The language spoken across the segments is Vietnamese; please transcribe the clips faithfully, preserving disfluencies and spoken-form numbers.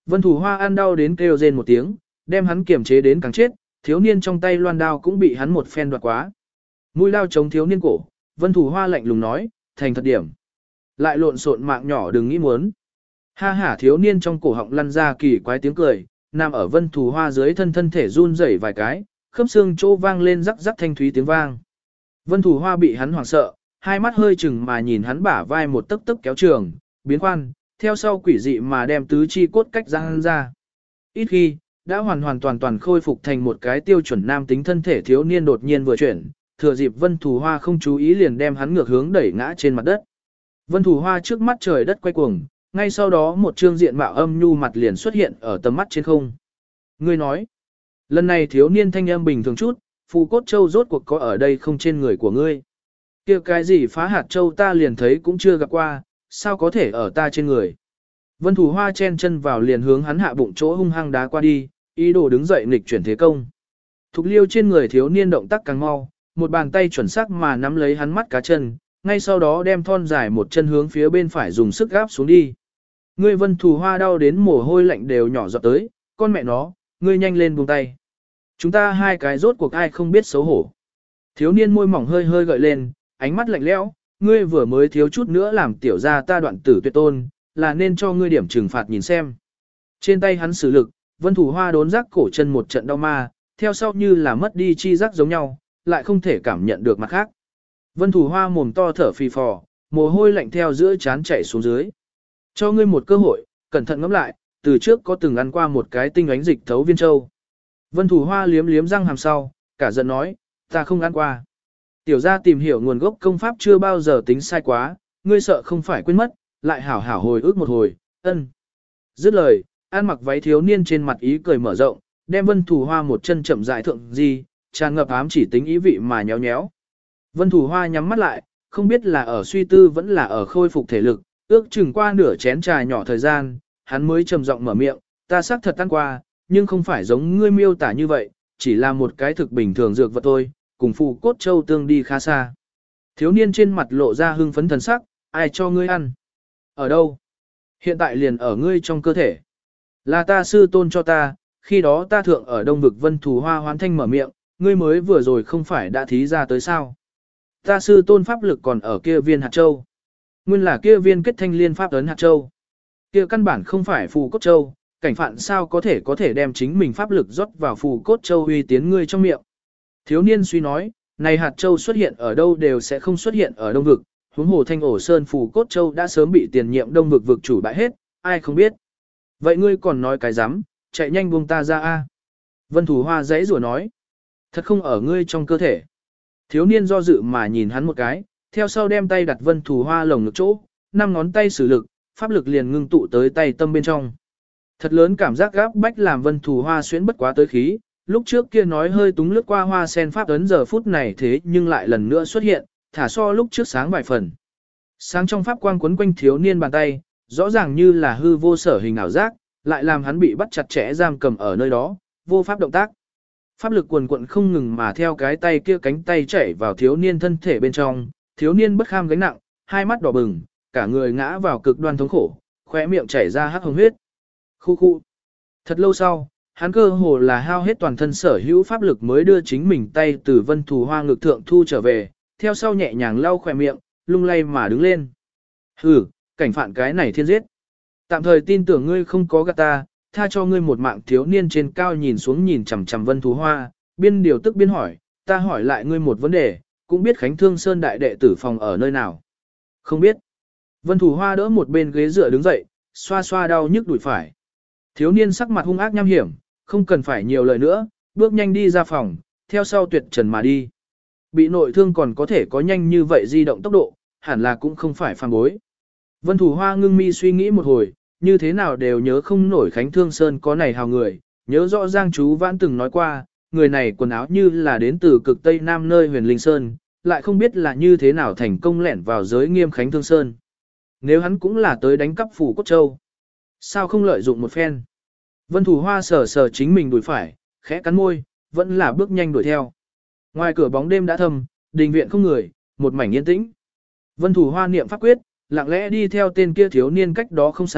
Vân Thủ Hoa ăn đau đến kêu rên một tiếng, đem hắn kiềm chế đến càng chết, thiếu niên trong tay loan đao cũng bị hắn một phen đoạt quá. Mũi đao chống thiếu niên cổ, Vân Thủ Hoa lạnh lùng nói, thành thật điểm. Lại lộn xộn mạng nhỏ đừng nghĩ muốn. Ha hả thiếu niên trong cổ họng lăn ra kỳ quái tiếng cười, nằm ở Vân Thủ Hoa dưới thân thân thể run rẩy vài cái, khớp xương chỗ vang lên rắc rắc thanh thúy tiếng vang. Vân Thủ Hoa bị hắn hoảng sợ, hai mắt hơi chừng mà nhìn hắn bả vai một tấc tấc kéo trường, biến khoan, theo sau quỷ dị mà đem tứ chi cốt cách răng ra. Ít khi, đã hoàn hoàn toàn toàn khôi phục thành một cái tiêu chuẩn nam tính thân thể thiếu niên đột nhiên vừa chuyển, thừa dịp Vân Thủ Hoa không chú ý liền đem hắn ngược hướng đẩy ngã trên mặt đất. Vân Thủ Hoa trước mắt trời đất quay cuồng, ngay sau đó một trương diện mạo âm nhu mặt liền xuất hiện ở tầm mắt trên không. Ngươi nói, lần này thiếu niên thanh âm bình thường chút, phù cốt châu rốt cuộc có ở đây không trên người của ngươi. Kia cái gì phá hạt châu ta liền thấy cũng chưa gặp qua, sao có thể ở ta trên người. Vân Thủ Hoa chen chân vào liền hướng hắn hạ bụng chỗ hung hăng đá qua đi, ý đồ đứng dậy nghịch chuyển thế công. Thục liêu trên người thiếu niên động tác càng mau, một bàn tay chuẩn xác mà nắm lấy hắn mắt cá chân, ngay sau đó đem thon dài một chân hướng phía bên phải dùng sức gáp xuống đi. Ngươi Vân Thủ Hoa đau đến mồ hôi lạnh đều nhỏ giọt tới, con mẹ nó, ngươi nhanh lên buông tay. Chúng ta hai cái rốt cuộc ai không biết xấu hổ. Thiếu niên môi mỏng hơi hơi gợi lên, ánh mắt lạnh lẽo, ngươi vừa mới thiếu chút nữa làm tiểu gia ta đoạn tử tuyệt tôn, là nên cho ngươi điểm trừng phạt nhìn xem. Trên tay hắn sử lực, Vân Thủ Hoa đốn giác cổ chân một trận đau ma, theo sau như là mất đi chi giác giống nhau, lại không thể cảm nhận được mặt khác. Vân Thủ Hoa mồm to thở phì phò, mồ hôi lạnh theo giữa trán chảy xuống dưới. Cho ngươi một cơ hội, cẩn thận ngẫm lại, từ trước có từng ăn qua một cái tinh ánh dịch thấu viên châu. Vân Thủ Hoa liếm liếm răng hàm sau, cả giận nói, ta không ăn qua. Tiểu gia tìm hiểu nguồn gốc công pháp chưa bao giờ tính sai quá, ngươi sợ không phải quên mất, lại hảo hảo hồi ức một hồi, ân. Dứt lời, An mặc váy thiếu niên trên mặt ý cười mở rộng, đem Vân Thủ Hoa một chân chậm rãi thượng di, tràn ngập ám chỉ tính ý vị mà nhéo nhéo. Vân Thủ Hoa nhắm mắt lại, không biết là ở suy tư vẫn là ở khôi phục thể lực, ước chừng qua nửa chén trà nhỏ thời gian, hắn mới trầm giọng mở miệng, ta xác thật ăn qua, nhưng không phải giống ngươi miêu tả như vậy, chỉ là một cái thực bình thường dược vật thôi, cùng phù cốt châu tương đi khá xa. Thiếu niên trên mặt lộ ra hưng phấn thần sắc, ai cho ngươi ăn? Ở đâu? Hiện tại liền ở ngươi trong cơ thể. Là ta sư tôn cho ta, khi đó ta thượng ở đông vực Vân Thủ Hoa hoán thanh mở miệng, ngươi mới vừa rồi không phải đã thí ra tới sao? Ta sư tôn pháp lực còn ở kia viên hạt châu. Nguyên là kia viên kết thanh liên pháp ấn hạt châu. Kia căn bản không phải phù cốt châu, cảnh phạn sao có thể có thể đem chính mình pháp lực rót vào phù cốt châu uy tiến ngươi trong miệng. Thiếu niên suy nói, này hạt châu xuất hiện ở đâu đều sẽ không xuất hiện ở đông vực, huống hồ thanh ổ sơn phù cốt châu đã sớm bị tiền nhiệm đông vực vực chủ bại hết, ai không biết. Vậy ngươi còn nói cái rắm chạy nhanh buông ta ra a. Vân Thủ Hoa giãy rủa nói, thật không ở ngươi trong cơ thể. Thiếu niên do dự mà nhìn hắn một cái, theo sau đem tay đặt Vân Thủ Hoa lồng ngực chỗ, năm ngón tay sử lực, pháp lực liền ngưng tụ tới tay tâm bên trong. Thật lớn cảm giác gáp bách làm Vân Thủ Hoa xuyến bất quá tới khí, lúc trước kia nói hơi túng lướt qua hoa sen pháp ấn giờ phút này thế nhưng lại lần nữa xuất hiện, thả so lúc trước sáng vài phần. Sáng trong pháp quang quấn quanh thiếu niên bàn tay, rõ ràng như là hư vô sở hình ảo giác, lại làm hắn bị bắt chặt chẽ giam cầm ở nơi đó, vô pháp động tác. Pháp lực quần quận không ngừng mà theo cái tay kia cánh tay chảy vào thiếu niên thân thể bên trong, thiếu niên bất kham gánh nặng, hai mắt đỏ bừng, cả người ngã vào cực đoan thống khổ, khóe miệng chảy ra hắc hồng huyết. Khu khu. Thật lâu sau, hắn cơ hồ là hao hết toàn thân sở hữu pháp lực mới đưa chính mình tay từ Vân Thủ Hoa ngực thượng thu trở về, theo sau nhẹ nhàng lau khóe miệng, lung lay mà đứng lên. Hừ, cảnh phạn cái này thiên giết. Tạm thời tin tưởng ngươi không có gạt ta, tha cho ngươi một mạng. Thiếu niên trên cao nhìn xuống nhìn chằm chằm Vân Thủ Hoa, biên điều tức biên hỏi, ta hỏi lại ngươi một vấn đề, cũng biết Khánh Thương Sơn đại đệ tử phòng ở nơi nào. Không biết. Vân Thủ Hoa đỡ một bên ghế dựa đứng dậy, xoa xoa đau nhức đùi phải. Thiếu niên sắc mặt hung ác nham hiểm, không cần phải nhiều lời nữa, bước nhanh đi ra phòng, theo sau tuyệt trần mà đi. Bị nội thương còn có thể có nhanh như vậy di động tốc độ, hẳn là cũng không phải phàm bối. Vân Thủ Hoa ngưng mi suy nghĩ một hồi, như thế nào đều nhớ không nổi Khánh Thương Sơn có này hào người, nhớ rõ Giang Chú Vãn từng nói qua, người này quần áo như là đến từ cực Tây Nam nơi huyền Linh Sơn, lại không biết là như thế nào thành công lẻn vào giới nghiêm Khánh Thương Sơn. Nếu hắn cũng là tới đánh cắp phủ cốt châu, sao không lợi dụng một phen? Vân Thủ Hoa sờ sờ chính mình đuổi phải, khẽ cắn môi, vẫn là bước nhanh đuổi theo. Ngoài cửa bóng đêm đã thâm, đình viện không người, một mảnh yên tĩnh. Vân Thủ Hoa niệm pháp quyết, lặng lẽ đi theo tên kia thiếu niên cách đó không xa,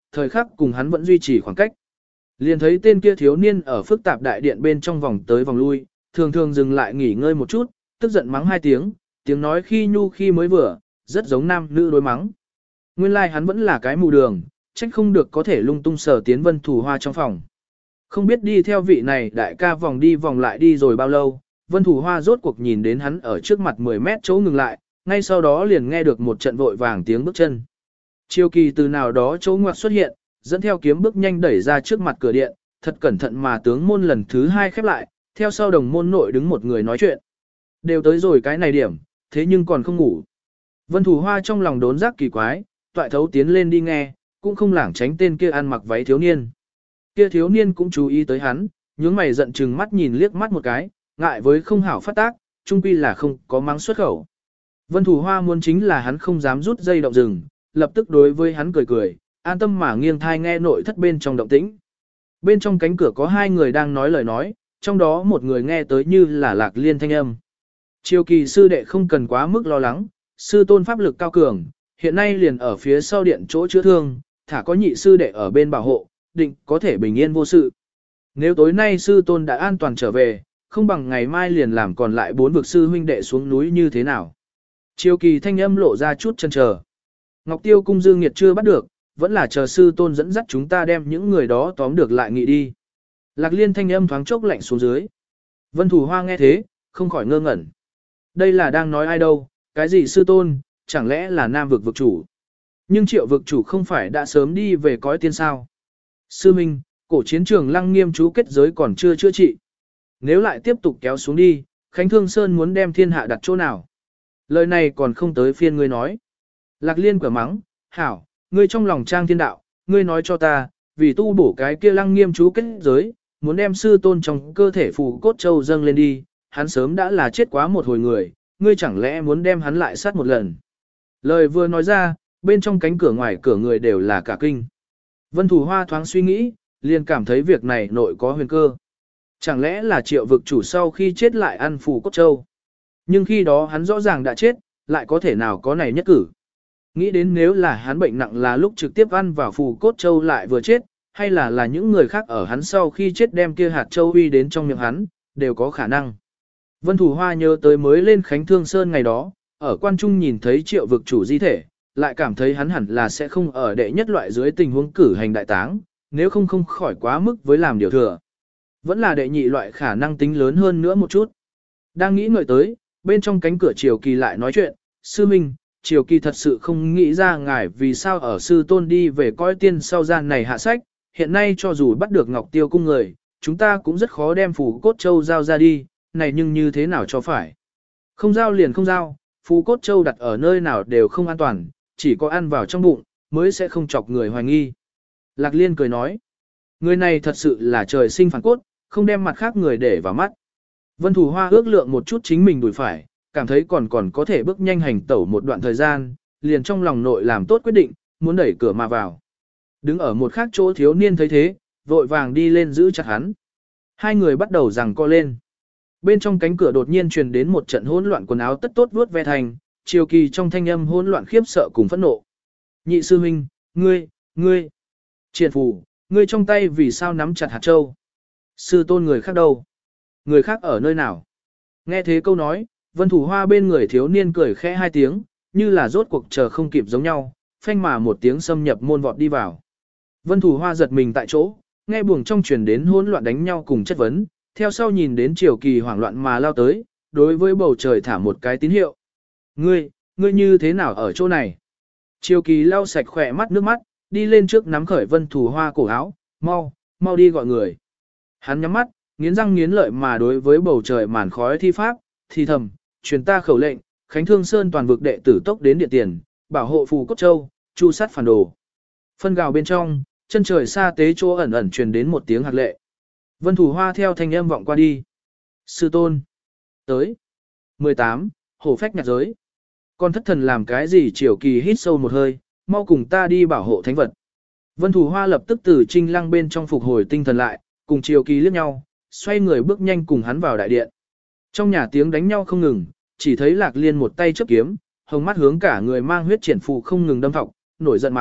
thời khắc cùng hắn vẫn duy trì khoảng cách. Liền thấy tên kia thiếu niên ở phức tạp đại điện bên trong vòng tới vòng lui, thường thường dừng lại nghỉ ngơi một chút, tức giận mắng hai tiếng, tiếng nói khi nhu khi mới vừa, rất giống nam nữ đối mắng. Nguyên lai like hắn vẫn là cái mù đường, trách không được có thể lung tung sở tiến Vân Thủ Hoa trong phòng. Không biết đi theo vị này đại ca vòng đi vòng lại đi rồi bao lâu, Vân Thủ Hoa rốt cuộc nhìn đến hắn ở trước mặt mười mét chỗ ngừng lại, ngay sau đó liền nghe được một trận vội vàng tiếng bước chân. Chiêu kỳ từ nào đó chỗ ngoặt xuất hiện, dẫn theo kiếm bước nhanh đẩy ra trước mặt cửa điện, thật cẩn thận mà tướng môn lần thứ hai khép lại, theo sau đồng môn nội đứng một người nói chuyện. Đều tới rồi cái này điểm, thế nhưng còn không ngủ. Vân Thủ Hoa trong lòng đốn giác kỳ quái, toại thấu tiến lên đi nghe, cũng không lảng tránh tên kia ăn mặc váy thiếu niên. Kia thiếu niên cũng chú ý tới hắn, nhướng mày giận chừng mắt nhìn liếc mắt một cái, ngại với không hảo phát tác, chung quy là không có mắng xuất khẩu. Vân Thủ Hoa muốn chính là hắn không dám rút dây động rừng, lập tức đối với hắn cười cười, an tâm mà nghiêng thai nghe nội thất bên trong động tĩnh. Bên trong cánh cửa có hai người đang nói lời nói, trong đó một người nghe tới như là Lạc Liên thanh âm. Triều kỳ sư đệ không cần quá mức lo lắng, sư tôn pháp lực cao cường, hiện nay liền ở phía sau điện chỗ chữa thương, thả có nhị sư đệ ở bên bảo hộ, định có thể bình yên vô sự. Nếu tối nay sư tôn đã an toàn trở về, không bằng ngày mai liền làm còn lại bốn vực sư huynh đệ xuống núi như thế nào. Triều kỳ thanh âm lộ ra chút chần chờ. Ngọc Tiêu cung Dương Nghiệt chưa bắt được, vẫn là chờ sư tôn dẫn dắt chúng ta đem những người đó tóm được lại nghị đi. Lạc Liên thanh âm thoáng chốc lạnh xuống dưới. Vân Thủ Hoa nghe thế, không khỏi ngơ ngẩn. Đây là đang nói ai đâu, cái gì sư tôn, chẳng lẽ là nam vực vực chủ. Nhưng triệu vực chủ không phải đã sớm đi về cõi tiên sao. Sư Minh, cổ chiến trường lăng nghiêm chú kết giới còn chưa chữa trị. Nếu lại tiếp tục kéo xuống đi, Khánh Thương Sơn muốn đem thiên hạ đặt chỗ nào. Lời này còn không tới phiên ngươi nói. Lạc Liên quả mắng, hảo, ngươi trong lòng trang thiên đạo, ngươi nói cho ta, vì tu bổ cái kia lăng nghiêm chú kết giới, muốn đem sư tôn trong cơ thể phù cốt châu dâng lên đi, hắn sớm đã là chết quá một hồi người, ngươi chẳng lẽ muốn đem hắn lại sát một lần. Lời vừa nói ra, bên trong cánh cửa ngoài cửa người đều là cả kinh. Vân Thủ Hoa thoáng suy nghĩ, liền cảm thấy việc này nội có huyền cơ. Chẳng lẽ là triệu vực chủ sau khi chết lại ăn phù cốt châu. Nhưng khi đó hắn rõ ràng đã chết, lại có thể nào có này nhất cử. Nghĩ đến nếu là hắn bệnh nặng là lúc trực tiếp ăn vào phù cốt châu lại vừa chết, hay là là những người khác ở hắn sau khi chết đem kia hạt châu uy đến trong miệng hắn, đều có khả năng. Vân Thủ Hoa nhớ tới mới lên Khánh Thương Sơn ngày đó, ở quan trung nhìn thấy triệu vực chủ di thể, lại cảm thấy hắn hẳn là sẽ không ở đệ nhất loại dưới tình huống cử hành đại táng, nếu không không khỏi quá mức với làm điều thừa. Vẫn là đệ nhị loại khả năng tính lớn hơn nữa một chút. Đang nghĩ ngợi tới, bên trong cánh cửa Triều Kỳ lại nói chuyện, sư minh, Triều Kỳ thật sự không nghĩ ra ngài vì sao ở sư tôn đi về coi tiên sau gian này hạ sách, hiện nay cho dù bắt được Ngọc Tiêu cung người, chúng ta cũng rất khó đem phù cốt châu giao ra đi, này nhưng như thế nào cho phải. Không giao liền không giao, phù cốt châu đặt ở nơi nào đều không an toàn, chỉ có ăn vào trong bụng, mới sẽ không chọc người hoài nghi. Lạc Liên cười nói, người này thật sự là trời sinh phản cốt, không đem mặt khác người để vào mắt. Vân Thủ Hoa ước lượng một chút chính mình đuổi phải, cảm thấy còn còn có thể bước nhanh hành tẩu một đoạn thời gian, liền trong lòng nội làm tốt quyết định, muốn đẩy cửa mà vào. Đứng ở một khác chỗ thiếu niên thấy thế, vội vàng đi lên giữ chặt hắn. Hai người bắt đầu giằng co lên. Bên trong cánh cửa đột nhiên truyền đến một trận hỗn loạn quần áo tất tốt vuốt ve thành, Triều Kỳ trong thanh âm hỗn loạn khiếp sợ cùng phẫn nộ. Nhị sư huynh, ngươi, ngươi, Triệt Phù, ngươi trong tay vì sao nắm chặt hạt châu? Sư tôn người khác đâu? Người khác ở nơi nào? Nghe thế câu nói, Vân Thủ Hoa bên người thiếu niên cười khẽ hai tiếng, như là rốt cuộc chờ không kịp giống nhau, phanh mà một tiếng xâm nhập môn vọt đi vào. Vân Thủ Hoa giật mình tại chỗ, nghe buồng trong truyền đến hỗn loạn đánh nhau cùng chất vấn, theo sau nhìn đến Triều Kỳ hoảng loạn mà lao tới, đối với bầu trời thả một cái tín hiệu. Ngươi, ngươi như thế nào ở chỗ này? Triều Kỳ lau sạch khỏe mắt nước mắt, đi lên trước nắm khởi Vân Thủ Hoa cổ áo, mau, mau đi gọi người. Hắn nhắm mắt, nghiến răng nghiến lợi mà đối với bầu trời màn khói thi pháp, thì thầm, truyền ta khẩu lệnh, Khánh Thương Sơn toàn vực đệ tử tốc đến điện tiền, bảo hộ phù cốt châu, chu sát phản đồ. Phân gào bên trong, chân trời xa tế chỗ ẩn ẩn truyền đến một tiếng hạt lệ. Vân Thủ Hoa theo thanh âm vọng qua đi. Sư tôn. Tới. mười tám. Hổ phách nhạc giới. Con thất thần làm cái gì? Triều Kỳ hít sâu một hơi, mau cùng ta đi bảo hộ thánh vật. Vân Thủ Hoa lập tức từ trinh lăng bên trong phục hồi tinh thần lại, cùng Triều Kỳ liếc nhau, xoay người bước nhanh cùng hắn vào đại điện. Trong nhà tiếng đánh nhau không ngừng, chỉ thấy Lạc Liên một tay chớp kiếm, hồng mắt hướng cả người mang huyết triển phù không ngừng đâm thọc, nổi giận mắng,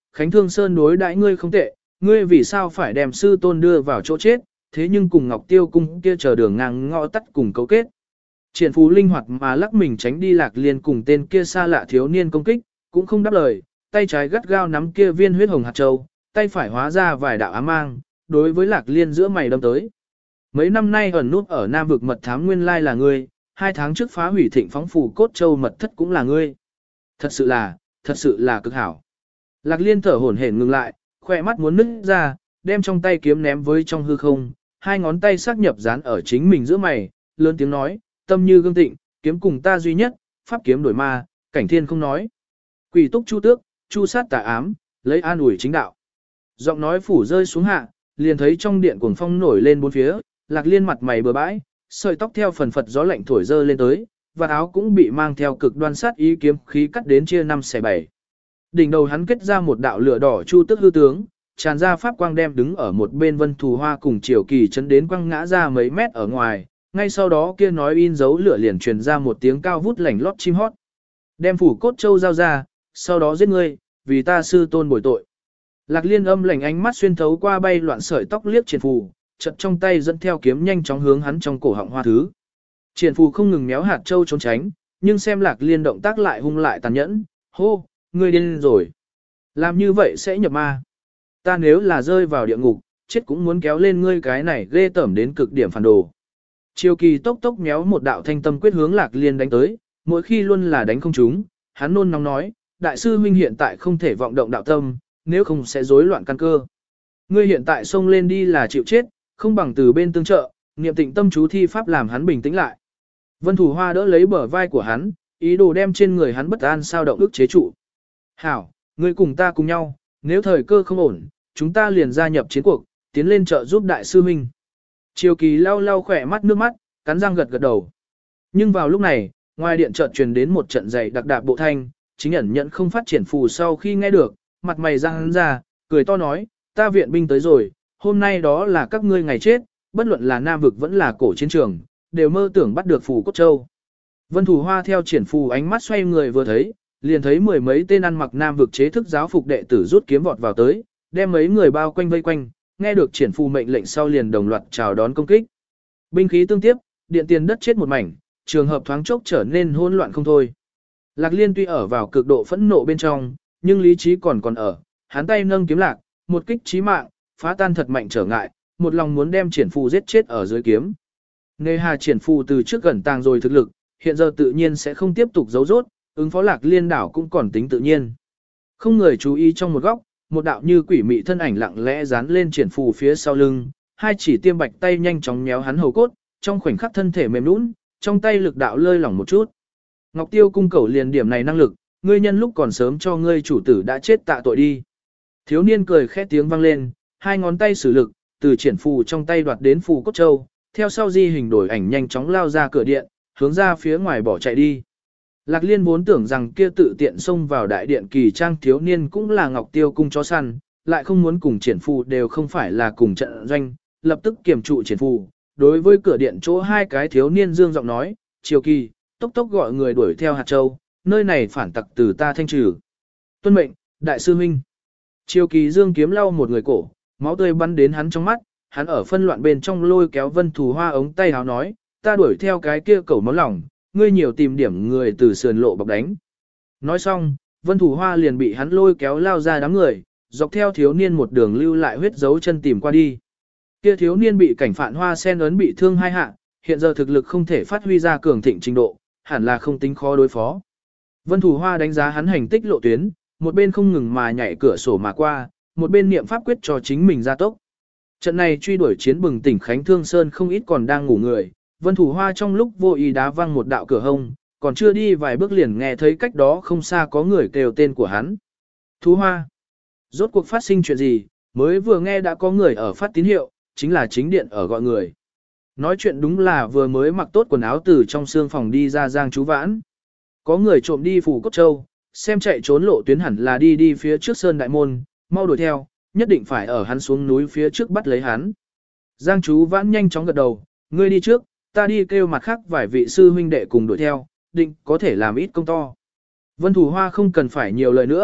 Khánh Thương Sơn đối đãi ngươi không tệ, ngươi vì sao phải đem sư tôn đưa vào chỗ chết, thế nhưng cùng Ngọc Tiêu cung kia chờ đường ngang ngõ tắt cùng cấu kết. Triển Phù linh hoạt mà lắc mình tránh đi Lạc Liên cùng tên kia xa lạ thiếu niên công kích, cũng không đáp lời, tay trái gắt gao nắm kia viên huyết hồng hạt châu, tay phải hóa ra vài đạo ám mang, đối với Lạc Liên giữa mày đâm tới. Mấy năm nay ẩn nút ở Nam vực mật thám nguyên lai là ngươi, hai tháng trước phá hủy Thịnh Phóng Phù cốt châu mật thất cũng là ngươi. Thật sự là, thật sự là cực hảo. Lạc Liên thở hổn hển ngừng lại, khỏe mắt muốn nứt ra, đem trong tay kiếm ném với trong hư không, hai ngón tay xác nhập dán ở chính mình giữa mày, lớn tiếng nói, tâm như gương tịnh, kiếm cùng ta duy nhất, pháp kiếm đổi ma, cảnh thiên không nói. Quỷ túc chu tước, chu sát tà ám, lấy an ủi chính đạo. Giọng nói phủ rơi xuống hạ, liền thấy trong điện cuồng phong nổi lên bốn phía, Lạc Liên mặt mày bừa bãi, sợi tóc theo phần phật gió lạnh thổi dơ lên tới, và áo cũng bị mang theo cực đoan sát ý kiếm khí cắt đến chia năm xẻ bảy. Đỉnh đầu hắn kết ra một đạo lửa đỏ chu tước hư tướng, tràn ra pháp quang đem đứng ở một bên Vân Thù Hoa cùng Triều Kỳ chấn đến quăng ngã ra mấy mét ở ngoài, ngay sau đó kia nói in dấu lửa liền truyền ra một tiếng cao vút lảnh lót chim hót. Đem phủ cốt châu giao ra, sau đó giết ngươi, vì ta sư tôn bồi tội. Lạc Liên âm lạnh ánh mắt xuyên thấu qua bay loạn sợi tóc liếc Triển Phù, chợt trong tay dẫn theo kiếm nhanh chóng hướng hắn trong cổ họng hoa thứ. Triển Phù không ngừng méo hạt châu trốn tránh, nhưng xem Lạc Liên động tác lại hung lại tàn nhẫn, hô, ngươi điên rồi. Làm như vậy sẽ nhập ma. Ta nếu là rơi vào địa ngục, chết cũng muốn kéo lên ngươi cái này ghê tởm đến cực điểm phản đồ. Triều Kỳ tốc tốc méo một đạo thanh tâm quyết hướng Lạc Liên đánh tới, mỗi khi luôn là đánh không trúng, hắn nôn nóng nói, đại sư huynh hiện tại không thể vọng động đạo tâm, nếu không sẽ rối loạn căn cơ. Ngươi hiện tại xông lên đi là chịu chết, không bằng từ bên tương trợ, niệm tịnh tâm chú thi pháp làm hắn bình tĩnh lại. Vân Thủ Hoa đỡ lấy bờ vai của hắn, ý đồ đem trên người hắn bất an sao động ức chế trụ. Hảo, ngươi cùng ta cùng nhau, nếu thời cơ không ổn, chúng ta liền gia nhập chiến cuộc, tiến lên trợ giúp đại sư huynh. Triều Kỳ lau lau khỏe mắt nước mắt, cắn răng gật gật đầu. Nhưng vào lúc này, ngoài điện chợt truyền đến một trận dày đặc đạp bộ thanh, chính ẩn nhận không phát triển phù sau khi nghe được, mặt mày răng ra, cười to nói, ta viện binh tới rồi, hôm nay đó là các ngươi ngày chết, bất luận là Nam vực vẫn là cổ chiến trường, đều mơ tưởng bắt được phù cốt châu. Vân Thủ Hoa theo triển phù ánh mắt xoay người vừa thấy, liền thấy mười mấy tên ăn mặc Nam vực chế thức giáo phục đệ tử rút kiếm vọt vào tới, đem mấy người bao quanh vây quanh, nghe được triển phù mệnh lệnh sau liền đồng loạt chào đón công kích. Binh khí tương tiếp, điện tiền đất chết một mảnh, trường hợp thoáng chốc trở nên hỗn loạn không thôi. Lạc Liên tuy ở vào cực độ phẫn nộ bên trong, nhưng lý trí còn còn ở, hắn tay nâng kiếm lạc, một kích chí mạng, phá tan thật mạnh trở ngại, một lòng muốn đem triển phù giết chết ở dưới kiếm. Nghề hà triển phù từ trước gần tàng rồi thực lực, hiện giờ tự nhiên sẽ không tiếp tục giấu rốt, ứng phó Lạc Liên đảo cũng còn tính tự nhiên. Không người chú ý trong một góc, một đạo như quỷ mị thân ảnh lặng lẽ dán lên triển phù phía sau lưng, hai chỉ tiêm bạch tay nhanh chóng nhéo hắn hầu cốt, trong khoảnh khắc thân thể mềm nhũn, trong tay lực đạo lơi lỏng một chút. Ngọc Tiêu cung cầu liền điểm này năng lực, ngươi nhân lúc còn sớm cho ngươi chủ tử đã chết tạ tội đi. Thiếu niên cười khẽ tiếng vang lên, hai ngón tay sử lực, từ triển phù trong tay đoạt đến phù cốt châu, theo sau di hình đổi ảnh nhanh chóng lao ra cửa điện, hướng ra phía ngoài bỏ chạy đi. Lạc Liên vốn tưởng rằng kia tự tiện xông vào đại điện kỳ trang thiếu niên cũng là Ngọc Tiêu cung chó săn, lại không muốn cùng triển phù đều không phải là cùng trận doanh, lập tức kiểm trụ triển phù. Đối với cửa điện chỗ hai cái thiếu niên dương giọng nói, Triều Kỳ, tốc tốc gọi người đuổi theo hạt châu, nơi này phản tặc từ ta thanh trừ. Tuân mệnh, đại sư huynh. Triều Kỳ dương kiếm lau một người cổ, máu tươi bắn đến hắn trong mắt, hắn ở phân loạn bên trong lôi kéo Vân Thù Hoa ống tay áo nói, ta đuổi theo cái kia cẩu máu lỏng, ngươi nhiều tìm điểm người từ sườn lộ bọc đánh. Nói xong, Vân Thù Hoa liền bị hắn lôi kéo lao ra đám người, dọc theo thiếu niên một đường lưu lại huyết dấu chân tìm qua đi. Kia thiếu niên bị cảnh phạn hoa sen ấn bị thương hai hạ, hiện giờ thực lực không thể phát huy ra cường thịnh trình độ, hẳn là không tính khó đối phó. Vân Thù Hoa đánh giá hắn hành tích lộ tuyến, một bên không ngừng mà nhảy cửa sổ mà qua, một bên niệm pháp quyết cho chính mình gia tốc. Trận này truy đuổi chiến bừng tỉnh Khánh Thương Sơn không ít còn đang ngủ người, Vân Thù Hoa trong lúc vô ý đá văng một đạo cửa hông, còn chưa đi vài bước liền nghe thấy cách đó không xa có người kêu tên của hắn. Thú Hoa. Rốt cuộc phát sinh chuyện gì, mới vừa nghe đã có người ở phát tín hiệu, chính là chính điện ở gọi người. Nói chuyện đúng là vừa mới mặc tốt quần áo từ trong xương phòng đi ra Giang Chú Vãn. Có người trộm đi Phù Cốt Châu, xem chạy trốn lộ tuyến hẳn là đi đi phía trước Sơn Đại Môn, mau đuổi theo, nhất định phải ở hắn xuống núi phía trước bắt lấy hắn. Giang Chú Vãn nhanh chóng gật đầu, ngươi đi trước, ta đi kêu mặt khác vài vị sư huynh đệ cùng đuổi theo, định có thể làm ít công to. Vân Thù Hoa không cần phải nhiều lời nữa,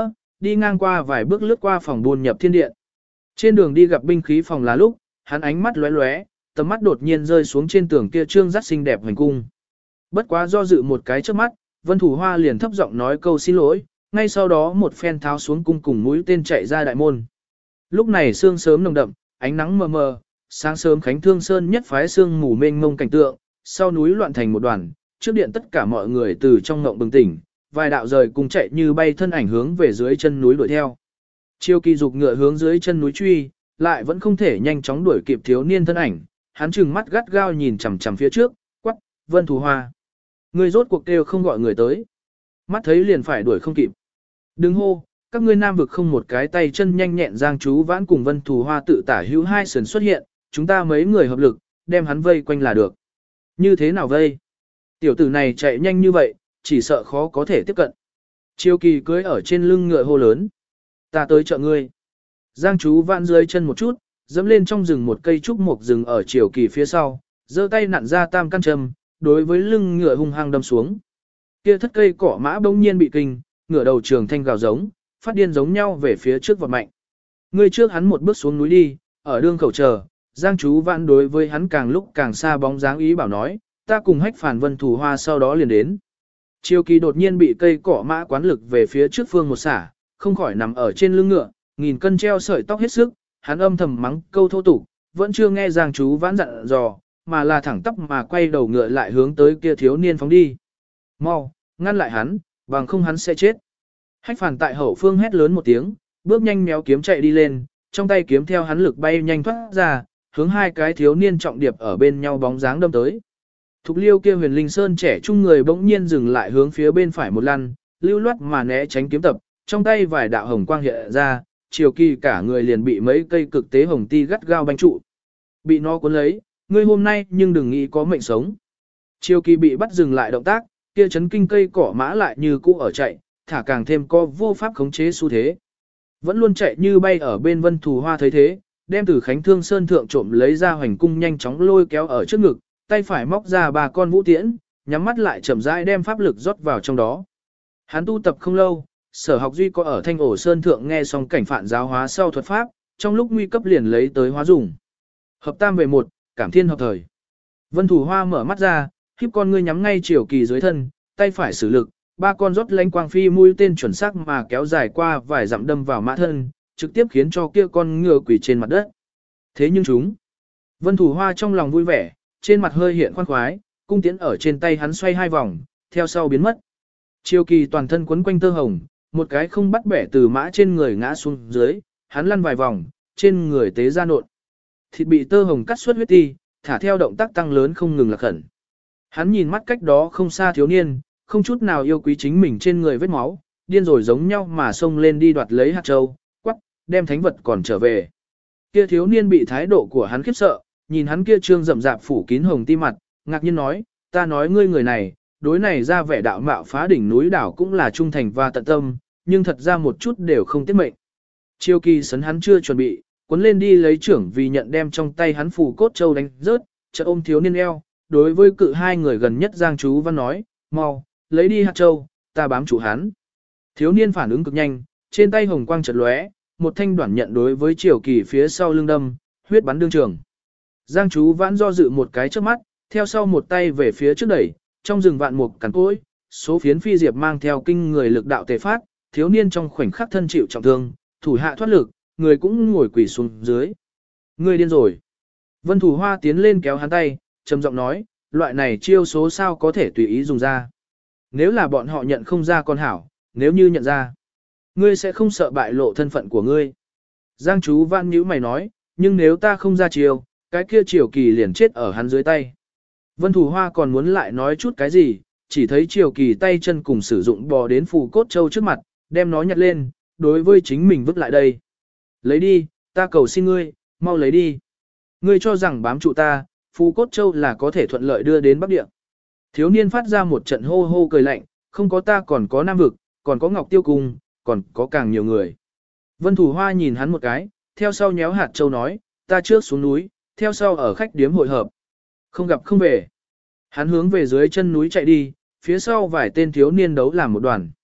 đi ngang qua vài bước lướt qua phòng buôn nhập thiên điện. Trên đường đi gặp binh khí phòng là lúc, hắn ánh mắt lóe lóe, tầm mắt đột nhiên rơi xuống trên tường kia trương rất xinh đẹp hành cung. Bất quá do dự một cái trước mắt, Vân Thủ Hoa liền thấp giọng nói câu xin lỗi, ngay sau đó một phen tháo xuống cung cùng mũi tên chạy ra đại môn. Lúc này sương sớm nồng đậm, ánh nắng mờ mờ, sáng sớm Khánh Thương Sơn nhất phái sương mù mênh mông cảnh tượng, sau núi loạn thành một đoàn, trước điện tất cả mọi người từ trong ngộng bừng tỉnh, vài đạo rời cùng chạy như bay thân ảnh hướng về dưới chân núi đuổi theo. Chiêu Kỳ dục ngựa hướng dưới chân núi truy, lại vẫn không thể nhanh chóng đuổi kịp thiếu niên thân ảnh, hắn trừng mắt gắt gao nhìn chằm chằm phía trước, quắc, Vân Thủ Hoa. Ngươi rốt cuộc kêu không gọi người tới. Mắt thấy liền phải đuổi không kịp. Đừng hô, các ngươi nam vực không một cái tay chân nhanh nhẹn Giang Chú Vãn cùng Vân Thủ Hoa tự tả hữu hai sườn xuất hiện, chúng ta mấy người hợp lực, đem hắn vây quanh là được. Như thế nào vây? Tiểu tử này chạy nhanh như vậy, chỉ sợ khó có thể tiếp cận. Chiêu Kỳ cưỡi ở trên lưng ngựa hô lớn. Ta tới trợ ngươi. Giang Chú Vãn dưới chân một chút, dẫm lên trong rừng một cây trúc mục rừng ở Chiêu Kỳ phía sau, giơ tay nặn ra tam căn châm, đối với lưng ngựa hung hăng đâm xuống. Kia thất cây cỏ mã bỗng nhiên bị kinh, ngựa đầu trường thanh gào giống, phát điên giống nhau về phía trước vọt mạnh. Ngươi trước hắn một bước xuống núi đi, ở đương khẩu chờ, Giang Chú Vãn đối với hắn càng lúc càng xa bóng dáng ý bảo nói, ta cùng Hách Phản Vân Thủ Hoa sau đó liền đến. Chiêu Kỳ đột nhiên bị cây cỏ mã quán lực về phía trước phương một xả, không khỏi nằm ở trên lưng ngựa, nghìn cân treo sợi tóc hết sức, hắn âm thầm mắng câu thô tục, vẫn chưa nghe Giang Chú Vãn dặn dò, mà là thẳng tắp mà quay đầu ngựa lại hướng tới kia thiếu niên phóng đi. Mau, ngăn lại hắn, bằng không hắn sẽ chết. Hách Phản tại hậu phương hét lớn một tiếng, bước nhanh méo kiếm chạy đi lên, trong tay kiếm theo hắn lực bay nhanh thoát ra, hướng hai cái thiếu niên trọng điệp ở bên nhau bóng dáng đâm tới. Thục Liêu kia Huyền Linh Sơn trẻ trung người bỗng nhiên dừng lại hướng phía bên phải một lăn, lưu loát mà né tránh kiếm tập, trong tay vài đạo hồng quang hiện ra, Chiều Kỳ cả người liền bị mấy cây cực tế hồng ti gắt gao banh trụ. Bị nó cuốn lấy, ngươi hôm nay nhưng đừng nghĩ có mệnh sống. Chiêu Kỳ bị bắt dừng lại động tác, kia chấn kinh cây cỏ mã lại như cũ ở chạy, thả càng thêm co vô pháp khống chế xu thế. Vẫn luôn chạy như bay ở bên Vân Thủ Hoa thấy thế, đem từ Khánh Thương Sơn thượng trộm lấy ra hoành cung nhanh chóng lôi kéo ở trước ngực, tay phải móc ra ba con vũ tiễn, nhắm mắt lại chậm rãi đem pháp lực rót vào trong đó. Hắn tu tập không lâu, Sở Học Duy có ở Thanh Ổ Sơn thượng nghe xong cảnh phản giáo hóa sau thuật pháp, trong lúc nguy cấp liền lấy tới hóa dùng. Hợp tam về một, cảm thiên hợp thời. Vân Thủ Hoa mở mắt ra, khiếp con ngươi nhắm ngay Chiều Kỳ dưới thân, tay phải sử lực, ba con rót lánh quang phi mũi tên chuẩn xác mà kéo dài qua vài dặm đâm vào mã thân, trực tiếp khiến cho kia con ngựa quỳ trên mặt đất. Thế nhưng chúng, Vân Thủ Hoa trong lòng vui vẻ, trên mặt hơi hiện khoan khoái, cung tiễn ở trên tay hắn xoay hai vòng, theo sau biến mất. Chiêu Kỳ toàn thân quấn quanh tơ hồng, một cái không bắt bẻ từ mã trên người ngã xuống dưới, hắn lăn vài vòng, trên người tế ra nộn. Thịt bị tơ hồng cắt xuất huyết ti, thả theo động tác tăng lớn không ngừng là khẩn. Hắn nhìn mắt cách đó không xa thiếu niên, không chút nào yêu quý chính mình trên người vết máu, điên rồi giống nhau mà xông lên đi đoạt lấy hạt châu, quắc, đem thánh vật còn trở về. Kia thiếu niên bị thái độ của hắn khiếp sợ, nhìn hắn kia trương rậm rạp phủ kín hồng ti mặt, ngạc nhiên nói, ta nói ngươi người này, đối này ra vẻ đạo mạo phá đỉnh núi đảo cũng là trung thành và tận tâm, nhưng thật ra một chút đều không tiết mệnh. Chiêu Kỳ sấn hắn chưa chuẩn bị, cuốn lên đi lấy trưởng vì nhận đem trong tay hắn phù cốt châu đánh rớt, chợt ôm thiếu niên eo, đối với cự hai người gần nhất Giang Chú Văn nói, mau, lấy đi hạt châu, ta bám chủ hắn. Thiếu niên phản ứng cực nhanh, trên tay hồng quang chợt lóe, một thanh đoản nhận đối với Chiều Kỳ phía sau lưng đâm, huyết bắn đương trường. Giang Chú Vãn do dự một cái trước mắt, theo sau một tay về phía trước đẩy, trong rừng vạn mục cằn cỗi, số phiến phi diệp mang theo kinh người lực đạo tề phát, thiếu niên trong khoảnh khắc thân chịu trọng thương, thủ hạ thoát lực, người cũng ngồi quỳ xuống dưới. Người điên rồi. Vân Thủ Hoa tiến lên kéo hắn tay, trầm giọng nói, loại này chiêu số sao có thể tùy ý dùng ra. Nếu là bọn họ nhận không ra con hảo, nếu như nhận ra, ngươi sẽ không sợ bại lộ thân phận của ngươi. Giang Chú Văn nhíu mày nói, nhưng nếu ta không ra chiêu, cái kia Chiều Kỳ liền chết ở hắn dưới tay. Vân Thủ Hoa còn muốn lại nói chút cái gì, chỉ thấy Chiều Kỳ tay chân cùng sử dụng bò đến phù cốt châu trước mặt, đem nó nhặt lên, đối với chính mình vứt lại đây. Lấy đi, ta cầu xin ngươi, mau lấy đi. Ngươi cho rằng bám trụ ta, phù cốt châu là có thể thuận lợi đưa đến Bắc Địa. Thiếu niên phát ra một trận hô hô cười lạnh, không có ta còn có Nam Vực, còn có Ngọc Tiêu Cung, còn có càng nhiều người. Vân Thủ Hoa nhìn hắn một cái, theo sau nhéo hạt châu nói, ta trước xuống núi, theo sau ở khách điếm hội hợp. Không gặp không về. Hắn hướng về dưới chân núi chạy đi, phía sau vài tên thiếu niên đấu làm một đoàn.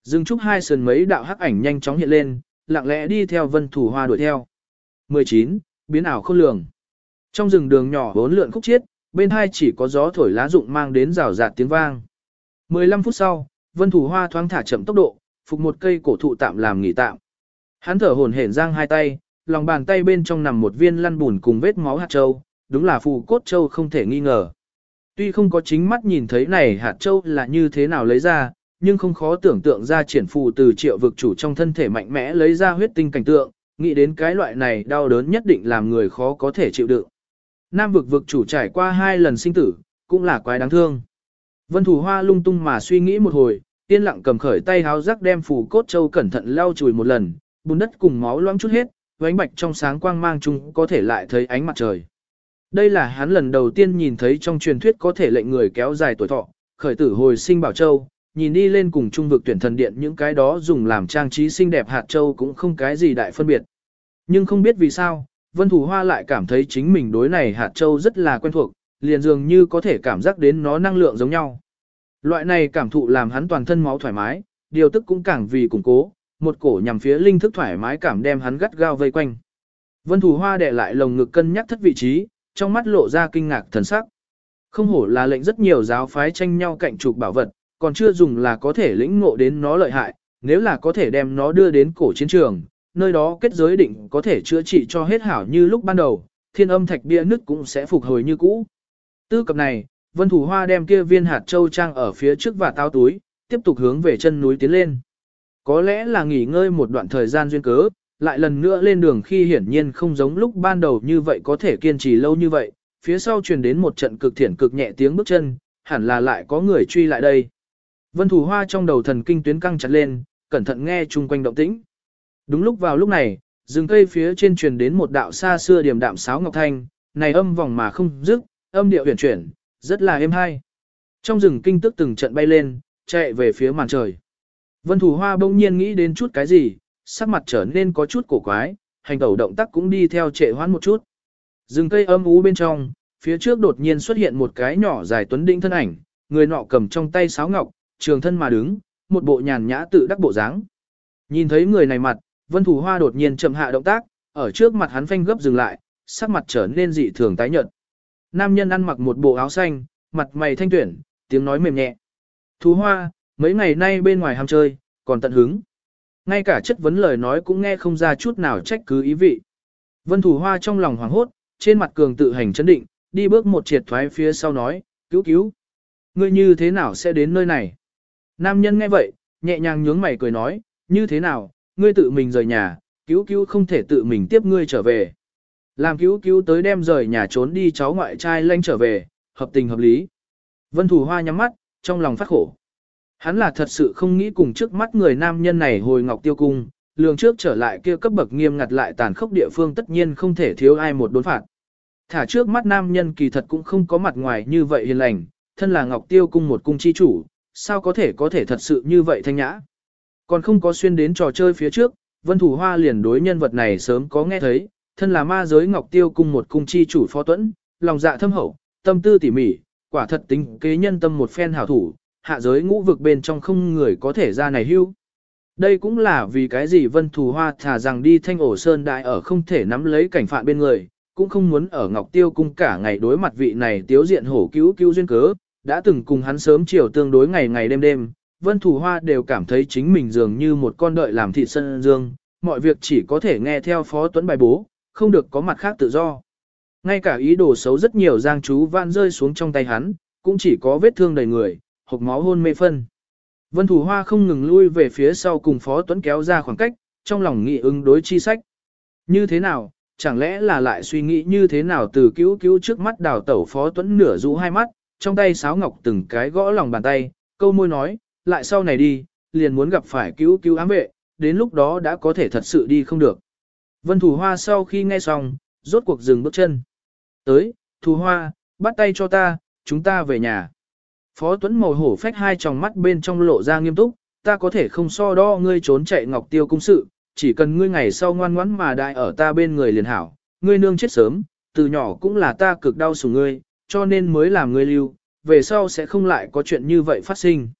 Dừng trúc hai sườn mấy đạo hắc ảnh nhanh chóng hiện lên, lặng lẽ đi theo Vân Thủ Hoa đuổi theo. mười chín. Biến ảo khôn lường. Trong rừng đường nhỏ bốn lượn khúc chiết, bên hai chỉ có gió thổi lá rụng mang đến rào rạt tiếng vang. mười lăm phút sau, Vân Thủ Hoa thoáng thả chậm tốc độ, phục một cây cổ thụ tạm làm nghỉ tạm. Hắn thở hổn hển giang hai tay, lòng bàn tay bên trong nằm một viên lăn bùn cùng vết máu hạt châu, đúng là phù cốt châu không thể nghi ngờ. Tuy không có chính mắt nhìn thấy này hạt châu là như thế nào lấy ra, nhưng không khó tưởng tượng ra triển phù từ triệu vực chủ trong thân thể mạnh mẽ lấy ra huyết tinh cảnh tượng, nghĩ đến cái loại này đau đớn nhất định làm người khó có thể chịu đựng. Nam vực vực chủ trải qua hai lần sinh tử, cũng là quái đáng thương. Vân Thủ Hoa lung tung mà suy nghĩ một hồi, yên lặng cầm khởi tay háo rắc đem phù cốt châu cẩn thận lau chùi một lần, bùn đất cùng máu loãng chút hết, ánh bạch trong sáng quang mang chung có thể lại thấy ánh mặt trời. Đây là hắn lần đầu tiên nhìn thấy trong truyền thuyết có thể lệnh người kéo dài tuổi thọ, khởi tử hồi sinh bảo châu, nhìn đi lên cùng trung vực tuyển thần điện những cái đó dùng làm trang trí xinh đẹp hạt châu cũng không cái gì đại phân biệt. Nhưng không biết vì sao, Vân Thủ Hoa lại cảm thấy chính mình đối này hạt châu rất là quen thuộc, liền dường như có thể cảm giác đến nó năng lượng giống nhau. Loại này cảm thụ làm hắn toàn thân máu thoải mái, điều tức cũng càng vì củng cố, một cổ nhằm phía linh thức thoải mái cảm đem hắn gắt gao vây quanh. Vân Thủ Hoa đè lại lồng ngực cân nhắc thất vị trí, trong mắt lộ ra kinh ngạc thần sắc. Không hổ là lệnh rất nhiều giáo phái tranh nhau cạnh trục bảo vật, còn chưa dùng là có thể lĩnh ngộ đến nó lợi hại, nếu là có thể đem nó đưa đến cổ chiến trường, nơi đó kết giới định có thể chữa trị cho hết hảo như lúc ban đầu, thiên âm thạch bia nứt cũng sẽ phục hồi như cũ. Tư cập này, Vân Thủ Hoa đem kia viên hạt châu trang ở phía trước và táo túi, tiếp tục hướng về chân núi tiến lên. Có lẽ là nghỉ ngơi một đoạn thời gian duyên cớ, lại lần nữa lên đường khi hiển nhiên không giống lúc ban đầu như vậy có thể kiên trì lâu như vậy, phía sau truyền đến một trận cực thiển cực nhẹ tiếng bước chân, hẳn là lại có người truy lại đây. Vân Thủ Hoa trong đầu thần kinh tuyến căng chặt lên, cẩn thận nghe chung quanh động tĩnh. Đúng lúc vào lúc này, rừng cây phía trên truyền đến một đạo xa xưa điềm đạm sáo ngọc thanh, này âm vòng mà không dứt, âm điệu huyền chuyển, rất là êm hay. Trong rừng kinh tức từng trận bay lên, chạy về phía màn trời. Vân Thủ Hoa bỗng nhiên nghĩ đến chút cái gì, sắc mặt trở nên có chút cổ quái, hành tẩu động tác cũng đi theo trệ hoãn một chút. Rừng cây âm ú bên trong, phía trước đột nhiên xuất hiện một cái nhỏ dài tuấn đĩnh thân ảnh, người nọ cầm trong tay sáo ngọc, trường thân mà đứng, một bộ nhàn nhã tự đắc bộ dáng. Nhìn thấy người này mặt, Vân Thủ Hoa đột nhiên chậm hạ động tác, ở trước mặt hắn phanh gấp dừng lại, sắc mặt trở nên dị thường tái nhợt. Nam nhân ăn mặc một bộ áo xanh, mặt mày thanh tuyển, tiếng nói mềm nhẹ. Thủ Hoa, mấy ngày nay bên ngoài ham chơi, còn tận hứng. Ngay cả chất vấn lời nói cũng nghe không ra chút nào trách cứ ý vị. Vân Thủ Hoa trong lòng hoảng hốt, trên mặt cường tự hành chấn định, đi bước một triệt thoái phía sau nói, cứu cứu. Ngươi như thế nào sẽ đến nơi này? Nam nhân nghe vậy, nhẹ nhàng nhướng mày cười nói, như thế nào, ngươi tự mình rời nhà, cứu cứu không thể tự mình tiếp ngươi trở về. Làm cứu cứu tới đem rời nhà trốn đi cháu ngoại trai lanh trở về, hợp tình hợp lý. Vân Thủ Hoa nhắm mắt, trong lòng phát khổ. Hắn là thật sự không nghĩ cùng trước mắt người nam nhân này hồi Ngọc Tiêu Cung, lường trước trở lại kia cấp bậc nghiêm ngặt lại tàn khốc địa phương tất nhiên không thể thiếu ai một đốn phạt. Thả trước mắt nam nhân kỳ thật cũng không có mặt ngoài như vậy hiền lành, thân là Ngọc Tiêu Cung một cung chi chủ, sao có thể có thể thật sự như vậy thanh nhã. Còn không có xuyên đến trò chơi phía trước, Vân Thủ Hoa liền đối nhân vật này sớm có nghe thấy, thân là ma giới Ngọc Tiêu Cung một cung chi chủ Phó Tuẫn, lòng dạ thâm hậu, tâm tư tỉ mỉ, quả thật tính kế nhân tâm một phen hảo thủ, hạ giới ngũ vực bên trong không người có thể ra này hưu. Đây cũng là vì cái gì Vân Thủ Hoa thả rằng đi Thanh Ổ Sơn đại ở không thể nắm lấy cảnh phạn bên người, cũng không muốn ở Ngọc Tiêu Cung cả ngày đối mặt vị này tiếu diện hổ cứu cứu duyên cớ, đã từng cùng hắn sớm chiều tương đối ngày ngày đêm đêm, Vân Thủ Hoa đều cảm thấy chính mình dường như một con đợi làm thịt sân dương, mọi việc chỉ có thể nghe theo Phó Tuấn bài bố, không được có mặt khác tự do. Ngay cả ý đồ xấu rất nhiều giang chú van rơi xuống trong tay hắn, cũng chỉ có vết thương đầy người, hộc máu hôn mê phân. Vân Thủ Hoa không ngừng lui về phía sau cùng Phó Tuấn kéo ra khoảng cách, trong lòng nghĩ ứng đối chi sách. Như thế nào, chẳng lẽ là lại suy nghĩ như thế nào từ cứu cứu trước mắt đào tẩu Phó Tuấn nửa rũ hai mắt, trong tay sáo ngọc từng cái gõ lòng bàn tay, câu môi nói, lại sau này đi, liền muốn gặp phải cứu cứu ám vệ, đến lúc đó đã có thể thật sự đi không được. Vân Thủ Hoa sau khi nghe xong, rốt cuộc dừng bước chân. Tới, Thủ Hoa, bắt tay cho ta, chúng ta về nhà. Phó Tuấn màu hổ phách hai tròng mắt bên trong lộ ra nghiêm túc, ta có thể không so đo ngươi trốn chạy Ngọc Tiêu Cung sự, chỉ cần ngươi ngày sau ngoan ngoãn mà đại ở ta bên người liền hảo, ngươi nương chết sớm, từ nhỏ cũng là ta cực đau sủng ngươi, cho nên mới làm ngươi lưu, về sau sẽ không lại có chuyện như vậy phát sinh.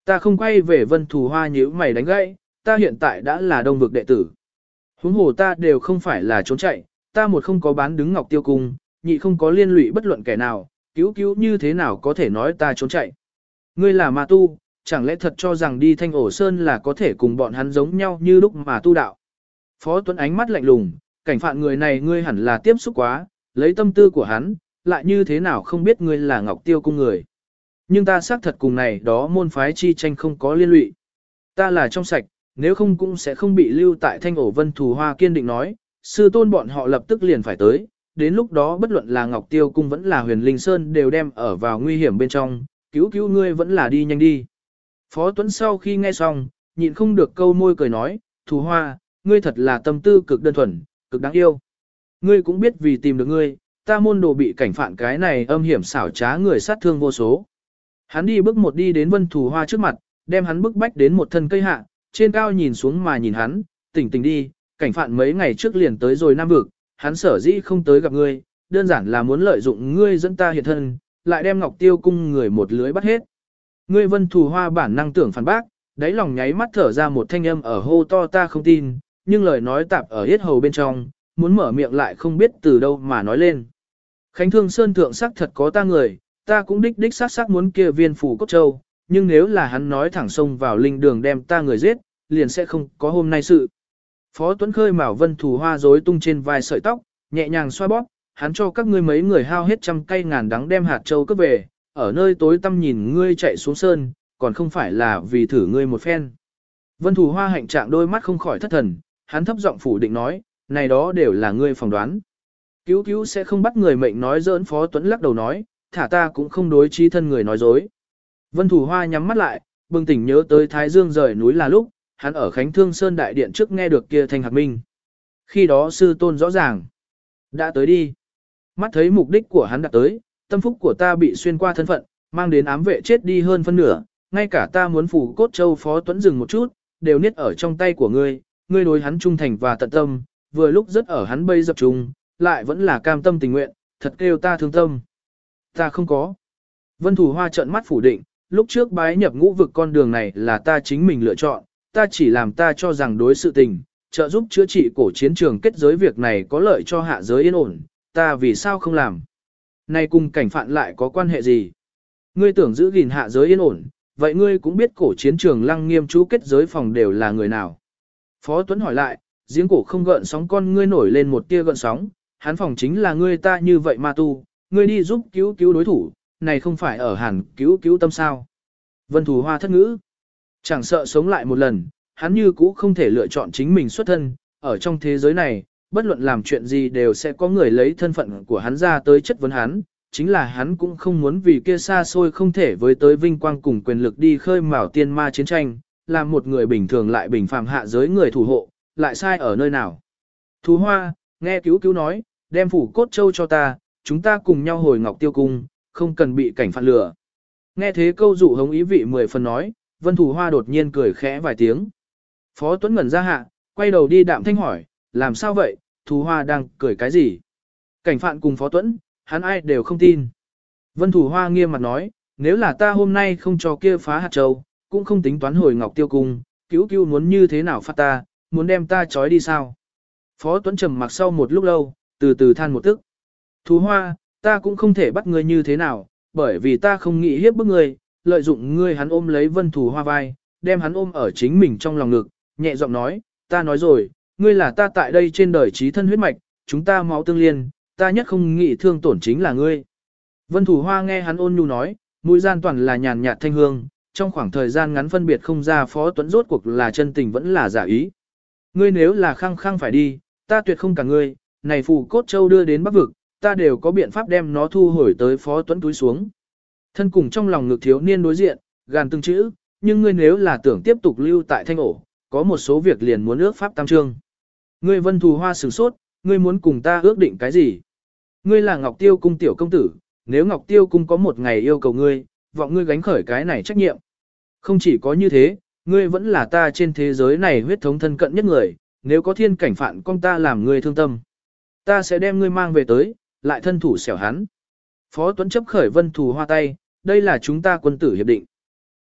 Ta không quay về Vân Thù Hoa nhíu mày đánh gãy, ta hiện tại đã là đông vực đệ tử. Huống hồ ta đều không phải là trốn chạy, ta một không có bán đứng Ngọc Tiêu Cung, nhị không có liên lụy bất luận kẻ nào, cứu cứu như thế nào có thể nói ta trốn chạy. Ngươi là ma tu, chẳng lẽ thật cho rằng đi Thanh Ổ Sơn là có thể cùng bọn hắn giống nhau như lúc mà tu đạo. Phó Tuấn ánh mắt lạnh lùng, cảnh phạn người này ngươi hẳn là tiếp xúc quá, lấy tâm tư của hắn, lại như thế nào không biết ngươi là Ngọc Tiêu Cung người. Nhưng ta xác thật cùng này đó môn phái chi tranh không có liên lụy. Ta là trong sạch, nếu không cũng sẽ không bị lưu tại Thanh Ổ Vân Thù Hoa kiên định nói, sư tôn bọn họ lập tức liền phải tới, đến lúc đó bất luận là Ngọc Tiêu Cung vẫn là Huyền Linh Sơn đều đem ở vào nguy hiểm bên trong, cứu cứu ngươi vẫn là đi nhanh đi. Phó Tuấn sau khi nghe xong, nhịn không được câu môi cười nói, Thù Hoa, ngươi thật là tâm tư cực đơn thuần, cực đáng yêu. Ngươi cũng biết vì tìm được ngươi, ta môn đồ bị cảnh phạn cái này âm hiểm xảo trá người sát thương vô số. Hắn đi bước một đi đến Vân Thù Hoa trước mặt, đem hắn bức bách đến một thân cây hạ, trên cao nhìn xuống mà nhìn hắn, tỉnh tỉnh đi, cảnh phạn mấy ngày trước liền tới rồi Nam Vực, hắn sở dĩ không tới gặp ngươi, đơn giản là muốn lợi dụng ngươi dẫn ta hiện thân, lại đem Ngọc Tiêu Cung người một lưới bắt hết. Ngươi Vân Thù Hoa bản năng tưởng phản bác, đáy lòng nháy mắt thở ra một thanh âm ở hô to ta không tin, nhưng lời nói tạp ở yết hầu bên trong, muốn mở miệng lại không biết từ đâu mà nói lên. Khánh Thương Sơn thượng sắc thật có ta người, ta cũng đích đích sát sắc muốn kia viên phủ cốt châu, nhưng nếu là hắn nói thẳng xông vào linh đường đem ta người giết, liền sẽ không có hôm nay sự. Phó Tuấn khơi mào Vân Thù Hoa rối tung trên vai sợi tóc, nhẹ nhàng xoa bóp, hắn cho các ngươi mấy người hao hết trăm cây ngàn đắng đem hạt châu cướp về, ở nơi tối tăm nhìn ngươi chạy xuống sơn, còn không phải là vì thử ngươi một phen. Vân Thù Hoa hạnh trạng đôi mắt không khỏi thất thần, hắn thấp giọng phủ định nói, này đó đều là ngươi phỏng đoán. Cứu cứu sẽ không bắt người mệnh nói giỡn. Phó Tuấn lắc đầu nói, thả ta cũng không đối trí thân người nói dối. Vân Thù Hoa nhắm mắt lại, bừng tỉnh nhớ tới Thái Dương rời núi là lúc, hắn ở Khánh Thương Sơn đại điện trước nghe được kia thanh hạt minh. Khi đó sư tôn rõ ràng, đã tới đi. Mắt thấy mục đích của hắn đã tới, tâm phúc của ta bị xuyên qua thân phận, mang đến ám vệ chết đi hơn phân nửa, ngay cả ta muốn phủ cốt châu. Phó Tuấn dừng một chút, đều niết ở trong tay của ngươi, ngươi đối hắn trung thành và tận tâm, vừa lúc rất ở hắn bây dập trùng, lại vẫn là cam tâm tình nguyện, thật kêu ta thương tâm. Ta không có. Vân Thù Hoa trợn mắt phủ định, lúc trước bái nhập ngũ vực con đường này là ta chính mình lựa chọn, ta chỉ làm ta cho rằng đối sự tình, trợ giúp chữa trị cổ chiến trường kết giới việc này có lợi cho hạ giới yên ổn, ta vì sao không làm? Này cùng cảnh phạn lại có quan hệ gì? Ngươi tưởng giữ gìn hạ giới yên ổn, vậy ngươi cũng biết cổ chiến trường lăng nghiêm chú kết giới phòng đều là người nào? Phó Tuấn hỏi lại, giếng cổ không gợn sóng con ngươi nổi lên một tia gợn sóng, hắn phòng chính là ngươi ta như vậy ma tu, ngươi đi giúp cứu cứu đối thủ, này không phải ở hàn cứu cứu tâm sao? Vân Thù Hoa thất ngữ, chẳng sợ sống lại một lần, hắn như cũ không thể lựa chọn chính mình xuất thân, ở trong thế giới này, bất luận làm chuyện gì đều sẽ có người lấy thân phận của hắn ra tới chất vấn hắn, chính là hắn cũng không muốn vì kia xa xôi không thể với tới vinh quang cùng quyền lực đi khơi mào tiên ma chiến tranh, làm một người bình thường lại bình phàm hạ giới người thủ hộ, lại sai ở nơi nào. Thú Hoa, nghe cứu cứu nói, đem phủ cốt châu cho ta, chúng ta cùng nhau hồi Ngọc Tiêu Cung, không cần bị cảnh phạt lừa. Nghe thế câu dụ hống ý vị mười phần nói, Vân Thù Hoa đột nhiên cười khẽ vài tiếng. Phó Tuấn ngẩn ra hạ, quay đầu đi đạm thanh hỏi, làm sao vậy, Thù Hoa đang cười cái gì? Cảnh phạn cùng Phó Tuấn, hắn ai đều không tin. Vân Thù Hoa nghiêm mặt nói, nếu là ta hôm nay không cho kia phá hạt châu, cũng không tính toán hồi Ngọc Tiêu Cung, cứu cứu muốn như thế nào phát ta, muốn đem ta trói đi sao? Phó Tuấn trầm mặc sau một lúc lâu, từ từ than một tức. Thù Hoa, ta cũng không thể bắt ngươi như thế nào, bởi vì ta không nghĩ hiếp bức ngươi, lợi dụng ngươi. Hắn ôm lấy Vân Thù Hoa vai, đem hắn ôm ở chính mình trong lòng ngực, nhẹ giọng nói, ta nói rồi, ngươi là ta tại đây trên đời trí thân huyết mạch, chúng ta máu tương liên, ta nhất không nghĩ thương tổn chính là ngươi. Vân Thù Hoa nghe hắn ôn nhu nói, mũi gian toàn là nhàn nhạt thanh hương, trong khoảng thời gian ngắn phân biệt không ra Phó Tuấn rốt cuộc là chân tình vẫn là giả ý. Ngươi nếu là khăng khăng phải đi, ta tuyệt không cả ngươi, này phù cốt châu đưa đến Bắc vực, ta đều có biện pháp đem nó thu hồi tới. Phó Tuấn túi xuống. Thân cùng trong lòng ngực thiếu niên đối diện, gàn từng chữ, nhưng ngươi nếu là tưởng tiếp tục lưu tại Thanh Ổ, có một số việc liền muốn ước pháp tam trương. Ngươi Vân Thù Hoa sửng sốt, ngươi muốn cùng ta ước định cái gì? Ngươi là Ngọc Tiêu Cung tiểu công tử, nếu Ngọc Tiêu Cung có một ngày yêu cầu ngươi, vọng ngươi gánh khởi cái này trách nhiệm. Không chỉ có như thế, ngươi vẫn là ta trên thế giới này huyết thống thân cận nhất người, nếu có thiên cảnh phạn con ta làm ngươi thương tâm, ta sẽ đem ngươi mang về tới, lại thân thủ xẻo hắn. Phó Tuấn chấp khởi Vân Thù Hoa tay, đây là chúng ta quân tử hiệp định.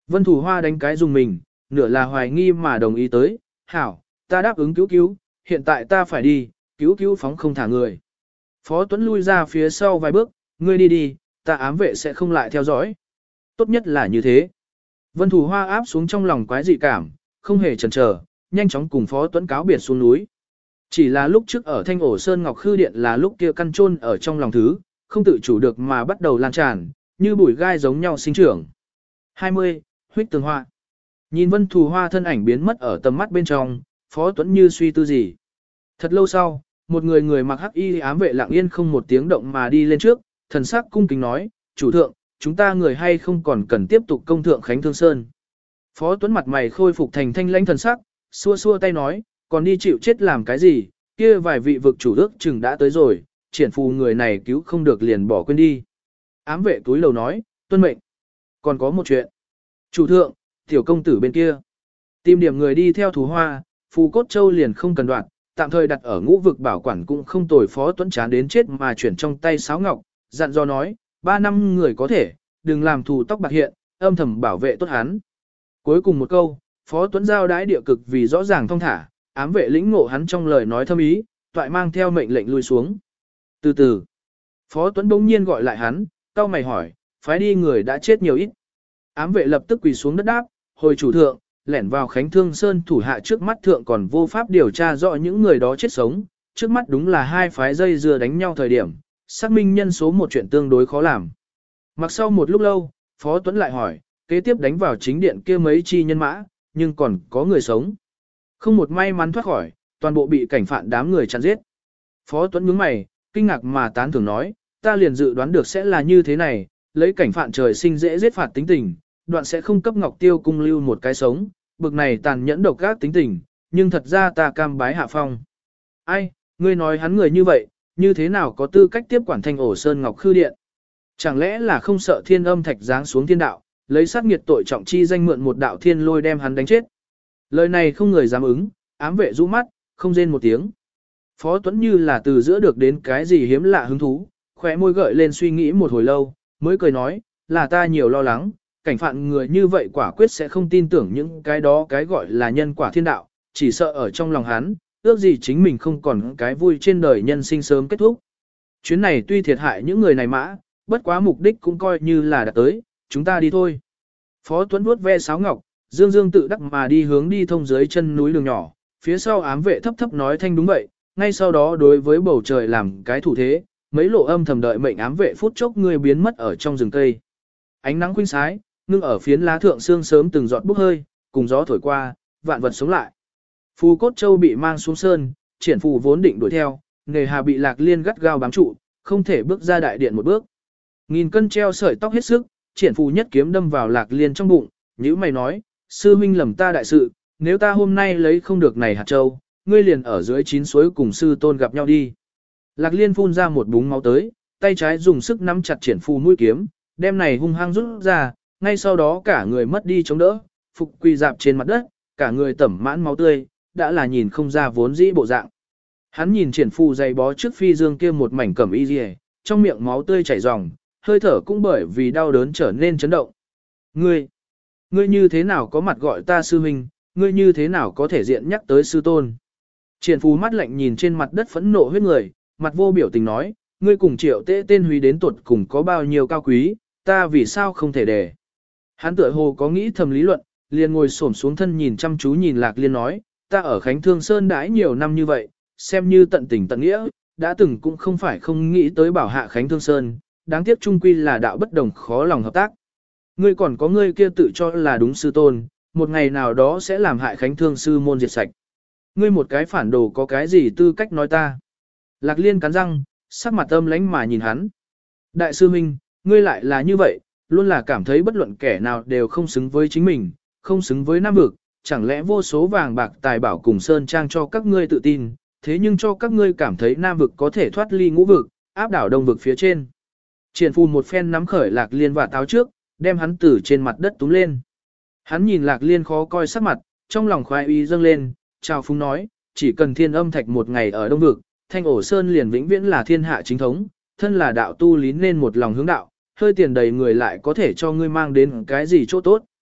Vân Thủ Hoa đánh cái dùng mình, nửa là hoài nghi mà đồng ý tới, hảo, ta đáp ứng cứu cứu, hiện tại ta phải đi, cứu cứu phóng không thả người. Phó Tuấn lui ra phía sau vài bước, ngươi đi đi, ta ám vệ sẽ không lại theo dõi. Tốt nhất là như thế. Vân Thủ Hoa áp xuống trong lòng quái dị cảm, không hề chần chờ, nhanh chóng cùng Phó Tuấn cáo biệt xuống núi. Chỉ là lúc trước ở Thanh Ổ Sơn Ngọc Khư Điện là lúc kia căn chôn ở trong lòng thứ, không tự chủ được mà bắt đầu lan tràn, như bụi gai giống nhau sinh trưởng. hai mươi. Huyết tường hoa. Nhìn Vân Thủ Hoa thân ảnh biến mất ở tầm mắt bên trong, Phó Tuấn như suy tư gì. Thật lâu sau, một người người mặc hắc y ám vệ lặng yên không một tiếng động mà đi lên trước, thần sắc cung kính nói, chủ thượng, chúng ta người hay không còn cần tiếp tục công thượng Khánh Thương Sơn. Phó Tuấn mặt mày khôi phục thành thanh lãnh thần sắc, xua xua tay nói, còn đi chịu chết làm cái gì, kia vài vị vực chủ ước chừng đã tới rồi, triển phù người này cứu không được liền bỏ quên đi. Ám vệ túi lầu nói, tuân mệnh. Còn có một chuyện. Chủ thượng, tiểu công tử bên kia. Tìm điểm người đi theo Thủ Hoa, Phù Cốt Châu liền không cần đoạn, tạm thời đặt ở ngũ vực bảo quản cũng không tồi. Phó Tuấn chán đến chết mà chuyển trong tay sáo ngọc, dặn dò nói, ba năm người có thể, đừng làm thù tóc bạc hiện, âm thầm bảo vệ tốt hắn. Cuối cùng một câu, Phó Tuấn giao đái địa cực vì rõ ràng thông thả, ám vệ lĩnh ngộ hắn trong lời nói thâm ý, toại mang theo mệnh lệnh lui xuống. Từ từ, Phó Tuấn bỗng nhiên gọi lại hắn, cau mày hỏi, phái đi người đã chết nhiều ít. Ám vệ lập tức quỳ xuống đất đáp, hồi chủ thượng, lẻn vào Khánh Thương Sơn thủ hạ trước mắt thượng còn vô pháp điều tra rõ những người đó chết sống, trước mắt đúng là hai phái dây dưa đánh nhau thời điểm, xác minh nhân số một chuyện tương đối khó làm. Mặc sau một lúc lâu, Phó Tuấn lại hỏi, kế tiếp đánh vào chính điện kia mấy chi nhân mã, nhưng còn có người sống. Không một may mắn thoát khỏi, toàn bộ bị cảnh phạn đám người chặn giết. Phó Tuấn nhướng mày, kinh ngạc mà tán thưởng nói, ta liền dự đoán được sẽ là như thế này, lấy cảnh phạn trời sinh dễ giết phạt tính tình, đoạn sẽ không cấp Ngọc Tiêu cung lưu một cái sống, bực này tàn nhẫn độc ác tính tình, nhưng thật ra ta cam bái hạ phong. Ai, ngươi nói hắn người như vậy, như thế nào có tư cách tiếp quản Thanh Ổ Sơn Ngọc Khư Điện? Chẳng lẽ là không sợ thiên âm thạch giáng xuống thiên đạo, lấy sát nghiệt tội trọng chi danh mượn một đạo thiên lôi đem hắn đánh chết? Lời này không người dám ứng, ám vệ rũ mắt, không rên một tiếng. Phó Tuấn như là từ giữa được đến cái gì hiếm lạ hứng thú, khóe môi gợi lên suy nghĩ một hồi lâu, mới cười nói, là ta nhiều lo lắng, cảnh phạn người như vậy quả quyết sẽ không tin tưởng những cái đó cái gọi là nhân quả thiên đạo, chỉ sợ ở trong lòng hắn, ước gì chính mình không còn cái vui trên đời nhân sinh sớm kết thúc. Chuyến này tuy thiệt hại những người này mã, bất quá mục đích cũng coi như là đã tới, chúng ta đi thôi. Phó Tuấn vuốt ve sáo ngọc, dương dương tự đắc mà đi hướng đi thông dưới chân núi đường nhỏ, phía sau ám vệ thấp thấp nói thanh đúng vậy, ngay sau đó đối với bầu trời làm cái thủ thế, mấy lộ âm thầm đợi mệnh ám vệ phút chốc người biến mất ở trong rừng cây. Ánh nắng khuynh sái, ngưng ở phiến lá thượng sương sớm từng giọt bốc hơi, cùng gió thổi qua, vạn vật sống lại. Phù Cốt Châu bị mang xuống sơn, triển phù vốn định đuổi theo, nghề hà bị Lạc Liên gắt gao bám trụ, không thể bước ra đại điện một bước. Nghìn cân treo sợi tóc hết sức, triển phù nhất kiếm đâm vào Lạc Liên trong bụng, nhữ mày nói, sư huynh lầm ta đại sự, nếu ta hôm nay lấy không được này hạt châu, ngươi liền ở dưới chín suối cùng sư tôn gặp nhau đi. Lạc Liên phun ra một búng máu tới, tay trái dùng sức nắm chặt triển phù mũi kiếm, đem này hung hăng rút ra, ngay sau đó cả người mất đi chống đỡ, phục quỳ dạp trên mặt đất, cả người tẩm mãn máu tươi, đã là nhìn không ra vốn dĩ bộ dạng. Hắn nhìn triển phù dày bó trước phi dương kia một mảnh cẩm y liề, trong miệng máu tươi chảy ròng, hơi thở cũng bởi vì đau đớn trở nên chấn động. Ngươi, ngươi như thế nào có mặt gọi ta sư huynh, ngươi như thế nào có thể diện nhắc tới sư tôn? Triển phù mắt lạnh nhìn trên mặt đất phẫn nộ huyết người, mặt vô biểu tình nói, ngươi cùng triệu tế tên Huy đến tuột cùng có bao nhiêu cao quý, ta vì sao không thể để. Hắn tựa hồ có nghĩ thầm lý luận, liền ngồi xổm xuống thân nhìn chăm chú nhìn Lạc Liên nói, ta ở Khánh Thương Sơn đãi nhiều năm như vậy, xem như tận tình tận nghĩa, đã từng cũng không phải không nghĩ tới bảo hạ Khánh Thương Sơn, đáng tiếc chung quy là đạo bất đồng khó lòng hợp tác. Ngươi còn có ngươi kia tự cho là đúng sư tôn, một ngày nào đó sẽ làm hại Khánh Thương sư môn diệt sạch. Ngươi một cái phản đồ có cái gì tư cách nói ta? Lạc Liên cắn răng, sắc mặt âm lãnh mà nhìn hắn. Đại sư huynh, ngươi lại là như vậy, luôn là cảm thấy bất luận kẻ nào đều không xứng với chính mình, không xứng với Nam vực, chẳng lẽ vô số vàng bạc tài bảo cùng sơn trang cho các ngươi tự tin, thế nhưng cho các ngươi cảm thấy Nam vực có thể thoát ly ngũ vực, áp đảo Đông vực phía trên. Triển phù một phen nắm khởi Lạc Liên và táo trước, đem hắn từ trên mặt đất túm lên. Hắn nhìn Lạc Liên khó coi sắc mặt, trong lòng khoái ý dâng lên, chào phúng nói, chỉ cần thiên âm thạch một ngày ở Đông vực, Thanh Ổ Sơn liền vĩnh viễn là thiên hạ chính thống, thân là đạo tu lín nên một lòng hướng đạo, hơi tiền đầy người lại có thể cho ngươi mang đến cái gì chỗ tốt.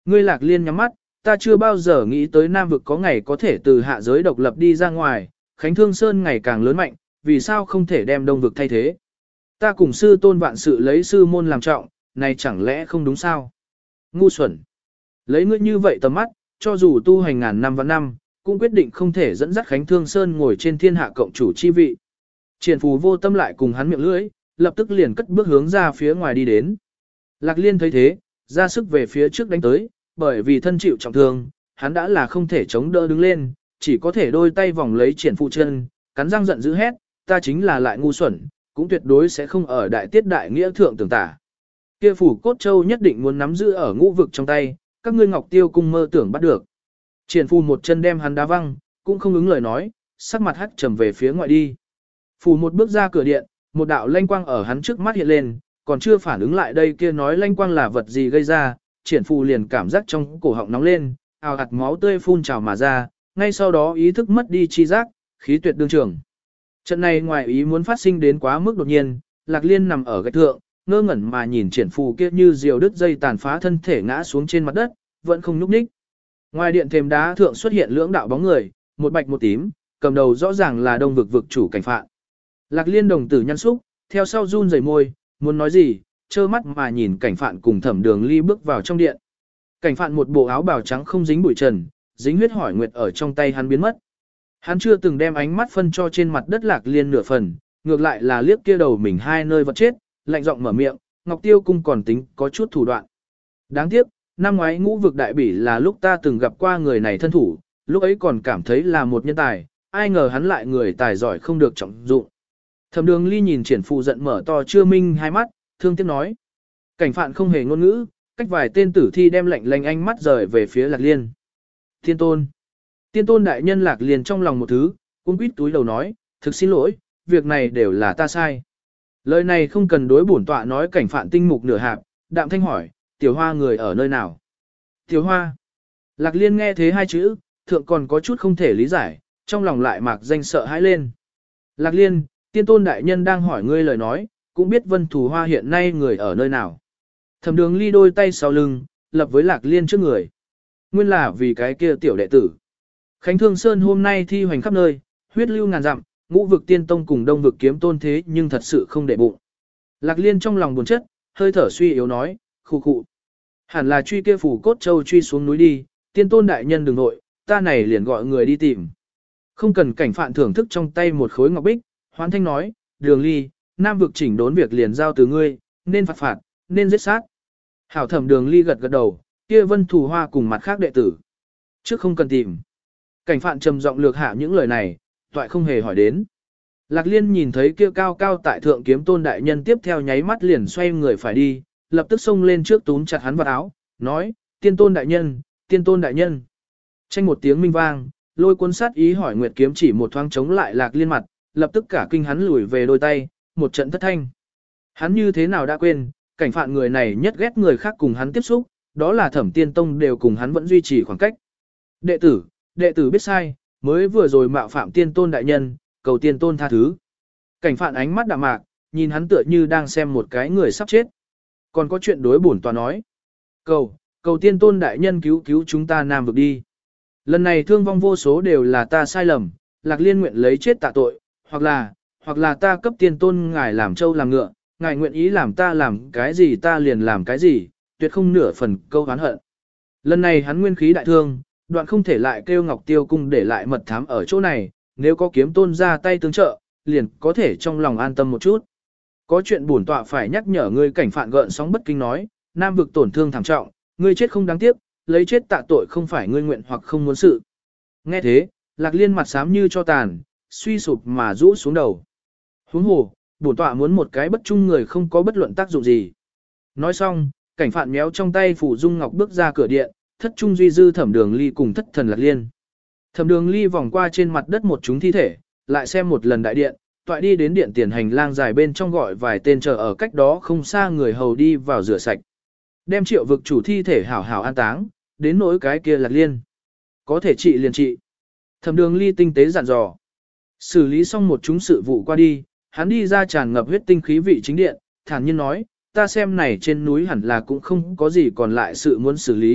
Ngươi Lạc Liên nhắm mắt, ta chưa bao giờ nghĩ tới Nam vực có ngày có thể từ hạ giới độc lập đi ra ngoài, Khánh Thương Sơn ngày càng lớn mạnh, vì sao không thể đem Đông vực thay thế? Ta cùng sư tôn vạn sự lấy sư môn làm trọng, này chẳng lẽ không đúng sao? Ngu xuẩn! Lấy ngươi như vậy tầm mắt, cho dù tu hành ngàn năm và năm, cũng quyết định không thể dẫn dắt Khánh Thương Sơn ngồi trên thiên hạ cộng chủ chi vị. Triển Phù vô tâm lại cùng hắn miệng lưỡi, lập tức liền cất bước hướng ra phía ngoài đi đến. Lạc Liên thấy thế, ra sức về phía trước đánh tới, bởi vì thân chịu trọng thương, hắn đã là không thể chống đỡ đứng lên, chỉ có thể đôi tay vòng lấy Triển Phù chân, cắn răng giận dữ hét, ta chính là lại ngu xuẩn, cũng tuyệt đối sẽ không ở đại tiết đại nghĩa thượng tưởng tả. Kia phủ cốt châu nhất định muốn nắm giữ ở ngũ vực trong tay, các ngươi Ngọc Tiêu cung mơ tưởng bắt được. Triển Phù một chân đem hắn đá văng, cũng không ứng lời nói, sắc mặt hắt trầm về phía ngoài đi. Phù một bước ra cửa điện, một đạo lanh quang ở hắn trước mắt hiện lên, còn chưa phản ứng lại đây kia nói lanh quang là vật gì gây ra, Triển Phù liền cảm giác trong cổ họng nóng lên, ào hạt máu tươi phun trào mà ra, ngay sau đó ý thức mất đi chi giác, khí tuyệt đương trường. Trận này ngoài ý muốn phát sinh đến quá mức đột nhiên, Lạc Liên nằm ở gạch thượng, ngơ ngẩn mà nhìn Triển Phù kia như diều đứt dây tàn phá thân thể ngã xuống trên mặt đất, vẫn không nhúc nhích. Ngoài điện thềm đá thượng xuất hiện lưỡng đạo bóng người, một bạch một tím, cầm đầu rõ ràng là Đông vực vực chủ Cảnh Phạn. Lạc Liên đồng tử nhăn xúc, theo sau run rẩy môi, muốn nói gì, trơ mắt mà nhìn Cảnh Phạn cùng Thẩm Đường Ly bước vào trong điện. Cảnh Phạn một bộ áo bào trắng không dính bụi trần, dính huyết hỏi nguyệt ở trong tay hắn biến mất. Hắn chưa từng đem ánh mắt phân cho trên mặt đất Lạc Liên nửa phần, ngược lại là liếc kia đầu mình hai nơi vật chết, lạnh giọng mở miệng, Ngọc Tiêu cung còn tính có chút thủ đoạn. Đáng tiếc, năm ngoái ngũ vực đại bỉ là lúc ta từng gặp qua người này thân thủ, lúc ấy còn cảm thấy là một nhân tài, ai ngờ hắn lại người tài giỏi không được trọng dụng. Thẩm Đường Ly nhìn Triển Phù giận mở to chưa minh hai mắt, thương tiếc nói. Cảnh Phạn không hề ngôn ngữ, cách vài tên tử thi đem lạnh lạnh ánh mắt rời về phía Lạc Liên. Thiên tôn. Tiên tôn đại nhân Lạc Liên trong lòng một thứ, cũng quýt túi đầu nói, thực xin lỗi, việc này đều là ta sai. Lời này không cần đối bổn tọa nói. Cảnh Phạn tinh mục nửa hạp, đạm thanh hỏi, Tiểu Hoa người ở nơi nào? Tiểu Hoa. Lạc Liên nghe thế hai chữ, thượng còn có chút không thể lý giải, trong lòng lại mạc danh sợ hãi lên. Lạc Liên, tiên tôn đại nhân đang hỏi ngươi lời nói, cũng biết Vân Thù Hoa hiện nay người ở nơi nào. Thẩm Đường Ly đôi tay sau lưng, lập với Lạc Liên trước người. Nguyên là vì cái kia tiểu đệ tử. Khánh Thương Sơn hôm nay thi hoành khắp nơi, huyết lưu ngàn dặm, ngũ vực tiên tông cùng đông vực kiếm tôn thế nhưng thật sự không để bụng. Lạc Liên trong lòng buồn chất, hơi thở suy yếu nói, khụ khụ. Hẳn là truy kia phủ cốt châu truy xuống núi đi, tiên tôn đại nhân đừng nội, ta này liền gọi người đi tìm. Không cần Cảnh Phạn thưởng thức trong tay một khối ngọc bích, Hoán Thanh nói, Đường Ly, Nam vực chỉnh đốn việc liền giao từ ngươi, nên phạt phạt, nên giết sát. Hảo Thẩm Đường Ly gật gật đầu, kia Vân Thù Hoa cùng mặt khác đệ tử. Trước không cần tìm. Cảnh Phạn trầm giọng lược hạ những lời này, toại không hề hỏi đến. Lạc Liên nhìn thấy kia cao cao tại thượng kiếm tôn đại nhân tiếp theo nháy mắt liền xoay người phải đi, lập tức xông lên trước túm chặt hắn vào áo, nói, tiên tôn đại nhân, tiên tôn đại nhân. Tranh một tiếng minh vang, lôi cuốn sát ý hỏi nguyệt kiếm chỉ một thoáng chống lại Lạc Liên mặt, lập tức cả kinh hắn lùi về đôi tay, một trận thất thanh. Hắn như thế nào đã quên, Cảnh Phạn người này nhất ghét người khác cùng hắn tiếp xúc, đó là Thẩm Tiên Tông đều cùng hắn vẫn duy trì khoảng cách. Đệ tử, đệ tử biết sai, mới vừa rồi mạo phạm tiên tôn đại nhân, cầu tiên tôn tha thứ. Cảnh Phạn ánh mắt đạm mạc, nhìn hắn tựa như đang xem một cái người sắp chết. Còn có chuyện đối bổn tòa nói. Cầu, cầu tiên tôn đại nhân cứu cứu chúng ta Nam vực đi. Lần này thương vong vô số đều là ta sai lầm, Lạc Liên nguyện lấy chết tạ tội, hoặc là, hoặc là ta cấp tiên tôn ngài làm trâu làm ngựa, ngài nguyện ý làm ta làm cái gì ta liền làm cái gì, tuyệt không nửa phần câu oán hận. Lần này hắn nguyên khí đại thương, đoạn không thể lại kêu Ngọc Tiêu cung để lại mật thám ở chỗ này, nếu có kiếm tôn ra tay tương trợ, liền có thể trong lòng an tâm một chút. Có chuyện bổn tọa phải nhắc nhở ngươi. Cảnh Phạn gợn sóng bất kinh nói, Nam vực tổn thương thảm trọng, ngươi chết không đáng tiếc, lấy chết tạ tội không phải ngươi nguyện hoặc không muốn sự. Nghe thế, Lạc Liên mặt xám như cho tàn, suy sụp mà rũ xuống đầu. Huống hồ, bổn tọa muốn một cái bất trung người không có bất luận tác dụng gì. Nói xong, Cảnh Phạn méo trong tay phủ dung ngọc bước ra cửa điện, thất trung duy dư Thẩm Đường Ly cùng thất thần Lạc Liên. Thẩm Đường Ly vòng qua trên mặt đất một chúng thi thể, lại xem một lần đại điện, toại đi đến điện tiền hành lang dài bên trong gọi vài tên chờ ở cách đó không xa người hầu đi vào rửa sạch. Đem Triệu vực chủ thi thể hảo hảo an táng, đến nỗi cái kia Lạc Liên. Có thể trị liền trị. Thẩm Đường Ly tinh tế dặn dò. Xử lý xong một chúng sự vụ qua đi, hắn đi ra tràn ngập huyết tinh khí vị chính điện, thản nhiên nói, ta xem này trên núi hẳn là cũng không có gì còn lại sự muốn xử lý,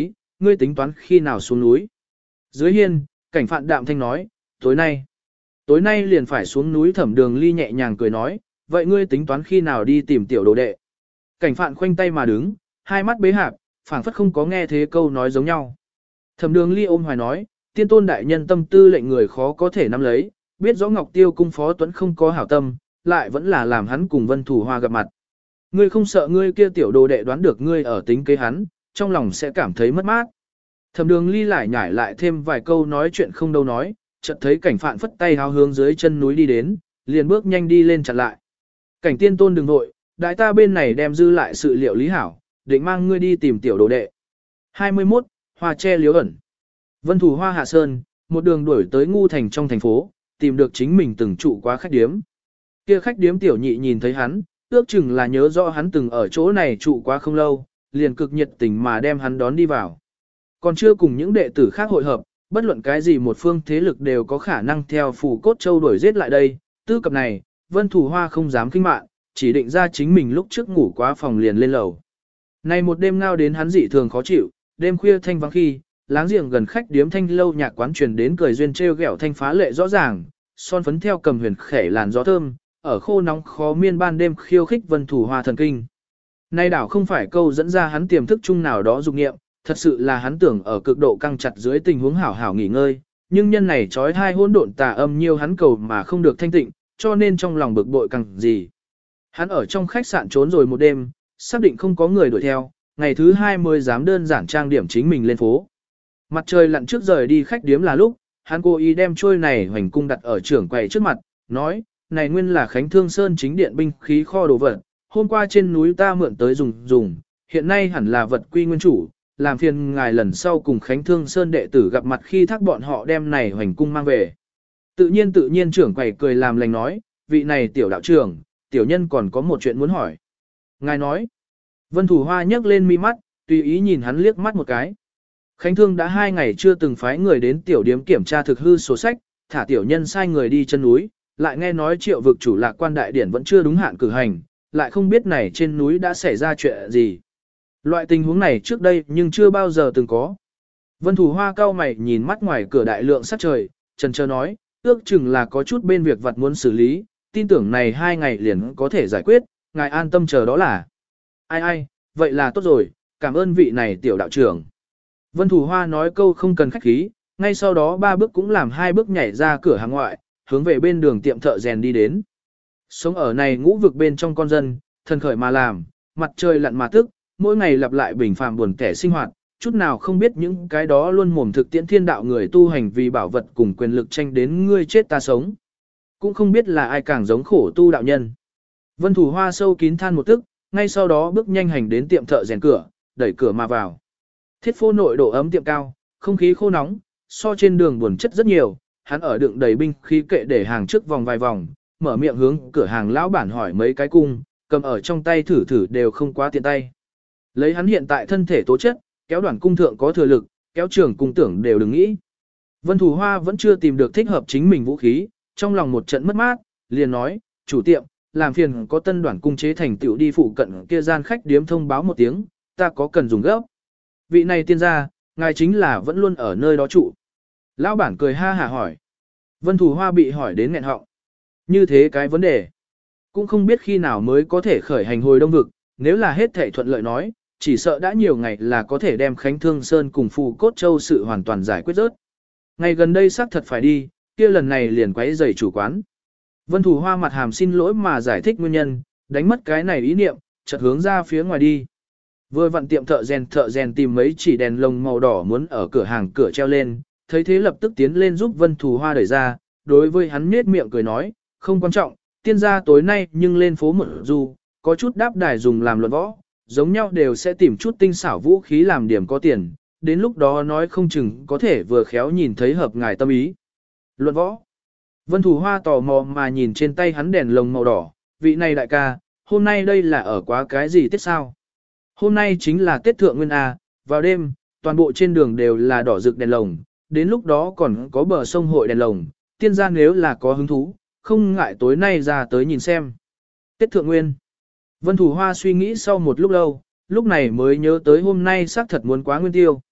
ngươi tính toán khi nào xuống núi. Dưới hiên, cảnh phạn đạm thanh nói, tối nay. Tối nay liền phải xuống núi. Thẩm Đường Ly nhẹ nhàng cười nói, vậy ngươi tính toán khi nào đi tìm tiểu đồ đệ. Cảnh phạn khoanh tay mà đứng, hai mắt bế hạp, phảng phất không có nghe thế câu nói giống nhau. Thẩm Đường Ly ôm hoài nói, tiên tôn đại nhân tâm tư lệnh người khó có thể nắm lấy, biết rõ Ngọc Tiêu cung Phó Tuấn không có hảo tâm, lại vẫn là làm hắn cùng Vân Thủ Hoa gặp mặt. Ngươi không sợ ngươi kia tiểu đồ đệ đoán được ngươi ở tính kế hắn, trong lòng sẽ cảm thấy mất mát. Thẩm Đường Ly lại nhảy lại thêm vài câu nói chuyện không đâu nói, chợt thấy cảnh phạn phất tay háo hướng dưới chân núi đi đến, liền bước nhanh đi lên chặn lại. Cảnh tiên tôn đừng vội, đại ta bên này đem dư lại sự liệu lý hảo, định mang ngươi đi tìm tiểu đồ đệ. hai mươi mốt. Hoa che liếu ẩn. Vân Thủ Hoa hạ sơn, một đường đuổi tới Ngu Thành trong thành phố, tìm được chính mình từng trụ quá khách điếm. Kia khách điếm tiểu nhị nhìn thấy hắn, ước chừng là nhớ rõ hắn từng ở chỗ này trụ quá không lâu, liền cực nhiệt tình mà đem hắn đón đi vào. Còn chưa cùng những đệ tử khác hội hợp, bất luận cái gì một phương thế lực đều có khả năng theo phù cốt châu đuổi giết lại đây, tư cập này, Vân Thủ Hoa không dám kinh mạn, chỉ định ra chính mình lúc trước ngủ quá phòng liền lên lầu. Này một đêm ngao đến hắn dị thường khó chịu, đêm khuya thanh vắng khi, láng giềng gần khách điếm thanh lâu nhạc quán truyền đến cười duyên trêu ghẹo thanh phá lệ rõ ràng, son phấn theo cầm huyền khẻ làn gió thơm, ở khô nóng khó miên ban đêm khiêu khích Vân Thủ Hoa thần kinh. Nay đảo không phải câu dẫn ra hắn tiềm thức chung nào đó dục nghiệm, thật sự là hắn tưởng ở cực độ căng chặt dưới tình huống hảo hảo nghỉ ngơi, nhưng nhân này trói hai hỗn độn tà âm nhiều hắn cầu mà không được thanh tịnh, cho nên trong lòng bực bội càng gì. Hắn ở trong khách sạn trốn rồi một đêm, xác định không có người đuổi theo, ngày thứ hai mới dám đơn giản trang điểm chính mình lên phố. Mặt trời lặn trước rời đi khách điếm là lúc, hắn cố ý đem trôi này hoành cung đặt ở trưởng quầy trước mặt, nói, này nguyên là Khánh Thương Sơn chính điện binh khí kho đồ vật, hôm qua trên núi ta mượn tới dùng dùng, hiện nay hẳn là vật quy nguyên chủ, làm phiền ngài lần sau cùng Khánh Thương Sơn đệ tử gặp mặt khi thác bọn họ đem này hoành cung mang về. Tự nhiên tự nhiên trưởng quầy cười làm lành nói, vị này tiểu đạo trưởng, tiểu nhân còn có một chuyện muốn hỏi. Ngài nói, Vân Thủ Hoa nhấc lên mi mắt, tùy ý nhìn hắn liếc mắt một cái. Khánh Thương đã hai ngày chưa từng phái người đến tiểu điếm kiểm tra thực hư sổ sách, thả tiểu nhân sai người đi chân núi, lại nghe nói triệu vực chủ lạc quan đại điển vẫn chưa đúng hạn cử hành, lại không biết này trên núi đã xảy ra chuyện gì. Loại tình huống này trước đây nhưng chưa bao giờ từng có. Vân Thủ Hoa cao mày nhìn mắt ngoài cửa đại lượng sát trời, trần trơ nói, ước chừng là có chút bên việc vật muốn xử lý, tin tưởng này hai ngày liền có thể giải quyết, ngài an tâm chờ đó là. Ai ai, vậy là tốt rồi, cảm ơn vị này tiểu đạo trưởng. Vân Thủ Hoa nói câu không cần khách khí, ngay sau đó ba bước cũng làm hai bước nhảy ra cửa hàng ngoại, hướng về bên đường tiệm thợ rèn đi đến. Sống ở này ngũ vực bên trong con dân, thần khởi mà làm, mặt trời lặn mà tức, mỗi ngày lặp lại bình phàm buồn kẻ sinh hoạt, chút nào không biết những cái đó luôn mồm thực tiễn thiên đạo người tu hành vì bảo vật cùng quyền lực tranh đến ngươi chết ta sống. Cũng không biết là ai càng giống khổ tu đạo nhân. Vân Thủ Hoa sâu kín than một tức, ngay sau đó bước nhanh hành đến tiệm thợ rèn cửa, đẩy cửa mà vào. Thiết phô nội độ ấm tiệm cao, không khí khô nóng, so trên đường buồn chất rất nhiều, hắn ở đựng đầy binh khí kệ để hàng trước vòng vài vòng, mở miệng hướng cửa hàng lão bản hỏi mấy cái cung, cầm ở trong tay thử thử đều không quá tiện tay. Lấy hắn hiện tại thân thể tố chất, kéo đoàn cung thượng có thừa lực, kéo trường cung tưởng đều đừng nghĩ. Vân Thủ Hoa vẫn chưa tìm được thích hợp chính mình vũ khí, trong lòng một trận mất mát, liền nói, chủ tiệm, làm phiền có tân đoàn cung chế thành tựu đi phụ cận kia gian khách điếm thông báo một tiếng, ta có cần dùng gấp. Vị này tiên gia, ngài chính là vẫn luôn ở nơi đó trụ. Lão bản cười ha hả hỏi. Vân Thủ Hoa bị hỏi đến nghẹn họng. Như thế cái vấn đề, cũng không biết khi nào mới có thể khởi hành hồi đông vực, nếu là hết thể thuận lợi nói, chỉ sợ đã nhiều ngày là có thể đem Khánh Thương Sơn cùng Phù Cốt Châu sự hoàn toàn giải quyết rớt. Ngày gần đây xác thật phải đi, kia lần này liền quấy rầy chủ quán. Vân Thủ Hoa mặt hàm xin lỗi mà giải thích nguyên nhân, đánh mất cái này ý niệm, chợt hướng ra phía ngoài đi. Vừa vặn tiệm thợ rèn thợ rèn tìm mấy chỉ đèn lồng màu đỏ muốn ở cửa hàng cửa treo lên, thấy thế lập tức tiến lên giúp Vân Thủ Hoa đẩy ra, đối với hắn nết miệng cười nói, không quan trọng, tiên gia tối nay nhưng lên phố một du, có chút đáp đài dùng làm luận võ, giống nhau đều sẽ tìm chút tinh xảo vũ khí làm điểm có tiền, đến lúc đó nói không chừng có thể vừa khéo nhìn thấy hợp ngài tâm ý. Luận võ. Vân Thủ Hoa tò mò mà nhìn trên tay hắn đèn lồng màu đỏ, vị này đại ca, hôm nay đây là ở quá cái gì tiết sao? Hôm nay chính là Tết Thượng Nguyên A, vào đêm, toàn bộ trên đường đều là đỏ rực đèn lồng, đến lúc đó còn có bờ sông hội đèn lồng, tiên gia nếu là có hứng thú, không ngại tối nay ra tới nhìn xem. Tết Thượng Nguyên. Vân Thủ Hoa suy nghĩ sau một lúc lâu, lúc này mới nhớ tới hôm nay xác thật muốn quá nguyên tiêu.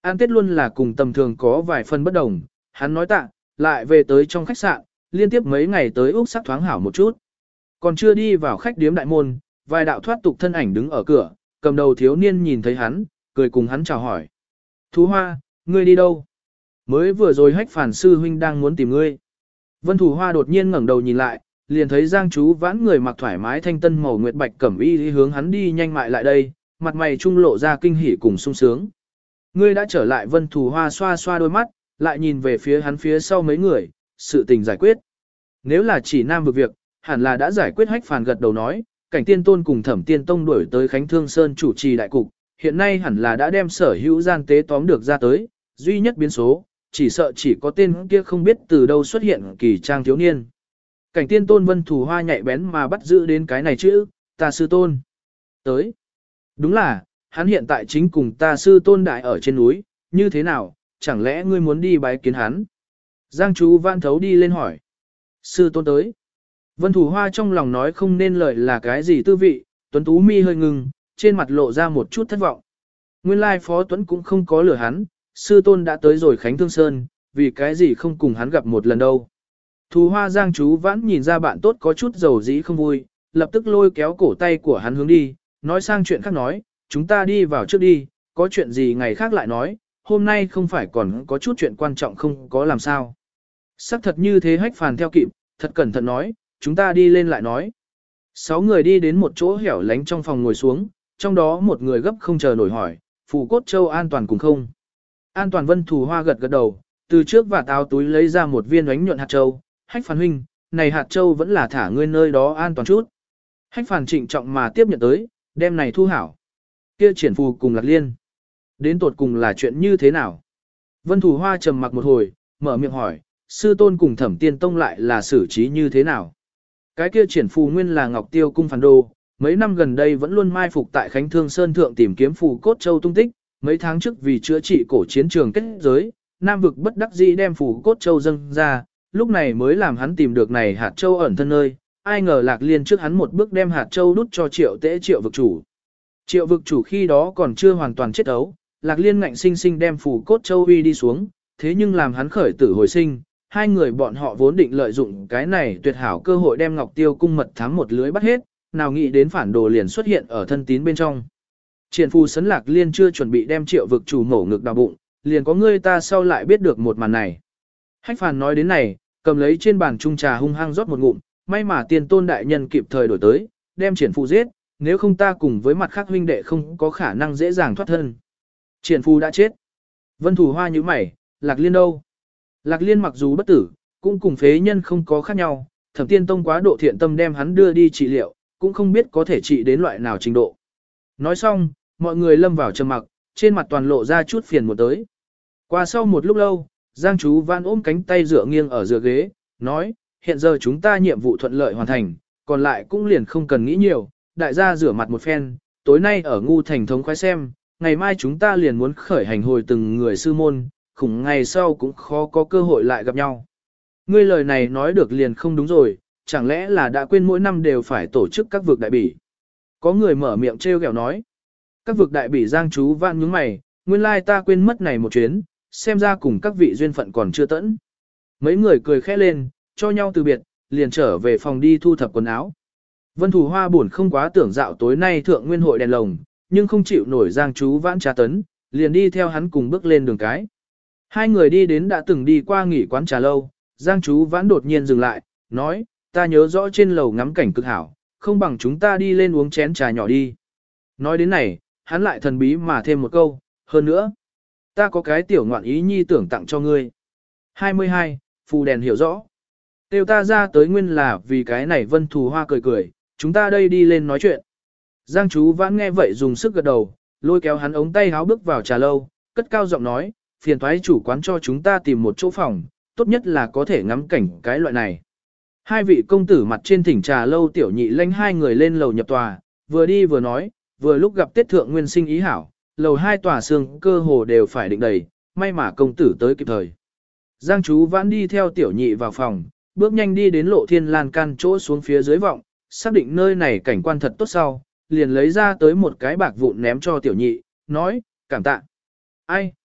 Ăn Tết luôn là cùng tầm thường có vài phần bất đồng, hắn nói tạ, lại về tới trong khách sạn, liên tiếp mấy ngày tới Úc sắc thoáng hảo một chút. Còn chưa đi vào khách điếm đại môn, vài đạo thoát tục thân ảnh đứng ở cửa, cầm đầu thiếu niên nhìn thấy hắn, cười cùng hắn chào hỏi. Thú Hoa, ngươi đi đâu? Mới vừa rồi Hách Phản sư huynh đang muốn tìm ngươi. Vân Thủ Hoa đột nhiên ngẩng đầu nhìn lại, liền thấy Giang Chú Vãn người mặc thoải mái thanh tân màu nguyệt bạch cẩm y đi hướng hắn đi nhanh mại lại đây, mặt mày trung lộ ra kinh hỉ cùng sung sướng. Ngươi đã trở lại. Vân Thủ Hoa xoa xoa đôi mắt, lại nhìn về phía hắn phía sau mấy người, sự tình giải quyết. Nếu là chỉ nam vực việc, hẳn là đã giải quyết. Hách Phàn gật đầu nói, Cảnh Tiên Tôn cùng Thẩm Tiên Tông đuổi tới Khánh Thương Sơn chủ trì đại cục, hiện nay hẳn là đã đem sở hữu gian tế tóm được ra tới, duy nhất biến số, chỉ sợ chỉ có tên kia không biết từ đâu xuất hiện kỳ trang thiếu niên. Cảnh Tiên Tôn Vân Thủ Hoa nhạy bén mà bắt giữ đến cái này chữ, ta sư tôn. Tới. Đúng là, hắn hiện tại chính cùng ta sư tôn đại ở trên núi, như thế nào, chẳng lẽ ngươi muốn đi bái kiến hắn? Giang Chú Văn thấu đi lên hỏi. Sư tôn tới. Vân Thủ Hoa trong lòng nói không nên lời là cái gì tư vị, Tuấn Tú mi hơi ngừng, trên mặt lộ ra một chút thất vọng. Nguyên lai Phó Tuấn cũng không có lừa hắn, sư tôn đã tới rồi Khánh Thương Sơn, vì cái gì không cùng hắn gặp một lần đâu. Thủ Hoa Giang Chú Vãn nhìn ra bạn tốt có chút dầu dĩ không vui, lập tức lôi kéo cổ tay của hắn hướng đi, nói sang chuyện khác nói, chúng ta đi vào trước đi, có chuyện gì ngày khác lại nói, hôm nay không phải còn có chút chuyện quan trọng không có làm sao. Sắc thật như thế. Hách Phàn theo kịp, thật cẩn thận nói, chúng ta đi lên lại nói. Sáu người đi đến một chỗ hẻo lánh trong phòng ngồi xuống, trong đó một người gấp không chờ nổi hỏi, Phù Cốt Châu an toàn cùng không? An toàn. Vân Thủ Hoa gật gật đầu, từ trước và táo túi lấy ra một viên ánh nhuận hạt châu, Hách Phàn huynh, này hạt châu vẫn là thả ngươi nơi đó an toàn chút. Hách Phàn trịnh trọng mà tiếp nhận tới, đem này thu hảo. Kia triển phù cùng Lạc Liên, đến tột cùng là chuyện như thế nào? Vân Thủ Hoa trầm mặc một hồi, mở miệng hỏi, sư tôn cùng Thẩm Tiên Tông lại là xử trí như thế nào? Cái kia triển phù nguyên là Ngọc Tiêu cung phản đồ, mấy năm gần đây vẫn luôn mai phục tại Khánh Thương Sơn thượng tìm kiếm Phù Cốt Châu tung tích, mấy tháng trước vì chữa trị cổ chiến trường kết giới, Nam vực bất đắc dĩ đem Phù Cốt Châu dâng ra, lúc này mới làm hắn tìm được này hạt châu ẩn thân nơi, ai ngờ Lạc Liên trước hắn một bước đem hạt châu đút cho Triệu Tế Triệu vực chủ. Triệu vực chủ khi đó còn chưa hoàn toàn chết ấu, Lạc Liên ngạnh sinh sinh đem Phù Cốt Châu uy đi xuống, thế nhưng làm hắn khởi tử hồi sinh, hai người bọn họ vốn định lợi dụng cái này tuyệt hảo cơ hội đem Ngọc Tiêu cung mật thám một lưới bắt hết, nào nghĩ đến phản đồ liền xuất hiện ở thân tín bên trong. Triển phù sấn Lạc Liên chưa chuẩn bị đem Triệu vực chủ mổ ngực đào bụng, liền có người ta sau lại biết được một màn này. Hách Phàn nói đến này, cầm lấy trên bàn chung trà hung hăng rót một ngụm, may mà Tiên Tôn đại nhân kịp thời đổi tới, đem triển phù giết, nếu không ta cùng với mặt khác huynh đệ không có khả năng dễ dàng thoát thân. Triển phù đã chết. Vân Thủ Hoa nhíu mày, Lạc Liên đâu? Lạc Liên mặc dù bất tử, cũng cùng phế nhân không có khác nhau, Thẩm Tiên Tông quá độ thiện tâm đem hắn đưa đi trị liệu, cũng không biết có thể trị đến loại nào trình độ. Nói xong, mọi người lâm vào trầm mặc, trên mặt toàn lộ ra chút phiền một tới. Qua sau một lúc lâu, Giang Chú Văn ôm cánh tay dựa nghiêng ở dựa ghế, nói, hiện giờ chúng ta nhiệm vụ thuận lợi hoàn thành, còn lại cũng liền không cần nghĩ nhiều, đại gia rửa mặt một phen, tối nay ở ngu thành thống khoái xem, ngày mai chúng ta liền muốn khởi hành hồi từng người sư môn, khủng ngày sau cũng khó có cơ hội lại gặp nhau. Ngươi lời này nói được liền không đúng rồi, chẳng lẽ là đã quên mỗi năm đều phải tổ chức các vực đại bỉ. Có người mở miệng trêu ghẹo nói, các vực đại bỉ. Giang Chú Văn nhướng mày, nguyên lai ta quên mất này một chuyến, xem ra cùng các vị duyên phận còn chưa tẫn. Mấy người cười khẽ lên, cho nhau từ biệt, liền trở về phòng đi thu thập quần áo. Vân Thủ Hoa buồn không quá tưởng dạo tối nay thượng nguyên hội đèn lồng, nhưng không chịu nổi Giang Chú Vãn trà tấn, liền đi theo hắn cùng bước lên đường cái. Hai người đi đến đã từng đi qua nghỉ quán trà lâu, Giang Chú Vãn đột nhiên dừng lại, nói, ta nhớ rõ trên lầu ngắm cảnh cực hảo, không bằng chúng ta đi lên uống chén trà nhỏ đi. Nói đến này, hắn lại thần bí mà thêm một câu, hơn nữa, ta có cái tiểu ngoạn ý nhi tưởng tặng cho ngươi. hai mươi hai, phù đèn hiểu rõ. Tiêu ta ra tới nguyên là vì cái này. Vân Thủ Hoa cười cười, chúng ta đây đi lên nói chuyện. Giang Chú Vãn nghe vậy dùng sức gật đầu, lôi kéo hắn ống tay háo bước vào trà lâu, cất cao giọng nói, phiền toái chủ quán cho chúng ta tìm một chỗ phòng, tốt nhất là có thể ngắm cảnh cái loại này. Hai vị công tử mặt trên thỉnh trà lâu tiểu nhị lanh hai người lên lầu nhập tòa, vừa đi vừa nói, vừa lúc gặp Tết Thượng Nguyên sinh ý hảo, lầu hai tòa xương cơ hồ đều phải định đầy, may mà công tử tới kịp thời. Giang Chú Vãn đi theo tiểu nhị vào phòng, bước nhanh đi đến lộ thiên lan can chỗ xuống phía dưới vọng, xác định nơi này cảnh quan thật tốt sau, liền lấy ra tới một cái bạc vụn ném cho tiểu nhị, nói, cảm tạ. Ai,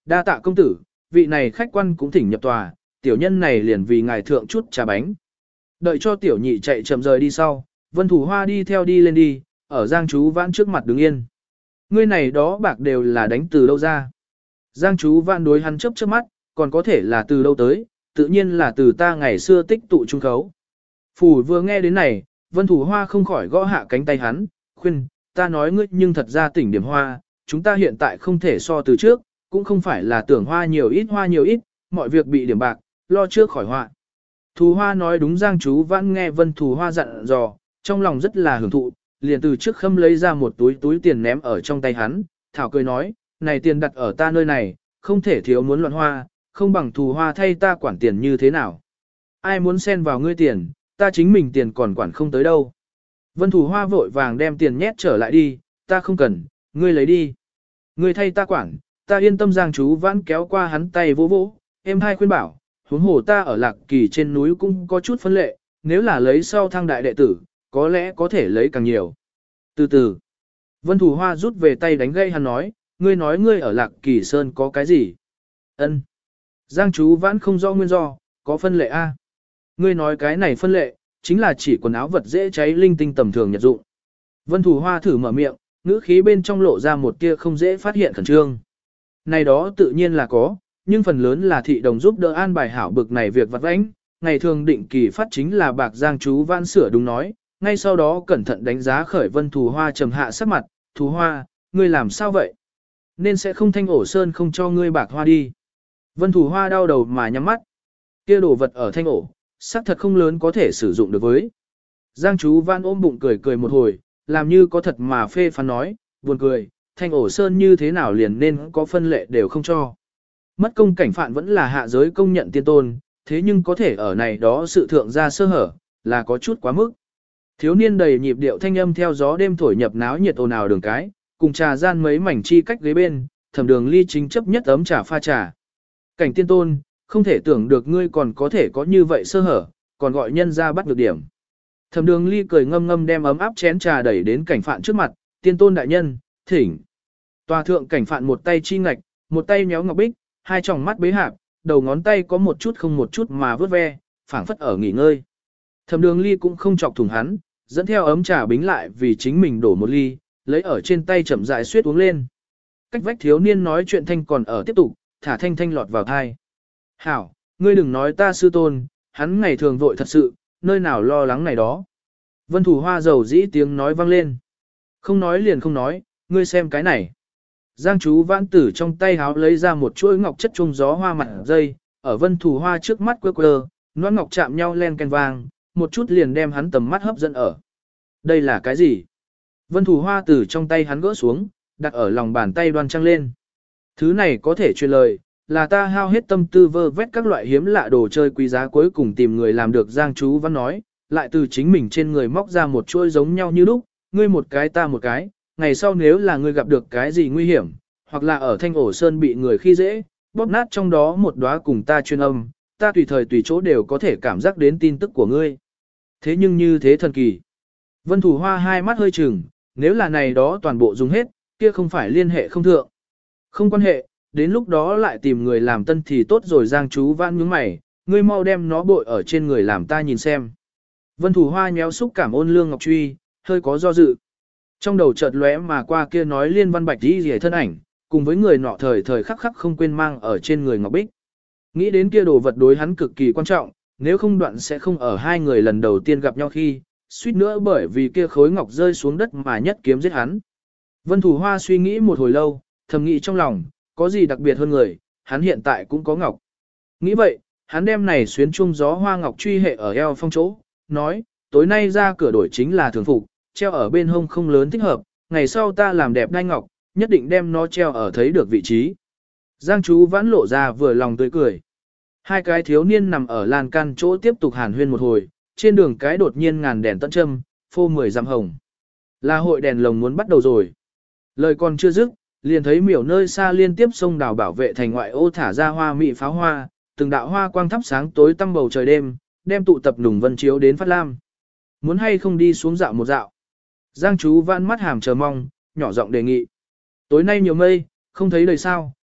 đa tạ công tử, vị này khách quan cũng thỉnh nhập tòa, tiểu nhân này liền vì ngài thượng chút trà bánh. Đợi cho tiểu nhị chạy chậm rời đi sau, Vân Thủ Hoa đi theo đi lên đi, ở Giang Chú Vãn trước mặt đứng yên. Ngươi này đó bạc đều là đánh từ đâu ra? Giang Chú Vãn đối hắn chớp chớp mắt, còn có thể là từ đâu tới, tự nhiên là từ ta ngày xưa tích tụ trung khấu. Phủ vừa nghe đến này, Vân Thủ Hoa không khỏi gõ hạ cánh tay hắn, khuyên, ta nói ngươi nhưng thật ra tỉnh điểm hoa, chúng ta hiện tại không thể so từ trước, cũng không phải là tưởng hoa nhiều ít hoa nhiều ít, mọi việc bị điểm bạc, lo trước khỏi họa. Thù Hoa nói đúng. Giang Chú Vãn nghe Vân Thù Hoa dặn dò, trong lòng rất là hưởng thụ, liền từ trước khâm lấy ra một túi túi tiền ném ở trong tay hắn, thảo cười nói, này tiền đặt ở ta nơi này, không thể thiếu muốn loạn hoa, không bằng Thù Hoa thay ta quản tiền như thế nào. Ai muốn xen vào ngươi tiền, ta chính mình tiền còn quản không tới đâu. Vân Thù Hoa vội vàng đem tiền nhét trở lại đi, ta không cần, ngươi lấy đi. Ngươi thay ta quản, ta yên tâm. Giang Chú Vãn kéo qua hắn tay vỗ vỗ, em hai khuyên bảo, huống hồ ta ở Lạc Kỳ trên núi cũng có chút phân lệ, nếu là lấy sau thăng đại đệ tử, có lẽ có thể lấy càng nhiều. Từ từ, Vân Thủ Hoa rút về tay đánh gây hắn nói, ngươi nói ngươi ở Lạc Kỳ Sơn có cái gì? Ân. Giang Chú Vãn không rõ nguyên do, có phân lệ A. Ngươi nói cái này phân lệ, chính là chỉ quần áo vật dễ cháy linh tinh tầm thường nhật dụng. Vân Thủ Hoa thử mở miệng, ngữ khí bên trong lộ ra một tia không dễ phát hiện khẩn trương. Này đó tự nhiên là có, nhưng phần lớn là thị đồng giúp đỡ an bài hảo bực này việc vặt vãnh, ngày thường định kỳ phát chính là bạc. Giang Chú Vãn sửa đúng nói, ngay sau đó cẩn thận đánh giá khởi Vân Thù Hoa trầm hạ sắc mặt, Thù Hoa, ngươi làm sao vậy? Nên sẽ không Thanh Ổ Sơn không cho ngươi bạc hoa đi. Vân Thù Hoa đau đầu mà nhắm mắt, kia đồ vật ở Thanh Ổ, sắc thật không lớn có thể sử dụng được với. Giang Chú Vãn ôm bụng cười cười một hồi, làm như có thật mà phê phán nói, buồn cười, Thanh Ổ Sơn như thế nào liền nên có phân lệ đều không cho. Mất công cảnh phạn vẫn là hạ giới công nhận tiên tôn, thế nhưng có thể ở này đó sự thượng ra sơ hở, là có chút quá mức. Thiếu niên đầy nhịp điệu thanh âm theo gió đêm thổi nhập náo nhiệt ồn ào đường cái, cùng trà gian mấy mảnh chi cách ghế bên, Thẩm Đường Ly chính chấp nhất ấm trà pha trà. Cảnh tiên tôn, không thể tưởng được ngươi còn có thể có như vậy sơ hở, còn gọi nhân ra bắt được điểm. Thẩm Đường Ly cười ngâm ngâm đem ấm áp chén trà đẩy đến cảnh phạn trước mặt, tiên tôn đại nhân, thỉnh. Tòa thượng cảnh phạn một tay chi ngạch, một tay nhéo ngọc bích, hai tròng mắt bế hạp, đầu ngón tay có một chút không một chút mà vớt ve, phảng phất ở nghỉ ngơi. Thẩm Đường Ly cũng không chọc thủng hắn, dẫn theo ấm trà bính lại vì chính mình đổ một ly, lấy ở trên tay chậm rãi suýt uống lên. Cách vách thiếu niên nói chuyện thanh còn ở tiếp tục, thả thanh thanh lọt vào thai. Hảo, ngươi đừng nói ta sư tôn, hắn ngày thường vội thật sự, nơi nào lo lắng này đó. Vân Thủ Hoa dầu dĩ tiếng nói vang lên. Không nói liền không nói, ngươi xem cái này. Giang Chú Vãn Tử trong tay háo lấy ra một chuỗi ngọc chất trung gió hoa mặt dây, ở Vân Thủ Hoa trước mắt quơ quơ, noãn ngọc chạm nhau len ken vang, một chút liền đem hắn tầm mắt hấp dẫn ở. Đây là cái gì? Vân Thủ Hoa từ trong tay hắn gỡ xuống, đặt ở lòng bàn tay đoan trang lên. Thứ này có thể truyền lời, là ta hao hết tâm tư vơ vét các loại hiếm lạ đồ chơi quý giá cuối cùng tìm người làm được. Giang Chú Vãn nói, lại từ chính mình trên người móc ra một chuỗi giống nhau như lúc, ngươi một cái ta một cái, ngày sau nếu là ngươi gặp được cái gì nguy hiểm, hoặc là ở Thanh Ổ Sơn bị người khi dễ, bóp nát trong đó một đóa cùng ta chuyên âm, ta tùy thời tùy chỗ đều có thể cảm giác đến tin tức của ngươi. Thế nhưng như thế thần kỳ. Vân Thủ Hoa hai mắt hơi chừng, nếu là này đó toàn bộ dùng hết, kia không phải liên hệ không thượng. Không quan hệ, đến lúc đó lại tìm người làm tân thì tốt rồi. Giang Chú Vãn nhướng mày, ngươi mau đem nó bội ở trên người làm ta nhìn xem. Vân Thủ Hoa nhéo xúc cảm ôn lương ngọc truy, hơi có do dự. Trong đầu chợt lóe mà qua kia nói liên văn bạch đi rỉa thân ảnh, cùng với người nọ thời thời khắc khắc không quên mang ở trên người ngọc bích. Nghĩ đến kia đồ vật đối hắn cực kỳ quan trọng, nếu không đoạn sẽ không ở hai người lần đầu tiên gặp nhau khi, suýt nữa bởi vì kia khối ngọc rơi xuống đất mà nhất kiếm giết hắn. Vân Thủ Hoa suy nghĩ một hồi lâu, thầm nghĩ trong lòng, có gì đặc biệt hơn người, hắn hiện tại cũng có ngọc. Nghĩ vậy, hắn đem này xuyến chung gió hoa ngọc truy hệ ở eo phong chỗ, nói, tối nay ra cửa đổi chính là thường phục, treo ở bên hông không lớn thích hợp, ngày sau ta làm đẹp đai ngọc, nhất định đem nó treo ở thấy được vị trí. Giang Chú Vãn lộ ra vừa lòng tươi cười. Hai cái thiếu niên nằm ở lan can chỗ tiếp tục hàn huyên một hồi, trên đường cái đột nhiên ngàn đèn tận châm, phô mười dặm hồng. Là hội đèn lồng muốn bắt đầu rồi. Lời còn chưa dứt, liền thấy miểu nơi xa liên tiếp sông đào bảo vệ thành ngoại ô thả ra hoa mị pháo hoa, từng đạo hoa quang thắp sáng tối tăm bầu trời đêm, đem tụ tập nùng vân chiếu đến phát lam. Muốn hay không đi xuống dạo một dạo? Giang Chú Vãn mắt hàm chờ mong, nhỏ giọng đề nghị. Tối nay nhiều mây, không thấy đời sao,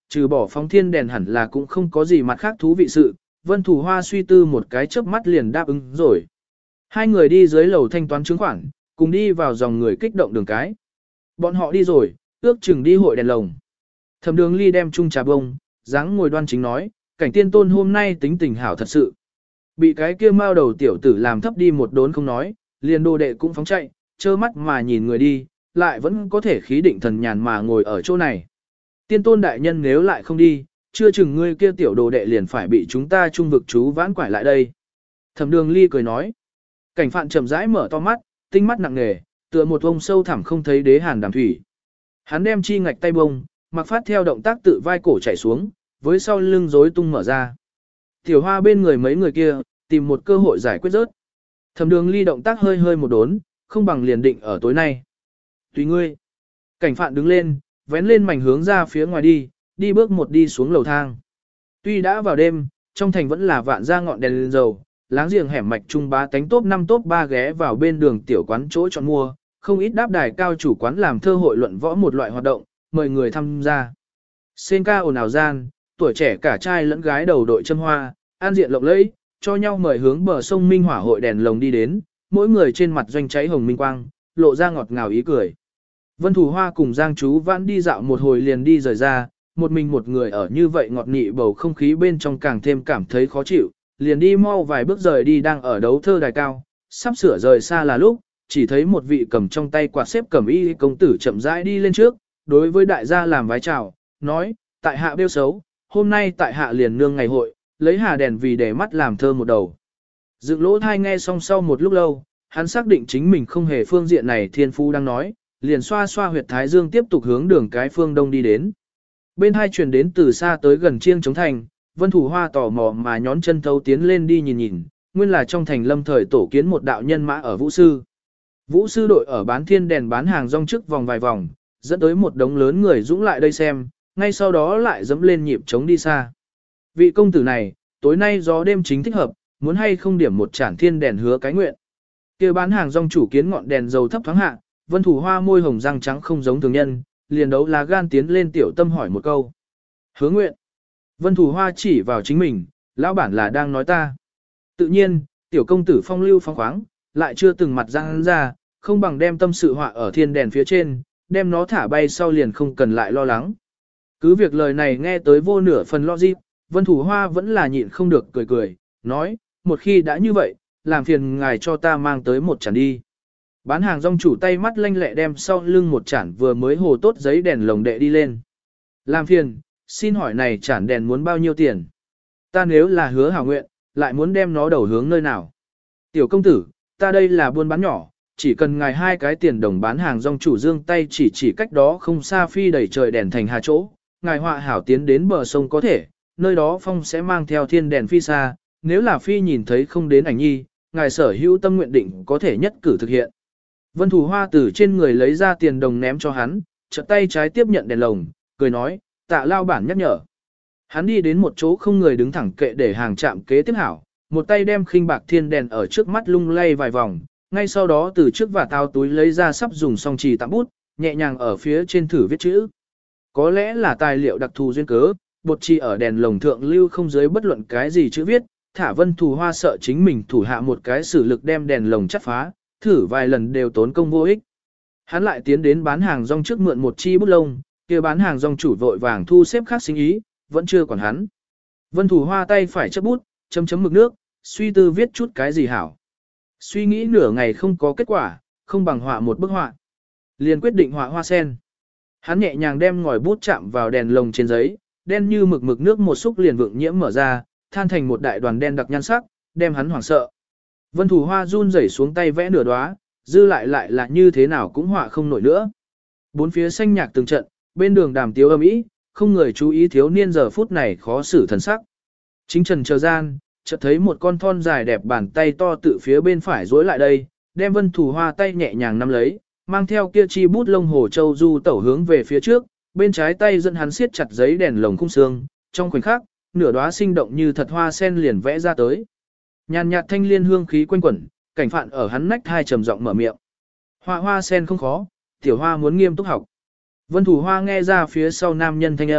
Trừ bỏ phóng thiên đèn hẳn là cũng không có gì mặt khác thú vị sự, Vân Thủ Hoa suy tư một cái chớp mắt liền đáp ứng rồi. Hai người đi dưới lầu thanh toán chứng khoản, cùng đi vào dòng người kích động đường cái. Bọn họ đi rồi, ước chừng đi hội đèn lồng. Thẩm Đường Ly đem chung trà bông, dáng ngồi đoan chính nói, cảnh tiên tôn hôm nay tính tình hảo thật sự. Bị cái kia mao đầu tiểu tử làm thấp đi một đốn không nói, liền đồ đệ cũng phóng chạy, trơ mắt mà nhìn người đi, lại vẫn có thể khí định thần nhàn mà ngồi ở chỗ này. Tiên tôn đại nhân nếu lại không đi, chưa chừng ngươi kia tiểu đồ đệ liền phải bị chúng ta trung vực chú vãn quải lại đây. Thẩm Đường Ly cười nói. Cảnh Phạn chậm rãi mở to mắt, tinh mắt nặng nề, tựa một ông sâu thẳm không thấy đế hàn đàm thủy. Hắn đem chi ngạch tay bông, mặc phát theo động tác tự vai cổ chạy xuống, với sau lưng rối tung mở ra. Tiểu Hoa bên người mấy người kia, tìm một cơ hội giải quyết rớt. Thẩm Đường Ly động tác hơi hơi một đốn, không bằng liền định ở tối nay. Tùy ngươi. Cảnh Phạn đứng lên, vén lên mảnh hướng ra phía ngoài đi, đi bước một đi xuống lầu thang. Tuy đã vào đêm, trong thành vẫn là vạn ra ngọn đèn lên dầu, láng giềng hẻm mạch trung bá tánh top năm top ba ghé vào bên đường tiểu quán chỗ chọn mua, không ít đáp đài cao chủ quán làm thơ hội luận võ một loại hoạt động, mời người tham gia. Sen ca ồn ào gian, tuổi trẻ cả trai lẫn gái đầu đội châm hoa, an diện lộng lẫy, cho nhau mời hướng bờ sông Minh Hỏa hội đèn lồng đi đến, mỗi người trên mặt doanh cháy hồng minh quang, lộ ra ngọt ngào ý cười. Vân Thủ Hoa cùng Giang Chú Vãn đi dạo một hồi liền đi rời ra, một mình một người ở như vậy ngọt nị bầu không khí bên trong càng thêm cảm thấy khó chịu, liền đi mau vài bước rời đi đang ở đấu thơ đài cao, sắp sửa rời xa là lúc, chỉ thấy một vị cầm trong tay quạt xếp cẩm y công tử chậm rãi đi lên trước, đối với đại gia làm vái chào, nói, tại hạ bêu xấu, hôm nay tại hạ liền nương ngày hội, lấy hà đèn vì để mắt làm thơ một đầu. Dựng lỗ thai nghe xong sau một lúc lâu, hắn xác định chính mình không hề phương diện này thiên phu đang nói, liền xoa xoa huyệt thái dương tiếp tục hướng đường cái phương đông đi đến. Bên hai truyền đến từ xa tới gần chiêng chống thành, Vân Thủ Hoa tò mò mà nhón chân thấu tiến lên đi nhìn nhìn, nguyên là trong thành lâm thời tổ kiến một đạo nhân mã ở Vũ Sư. Vũ Sư đội ở bán thiên đèn bán hàng rong trước vòng vài vòng, dẫn tới một đống lớn người dũng lại đây xem, ngay sau đó lại dẫm lên nhịp chống đi xa. Vị công tử này, tối nay gió đêm chính thích hợp, muốn hay không điểm một chản thiên đèn hứa cái nguyện. Kia bán hàng rong chủ kiến ngọn đèn dầu thấp thoáng hạ, Vân Thủ Hoa môi hồng răng trắng không giống thường nhân, liền đấu lá gan tiến lên tiểu tâm hỏi một câu. Hứa nguyện. Vân Thủ Hoa chỉ vào chính mình, lão bản là đang nói ta. Tự nhiên, tiểu công tử phong lưu phong khoáng, lại chưa từng mặt răng ra, không bằng đem tâm sự họa ở thiên đèn phía trên, đem nó thả bay sau liền không cần lại lo lắng. Cứ việc lời này nghe tới vô nửa phần logic, Vân Thủ Hoa vẫn là nhịn không được cười cười, nói, một khi đã như vậy, làm phiền ngài cho ta mang tới một chản đi. Bán hàng rong chủ tay mắt lanh lẹ đem sau lưng một chản vừa mới hồ tốt giấy đèn lồng đệ đi lên. Làm phiền, xin hỏi này chản đèn muốn bao nhiêu tiền? Ta nếu là hứa hảo nguyện, lại muốn đem nó đầu hướng nơi nào? Tiểu công tử, ta đây là buôn bán nhỏ, chỉ cần ngài hai cái tiền đồng bán hàng rong chủ dương tay chỉ chỉ cách đó không xa phi đẩy trời đèn thành hà chỗ, ngài họa hảo tiến đến bờ sông có thể, nơi đó phong sẽ mang theo thiên đèn phi xa, nếu là phi nhìn thấy không đến ảnh nhi, ngài sở hữu tâm nguyện định có thể nhất cử thực hiện. Vân Thủ Hoa từ trên người lấy ra tiền đồng ném cho hắn, chợt tay trái tiếp nhận đèn lồng, cười nói, tạ lao bản nhắc nhở. Hắn đi đến một chỗ không người đứng thẳng kệ để hàng chạm kế tiếp hảo, một tay đem khinh bạc thiên đèn ở trước mắt lung lay vài vòng, ngay sau đó từ trước và tao túi lấy ra sắp dùng xong trì tạm bút, nhẹ nhàng ở phía trên thử viết chữ. Có lẽ là tài liệu đặc thù duyên cớ, bột chì ở đèn lồng thượng lưu không dưới bất luận cái gì chữ viết, thả Vân Thủ Hoa sợ chính mình thủ hạ một cái sử lực đem đèn lồng chắt phá, thử vài lần đều tốn công vô ích. Hắn lại tiến đến bán hàng rong trước mượn một chi bút lông, kia bán hàng rong chủ vội vàng thu xếp khác sinh ý, vẫn chưa còn hắn. Vân Thủ Hoa tay phải chấp bút, chấm chấm mực nước, suy tư viết chút cái gì hảo. Suy nghĩ nửa ngày không có kết quả, không bằng họa một bức họa. Liền quyết định họa hoa sen. Hắn nhẹ nhàng đem ngòi bút chạm vào đèn lồng trên giấy, đen như mực mực nước một xúc liền vượng nhiễm mở ra, than thành một đại đoàn đen đặc nhan sắc, đem hắn hoảng sợ. Vân Thủ Hoa run rẩy xuống tay vẽ nửa đóa, dư lại lại là như thế nào cũng họa không nổi nữa. Bốn phía xanh nhạc từng trận, bên đường đàm tiếu ầm ĩ, không người chú ý thiếu niên giờ phút này khó xử thần sắc. Chính trần chờ gian, chợt thấy một con thon dài đẹp bàn tay to tự phía bên phải duỗi lại đây, đem Vân Thủ Hoa tay nhẹ nhàng nắm lấy, mang theo kia chi bút lông hồ châu du tẩu hướng về phía trước, bên trái tay dẫn hắn siết chặt giấy đèn lồng khung xương, trong khoảnh khắc, nửa đóa sinh động như thật hoa sen liền vẽ ra tới. Nhàn nhạt thanh liên hương khí quanh quẩn, Cảnh Phạn ở hắn nách hai trầm giọng mở miệng. Họa hoa sen không khó, tiểu hoa muốn nghiêm túc học. Vân Thủ Hoa nghe ra phía sau nam nhân thanh âm,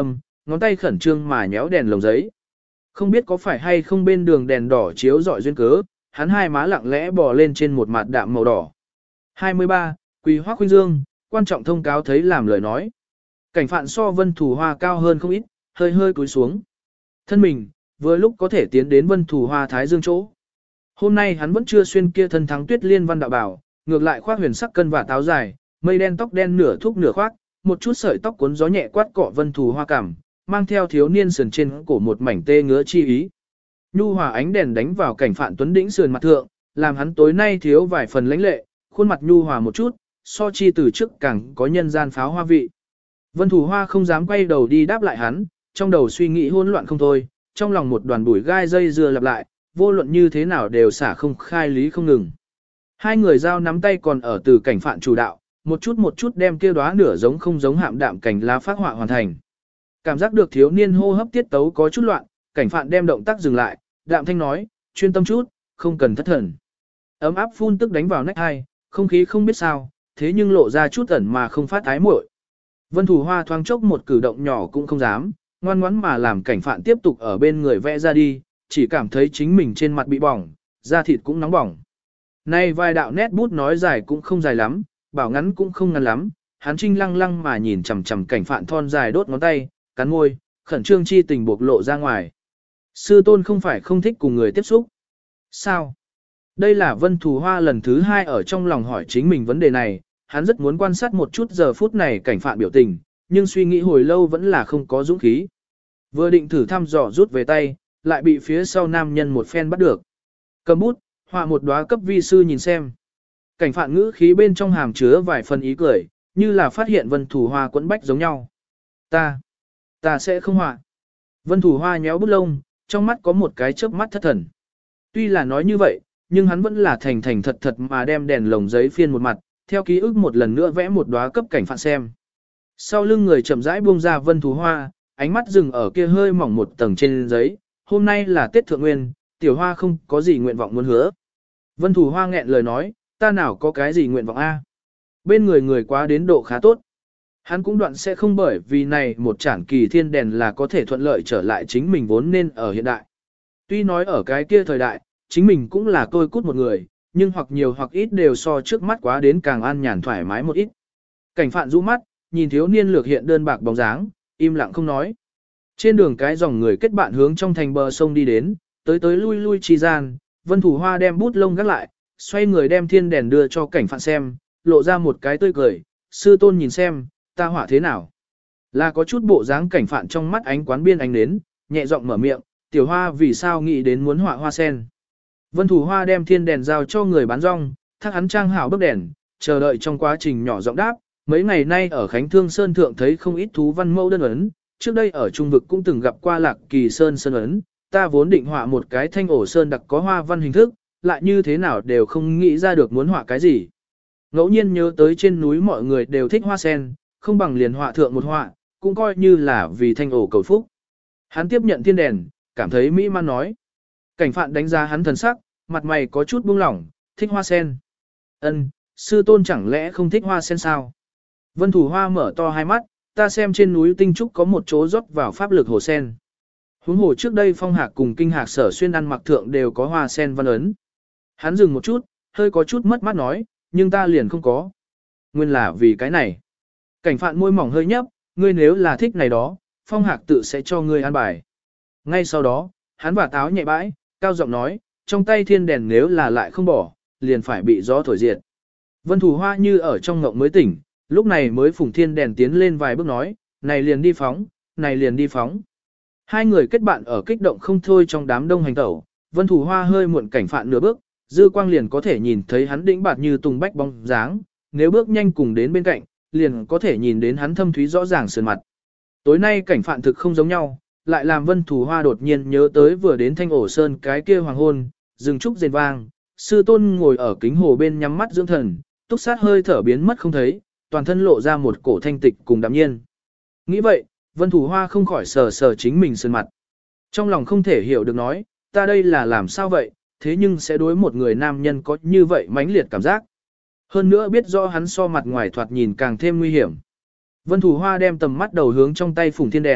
ngón tay khẩn trương mà nhéo đèn lồng giấy. Không biết có phải hay không bên đường đèn đỏ chiếu rọi duyên cớ, hắn hai má lặng lẽ bò lên trên một mặt đạm màu đỏ. hai mươi ba. Quỳ Hoắc Khuynh Dương, quan trọng thông cáo thấy làm lời nói. Cảnh Phạn so Vân Thù Hoa cao hơn không ít, hơi hơi cúi xuống. Thân mình, vừa lúc có thể tiến đến Vân Thù Hoa thái dương chỗ. Hôm nay hắn vẫn chưa xuyên kia thân thắng tuyết liên văn đạo bảo, ngược lại khoác huyền sắc cân và táo dài, mây đen tóc đen nửa thúc nửa khoác, một chút sợi tóc cuốn gió nhẹ quát cọ Vân Thù Hoa cảm, mang theo thiếu niên sườn trên cổ một mảnh tê ngứa chi ý. Nhu hòa ánh đèn đánh vào Cảnh Phạn tuấn đĩnh sườn mặt thượng, làm hắn tối nay thiếu vài phần lãnh lệ, khuôn mặt nhu hòa một chút, so chi từ trước càng có nhân gian pháo hoa vị. Vân Thù Hoa không dám quay đầu đi đáp lại hắn, trong đầu suy nghĩ hỗn loạn không thôi, trong lòng một đoàn bụi gai dây dưa lặp lại, vô luận như thế nào đều xả không khai lý không ngừng. Hai người giao nắm tay còn ở từ Cảnh Phạn chủ đạo, một chút một chút đem kia đóa nửa giống không giống hạm đạm cành lá phát họa hoàn thành. Cảm giác được thiếu niên hô hấp tiết tấu có chút loạn, Cảnh Phạn đem động tác dừng lại, đạm thanh nói, chuyên tâm chút, không cần thất thần. Ấm áp phun tức đánh vào nách hai, không khí không biết sao, thế nhưng lộ ra chút ẩn mà không phát ái muội. Vân Thù Hoa thoáng chốc một cử động nhỏ cũng không dám, ngoan ngoãn mà làm Cảnh Phạn tiếp tục ở bên người vẽ ra đi, chỉ cảm thấy chính mình trên mặt bị bỏng, da thịt cũng nóng bỏng. Nay vài đạo nét bút nói dài cũng không dài lắm, bảo ngắn cũng không ngắn lắm, hắn trinh lăng lăng mà nhìn chằm chằm Cảnh Phạn thon dài đốt ngón tay, cắn môi, khẩn trương chi tình bộc lộ ra ngoài. Sư tôn không phải không thích cùng người tiếp xúc. Sao? Đây là Vân Thù Hoa lần thứ hai ở trong lòng hỏi chính mình vấn đề này, hắn rất muốn quan sát một chút giờ phút này Cảnh Phạn biểu tình, nhưng suy nghĩ hồi lâu vẫn là không có dũng khí. Vừa định thử thăm dò rút về tay, lại bị phía sau nam nhân một phen bắt được. Cầm bút, họa một đóa cấp vi sư nhìn xem. Cảnh Phạn ngữ khí bên trong hàm chứa vài phần ý cười, như là phát hiện Vân Thù Hoa quẫn bách giống nhau. Ta, ta sẽ không họa. Vân Thù Hoa nhéo bút lông, trong mắt có một cái chớp mắt thất thần. Tuy là nói như vậy, nhưng hắn vẫn là thành thành thật thật mà đem đèn lồng giấy phiên một mặt, theo ký ức một lần nữa vẽ một đóa cấp Cảnh Phạn xem. Sau lưng người chậm rãi buông ra Vân Thù Hoa, ánh mắt dừng ở kia hơi mỏng một tầng trên giấy. Hôm nay là Tết Thượng Nguyên, tiểu hoa không có gì nguyện vọng muốn hứa. Vân Thù Hoa nghẹn lời nói, ta nào có cái gì nguyện vọng a? Bên người người quá đến độ khá tốt. Hắn cũng đoạn sẽ không bởi vì này một chản kỳ thiên đèn là có thể thuận lợi trở lại chính mình vốn nên ở hiện đại. Tuy nói ở cái kia thời đại, chính mình cũng là tôi cút một người, nhưng hoặc nhiều hoặc ít đều so trước mắt quá đến càng an nhàn thoải mái một ít. Cảnh Phạn rũ mắt, nhìn thiếu niên lược hiện đơn bạc bóng dáng, im lặng không nói. Trên đường cái dòng người kết bạn hướng trong thành bờ sông đi đến, tới tới lui lui chi gian, Vân Thù Hoa đem bút lông gác lại, xoay người đem thiên đèn đưa cho Cảnh Phạn xem, lộ ra một cái tươi cười, sư tôn nhìn xem, ta họa thế nào. Là có chút bộ dáng Cảnh Phạn trong mắt ánh quán biên ánh đến, nhẹ giọng mở miệng, tiểu hoa vì sao nghĩ đến muốn họa hoa sen. Vân Thù Hoa đem thiên đèn giao cho người bán rong, thác hắn trang hảo bức đèn, chờ đợi trong quá trình nhỏ giọng đáp, mấy ngày nay ở Khánh Thương Sơn Thượng thấy không ít thú văn mẫu đơn ấn, trước đây ở Trung Vực cũng từng gặp qua Lạc Kỳ Sơn Sơn ấn, ta vốn định họa một cái thanh ổ sơn đặc có hoa văn hình thức, lại như thế nào đều không nghĩ ra được muốn họa cái gì. Ngẫu nhiên nhớ tới trên núi mọi người đều thích hoa sen, không bằng liền họa thượng một họa, cũng coi như là vì thanh ổ cầu phúc. Hắn tiếp nhận thiên đèn, cảm thấy mỹ man nói. Cảnh Phạn đánh giá hắn thần sắc, mặt mày có chút buông lỏng, thích hoa sen. Ân, sư tôn chẳng lẽ không thích hoa sen sao? Vân Thù Hoa mở to hai mắt, ta xem trên núi Tinh Trúc có một chỗ rót vào pháp lực hồ sen. Huống hồ trước đây Phong Hạc cùng Kinh Hạc Sở Xuyên ăn mặc thượng đều có hoa sen văn ấn. Hắn dừng một chút, hơi có chút mất mát nói, nhưng ta liền không có. Nguyên là vì cái này. Cảnh Phạn môi mỏng hơi nhấp, ngươi nếu là thích này đó, Phong Hạc tự sẽ cho ngươi ăn bài. Ngay sau đó, hắn vả táo nhẹ bãi, cao giọng nói, trong tay thiên đèn nếu là lại không bỏ, liền phải bị gió thổi diệt. Vân Thù Hoa như ở trong ngộng mới tỉnh, lúc này mới phủng thiên đèn tiến lên vài bước nói, này liền đi phóng, này liền đi phóng. Hai người kết bạn ở kích động không thôi trong đám đông hành tẩu, Vân Thù Hoa hơi muộn Cảnh Phạn nửa bước, dư quang liền có thể nhìn thấy hắn đĩnh bạt như tùng bách bóng dáng, nếu bước nhanh cùng đến bên cạnh, liền có thể nhìn đến hắn thâm thúy rõ ràng sườn mặt. Tối nay Cảnh Phạn thực không giống nhau, lại làm Vân Thù Hoa đột nhiên nhớ tới vừa đến Thanh Ổ Sơn cái kia hoàng hôn, rừng trúc rền vang, sư tôn ngồi ở kính hồ bên nhắm mắt dưỡng thần, túc sát hơi thở biến mất không thấy, toàn thân lộ ra một cổ thanh tịch cùng đạm nhiên. Nghĩ vậy, Vân Thù Hoa không khỏi sờ sờ chính mình sườn mặt. Trong lòng không thể hiểu được nói, ta đây là làm sao vậy, thế nhưng sẽ đối một người nam nhân có như vậy mãnh liệt cảm giác. Hơn nữa biết rõ hắn so mặt ngoài thoạt nhìn càng thêm nguy hiểm. Vân Thù Hoa đem tầm mắt đầu hướng trong tay phùng thiên đèn,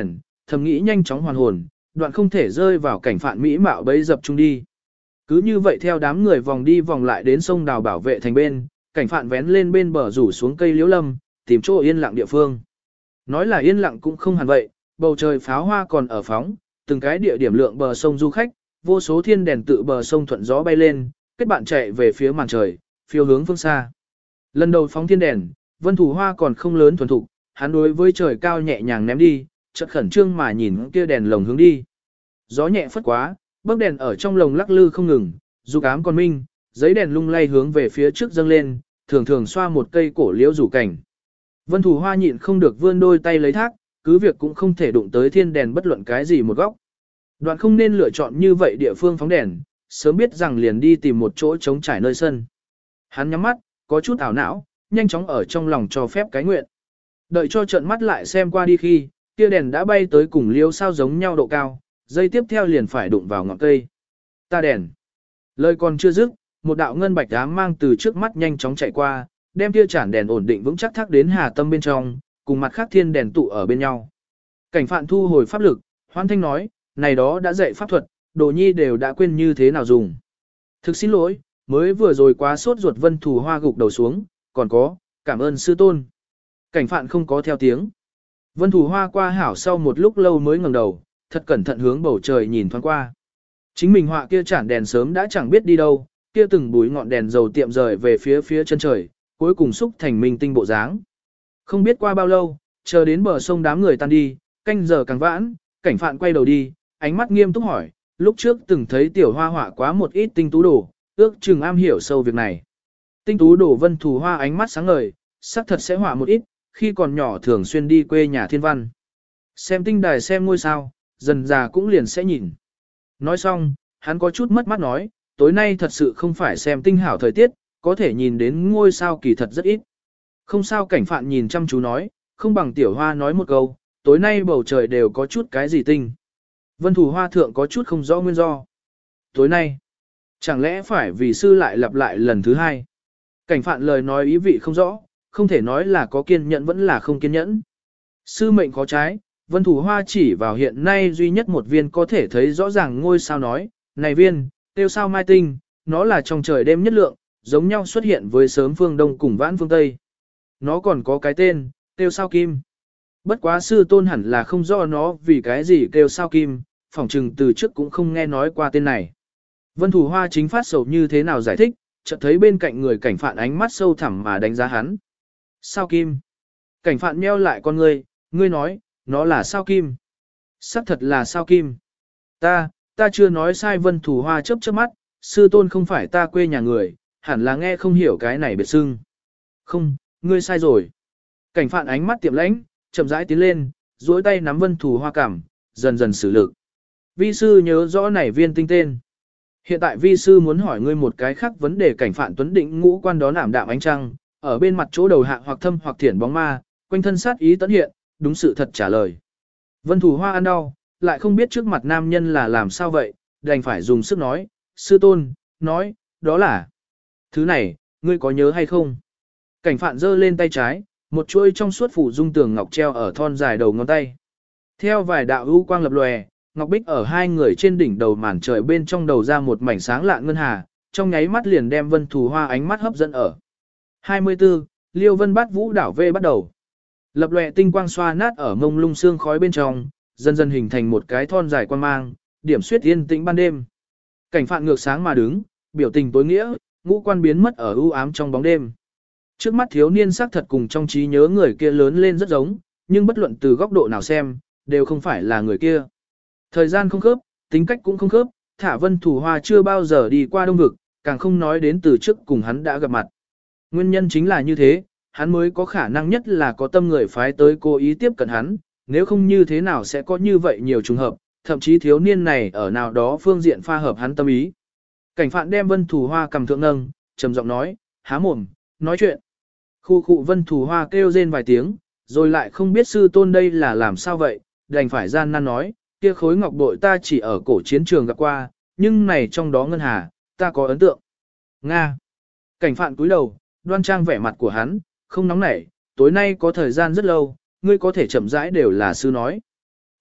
thầm nghĩ nhanh chóng hoàn hồn, đoạn không thể rơi vào cảnh phạn mỹ mạo bấy dập chung đi. Cứ như vậy theo đám người vòng đi vòng lại đến sông đào bảo vệ thành bên, cảnh phạn vén lên bên bờ rủ xuống cây liễu lâm, tìm chỗ yên lặng địa phương. Nói là yên lặng cũng không hẳn vậy, bầu trời pháo hoa còn ở phóng, từng cái địa điểm lượng bờ sông du khách, vô số thiên đèn tự bờ sông thuận gió bay lên, kết bạn chạy về phía màn trời, phiêu hướng phương xa. Lần đầu phóng thiên đèn, Vân Thủ Hoa còn không lớn thuần thục, hắn đối với trời cao nhẹ nhàng ném đi, chợt khẩn trương mà nhìn kia đèn lồng hướng đi. Gió nhẹ phất quá, bấc đèn ở trong lồng lắc lư không ngừng, dù ám còn minh, giấy đèn lung lay hướng về phía trước dâng lên, thường thường xoa một cây cổ liễu rủ cảnh. Vân Thủ Hoa nhịn không được vươn đôi tay lấy thác, cứ việc cũng không thể đụng tới thiên đèn bất luận cái gì một góc. Đoạn không nên lựa chọn như vậy địa phương phóng đèn, sớm biết rằng liền đi tìm một chỗ trống trải nơi sân. Hắn nhắm mắt, có chút ảo não, nhanh chóng ở trong lòng cho phép cái nguyện. Đợi cho trận mắt lại xem qua đi khi, kia đèn đã bay tới cùng liêu sao giống nhau độ cao, dây tiếp theo liền phải đụng vào ngọn cây. Ta đèn. Lời còn chưa dứt, một đạo ngân bạch ám mang từ trước mắt nhanh chóng chạy qua, đem kia chản đèn ổn định vững chắc thác đến hà tâm bên trong, cùng mặt khác thiên đèn tụ ở bên nhau. Cảnh phạn thu hồi pháp lực, hoan thanh nói, này đó đã dạy pháp thuật, đồ nhi đều đã quên như thế nào dùng. Thực xin lỗi, mới vừa rồi quá sốt ruột. Vân Thủ Hoa gục đầu xuống, còn có, cảm ơn sư tôn. Cảnh phạn không có theo tiếng. Vân Thủ Hoa qua hảo sau một lúc lâu mới ngẩng đầu, thật cẩn thận hướng bầu trời nhìn thoáng qua. Chính mình họa kia chản đèn sớm đã chẳng biết đi đâu, kia từng búi ngọn đèn dầu tiệm rời về phía phía chân trời, cuối cùng xúc thành minh tinh bộ dáng. Không biết qua bao lâu, chờ đến bờ sông đám người tan đi, canh giờ càng vãn, cảnh phạn quay đầu đi, ánh mắt nghiêm túc hỏi, lúc trước từng thấy tiểu hoa họa quá một ít tinh tú đồ, ước chừng am hiểu sâu việc này. Tinh tú đồ. Vân Thủ Hoa ánh mắt sáng ngời, xác thật sẽ họa một ít, khi còn nhỏ thường xuyên đi quê nhà thiên văn. Xem tinh đài xem ngôi sao, dần già cũng liền sẽ nhìn. Nói xong, hắn có chút mất mắt nói, tối nay thật sự không phải xem tinh hảo thời tiết, có thể nhìn đến ngôi sao kỳ thật rất ít. Không sao. Cảnh phạn nhìn chăm chú nói, không bằng tiểu hoa nói một câu, tối nay bầu trời đều có chút cái gì tinh. Vân Thủ Hoa thượng có chút không rõ nguyên do. Tối nay, chẳng lẽ phải vì sư lại lặp lại lần thứ hai? Cảnh phạn lời nói ý vị không rõ, không thể nói là có kiên nhẫn vẫn là không kiên nhẫn. Sư mệnh khó trái, Vân Thủ Hoa chỉ vào hiện nay duy nhất một viên có thể thấy rõ ràng ngôi sao nói, này viên, tiêu sao mai tinh, nó là trong trời đêm nhất lượng, giống nhau xuất hiện với sớm phương Đông cùng vãn phương Tây. Nó còn có cái tên, tiêu sao kim. Bất quá sư tôn hẳn là không rõ nó vì cái gì kêu sao kim, phỏng chừng từ trước cũng không nghe nói qua tên này. Vân Thủ Hoa chính phát sầu như thế nào giải thích, chợt thấy bên cạnh người cảnh phạn ánh mắt sâu thẳm mà đánh giá hắn. Sao kim? Cảnh phạn meo lại con ngươi, ngươi nói, nó là sao kim? Sắc thật là sao kim. Ta, ta chưa nói sai. Vân Thủ Hoa chớp chớp mắt, sư tôn không phải ta quê nhà người, hẳn là nghe không hiểu cái này biệt xưng. Không, ngươi sai rồi. Cảnh phạn ánh mắt tiệm lãnh, chậm rãi tiến lên, duỗi tay nắm Vân Thủ Hoa cảm, dần dần xử lực. Vi sư nhớ rõ này viên tinh tên. Hiện tại vi sư muốn hỏi ngươi một cái khác vấn đề. Cảnh phạn tuấn định ngũ quan đó ảm đạm ánh trăng, ở bên mặt chỗ đầu hạ hoặc thâm hoặc thiển bóng ma, quanh thân sát ý tấn hiện, đúng sự thật trả lời. Vân Thủ Hoa ăn đau, lại không biết trước mặt nam nhân là làm sao vậy, đành phải dùng sức nói, sư tôn, nói, đó là. Thứ này, ngươi có nhớ hay không? Cảnh phạn giơ lên tay trái, một chuôi trong suốt phủ dung tường ngọc treo ở thon dài đầu ngón tay. Theo vài đạo ưu quang lập lòe, ngọc bích ở hai người trên đỉnh đầu màn trời bên trong đầu ra một mảnh sáng lạ ngân hà, trong nháy mắt liền đem Vân Thủ Hoa ánh mắt hấp dẫn ở. hai mươi tư, Liêu Vân Bát Vũ đảo vê bắt đầu. Lập lòe tinh quang xoa nát ở mông lung sương khói bên trong, dần dần hình thành một cái thon dài quan mang, điểm suyết yên tĩnh ban đêm. Cảnh phạn ngược sáng mà đứng, biểu tình tối nghĩa, ngũ quan biến mất ở u ám trong bóng đêm. Trước mắt thiếu niên sắc thật cùng trong trí nhớ người kia lớn lên rất giống, nhưng bất luận từ góc độ nào xem, đều không phải là người kia. Thời gian không khớp, tính cách cũng không khớp, thả Vân Thủ Hoa chưa bao giờ đi qua Đông Vực, càng không nói đến từ trước cùng hắn đã gặp mặt. Nguyên nhân chính là như thế, hắn mới có khả năng nhất là có tâm người phái tới cố ý tiếp cận hắn, nếu không như thế nào sẽ có như vậy nhiều trùng hợp, thậm chí thiếu niên này ở nào đó phương diện pha hợp hắn tâm ý. Cảnh phạn đem Vân Thủ Hoa cầm thượng nâng, trầm giọng nói, há mồm, nói chuyện. Khu khu. Vân Thủ Hoa kêu rên vài tiếng, rồi lại không biết sư tôn đây là làm sao vậy, đành phải gian nan nói, kia khối ngọc bội ta chỉ ở cổ chiến trường gặp qua, nhưng này trong đó ngân hà, ta có ấn tượng. Nga. Cảnh phạn cúi đầu, đoan trang vẻ mặt của hắn, không nóng nảy, tối nay có thời gian rất lâu, ngươi có thể chậm rãi đều là sư nói.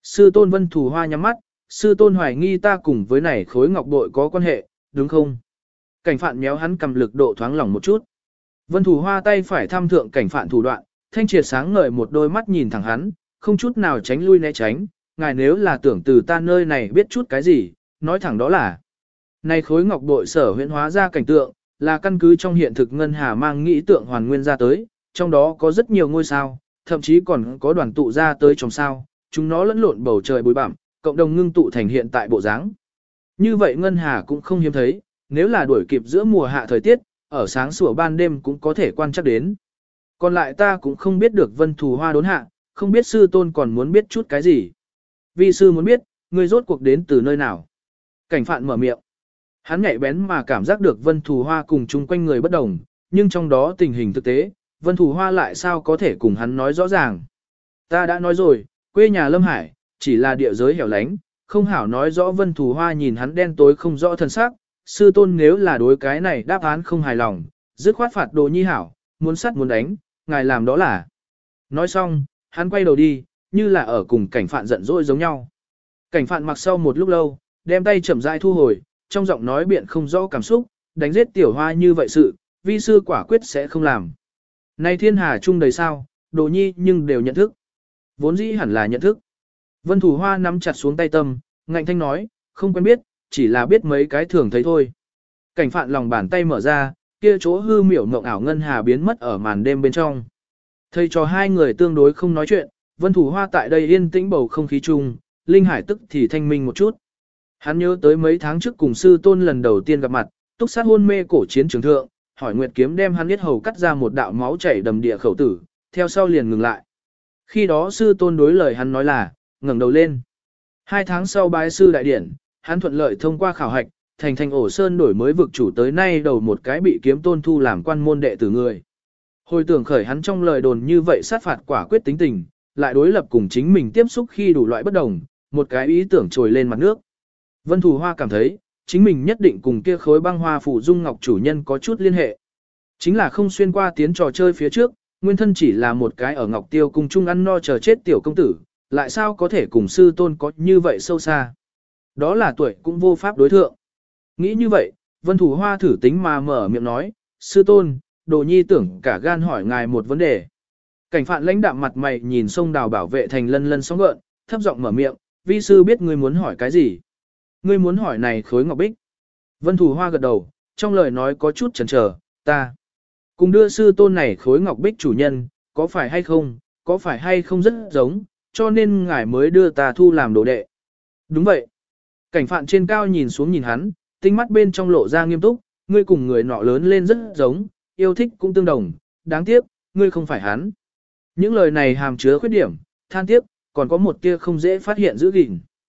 Sư tôn Vân Thù Hoa nhắm mắt, sư tôn hoài nghi ta cùng với này khối ngọc bội có quan hệ, đúng không? Cảnh phạn méo hắn cầm lực độ thoáng lỏng một chút. Vân Thù Hoa tay phải tham thượng cảnh phạn thủ đoạn, thanh triệt sáng ngời một đôi mắt nhìn thẳng hắn, không chút nào tránh lui né tránh, ngài nếu là tưởng từ ta nơi này biết chút cái gì, nói thẳng đó là. Này khối ngọc bội sở huyễn hóa ra cảnh tượng, là căn cứ trong hiện thực ngân hà mang nghĩ tượng hoàn nguyên ra tới, trong đó có rất nhiều ngôi sao, thậm chí còn có đoàn tụ ra tới trong sao, chúng nó lẫn lộn bầu trời bụi bặm, cộng đồng ngưng tụ thành hiện tại bộ dáng. Như vậy ngân hà cũng không hiếm thấy, nếu là đuổi kịp giữa mùa hạ thời tiết, ở sáng sủa ban đêm cũng có thể quan trắc đến. Còn lại ta cũng không biết được Vân Thù Hoa đốn hạ, không biết sư tôn còn muốn biết chút cái gì. Vi sư muốn biết, ngươi rốt cuộc đến từ nơi nào. Cảnh phạn mở miệng. Hắn nhạy bén mà cảm giác được Vân Thù Hoa cùng chung quanh người bất đồng, nhưng trong đó tình hình thực tế, Vân Thù Hoa lại sao có thể cùng hắn nói rõ ràng. Ta đã nói rồi, quê nhà Lâm Hải, chỉ là địa giới hẻo lánh, không hảo nói rõ. Vân Thù Hoa nhìn hắn đen tối không rõ thân xác, sư tôn nếu là đối cái này đáp án không hài lòng, dứt khoát phạt Đồ Nhi hảo, muốn sắt muốn đánh, ngài làm đó là. Nói xong, hắn quay đầu đi, như là ở cùng cảnh phạn giận dỗi giống nhau. Cảnh phạn mặc sau một lúc lâu, đem tay chậm rãi thu hồi, trong giọng nói biện không rõ cảm xúc, đánh giết tiểu hoa như vậy sự, vi sư quả quyết sẽ không làm. Nay thiên hà chung đầy sao, Đồ Nhi nhưng đều nhận thức. Vốn dĩ hẳn là nhận thức. Vân Thù Hoa nắm chặt xuống tay tâm, ngạnh thanh nói, không quen biết, chỉ là biết mấy cái thường thấy thôi. Cảnh phạn lòng bàn tay mở ra, kia chỗ hư miểu ngộng ảo ngân hà biến mất ở màn đêm bên trong. Thầy trò hai người tương đối không nói chuyện, Vân Thù Hoa tại đây yên tĩnh bầu không khí chung, Linh Hải tức thì thanh minh một chút. Hắn nhớ tới mấy tháng trước cùng sư tôn lần đầu tiên gặp mặt, túc sát hôn mê cổ chiến trường thượng, hỏi Nguyệt kiếm đem hắn biết hầu cắt ra một đạo máu chảy đầm địa khẩu tử, theo sau liền ngừng lại. Khi đó sư tôn đối lời hắn nói là, ngẩng đầu lên. Hai tháng sau bái sư đại điển, hắn thuận lợi thông qua khảo hạch, thành thành ổ sơn đổi mới vực chủ tới nay đầu một cái bị kiếm tôn thu làm quan môn đệ tử người. Hồi tưởng khởi hắn trong lời đồn như vậy sát phạt quả quyết tính tình, lại đối lập cùng chính mình tiếp xúc khi đủ loại bất đồng, một cái ý tưởng trồi lên mặt nước. Vân Thù Hoa cảm thấy, chính mình nhất định cùng kia khối băng hoa phủ dung ngọc chủ nhân có chút liên hệ. Chính là không xuyên qua tiến trò chơi phía trước, nguyên thân chỉ là một cái ở Ngọc Tiêu cùng chung ăn no chờ chết tiểu công tử, lại sao có thể cùng sư tôn có như vậy sâu xa. Đó là tuổi cũng vô pháp đối thượng. Nghĩ như vậy, Vân Thù Hoa thử tính mà mở miệng nói, sư tôn, Đồ Nhi tưởng cả gan hỏi ngài một vấn đề. Cảnh phạn lãnh đạm mặt mày nhìn sông đào bảo vệ thành lân lân sóng gợn, thấp giọng mở miệng, vi sư biết ngươi muốn hỏi cái gì. Ngươi muốn hỏi này khối ngọc bích. Vân Thù Hoa gật đầu, trong lời nói có chút chần chờ, ta cùng đưa sư tôn này khối ngọc bích chủ nhân, có phải hay không, có phải hay không rất giống, cho nên ngài mới đưa ta thu làm đồ đệ. Đúng vậy. Cảnh phạn trên cao nhìn xuống nhìn hắn, tinh mắt bên trong lộ ra nghiêm túc, ngươi cùng người nọ lớn lên rất giống, yêu thích cũng tương đồng, đáng tiếc, ngươi không phải hắn. Những lời này hàm chứa khuyết điểm, than tiếc, còn có một tia không dễ phát hiện giữ gìn.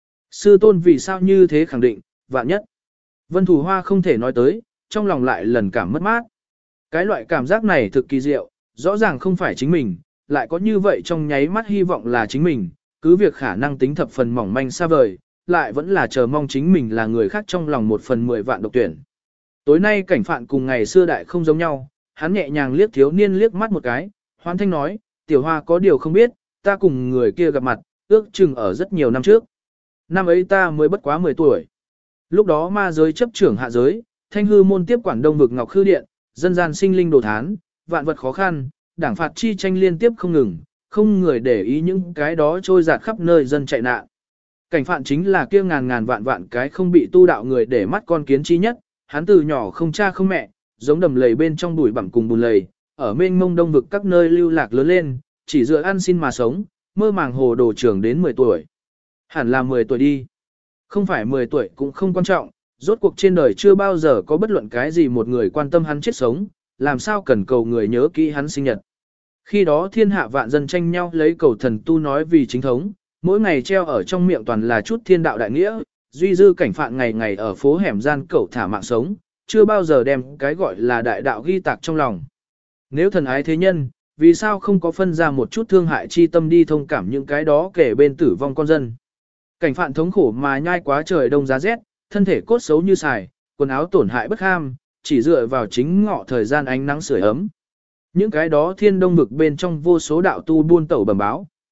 Sư tôn vì sao như thế khẳng định, vạn nhất. Vân Thù Hoa không thể nói tới, trong lòng lại lần cảm mất mát. Cái loại cảm giác này thực kỳ diệu, rõ ràng không phải chính mình, lại có như vậy trong nháy mắt hy vọng là chính mình, cứ việc khả năng tính thập phần mỏng manh xa vời, lại vẫn là chờ mong chính mình là người khác trong lòng một phần mười vạn độc tuyển. Tối nay cảnh phạn cùng ngày xưa đại không giống nhau, hắn nhẹ nhàng liếc thiếu niên liếc mắt một cái, hoan thanh nói, tiểu hoa có điều không biết, ta cùng người kia gặp mặt, ước chừng ở rất nhiều năm trước. Năm ấy ta mới bất quá mười tuổi. Lúc đó ma giới chấp trưởng hạ giới, thanh hư môn tiếp quản đông vực ngọc khư điện, dân gian sinh linh đồ thán, vạn vật khó khăn, đảng phạt chi tranh liên tiếp không ngừng, không người để ý những cái đó trôi dạt khắp nơi dân chạy nạn. Cảnh phạn chính là kia ngàn ngàn vạn vạn cái không bị tu đạo người để mắt con kiến chi nhất, hắn từ nhỏ không cha không mẹ, giống đầm lầy bên trong bụi bặm cùng bùn lầy, ở mênh mông đông vực các nơi lưu lạc lớn lên, chỉ dựa ăn xin mà sống, mơ màng hồ đồ trưởng đến mười tuổi. Hẳn là mười tuổi đi. Không phải mười tuổi cũng không quan trọng, rốt cuộc trên đời chưa bao giờ có bất luận cái gì một người quan tâm hắn chết sống, làm sao cần cầu người nhớ kỹ hắn sinh nhật. Khi đó thiên hạ vạn dân tranh nhau lấy cầu thần tu nói vì chính thống, mỗi ngày treo ở trong miệng toàn là chút thiên đạo đại nghĩa, duy dư cảnh phạn ngày ngày ở phố hẻm gian cẩu thả mạng sống, chưa bao giờ đem cái gọi là đại đạo ghi tạc trong lòng. Nếu thần ái thế nhân, vì sao không có phân ra một chút thương hại chi tâm đi thông cảm những cái đó kể bên tử vong con dân. Cảnh phạn thống khổ mà nhai quá trời đông giá rét, thân thể cốt xấu như xài, quần áo tổn hại bất ham, chỉ dựa vào chính ngọ thời gian ánh nắng sưởi ấm. Những cái đó thiên đông vực bên trong vô số đạo tu buôn tẩu bẩm báo,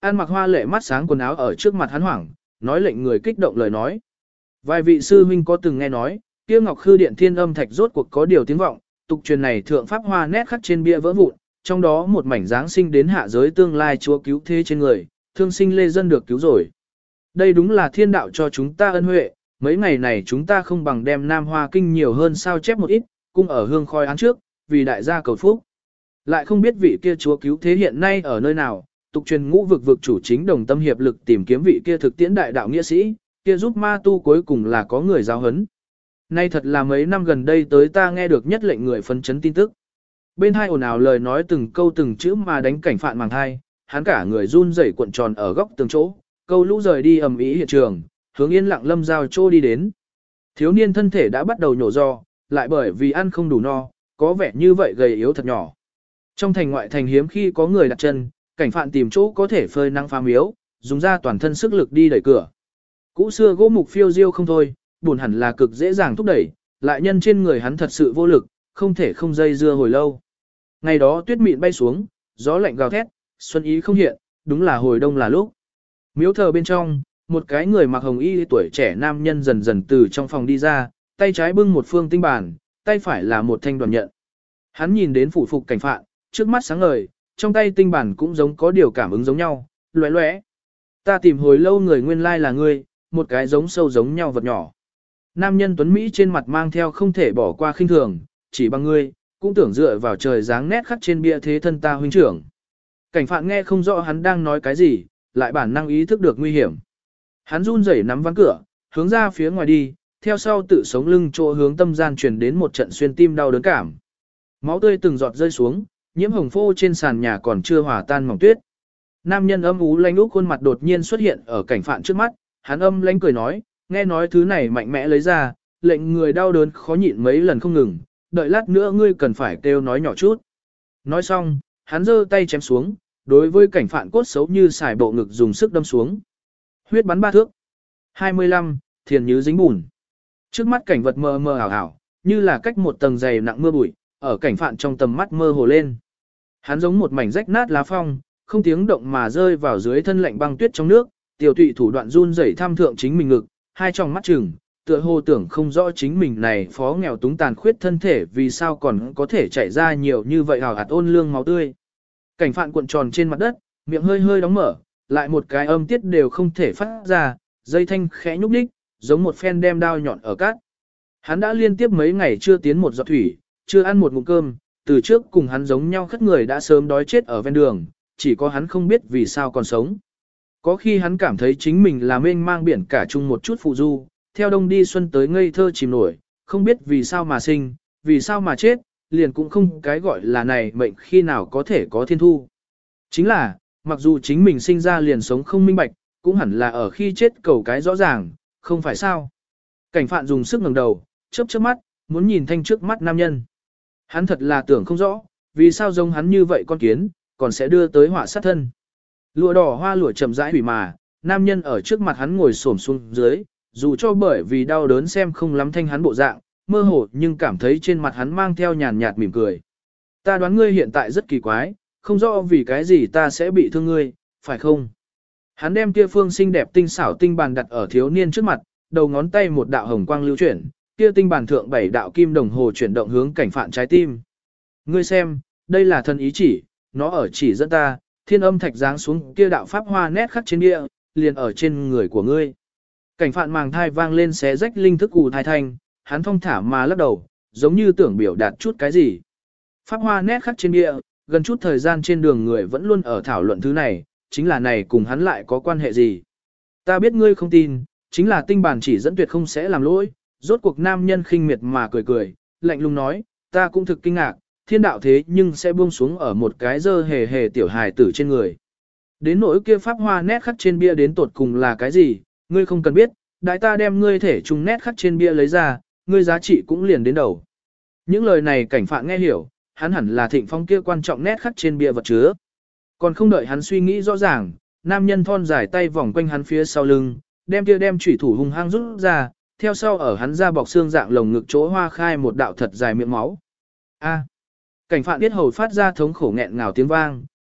ăn mặc hoa lệ mắt sáng quần áo ở trước mặt hắn hoảng, nói lệnh người kích động lời nói. Vài vị sư huynh có từng nghe nói, kia Ngọc Khư Điện Thiên Âm Thạch rốt cuộc có điều tiếng vọng, tục truyền này thượng pháp hoa nét khắc trên bia vỡ vụn, trong đó một mảnh dáng sinh đến hạ giới tương lai chúa cứu thế trên người, thương sinh lê dân được cứu rồi. Đây đúng là thiên đạo cho chúng ta ân huệ, mấy ngày này chúng ta không bằng đem Nam Hoa Kinh nhiều hơn sao chép một ít, cung ở hương khói án trước, vì đại gia cầu phúc. Lại không biết vị kia chúa cứu thế hiện nay ở nơi nào, tục truyền ngũ vực vực chủ chính đồng tâm hiệp lực tìm kiếm vị kia thực tiễn đại đạo nghĩa sĩ, kia giúp ma tu cuối cùng là có người giáo huấn. Nay thật là mấy năm gần đây tới ta nghe được nhất lệnh người phấn chấn tin tức. Bên hai ồn ào lời nói từng câu từng chữ mà đánh cảnh phạn màng thai, hắn cả người run rẩy cuộn tròn ở góc tường chỗ, câu lũ rời đi ầm ĩ hiện trường, hướng yên lặng lâm giao chỗ đi đến. Thiếu niên thân thể đã bắt đầu nhổ ro, lại bởi vì ăn không đủ no, có vẻ như vậy gầy yếu thật nhỏ. Trong thành ngoại thành hiếm khi có người đặt chân, cảnh phạn tìm chỗ có thể phơi nắng phá miếu, dùng ra toàn thân sức lực đi đẩy cửa. Cũ xưa gỗ mục phiêu diêu không thôi, buồn hẳn là cực dễ dàng thúc đẩy, lại nhân trên người hắn thật sự vô lực, không thể không dây dưa hồi lâu. Ngày đó tuyết mịn bay xuống, gió lạnh gào thét, xuân ý không hiện, đúng là hồi đông là lúc. Miếu thờ bên trong, một cái người mặc hồng y tuổi trẻ nam nhân dần dần từ trong phòng đi ra, tay trái bưng một phương tinh bản, tay phải là một thanh đoàn nhận. Hắn nhìn đến phủ phục cảnh phạn, trước mắt sáng ngời, trong tay tinh bản cũng giống có điều cảm ứng giống nhau, lóe lóe. Ta tìm hồi lâu người nguyên lai là ngươi, một cái giống sâu giống nhau vật nhỏ. Nam nhân tuấn Mỹ trên mặt mang theo không thể bỏ qua khinh thường, chỉ bằng ngươi, cũng tưởng dựa vào trời dáng nét khắc trên bia thế thân ta huynh trưởng. Cảnh phạn nghe không rõ hắn đang nói cái gì, lại bản năng ý thức được nguy hiểm. Hắn run rẩy nắm ván cửa, hướng ra phía ngoài đi, theo sau tự sống lưng chỗ hướng tâm gian truyền đến một trận xuyên tim đau đớn cảm. Máu tươi từng giọt rơi xuống, nhiễm hồng phô trên sàn nhà còn chưa hòa tan mỏng tuyết. Nam nhân âm ú lanh úc khuôn mặt đột nhiên xuất hiện ở cảnh phạn trước mắt, hắn âm lanh cười nói, nghe nói thứ này mạnh mẽ lấy ra, lệnh người đau đớn khó nhịn mấy lần không ngừng, đợi lát nữa ngươi cần phải kêu nói nhỏ chút. Nói xong, hắn giơ tay chém xuống, đối với cảnh phạn cốt xấu như xài bộ ngực dùng sức đâm xuống. Huyết bắn ba thước. hai mươi lăm, thiền như dính bùn. Trước mắt cảnh vật mờ mờ ảo ảo, như là cách một tầng dày nặng mưa bụi, ở cảnh phạn trong tầm mắt mơ hồ lên. Hắn giống một mảnh rách nát lá phong, không tiếng động mà rơi vào dưới thân lạnh băng tuyết trong nước, tiểu tụy thủ đoạn run rẩy tham thượng chính mình ngực, hai tròng mắt chừng, tựa hồ tưởng không rõ chính mình này phó nghèo túng tàn khuyết thân thể vì sao còn có thể chảy ra nhiều như vậy hào hạt ôn lương máu tươi. Cảnh phạn cuộn tròn trên mặt đất, miệng hơi hơi đóng mở, lại một cái âm tiết đều không thể phát ra, dây thanh khẽ nhúc đích, giống một phen đem đao nhọn ở cát. Hắn đã liên tiếp mấy ngày chưa tiến một giọt thủy, chưa ăn một ngụm cơm, từ trước cùng hắn giống nhau khất người đã sớm đói chết ở ven đường, chỉ có hắn không biết vì sao còn sống. Có khi hắn cảm thấy chính mình là mênh mang biển cả chung một chút phụ du, theo đông đi xuân tới ngây thơ chìm nổi, không biết vì sao mà sinh, vì sao mà chết, liền cũng không cái gọi là này mệnh khi nào có thể có thiên thu. Chính là, mặc dù chính mình sinh ra liền sống không minh bạch, cũng hẳn là ở khi chết cầu cái rõ ràng, không phải sao. Cảnh phạn dùng sức ngẩng đầu, chớp chớp mắt, muốn nhìn thanh trước mắt nam nhân. Hắn thật là tưởng không rõ, vì sao giống hắn như vậy con kiến, còn sẽ đưa tới họa sát thân. Lụa đỏ hoa lụa chậm rãi hủy mà, nam nhân ở trước mặt hắn ngồi xổm xuống dưới, dù cho bởi vì đau đớn xem không lắm thanh hắn bộ dạng, mơ hồ nhưng cảm thấy trên mặt hắn mang theo nhàn nhạt mỉm cười. Ta đoán ngươi hiện tại rất kỳ quái, không rõ vì cái gì ta sẽ bị thương ngươi, phải không? Hắn đem kia phương xinh đẹp tinh xảo tinh bàn đặt ở thiếu niên trước mặt, đầu ngón tay một đạo hồng quang lưu chuyển, kia tinh bàn thượng bảy đạo kim đồng hồ chuyển động hướng cảnh phạn trái tim. Ngươi xem, đây là thần ý chỉ, nó ở chỉ dẫn ta, thiên âm thạch giáng xuống kia đạo pháp hoa nét khắc trên địa, liền ở trên người của ngươi. Cảnh phạn màng thai vang lên xé rách linh thức cù thai thanh, hắn thong thả mà lắc đầu, giống như tưởng biểu đạt chút cái gì. Pháp hoa nét khắc trên địa, gần chút thời gian trên đường người vẫn luôn ở thảo luận thứ này, chính là này cùng hắn lại có quan hệ gì. Ta biết ngươi không tin, chính là tinh bản chỉ dẫn tuyệt không sẽ làm lỗi, rốt cuộc nam nhân khinh miệt mà cười cười, lạnh lùng nói, ta cũng thực kinh ngạc, thiên đạo thế nhưng sẽ buông xuống ở một cái dơ hề hề tiểu hài tử trên người. Đến nỗi kia pháp hoa nét khắc trên bia đến tột cùng là cái gì, ngươi không cần biết, đại ta đem ngươi thể trùng nét khắc trên bia lấy ra, ngươi giá trị cũng liền đến đầu. Những lời này cảnh phạn nghe hiểu, hắn hẳn là thịnh phong kia quan trọng nét khắc trên bia vật chứa. Còn không đợi hắn suy nghĩ rõ ràng, nam nhân thon dài tay vòng quanh hắn phía sau lưng, đem kia đem chủy thủ hung hăng rút ra, theo sau ở hắn ra bọc xương dạng lồng ngực chỗ hoa khai một đạo thật dài miệng máu. A. Cảnh phạn biết hầu phát ra thống khổ nghẹn ngào tiếng vang,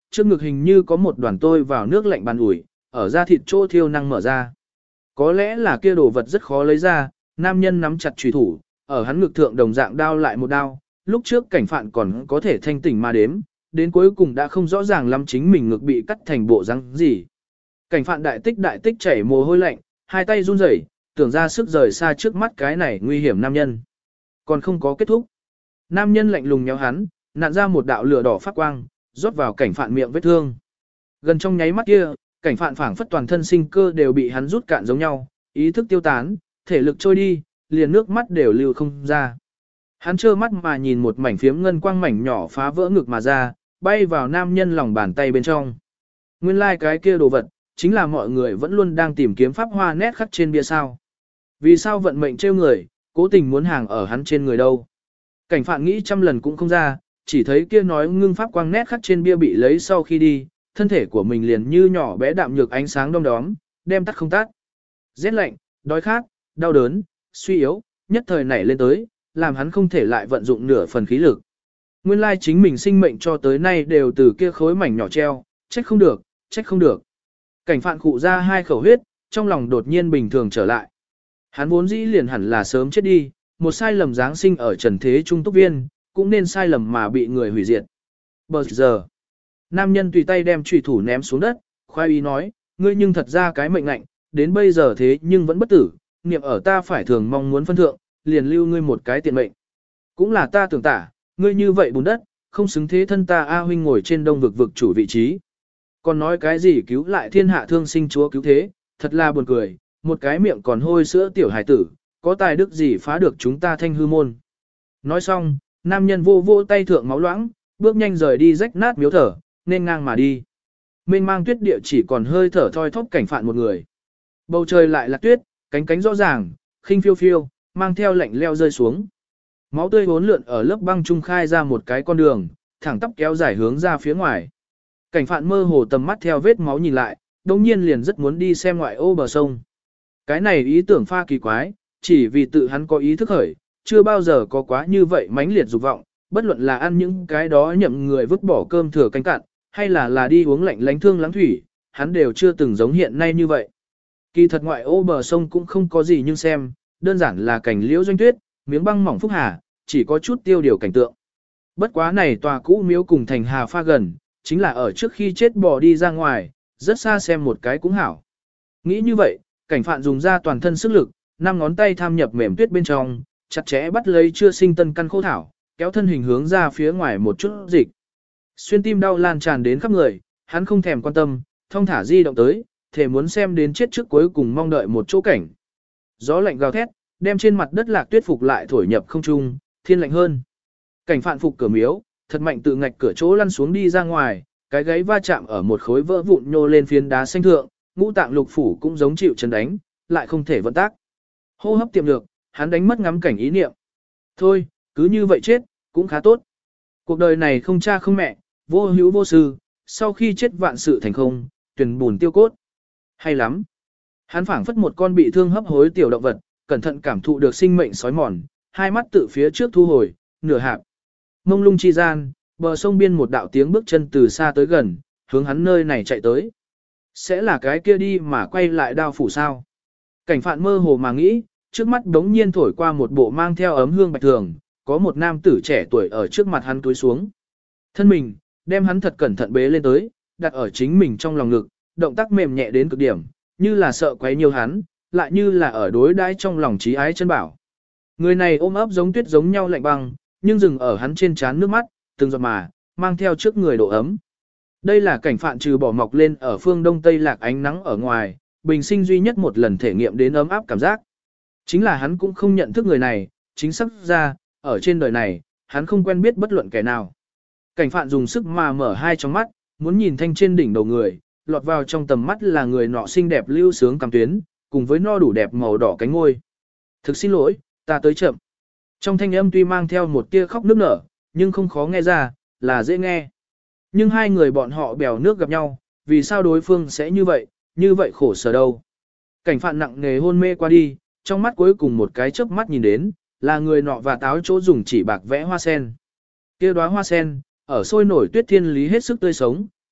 trước ngực hình như có một đoàn tôi vào nước lạnh bàn ủi, ở da thịt chỗ thiêu năng mở ra. Có lẽ là kia đồ vật rất khó lấy ra, nam nhân nắm chặt chùy thủ, ở hắn ngực thượng đồng dạng đao lại một đao, lúc trước cảnh phạn còn có thể thanh tỉnh mà đếm, đến cuối cùng đã không rõ ràng lắm chính mình ngực bị cắt thành bộ răng gì. Cảnh phạn đại tích đại tích chảy mồ hôi lạnh, hai tay run rẩy, tưởng ra sức rời xa trước mắt cái này nguy hiểm nam nhân. Còn không có kết thúc. Nam nhân lạnh lùng nhéo hắn, nặn ra một đạo lửa đỏ phát quang, rót vào cảnh phạn miệng vết thương. Gần trong nháy mắt kia, cảnh phạn phảng phất toàn thân sinh cơ đều bị hắn rút cạn giống nhau, ý thức tiêu tán, thể lực trôi đi, liền nước mắt đều lưu không ra. Hắn trơ mắt mà nhìn một mảnh phiếm ngân quang mảnh nhỏ phá vỡ ngực mà ra, bay vào nam nhân lòng bàn tay bên trong. Nguyên lai like cái kia đồ vật, chính là mọi người vẫn luôn đang tìm kiếm pháp hoa nét khắc trên bia sao. Vì sao vận mệnh trêu người, cố tình muốn hàng ở hắn trên người đâu. Cảnh phạn nghĩ trăm lần cũng không ra, chỉ thấy kia nói ngưng pháp quang nét khắc trên bia bị lấy sau khi đi, thân thể của mình liền như nhỏ bé đạm nhược ánh sáng đom đóm, đem tắt không tắt. Rét lạnh, đói khát, đau đớn, suy yếu, nhất thời nảy lên tới, làm hắn không thể lại vận dụng nửa phần khí lực. Nguyên lai chính mình sinh mệnh cho tới nay đều từ kia khối mảnh nhỏ treo, trách không được, trách không được. Cảnh phạn khụ ra hai khẩu huyết, trong lòng đột nhiên bình thường trở lại. Hắn vốn dĩ liền hẳn là sớm chết đi, một sai lầm giáng sinh ở trần thế trung túc viên, cũng nên sai lầm mà bị người hủy diệt. Bờ giờ, nam nhân tùy tay đem trùy thủ ném xuống đất, khoái ý nói, ngươi nhưng thật ra cái mệnh lạnh, đến bây giờ thế nhưng vẫn bất tử, niệm ở ta phải thường mong muốn phân thượng, liền lưu ngươi một cái tiện mệnh. Cũng là ta tưởng tả, ngươi như vậy bùn đất, không xứng thế thân ta A huynh ngồi trên đông vực vực chủ vị trí. Còn nói cái gì cứu lại thiên hạ thương sinh chúa cứu thế, thật là buồn cười, một cái miệng còn hôi sữa tiểu hải tử, có tài đức gì phá được chúng ta thanh hư môn. Nói xong, nam nhân vô vô tay thượng máu loãng, bước nhanh rời đi rách nát miếu thở, nên ngang mà đi. Mênh mang tuyết địa chỉ còn hơi thở thoi thóp cảnh phạn một người. Bầu trời lại là tuyết, cánh cánh rõ ràng, khinh phiêu phiêu, mang theo lạnh leo rơi xuống. Máu tươi hỗn lượn ở lớp băng trung khai ra một cái con đường, thẳng tắp kéo dài hướng ra phía ngoài. Cảnh phạn mơ hồ tầm mắt theo vết máu nhìn lại, đồng nhiên liền rất muốn đi xem ngoại ô bờ sông. Cái này ý tưởng pha kỳ quái, chỉ vì tự hắn có ý thức khởi, chưa bao giờ có quá như vậy mãnh liệt dục vọng, bất luận là ăn những cái đó nhậm người vứt bỏ cơm thừa canh cạn, hay là là đi uống lạnh lánh thương lắng thủy, hắn đều chưa từng giống hiện nay như vậy. Kỳ thật ngoại ô bờ sông cũng không có gì nhưng xem, đơn giản là cảnh liễu doanh tuyết, miếng băng mỏng phúc hà, chỉ có chút tiêu điều cảnh tượng. Bất quá này tòa cũ miếu cùng thành hà pha gần, chính là ở trước khi chết bỏ đi ra ngoài, rất xa xem một cái cũng hảo. Nghĩ như vậy, cảnh phạn dùng ra toàn thân sức lực, năm ngón tay tham nhập mềm tuyết bên trong, chặt chẽ bắt lấy chưa sinh tân căn khô thảo, kéo thân hình hướng ra phía ngoài một chút dịch. Xuyên tim đau lan tràn đến khắp người, hắn không thèm quan tâm, thong thả di động tới, thể muốn xem đến chết trước cuối cùng mong đợi một chỗ cảnh. Gió lạnh gào thét, đem trên mặt đất lạc tuyết phục lại thổi nhập không trung, thiên lạnh hơn. Cảnh phạn phục cửa miếu, thật mạnh tự ngạch cửa chỗ lăn xuống đi ra ngoài, cái gáy va chạm ở một khối vỡ vụn nhô lên phiến đá xanh thượng, ngũ tạng lục phủ cũng giống chịu chấn đánh, lại không thể vận tác. Hô hấp tiệm được, hắn đánh mất ngắm cảnh ý niệm. Thôi, cứ như vậy chết, cũng khá tốt. Cuộc đời này không cha không mẹ, vô hữu vô sư, sau khi chết vạn sự thành không, tuyển bùn tiêu cốt. Hay lắm. Hắn phảng phất một con bị thương hấp hối tiểu động vật, cẩn thận cảm thụ được sinh mệnh sói mòn, hai mắt tự phía trước thu hồi, nửa hạp. Mông lung chi gian, bờ sông biên một đạo tiếng bước chân từ xa tới gần, hướng hắn nơi này chạy tới. Sẽ là cái kia đi mà quay lại đao phủ sao. Cảnh phạn mơ hồ mà nghĩ, trước mắt đống nhiên thổi qua một bộ mang theo ấm hương bạch thường, có một nam tử trẻ tuổi ở trước mặt hắn túi xuống. Thân mình, đem hắn thật cẩn thận bế lên tới, đặt ở chính mình trong lòng ngực, động tác mềm nhẹ đến cực điểm, như là sợ quấy nhiều hắn, lại như là ở đối đãi trong lòng trí ái chân bảo. Người này ôm ấp giống tuyết giống nhau lạnh băng, nhưng dừng ở hắn trên trán nước mắt, từng giọt mà, mang theo trước người độ ấm. Đây là cảnh phạn trừ bỏ mọc lên ở phương đông tây lạc ánh nắng ở ngoài, bình sinh duy nhất một lần thể nghiệm đến ấm áp cảm giác. Chính là hắn cũng không nhận thức người này, chính xác ra, ở trên đời này, hắn không quen biết bất luận kẻ nào. Cảnh phạn dùng sức mà mở hai tròng mắt, muốn nhìn thanh trên đỉnh đầu người, lọt vào trong tầm mắt là người nọ xinh đẹp lưu sướng cằm tuyến, cùng với no đủ đẹp màu đỏ cánh ngôi. Thực xin lỗi, ta tới chậm. Trong thanh âm tuy mang theo một tia khóc nức nở, nhưng không khó nghe ra, là dễ nghe. Nhưng hai người bọn họ bèo nước gặp nhau, vì sao đối phương sẽ như vậy, như vậy khổ sở đâu. Cảnh phạn nặng nề hôn mê qua đi, trong mắt cuối cùng một cái chớp mắt nhìn đến, là người nọ và táo chỗ dùng chỉ bạc vẽ hoa sen. Kia đóa hoa sen, ở sôi nổi tuyết thiên lý hết sức tươi sống,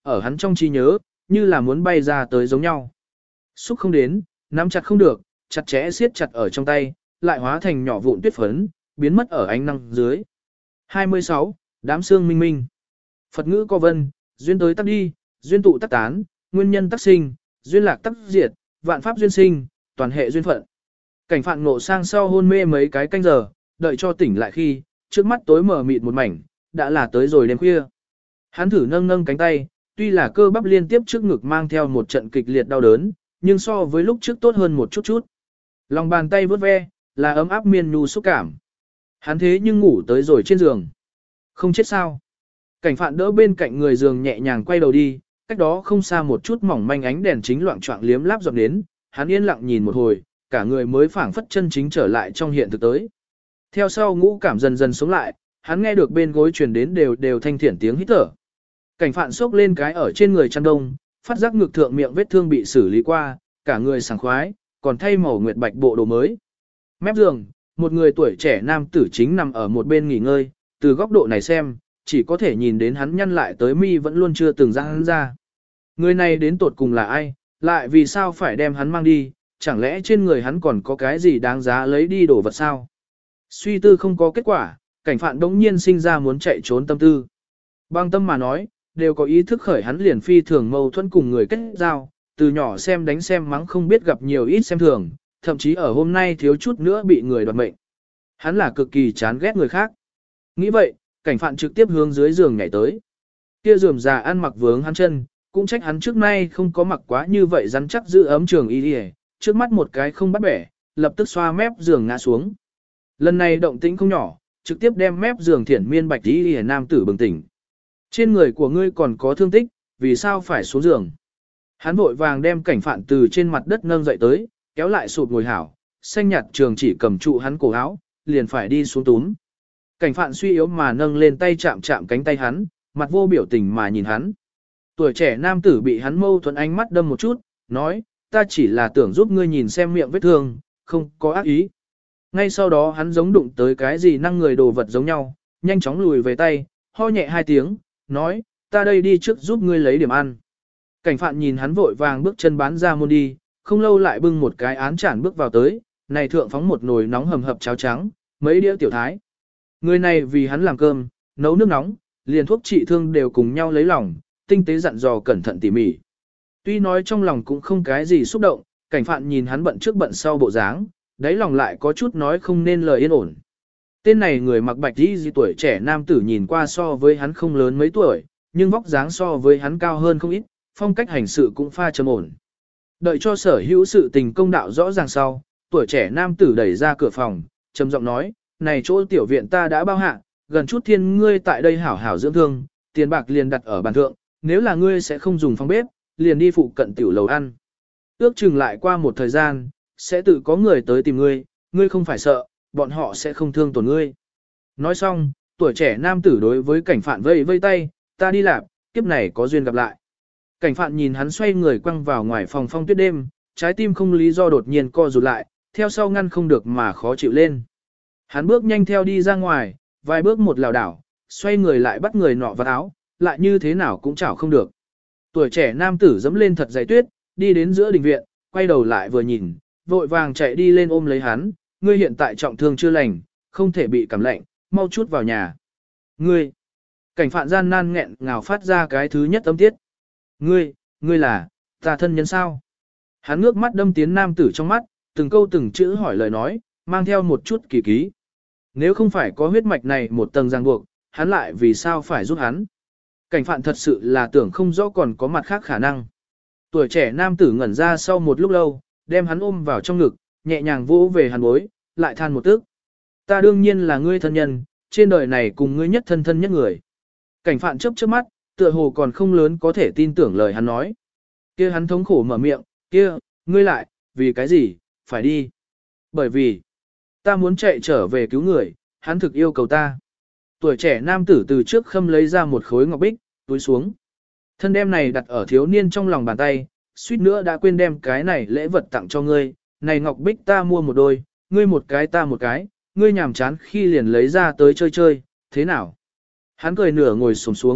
ở hắn trong trí nhớ, như là muốn bay ra tới giống nhau. Xúc không đến, nắm chặt không được, chặt chẽ siết chặt ở trong tay, lại hóa thành nhỏ vụn tuyết phấn, biến mất ở ánh nắng dưới. hai mươi sáu. Đám xương minh minh. Phật ngữ có vân, duyên tới tắc đi, duyên tụ tắc tán, nguyên nhân tắc sinh, duyên lạc tắc diệt, vạn pháp duyên sinh, toàn hệ duyên phận. Cảnh Phạn Ngộ sang sau hôn mê mấy cái canh giờ, đợi cho tỉnh lại khi, trước mắt tối mờ mịt một mảnh, đã là tới rồi đêm khuya. Hắn thử nâng nâng cánh tay, tuy là cơ bắp liên tiếp trước ngực mang theo một trận kịch liệt đau đớn, nhưng so với lúc trước tốt hơn một chút chút. Lòng bàn tay vớt ve, là ấm áp miên nhu xúc cảm. Hắn thế nhưng ngủ tới rồi trên giường. Không chết sao. Cảnh Phạn đỡ bên cạnh người giường nhẹ nhàng quay đầu đi, cách đó không xa một chút mỏng manh ánh đèn chính loạng choạng liếm láp giọt đến, hắn yên lặng nhìn một hồi, cả người mới phảng phất chân chính trở lại trong hiện thực tới. Theo sau ngũ cảm dần dần sống lại, hắn nghe được bên gối truyền đến đều đều thanh thiển tiếng hít thở. Cảnh Phạn xốc lên cái ở trên người chăn đông, phát giác ngực thượng miệng vết thương bị xử lý qua, cả người sảng khoái, còn thay màu nguyệt bạch bộ đồ mới. Mép giường, một người tuổi trẻ nam tử chính nằm ở một bên nghỉ ngơi, từ góc độ này xem, chỉ có thể nhìn đến hắn nhăn lại tới mi vẫn luôn chưa từng ra hắn ra. Người này đến tột cùng là ai, lại vì sao phải đem hắn mang đi, chẳng lẽ trên người hắn còn có cái gì đáng giá lấy đi đổ vật sao? Suy tư không có kết quả, Cảnh Phạn đống nhiên sinh ra muốn chạy trốn tâm tư. Bang tâm mà nói, đều có ý thức khởi hắn liền phi thường mâu thuẫn cùng người kết giao, từ nhỏ xem đánh xem mắng không biết gặp nhiều ít xem thường, thậm chí ở hôm nay thiếu chút nữa bị người đoạt mệnh. Hắn là cực kỳ chán ghét người khác. Nghĩ vậy, Cảnh Phạn trực tiếp hướng dưới giường nhảy tới. Kia rườm già ăn mặc vướng hắn chân, cũng trách hắn trước nay không có mặc quá như vậy rắn chắc giữ ấm trường y đi, trước mắt một cái không bắt bẻ, lập tức xoa mép giường ngã xuống. Lần này động tĩnh không nhỏ, trực tiếp đem mép giường thiển miên bạch y đi nam tử bừng tỉnh. Trên người của ngươi còn có thương tích, vì sao phải xuống giường? Hắn vội vàng đem Cảnh Phạn từ trên mặt đất nâng dậy tới, kéo lại sụp ngồi hảo, xanh nhạt trường chỉ cầm trụ hắn cổ áo, liền phải đi xuống túm. Cảnh Phạn suy yếu mà nâng lên tay chạm chạm cánh tay hắn, mặt vô biểu tình mà nhìn hắn. Tuổi trẻ nam tử bị hắn mâu thuẫn ánh mắt đâm một chút, nói, ta chỉ là tưởng giúp ngươi nhìn xem miệng vết thương, không có ác ý. Ngay sau đó hắn giống đụng tới cái gì năng người đồ vật giống nhau, nhanh chóng lùi về tay, ho nhẹ hai tiếng, nói, ta đây đi trước giúp ngươi lấy điểm ăn. Cảnh Phạn nhìn hắn vội vàng bước chân bán ra môn đi, không lâu lại bưng một cái án chản bước vào tới, này thượng phóng một nồi nóng hầm hập cháo trắng, mấy đĩa tiểu thái. Người này vì hắn làm cơm, nấu nước nóng, liền thuốc trị thương đều cùng nhau lấy lòng, tinh tế dặn dò cẩn thận tỉ mỉ. Tuy nói trong lòng cũng không cái gì xúc động, Cảnh Phạn nhìn hắn bận trước bận sau bộ dáng, đáy lòng lại có chút nói không nên lời yên ổn. Tên này người mặc bạch y gì tuổi trẻ nam tử nhìn qua so với hắn không lớn mấy tuổi, nhưng vóc dáng so với hắn cao hơn không ít, phong cách hành sự cũng pha trầm ổn. Đợi cho sở hữu sự tình công đạo rõ ràng sau, tuổi trẻ nam tử đẩy ra cửa phòng, trầm giọng nói, này chỗ tiểu viện ta đã bao hạ, gần chút thiên ngươi tại đây hảo hảo dưỡng thương, tiền bạc liền đặt ở bàn thượng, nếu là ngươi sẽ không dùng phòng bếp, liền đi phụ cận tiểu lầu ăn. Ước chừng lại qua một thời gian, sẽ tự có người tới tìm ngươi, ngươi không phải sợ, bọn họ sẽ không thương tổn ngươi. Nói xong, tuổi trẻ nam tử đối với Cảnh Phạn vây vây tay, ta đi làm, kiếp này có duyên gặp lại. Cảnh Phạn nhìn hắn xoay người quăng vào ngoài phòng phong tuyết đêm, trái tim không lý do đột nhiên co rụt lại, theo sau ngăn không được mà khó chịu lên. Hắn bước nhanh theo đi ra ngoài, vài bước một lảo đảo, xoay người lại bắt người nọ vào áo, lại như thế nào cũng chảo không được. Tuổi trẻ nam tử dẫm lên thật dày tuyết, đi đến giữa đình viện, quay đầu lại vừa nhìn, vội vàng chạy đi lên ôm lấy hắn, ngươi hiện tại trọng thương chưa lành, không thể bị cảm lạnh, mau chút vào nhà. Ngươi, Cảnh Phạn gian nan nghẹn ngào phát ra cái thứ nhất âm tiết. Ngươi, ngươi là, ta thân nhân sao? Hắn ngước mắt đâm tiến nam tử trong mắt, từng câu từng chữ hỏi lời nói, mang theo một chút kỳ ký. Nếu không phải có huyết mạch này một tầng ràng buộc, hắn lại vì sao phải giúp hắn? Cảnh Phạn thật sự là tưởng không rõ còn có mặt khác khả năng. Tuổi trẻ nam tử ngẩn ra sau một lúc lâu, đem hắn ôm vào trong ngực, nhẹ nhàng vỗ về hắn bối, lại than một tức. Ta đương nhiên là ngươi thân nhân, trên đời này cùng ngươi nhất thân thân nhất người. Cảnh Phạn chớp chớp mắt, tựa hồ còn không lớn có thể tin tưởng lời hắn nói. Kia hắn thống khổ mở miệng, kia, ngươi lại, vì cái gì, phải đi. Bởi vì, ta muốn chạy trở về cứu người, hắn thực yêu cầu ta. Tuổi trẻ nam tử từ trước khâm lấy ra một khối ngọc bích, túi xuống. Thân đem này đặt ở thiếu niên trong lòng bàn tay, suýt nữa đã quên đem cái này lễ vật tặng cho ngươi. Này ngọc bích ta mua một đôi, ngươi một cái ta một cái, ngươi nhàm chán khi liền lấy ra tới chơi chơi, thế nào? Hắn cười nửa ngồi xổm xuống,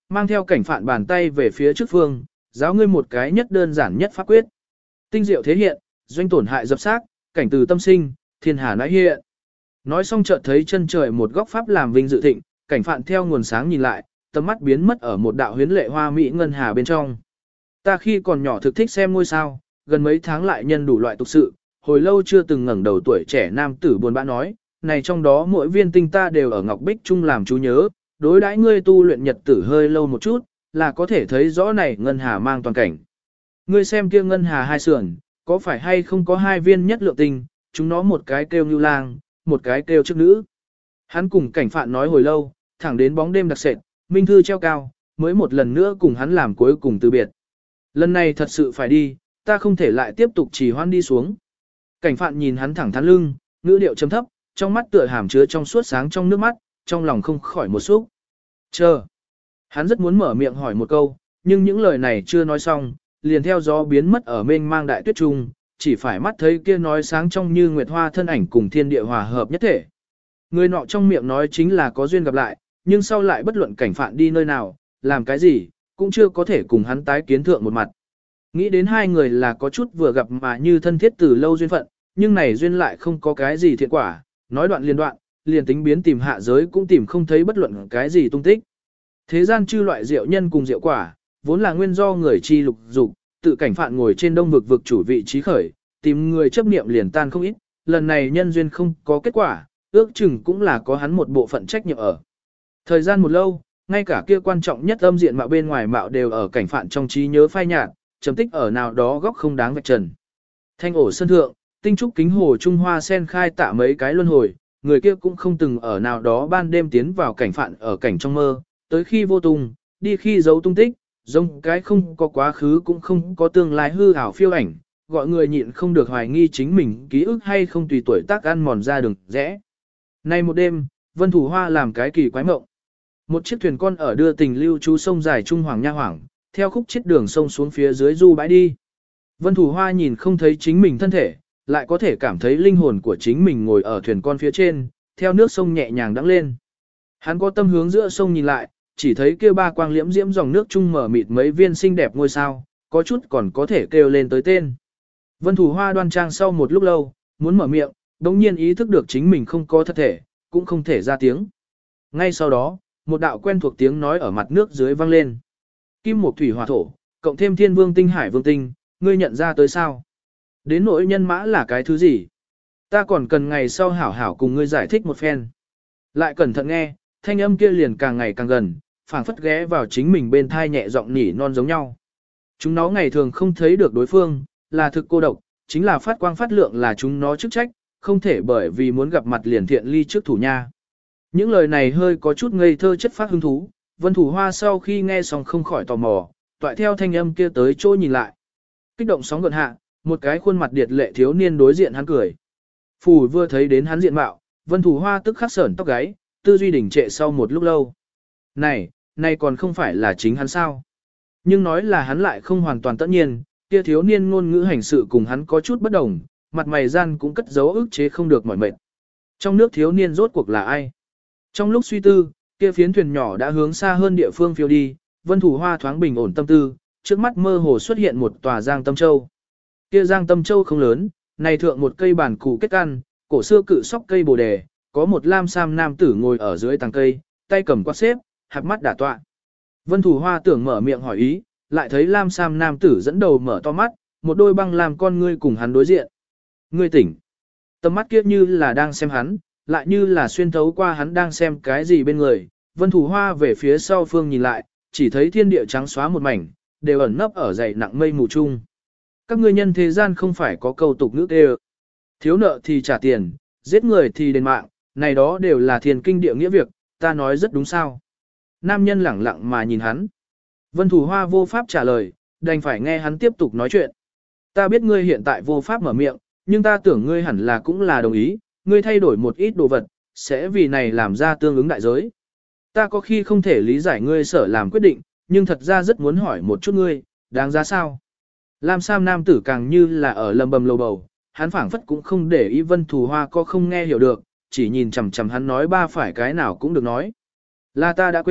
Mang theo cảnh phạn bàn tay về phía trước phương, giáo ngươi một cái nhất đơn giản nhất pháp quyết. Tinh diệu thế hiện, doanh tổn hại dập xác, cảnh từ tâm sinh, thiên hà nãi hiện. Nói xong chợt thấy chân trời một góc pháp làm vinh dự thịnh, cảnh phạn theo nguồn sáng nhìn lại, tầm mắt biến mất ở một đạo huyến lệ hoa mỹ ngân hà bên trong. Ta khi còn nhỏ thực thích xem ngôi sao, gần mấy tháng lại nhân đủ loại tục sự, hồi lâu chưa từng ngẩng đầu tuổi trẻ nam tử buồn bã nói, này trong đó mỗi viên tinh ta đều ở ngọc bích chung làm chú nhớ, đối đãi ngươi tu luyện nhật tử hơi lâu một chút, là có thể thấy rõ này ngân hà mang toàn cảnh. Ngươi xem kia ngân hà hai sườn, có phải hay không có hai viên nhất lượng tinh, chúng nó một cái kêu như lang, một cái kêu trước nữ. Hắn cùng cảnh phạn nói hồi lâu, thẳng đến bóng đêm đặc sệt, minh thư treo cao, mới một lần nữa cùng hắn làm cuối cùng từ biệt. Lần này thật sự phải đi, ta không thể lại tiếp tục trì hoãn đi xuống. Cảnh phạn nhìn hắn thẳng thắn lưng, ngữ điệu trầm thấp, trong mắt tựa hàm chứa trong suốt sáng trong nước mắt, trong lòng không khỏi một xúc. Chờ. Hắn rất muốn mở miệng hỏi một câu, nhưng những lời này chưa nói xong, liền theo gió biến mất ở mênh mang đại tuyết trung, chỉ phải mắt thấy kia nói sáng trong như nguyệt hoa thân ảnh cùng thiên địa hòa hợp nhất thể. Người nọ trong miệng nói chính là có duyên gặp lại, nhưng sau lại bất luận cảnh phạn đi nơi nào, làm cái gì, cũng chưa có thể cùng hắn tái kiến thượng một mặt. Nghĩ đến hai người là có chút vừa gặp mà như thân thiết từ lâu duyên phận, nhưng này duyên lại không có cái gì thiện quả, nói đoạn liền đoạn, liền tính biến tìm hạ giới cũng tìm không thấy bất luận cái gì tung tích. Thế gian chư loại diệu nhân cùng diệu quả, vốn là nguyên do người chi lục dục, tự cảnh phạn ngồi trên đông vực vực chủ vị trí khởi, tìm người chấp niệm liền tan không ít, lần này nhân duyên không có kết quả, ước chừng cũng là có hắn một bộ phận trách nhiệm ở. Thời gian một lâu, ngay cả kia quan trọng nhất âm diện mạo bên ngoài mạo đều ở cảnh phạn trong trí nhớ phai nhạt, trầm tích ở nào đó góc không đáng vạch trần. Thanh ổ sân thượng, tinh trúc kính hồ trung hoa sen khai tạ mấy cái luân hồi, người kia cũng không từng ở nào đó ban đêm tiến vào cảnh phạn ở cảnh trong mơ, tới khi vô tung, đi khi giấu tung tích, giống cái không có quá khứ cũng không có tương lai hư ảo phiêu ảnh, gọi người nhịn không được hoài nghi chính mình ký ức hay không tùy tuổi tác ăn mòn ra đường rẽ. Nay một đêm, Vân Thủ Hoa làm cái kỳ quái mộng. Một chiếc thuyền con ở đưa tình lưu trú sông dài Trung Hoàng Nha Hoàng, theo khúc chết đường sông xuống phía dưới du bãi đi. Vân Thủ Hoa nhìn không thấy chính mình thân thể, lại có thể cảm thấy linh hồn của chính mình ngồi ở thuyền con phía trên, theo nước sông nhẹ nhàng đắng lên. Hắn có tâm hướng giữa sông nhìn lại, chỉ thấy kia ba quang liễm diễm dòng nước trung mở mịt mấy viên xinh đẹp ngôi sao, có chút còn có thể kêu lên tới tên. Vân Thủ Hoa đoan trang sau một lúc lâu, muốn mở miệng, đống nhiên ý thức được chính mình không có thật thể, cũng không thể ra tiếng. Ngay sau đó, một đạo quen thuộc tiếng nói ở mặt nước dưới vang lên. Kim Mộc Thủy Hỏa Thổ, cộng thêm Thiên Vương Tinh Hải Vương Tinh, ngươi nhận ra tới sao? Đến nỗi nhân mã là cái thứ gì? Ta còn cần ngày sau hảo hảo cùng ngươi giải thích một phen. Lại cẩn thận nghe, thanh âm kia liền càng ngày càng gần, phảng phất ghé vào chính mình bên thai nhẹ giọng nỉ non giống nhau. Chúng nó ngày thường không thấy được đối phương, là thực cô độc, chính là phát quang phát lượng là chúng nó chức trách, không thể bởi vì muốn gặp mặt liền thiện ly trước thủ nha. Những lời này hơi có chút ngây thơ chất phát hứng thú, Vân Thủ Hoa sau khi nghe xong không khỏi tò mò, toại theo thanh âm kia tới chỗ nhìn lại. Kích động sóng gợn hạ, một cái khuôn mặt điệt lệ thiếu niên đối diện hắn cười. Phù vừa thấy đến hắn diện mạo, Vân Thủ Hoa tức khắc sởn tóc gáy, tư duy đỉnh trệ sau một lúc lâu. Này, này còn không phải là chính hắn sao? Nhưng nói là hắn lại không hoàn toàn tất nhiên, kia thiếu niên ngôn ngữ hành sự cùng hắn có chút bất đồng, mặt mày gian cũng cất dấu ức chế không được mỏi mệt. Trong nước thiếu niên rốt cuộc là ai? Trong lúc suy tư, kia phiến thuyền nhỏ đã hướng xa hơn địa phương phiêu đi, Vân Thủ Hoa thoáng bình ổn tâm tư, trước mắt mơ hồ xuất hiện một tòa Giang Tâm Châu. Kia Giang Tâm Châu không lớn, này thượng một cây bản củ kết căn, cổ xưa cự sóc cây bồ đề, có một lam sam nam tử ngồi ở dưới tàng cây, tay cầm quạt xếp, hạp mắt đả tọa. Vân Thủ Hoa tưởng mở miệng hỏi ý, lại thấy lam sam nam tử dẫn đầu mở to mắt, một đôi băng làm con ngươi cùng hắn đối diện. Ngươi tỉnh. Tầm mắt kiếp như là đang xem hắn, lại như là xuyên thấu qua hắn đang xem cái gì bên người. Vân Thủ Hoa về phía sau phương nhìn lại, chỉ thấy thiên địa trắng xóa một mảnh, đều ẩn nấp ở dày nặng mây mù chung. Các ngươi nhân thế gian không phải có câu tục ngữ đều. Thiếu nợ thì trả tiền, giết người thì đền mạng, này đó đều là thiền kinh địa nghĩa việc, ta nói rất đúng sao. Nam nhân lẳng lặng mà nhìn hắn. Vân Thủ Hoa vô pháp trả lời, đành phải nghe hắn tiếp tục nói chuyện. Ta biết ngươi hiện tại vô pháp mở miệng, nhưng ta tưởng ngươi hẳn là cũng là đồng ý, ngươi thay đổi một ít đồ vật, sẽ vì này làm ra tương ứng đại giới. Ta có khi không thể lý giải ngươi sở làm quyết định, nhưng thật ra rất muốn hỏi một chút ngươi, đáng giá sao? Lam Sam nam tử càng như là ở lầm bầm lầu bầu, hắn phảng phất cũng không để ý Vân Thủ Hoa có không nghe hiểu được, chỉ nhìn chằm chằm hắn nói ba phải cái nào cũng được nói. Là ta đã quên,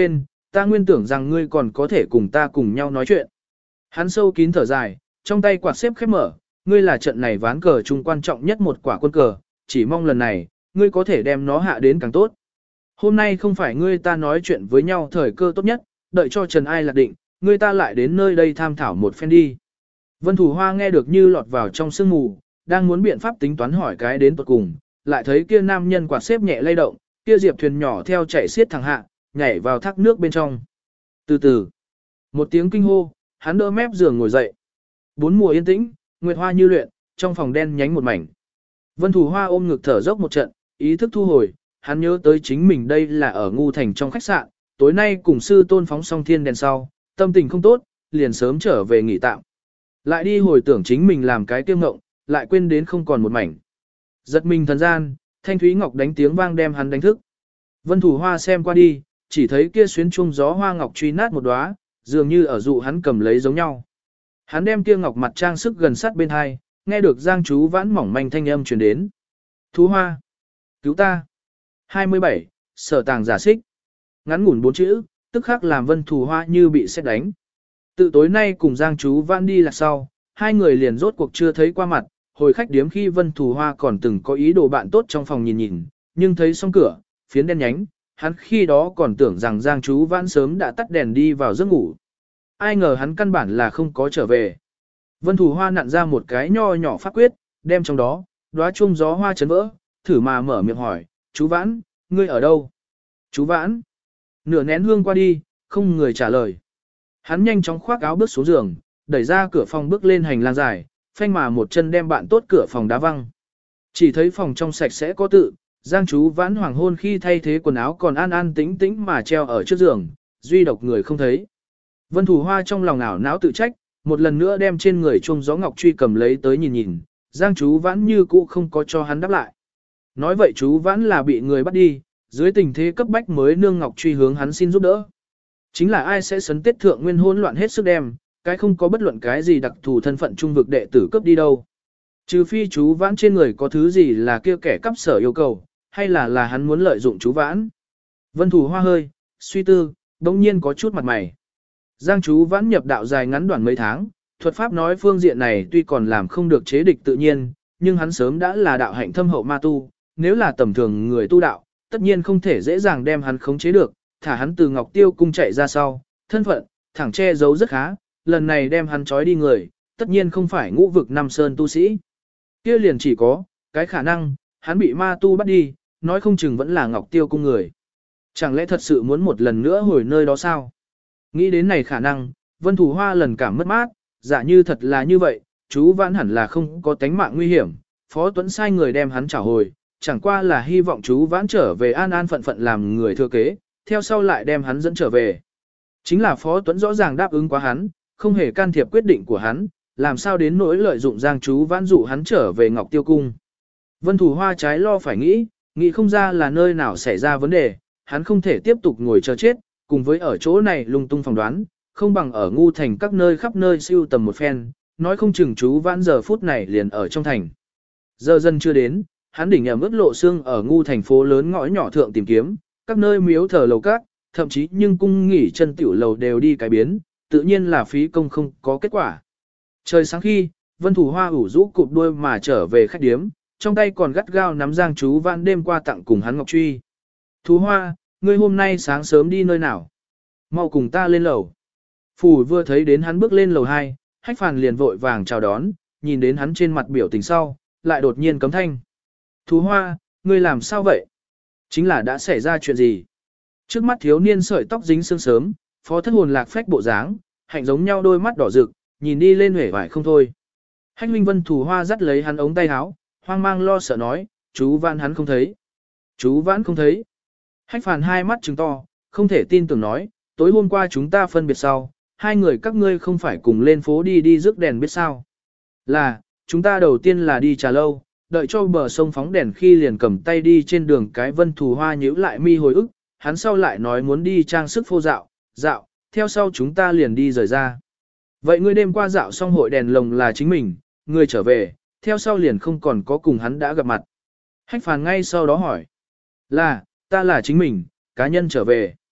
ta nguyên tưởng rằng ngươi còn có thể cùng ta cùng nhau nói chuyện. Hắn sâu kín thở dài, trong tay quạt xếp khép mở, ngươi là trận này ván cờ chung quan trọng nhất một quả quân cờ, chỉ mong lần này, ngươi có thể đem nó hạ đến càng tốt. Hôm nay không phải ngươi ta nói chuyện với nhau thời cơ tốt nhất, đợi cho Trần Ai lạc định, ngươi ta lại đến nơi đây tham thảo một phen đi. Vân Thủ Hoa nghe được như lọt vào trong sương mù, đang muốn biện pháp tính toán hỏi cái đến tuột cùng, lại thấy kia nam nhân quạt xếp nhẹ lay động, kia diệp thuyền nhỏ theo chạy xiết thẳng hạ, nhảy vào thác nước bên trong. Từ từ, một tiếng kinh hô, hắn đỡ mép giường ngồi dậy. Bốn mùa yên tĩnh, nguyệt hoa như luyện, trong phòng đen nhánh một mảnh. Vân Thủ Hoa ôm ngực thở dốc một trận, ý thức thu hồi, hắn nhớ tới chính mình đây là ở Ngu Thành trong khách sạn, tối nay cùng sư tôn phóng xong thiên đèn sau, tâm tình không tốt, liền sớm trở về nghỉ tạm. Lại đi hồi tưởng chính mình làm cái kiêu ngộng, lại quên đến không còn một mảnh. Giật mình thần gian, Thanh Thúy Ngọc đánh tiếng vang đem hắn đánh thức. Vân Thủ Hoa xem qua đi, chỉ thấy kia xuyến trung gió hoa ngọc truy nát một đóa, dường như ở dụ hắn cầm lấy giống nhau. Hắn đem kia ngọc mặt trang sức gần sát bên hai, nghe được Giang Chú Vãn mỏng manh thanh âm truyền đến. Thú Hoa, cứu ta. hai mươi bảy, sở tàng giả xích. Ngắn ngủn bốn chữ, tức khắc làm Vân Thủ Hoa như bị sét đánh. Tự tối nay cùng Giang Chú Vãn đi là sau, hai người liền rốt cuộc chưa thấy qua mặt, hồi khách điếm khi Vân Thủ Hoa còn từng có ý đồ bạn tốt trong phòng nhìn nhìn, nhưng thấy xong cửa, phiến đen nhánh, hắn khi đó còn tưởng rằng Giang Chú Vãn sớm đã tắt đèn đi vào giấc ngủ. Ai ngờ hắn căn bản là không có trở về. Vân Thủ Hoa nặn ra một cái nho nhỏ pháp quyết, đem trong đó, đóa chuông gió hoa chấn vỡ, thử mà mở miệng hỏi, chú Vãn, ngươi ở đâu? Chú Vãn. Nửa nén hương qua đi, không người trả lời. Hắn nhanh chóng khoác áo bước xuống giường, đẩy ra cửa phòng bước lên hành lang dài, phanh mà một chân đem bạn tốt cửa phòng đá văng. Chỉ thấy phòng trong sạch sẽ có tự, Giang Chú Vãn hoàng hôn khi thay thế quần áo còn an an tĩnh tĩnh mà treo ở trước giường, duy độc người không thấy. Vân Thủ Hoa trong lòng ảo não tự trách, một lần nữa đem trên người chuông gió ngọc truy cầm lấy tới nhìn nhìn, Giang Chú Vãn như cũ không có cho hắn đáp lại. Nói vậy chú Vãn là bị người bắt đi, dưới tình thế cấp bách mới nương ngọc truy hướng hắn xin giúp đỡ. Chính là ai sẽ sấn tiết thượng nguyên hỗn loạn hết sức đem, cái không có bất luận cái gì đặc thù thân phận trung vực đệ tử cấp đi đâu. Trừ phi chú Vãn trên người có thứ gì là kia kẻ cắp sở yêu cầu, hay là là hắn muốn lợi dụng chú Vãn. Vân Thủ Hoa hơi, suy tư, đống nhiên có chút mặt mày. Giang Chú Vãn nhập đạo dài ngắn đoạn mấy tháng, thuật pháp nói phương diện này tuy còn làm không được chế địch tự nhiên, nhưng hắn sớm đã là đạo hạnh thâm hậu ma tu, nếu là tầm thường người tu đạo, tất nhiên không thể dễ dàng đem hắn khống chế được, thả hắn từ Ngọc Tiêu cung chạy ra sau, thân phận, thẳng che giấu rất khá, lần này đem hắn trói đi người, tất nhiên không phải ngũ vực năm sơn tu sĩ. Kia liền chỉ có, cái khả năng, hắn bị ma tu bắt đi, nói không chừng vẫn là Ngọc Tiêu cung người. Chẳng lẽ thật sự muốn một lần nữa hồi nơi đó sao? Nghĩ đến này khả năng, Vân Thủ Hoa lần cảm mất mát, giả như thật là như vậy, chú Vãn hẳn là không có tánh mạng nguy hiểm, Phó Tuấn sai người đem hắn trả hồi, chẳng qua là hy vọng chú Vãn trở về an an phận phận làm người thừa kế, theo sau lại đem hắn dẫn trở về. Chính là Phó Tuấn rõ ràng đáp ứng quá hắn, không hề can thiệp quyết định của hắn, làm sao đến nỗi lợi dụng Giang chú Vãn dụ hắn trở về Ngọc Tiêu cung. Vân Thủ Hoa trái lo phải nghĩ, nghĩ không ra là nơi nào xảy ra vấn đề, hắn không thể tiếp tục ngồi chờ chết, cùng với ở chỗ này lung tung phỏng đoán, không bằng ở Ngu Thành các nơi khắp nơi siêu tầm một phen, nói không chừng chú Vãn giờ phút này liền ở trong thành. Giờ dân chưa đến, hắn đỉnh ẩm ướt lộ xương ở Ngu thành phố lớn ngõ nhỏ thượng tìm kiếm, các nơi miếu thờ lầu các, thậm chí nhưng cung nghỉ chân tiểu lầu đều đi cái biến, tự nhiên là phí công không có kết quả. Trời sáng khi, Vân Thủ Hoa ủ rũ cụp đuôi mà trở về khách điếm, trong tay còn gắt gao nắm Giang Chú Vãn đêm qua tặng cùng hắn Ngọc Truy. Thú Hoa, ngươi hôm nay sáng sớm đi nơi nào? Mau cùng ta lên lầu. Phủ vừa thấy đến hắn bước lên lầu hai, Hách Phàn liền vội vàng chào đón, nhìn đến hắn trên mặt biểu tình sau, lại đột nhiên cấm thanh. Thú Hoa, ngươi làm sao vậy? Chính là đã xảy ra chuyện gì? Trước mắt thiếu niên sợi tóc dính sương sớm, phó thất hồn lạc phách bộ dáng, hạnh giống nhau đôi mắt đỏ rực, nhìn đi lên huệ vải không thôi. Hách Minh Vân Thủ Hoa dắt lấy hắn ống tay áo, hoang mang lo sợ nói, chú Vãn hắn không thấy. Chú Vãn không thấy. Hách Phàn hai mắt trừng to, không thể tin tưởng nói, tối hôm qua chúng ta phân biệt sau, hai người các ngươi không phải cùng lên phố đi đi rước đèn biết sao. Là, chúng ta đầu tiên là đi trà lâu, đợi cho bờ sông phóng đèn khi liền cầm tay đi trên đường cái Vân Thủ Hoa nhíu lại mi hồi ức, hắn sau lại nói muốn đi trang sức phô dạo, dạo, theo sau chúng ta liền đi rời ra. Vậy ngươi đêm qua dạo xong hội đèn lồng là chính mình, ngươi trở về, theo sau liền không còn có cùng hắn đã gặp mặt. Hách Phàn ngay sau đó hỏi, là, ta là chính mình, cá nhân trở về.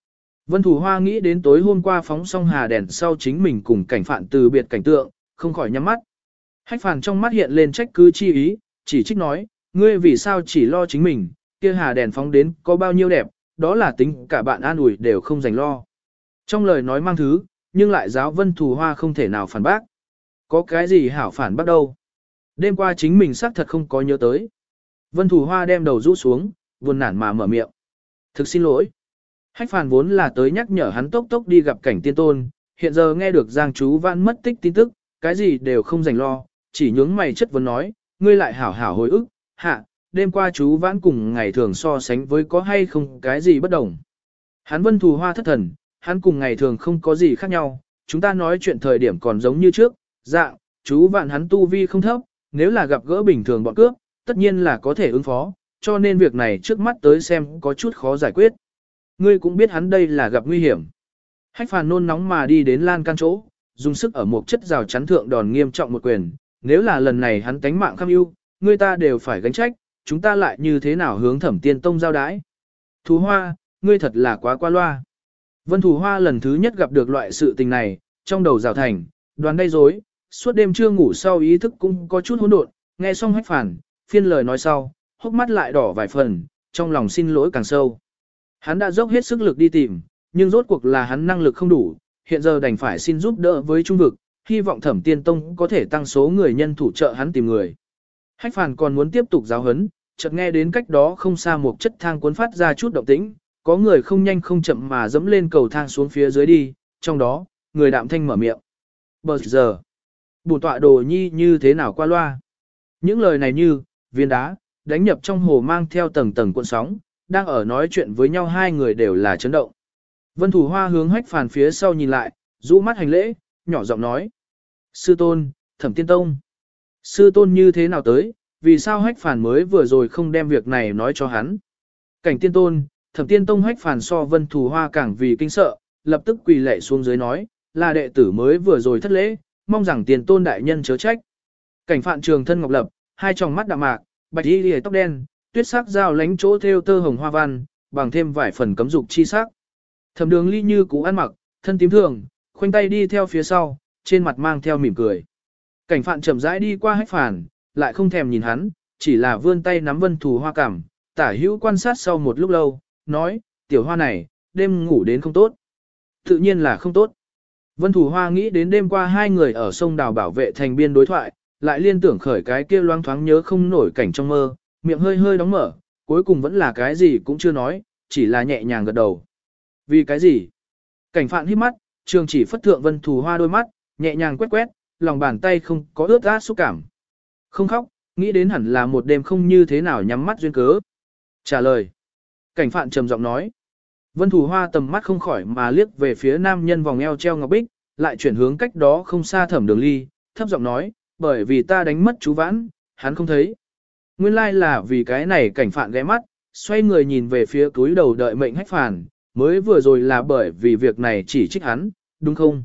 Vân Thủ Hoa nghĩ đến tối hôm qua phóng xong hà đèn sau chính mình cùng cảnh phạn từ biệt cảnh tượng, không khỏi nhắm mắt. Hách Phàn trong mắt hiện lên trách cứ chi ý, chỉ trích nói, ngươi vì sao chỉ lo chính mình, kia hà đèn phóng đến có bao nhiêu đẹp, đó là tính cả bạn an ủi đều không dành lo. Trong lời nói mang thứ, nhưng lại giáo Vân Thủ Hoa không thể nào phản bác. Có cái gì hảo phản bác đâu. Đêm qua chính mình xác thật không có nhớ tới. Vân Thủ Hoa đem đầu rũ xuống, buồn nản mà mở miệng. Thực xin lỗi. Hách Phàn vốn là tới nhắc nhở hắn tốc tốc đi gặp cảnh tiên tôn, hiện giờ nghe được Giang chú Vãn mất tích tin tức, cái gì đều không dành lo, chỉ nhướng mày chất vấn nói, ngươi lại hảo hảo hồi ức, hạ, đêm qua chú Vãn cùng ngày thường so sánh với có hay không cái gì bất đồng. Hắn Vân Thù Hoa thất thần, hắn cùng ngày thường không có gì khác nhau, chúng ta nói chuyện thời điểm còn giống như trước, dạng, chú Vãn hắn tu vi không thấp, nếu là gặp gỡ bình thường bọn cướp, tất nhiên là có thể ứng phó, cho nên việc này trước mắt tới xem có chút khó giải quyết. Ngươi cũng biết hắn đây là gặp nguy hiểm. Hách Phàn nôn nóng mà đi đến lan can chỗ, dùng sức ở một chất rào chắn thượng đòn nghiêm trọng một quyền, nếu là lần này hắn tánh mạng kham ưu, người ta đều phải gánh trách, chúng ta lại như thế nào hướng Thẩm Tiên Tông giao đái. Thù Hoa, ngươi thật là quá qua loa. Vân Thù Hoa lần thứ nhất gặp được loại sự tình này, trong đầu rào thành, đoán đầy rối, suốt đêm chưa ngủ sau ý thức cũng có chút hỗn độn, nghe xong Hách Phàn, phiên lời nói sau, hốc mắt lại đỏ vài phần, trong lòng xin lỗi càng sâu. Hắn đã dốc hết sức lực đi tìm, nhưng rốt cuộc là hắn năng lực không đủ, hiện giờ đành phải xin giúp đỡ với trung vực, hy vọng Thẩm Tiên Tông có thể tăng số người nhân thủ trợ hắn tìm người. Hách Phàn còn muốn tiếp tục giáo huấn, chợt nghe đến cách đó không xa một chất thang cuốn phát ra chút động tĩnh, có người không nhanh không chậm mà dẫm lên cầu thang xuống phía dưới đi, trong đó, người đạm thanh mở miệng. Bờ giờ, bổn tọa đồ nhi như thế nào qua loa? Những lời này như, viên đá, đánh nhập trong hồ mang theo tầng tầng cuộn sóng, đang ở nói chuyện với nhau hai người đều là chấn động. Vân Thủ Hoa hướng Hách Phàn phía sau nhìn lại, rũ mắt hành lễ, nhỏ giọng nói. Sư tôn, Thẩm Tiên Tông. Sư tôn như thế nào tới, vì sao Hách Phàn mới vừa rồi không đem việc này nói cho hắn. Cảnh Tiên Tôn, Thẩm Tiên Tông Hách Phàn so Vân Thủ Hoa càng vì kinh sợ, lập tức quỳ lạy xuống dưới nói, là đệ tử mới vừa rồi thất lễ, mong rằng Tiên Tôn đại nhân chớ trách. Cảnh Phạn trường thân ngọc lập, hai tròng mắt đạm mạc, bạch y liễu tóc đen, tuyết sắc dao lánh chỗ thêu tơ hồng hoa văn, bằng thêm vài phần cấm dục chi sắc. Thẩm Đường Ly như cũ ăn mặc, thân tím thường, khoanh tay đi theo phía sau, trên mặt mang theo mỉm cười. Cảnh Phạn chậm rãi đi qua Hách Phàn, lại không thèm nhìn hắn, chỉ là vươn tay nắm Vân Thủ Hoa cảm, tả hữu quan sát sau một lúc lâu, nói, tiểu hoa này, đêm ngủ đến không tốt. Tự nhiên là không tốt. Vân Thủ Hoa nghĩ đến đêm qua hai người ở sông đào bảo vệ thành biên đối thoại, lại liên tưởng khởi cái kia loang thoáng nhớ không nổi cảnh trong mơ, miệng hơi hơi đóng mở, cuối cùng vẫn là cái gì cũng chưa nói, chỉ là nhẹ nhàng gật đầu. Vì cái gì? Cảnh Phạn hít mắt, trường chỉ phất thượng Vân Thủ Hoa đôi mắt, nhẹ nhàng quét quét, lòng bàn tay không có ướt át xúc cảm. Không khóc, nghĩ đến hẳn là một đêm không như thế nào nhắm mắt duyên cớ. Trả lời. Cảnh Phạn trầm giọng nói. Vân Thủ Hoa tầm mắt không khỏi mà liếc về phía nam nhân vòng eo treo ngọc bích, lại chuyển hướng cách đó không xa Thẩm Đường Ly, thấp giọng nói, bởi vì ta đánh mất chú Vãn, hắn không thấy. Nguyên lai là vì cái này. Cảnh Phạn ghé mắt, xoay người nhìn về phía túi đầu đợi mệnh Hách Phàn, mới vừa rồi là bởi vì việc này chỉ trích hắn, đúng không?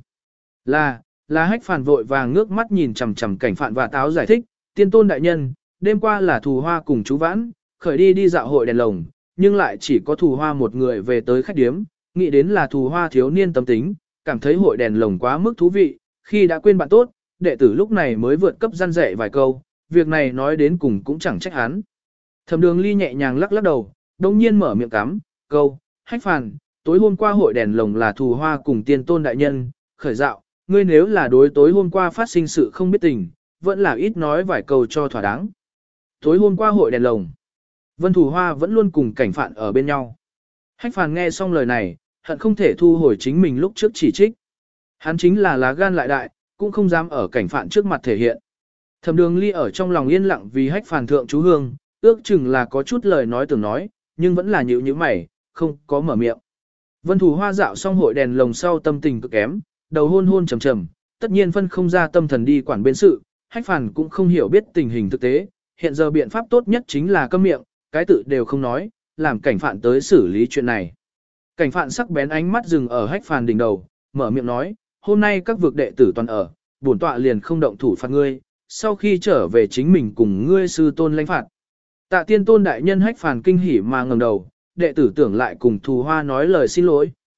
Là, là Hách Phàn vội vàng ngước mắt nhìn chằm chằm Cảnh Phạn và táo giải thích, Tiên Tôn đại nhân, đêm qua là Thù Hoa cùng chú Vãn, khởi đi đi dạo hội đèn lồng, nhưng lại chỉ có Thù Hoa một người về tới khách điếm, nghĩ đến là Thù Hoa thiếu niên tâm tính, cảm thấy hội đèn lồng quá mức thú vị, khi đã quên bạn tốt, đệ tử lúc này mới vượt cấp răn dạy vài câu, việc này nói đến cùng cũng chẳng trách hắn. Thẩm Đường Ly nhẹ nhàng lắc lắc đầu, đồng nhiên mở miệng cắm, câu, Hách Phàn, tối hôm qua hội đèn lồng là Thù Hoa cùng Tiên Tôn đại nhân, khởi dạo, ngươi nếu là đối tối hôm qua phát sinh sự không biết tình, vẫn là ít nói vài câu cho thỏa đáng. Tối hôm qua hội đèn lồng, Vân Thủ Hoa vẫn luôn cùng Cảnh Phạn ở bên nhau. Hách Phàn nghe xong lời này, hận không thể thu hồi chính mình lúc trước chỉ trích. Hắn chính là lá gan lại đại, cũng không dám ở Cảnh Phạn trước mặt thể hiện. Thẩm Đường Ly ở trong lòng yên lặng vì Hách Phàn thượng chú hương, ước chừng là có chút lời nói tưởng nói, nhưng vẫn là nhíu nhíu mày, không có mở miệng. Vân Thủ Hoa dạo xong hội đèn lồng sau tâm tình cực kém, đầu hôn hôn trầm trầm, tất nhiên phân không ra tâm thần đi quản bên sự, Hách Phàn cũng không hiểu biết tình hình thực tế, hiện giờ biện pháp tốt nhất chính là câm miệng, cái tự đều không nói, làm Cảnh Phạn tới xử lý chuyện này. Cảnh Phạn sắc bén ánh mắt dừng ở Hách Phàn đỉnh đầu, mở miệng nói, hôm nay các vực đệ tử toàn ở, bổn tọa liền không động thủ phạt ngươi, sau khi trở về chính mình cùng ngươi sư tôn lãnh phạt. Tạ Tiên Tôn đại nhân Hách Phàn kinh hỉ mà ngẩng đầu, đệ tử tưởng lại cùng Thù Hoa nói lời xin lỗi,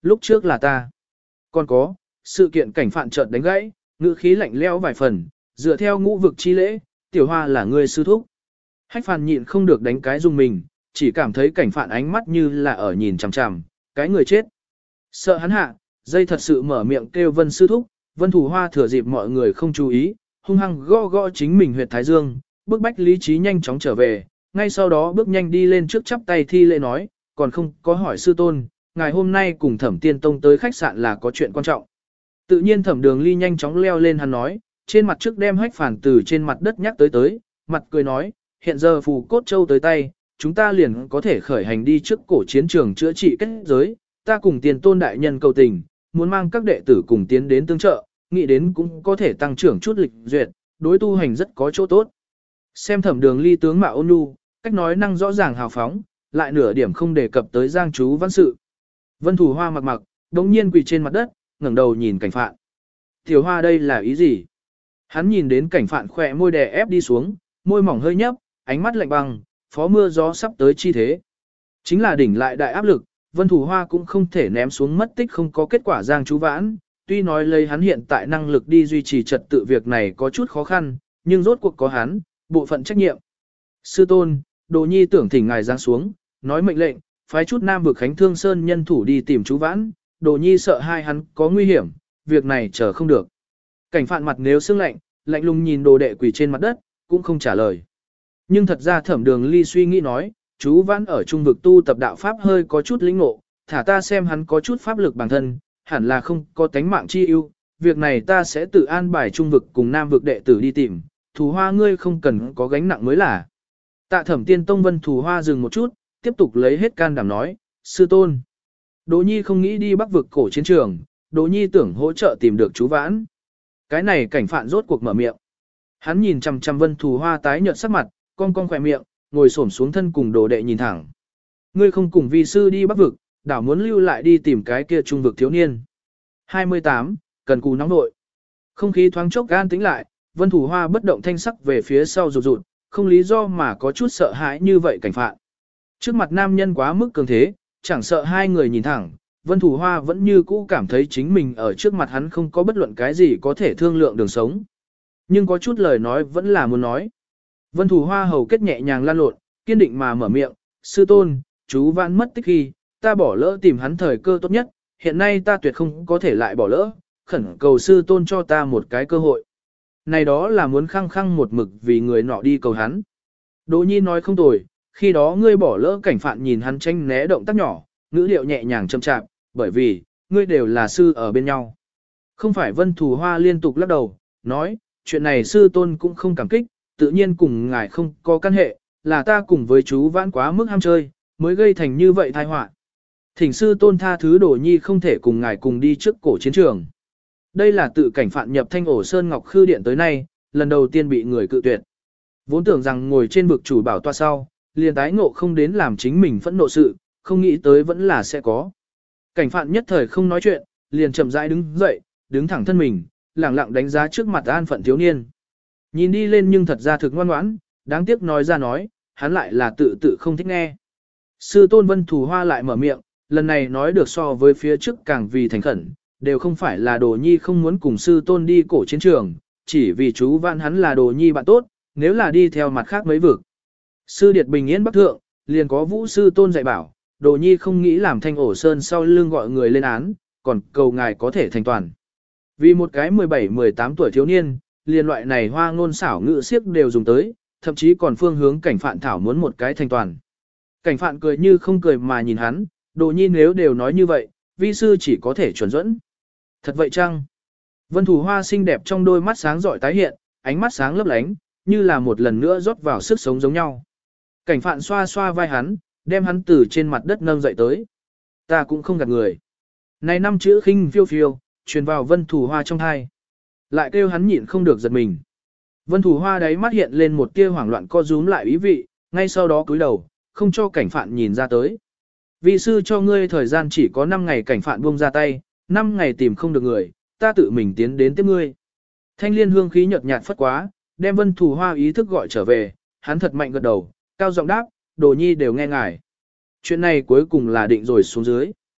Lúc trước là ta. Còn có, sự kiện cảnh phạn chợt đánh gãy, ngữ khí lạnh lẽo vài phần, dựa theo ngũ vực chi lễ, tiểu hoa là người sư thúc. Hách phàn nhịn không được đánh cái dùng mình, chỉ cảm thấy cảnh phạn ánh mắt như là ở nhìn chằm chằm, cái người chết. Sợ hắn hạ, dây thật sự mở miệng kêu vân sư thúc, vân thủ hoa thừa dịp mọi người không chú ý, hung hăng gõ gõ chính mình huyệt thái dương, bức bách lý trí nhanh chóng trở về, ngay sau đó bước nhanh đi lên trước chắp tay thi lễ nói, còn không có hỏi sư tôn, ngày hôm nay cùng thẩm tiên tông tới khách sạn là có chuyện quan trọng. Tự nhiên thẩm đường ly nhanh chóng leo lên hắn nói, trên mặt trước đem hách phản từ trên mặt đất nhắc tới tới, mặt cười nói, hiện giờ phù cốt châu tới tay, chúng ta liền có thể khởi hành đi trước cổ chiến trường chữa trị kết giới, ta cùng tiền tôn đại nhân cầu tình, muốn mang các đệ tử cùng tiến đến tương trợ, nghĩ đến cũng có thể tăng trưởng chút lịch duyệt, đối tu hành rất có chỗ tốt. Xem thẩm đường ly tướng mạo ôn nhu, cách nói năng rõ ràng hào phóng, lại nửa điểm không đề cập tới giang chú văn sự. Vân thủ hoa mặc mặc, đống nhiên quỳ trên mặt đất, ngẩng đầu nhìn cảnh phạn. Tiểu hoa đây là ý gì? Hắn nhìn đến cảnh phạn khỏe môi đè ép đi xuống, môi mỏng hơi nhấp, ánh mắt lạnh băng, phó mưa gió sắp tới chi thế. Chính là đỉnh lại đại áp lực, vân thủ hoa cũng không thể ném xuống mất tích không có kết quả giang chú vãn. Tuy nói lấy hắn hiện tại năng lực đi duy trì trật tự việc này có chút khó khăn, nhưng rốt cuộc có hắn, bộ phận trách nhiệm. Sư tôn, Đồ Nhi tưởng thỉnh ngài giáng xuống, nói mệnh lệnh, phái chút Nam vực Khánh Thương Sơn nhân thủ đi tìm chú Vãn, Đồ Nhi sợ hai hắn có nguy hiểm, việc này chờ không được. Cảnh phạn mặt nếu sương lạnh, lạnh lùng nhìn đồ đệ quỳ trên mặt đất, cũng không trả lời. Nhưng thật ra thẩm đường ly suy nghĩ nói, chú Vãn ở trung vực tu tập đạo Pháp hơi có chút lĩnh ngộ, thả ta xem hắn có chút pháp lực bản thân, hẳn là không có tánh mạng chi ưu, việc này ta sẽ tự an bài trung vực cùng Nam vực đệ tử đi tìm, Thủ Hoa ngươi không cần có gánh nặng mới là. Tạ Thẩm Tiên Tông Vân Thủ Hoa dừng một chút, tiếp tục lấy hết can đảm nói, sư tôn. Đỗ Nhi không nghĩ đi Bắc vực cổ chiến trường, Đỗ Nhi tưởng hỗ trợ tìm được chú Vãn. Cái này cảnh phạn rốt cuộc mở miệng. Hắn nhìn chằm chằm Vân Thủ Hoa tái nhợt sắc mặt, cong cong khỏe miệng, ngồi xổm xuống thân cùng đồ đệ nhìn thẳng. Ngươi không cùng vi sư đi Bắc vực, đảo muốn lưu lại đi tìm cái kia trung vực thiếu niên. hai mươi tám, cần cù nóng nội. Không khí thoáng chốc gan tĩnh lại, Vân Thủ Hoa bất động thanh sắc về phía sau rụt rụt, không lý do mà có chút sợ hãi như vậy cảnh phạn. Trước mặt nam nhân quá mức cường thế, chẳng sợ hai người nhìn thẳng, Vân Thủ Hoa vẫn như cũ cảm thấy chính mình ở trước mặt hắn không có bất luận cái gì có thể thương lượng đường sống. Nhưng có chút lời nói vẫn là muốn nói. Vân Thủ Hoa hầu kết nhẹ nhàng lan lộn, kiên định mà mở miệng, sư tôn, chú Vãn mất tích khi, ta bỏ lỡ tìm hắn thời cơ tốt nhất, hiện nay ta tuyệt không có thể lại bỏ lỡ, khẩn cầu sư tôn cho ta một cái cơ hội. Này đó là muốn khăng khăng một mực vì người nọ đi cầu hắn. Đỗ Nhi nói không tồi, khi đó ngươi bỏ lỡ cảnh phạn nhìn hắn tranh né động tác nhỏ, ngữ điệu nhẹ nhàng chậm chạp, bởi vì, ngươi đều là sư ở bên nhau. Không phải Vân Thủ Hoa liên tục lắc đầu, nói, chuyện này sư tôn cũng không cảm kích, tự nhiên cùng ngài không có căn hệ, là ta cùng với chú Vãn quá mức ham chơi, mới gây thành như vậy tai họa. Thỉnh sư tôn tha thứ Đỗ Nhi không thể cùng ngài cùng đi trước cổ chiến trường. Đây là tự cảnh phạn nhập thanh ổ Sơn Ngọc Khư Điện tới nay, lần đầu tiên bị người cự tuyệt. Vốn tưởng rằng ngồi trên vực chủ bảo tọa sau, liền tái ngộ không đến làm chính mình phẫn nộ sự, không nghĩ tới vẫn là sẽ có. Cảnh phạn nhất thời không nói chuyện, liền chậm rãi đứng dậy, đứng thẳng thân mình, lẳng lặng đánh giá trước mặt an phận thiếu niên. Nhìn đi lên nhưng thật ra thực ngoan ngoãn, đáng tiếc nói ra nói, hắn lại là tự tự không thích nghe. Sư tôn Vân Thủ Hoa lại mở miệng, lần này nói được so với phía trước càng vì thành khẩn, đều không phải là Đồ Nhi không muốn cùng sư tôn đi cổ chiến trường, chỉ vì chú Vãn hắn là Đồ Nhi bạn tốt, nếu là đi theo mặt khác mấy vực. Sư Điệt bình yên bắc thượng, liền có Vũ sư tôn dạy bảo, Đồ Nhi không nghĩ làm thanh ổ sơn sau lưng gọi người lên án, còn cầu ngài có thể thành toàn. Vì một cái mười bảy mười tám tuổi thiếu niên, liền loại này hoa ngôn xảo ngữ siếc đều dùng tới, thậm chí còn phương hướng cảnh phạn thảo muốn một cái thành toàn. Cảnh phạn cười như không cười mà nhìn hắn, Đồ Nhi nếu đều nói như vậy, vi sư chỉ có thể chuẩn dẫn. Thật vậy chăng? Vân Thủ Hoa xinh đẹp trong đôi mắt sáng rọi tái hiện, ánh mắt sáng lấp lánh, như là một lần nữa rót vào sức sống giống nhau. Cảnh phạn xoa xoa vai hắn, đem hắn từ trên mặt đất nâng dậy tới. Ta cũng không gạt người. Này năm chữ khinh phiêu phiêu, truyền vào Vân Thủ Hoa trong thai. Lại kêu hắn nhịn không được giật mình. Vân Thủ Hoa đáy mắt hiện lên một tia hoảng loạn co rúm lại ý vị, ngay sau đó cúi đầu, không cho cảnh phạn nhìn ra tới. Vị sư cho ngươi thời gian chỉ có năm ngày cảnh phạn buông ra tay, năm ngày tìm không được người, ta tự mình tiến đến tiếp ngươi. Thanh liên hương khí nhợt nhạt phất quá, đem Vân Thủ Hoa ý thức gọi trở về, hắn thật mạnh gật đầu, cao giọng đáp, Đồ Nhi đều nghe ngài. Chuyện này cuối cùng là định rồi xuống dưới.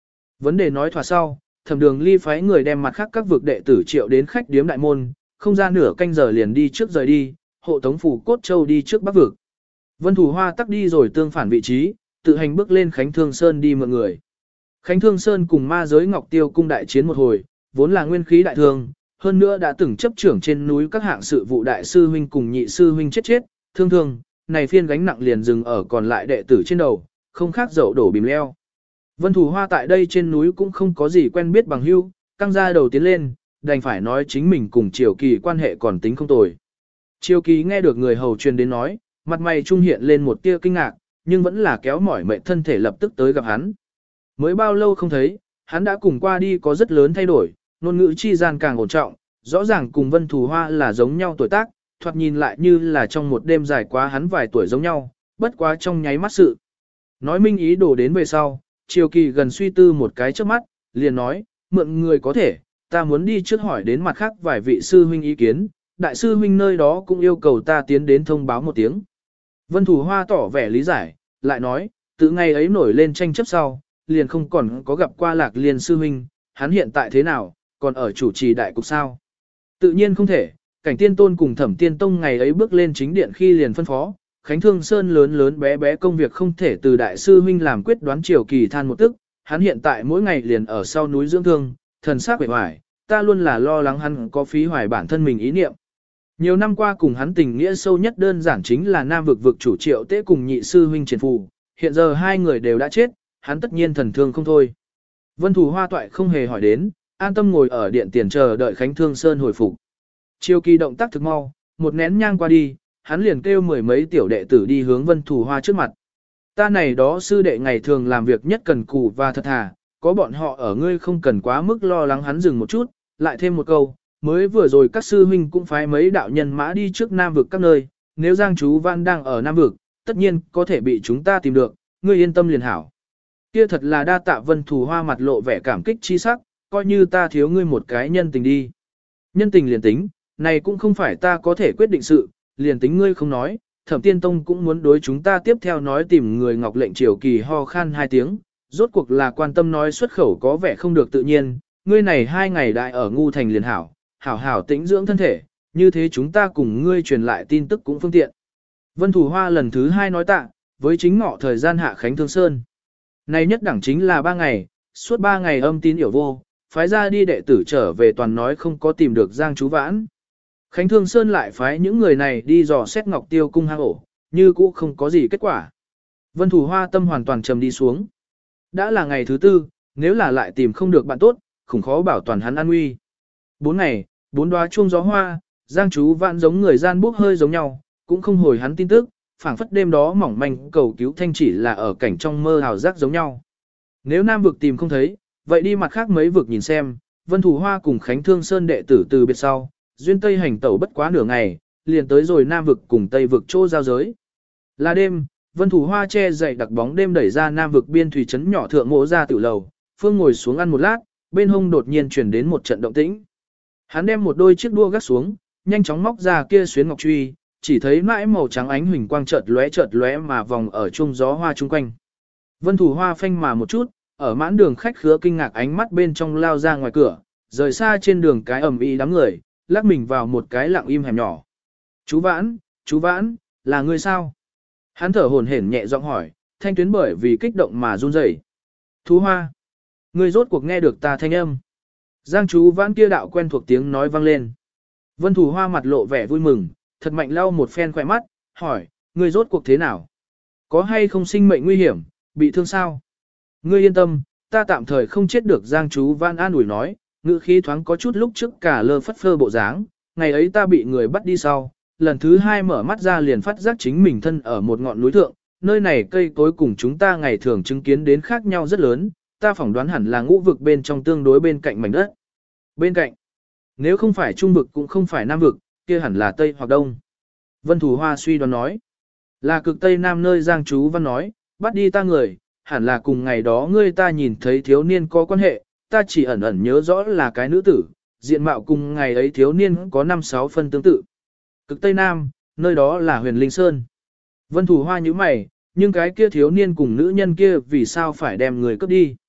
Vấn đề nói thỏa sau, Thẩm Đường Ly phái người đem mặt khác các vực đệ tử triệu đến khách điếm đại môn, không ra nửa canh giờ liền đi trước rời đi, hộ tống phủ cốt châu đi trước bắc vực. Vân Thủ Hoa tắc đi rồi tương phản vị trí, tự hành bước lên Khánh Thương Sơn đi mượn người. Khánh Thương Sơn cùng ma giới Ngọc Tiêu cung đại chiến một hồi, vốn là nguyên khí đại thương, hơn nữa đã từng chấp trưởng trên núi các hạng sự vụ đại sư huynh cùng nhị sư huynh chết chết, thương thương, này phiên gánh nặng liền dừng ở còn lại đệ tử trên đầu, không khác dậu đổ bìm leo. Vân Thủ Hoa tại đây trên núi cũng không có gì quen biết bằng hữu, căng ra đầu tiến lên, đành phải nói chính mình cùng Triều Kỳ quan hệ còn tính không tồi. Triều Kỳ nghe được người hầu truyền đến nói, mặt mày trung hiện lên một tia kinh ngạc, nhưng vẫn là kéo mỏi mệt thân thể lập tức tới gặp hắn. Mới bao lâu không thấy, hắn đã cùng qua đi có rất lớn thay đổi, ngôn ngữ chi gian càng ổn trọng, rõ ràng cùng Vân Thủ Hoa là giống nhau tuổi tác, thoạt nhìn lại như là trong một đêm dài quá hắn vài tuổi giống nhau, bất quá trong nháy mắt sự. Nói minh ý đồ đến về sau, Triều Kỳ gần suy tư một cái trước mắt, liền nói, mượn người có thể, ta muốn đi trước hỏi đến mặt khác vài vị sư huynh ý kiến, đại sư huynh nơi đó cũng yêu cầu ta tiến đến thông báo một tiếng. Vân Thủ Hoa tỏ vẻ lý giải, lại nói, từ ngày ấy nổi lên tranh chấp sau, liền không còn có gặp qua Lạc Liên sư huynh, hắn hiện tại thế nào, còn ở chủ trì đại cục sao? Tự nhiên không thể, Cảnh Tiên Tôn cùng Thẩm Tiên Tông ngày ấy bước lên chính điện khi liền phân phó, Khánh Thương Sơn lớn lớn bé bé công việc không thể từ đại sư huynh làm quyết đoán. Triều Kỳ than một tức, hắn hiện tại mỗi ngày liền ở sau núi dưỡng thương, thần sắc vẻ hoài, ta luôn là lo lắng hắn có phí hoài bản thân mình ý niệm. Nhiều năm qua cùng hắn tình nghĩa sâu nhất đơn giản chính là Nam vực vực chủ Triệu Tế cùng nhị sư huynh Triển Phù, hiện giờ hai người đều đã chết, hắn tất nhiên thần thương không thôi. Vân Thủ Hoa toại không hề hỏi đến, an tâm ngồi ở điện tiền chờ đợi Khánh Thương Sơn hồi phục. Triều Kỳ động tác thực mau, một nén nhang qua đi, hắn liền kêu mười mấy tiểu đệ tử đi hướng Vân Thủ Hoa trước mặt. Ta này đó sư đệ ngày thường làm việc nhất cần cù và thật thà, có bọn họ ở ngươi không cần quá mức lo lắng. Hắn dừng một chút, lại thêm một câu, mới vừa rồi các sư huynh cũng phái mấy đạo nhân mã đi trước Nam vực các nơi, nếu Giang Chú Văn đang ở Nam vực, tất nhiên có thể bị chúng ta tìm được, ngươi yên tâm liền hảo. Kia thật là đa tạ. Vân Thủ Hoa mặt lộ vẻ cảm kích chi sắc, coi như ta thiếu ngươi một cái nhân tình đi. Nhân tình liền tính, này cũng không phải ta có thể quyết định sự, liền tính ngươi không nói, Thẩm Tiên Tông cũng muốn đối chúng ta tiếp theo nói tìm người. Ngọc Lệnh Triều Kỳ ho khan hai tiếng, rốt cuộc là quan tâm nói xuất khẩu có vẻ không được tự nhiên, ngươi này hai ngày đại ở Ngu Thành liền hảo, hảo hảo tĩnh dưỡng thân thể, như thế chúng ta cùng ngươi truyền lại tin tức cũng phương tiện. Vân Thủ Hoa lần thứ hai nói tạ, với chính ngọ thời gian hạ Khánh Thương Sơn. Này nhất đẳng chính là ba ngày, suốt ba ngày âm tín hiểu vô, phái ra đi đệ tử trở về toàn nói không có tìm được Giang Chú Vãn. Khánh Thương Sơn lại phái những người này đi dò xét Ngọc Tiêu cung hang ổ, như cũ không có gì kết quả. Vân Thủ Hoa tâm hoàn toàn trầm đi xuống. Đã là ngày thứ tư, nếu là lại tìm không được bạn tốt, khủng khó bảo toàn hắn an nguy. Bốn ngày, bốn đóa chuông gió hoa, Giang Chú Vãn giống người gian bốc hơi giống nhau, cũng không hồi hắn tin tức, phảng phất đêm đó mỏng manh cầu cứu thanh chỉ là ở cảnh trong mơ hào giác giống nhau. Nếu Nam vực tìm không thấy, vậy đi mặt khác mấy vực nhìn xem. Vân Thủ Hoa cùng Khánh Thương Sơn đệ tử từ biệt sau, duyên Tây hành tẩu bất quá nửa ngày, liền tới rồi Nam vực cùng Tây vực chỗ giao giới. Là đêm, Vân Thủ Hoa che dậy đặc bóng đêm đẩy ra Nam vực biên thủy trấn nhỏ thượng mộ ra tiểu lầu, phương ngồi xuống ăn một lát, bên hông đột nhiên truyền đến một trận động tĩnh. Hắn đem một đôi chiếc đua gác xuống, nhanh chóng móc ra kia xuyến ngọc truy, chỉ thấy mãi màu trắng ánh huỳnh quang chợt lóe chợt lóe mà vòng ở chung gió hoa chung quanh. Vân Thủ Hoa phanh mà một chút, ở mãn đường khách khứa kinh ngạc ánh mắt bên trong lao ra ngoài cửa, rời xa trên đường cái ầm ĩ đám người, lắc mình vào một cái lặng im hẻm nhỏ. Chú Vãn, chú Vãn, là ngươi sao? Hắn thở hổn hển nhẹ giọng hỏi, thanh tuyến bởi vì kích động mà run rẩy. Thú Hoa, ngươi rốt cuộc nghe được ta thanh âm. Giang Chú Vãn kia đạo quen thuộc tiếng nói vang lên. Vân Thủ Hoa mặt lộ vẻ vui mừng, thật mạnh lau một phen khỏe mắt, hỏi, ngươi rốt cuộc thế nào? Có hay không sinh mệnh nguy hiểm, bị thương sao? Ngươi yên tâm, ta tạm thời không chết được. Giang Chú Vãn an ủi nói, ngữ khí thoáng có chút lúc trước cả lơ phất phơ bộ dáng. Ngày ấy ta bị người bắt đi sau, lần thứ hai mở mắt ra liền phát giác chính mình thân ở một ngọn núi thượng, nơi này cây cối cùng chúng ta ngày thường chứng kiến đến khác nhau rất lớn, ta phỏng đoán hẳn là ngũ vực bên trong tương đối bên cạnh mảnh đất. Bên cạnh, nếu không phải trung vực cũng không phải nam vực, kia hẳn là tây hoặc đông. Vân Thủ Hoa suy đoán nói, là cực tây nam nơi Giang Chú Văn nói, bắt đi ta người, hẳn là cùng ngày đó ngươi ta nhìn thấy thiếu niên có quan hệ, ta chỉ ẩn ẩn nhớ rõ là cái nữ tử, diện mạo cùng ngày ấy thiếu niên có năm sáu phân tương tự. Cực tây nam, nơi đó là Huyền Linh Sơn. Vân Thủ Hoa nhíu mày, nhưng cái kia thiếu niên cùng nữ nhân kia vì sao phải đem người cướp đi?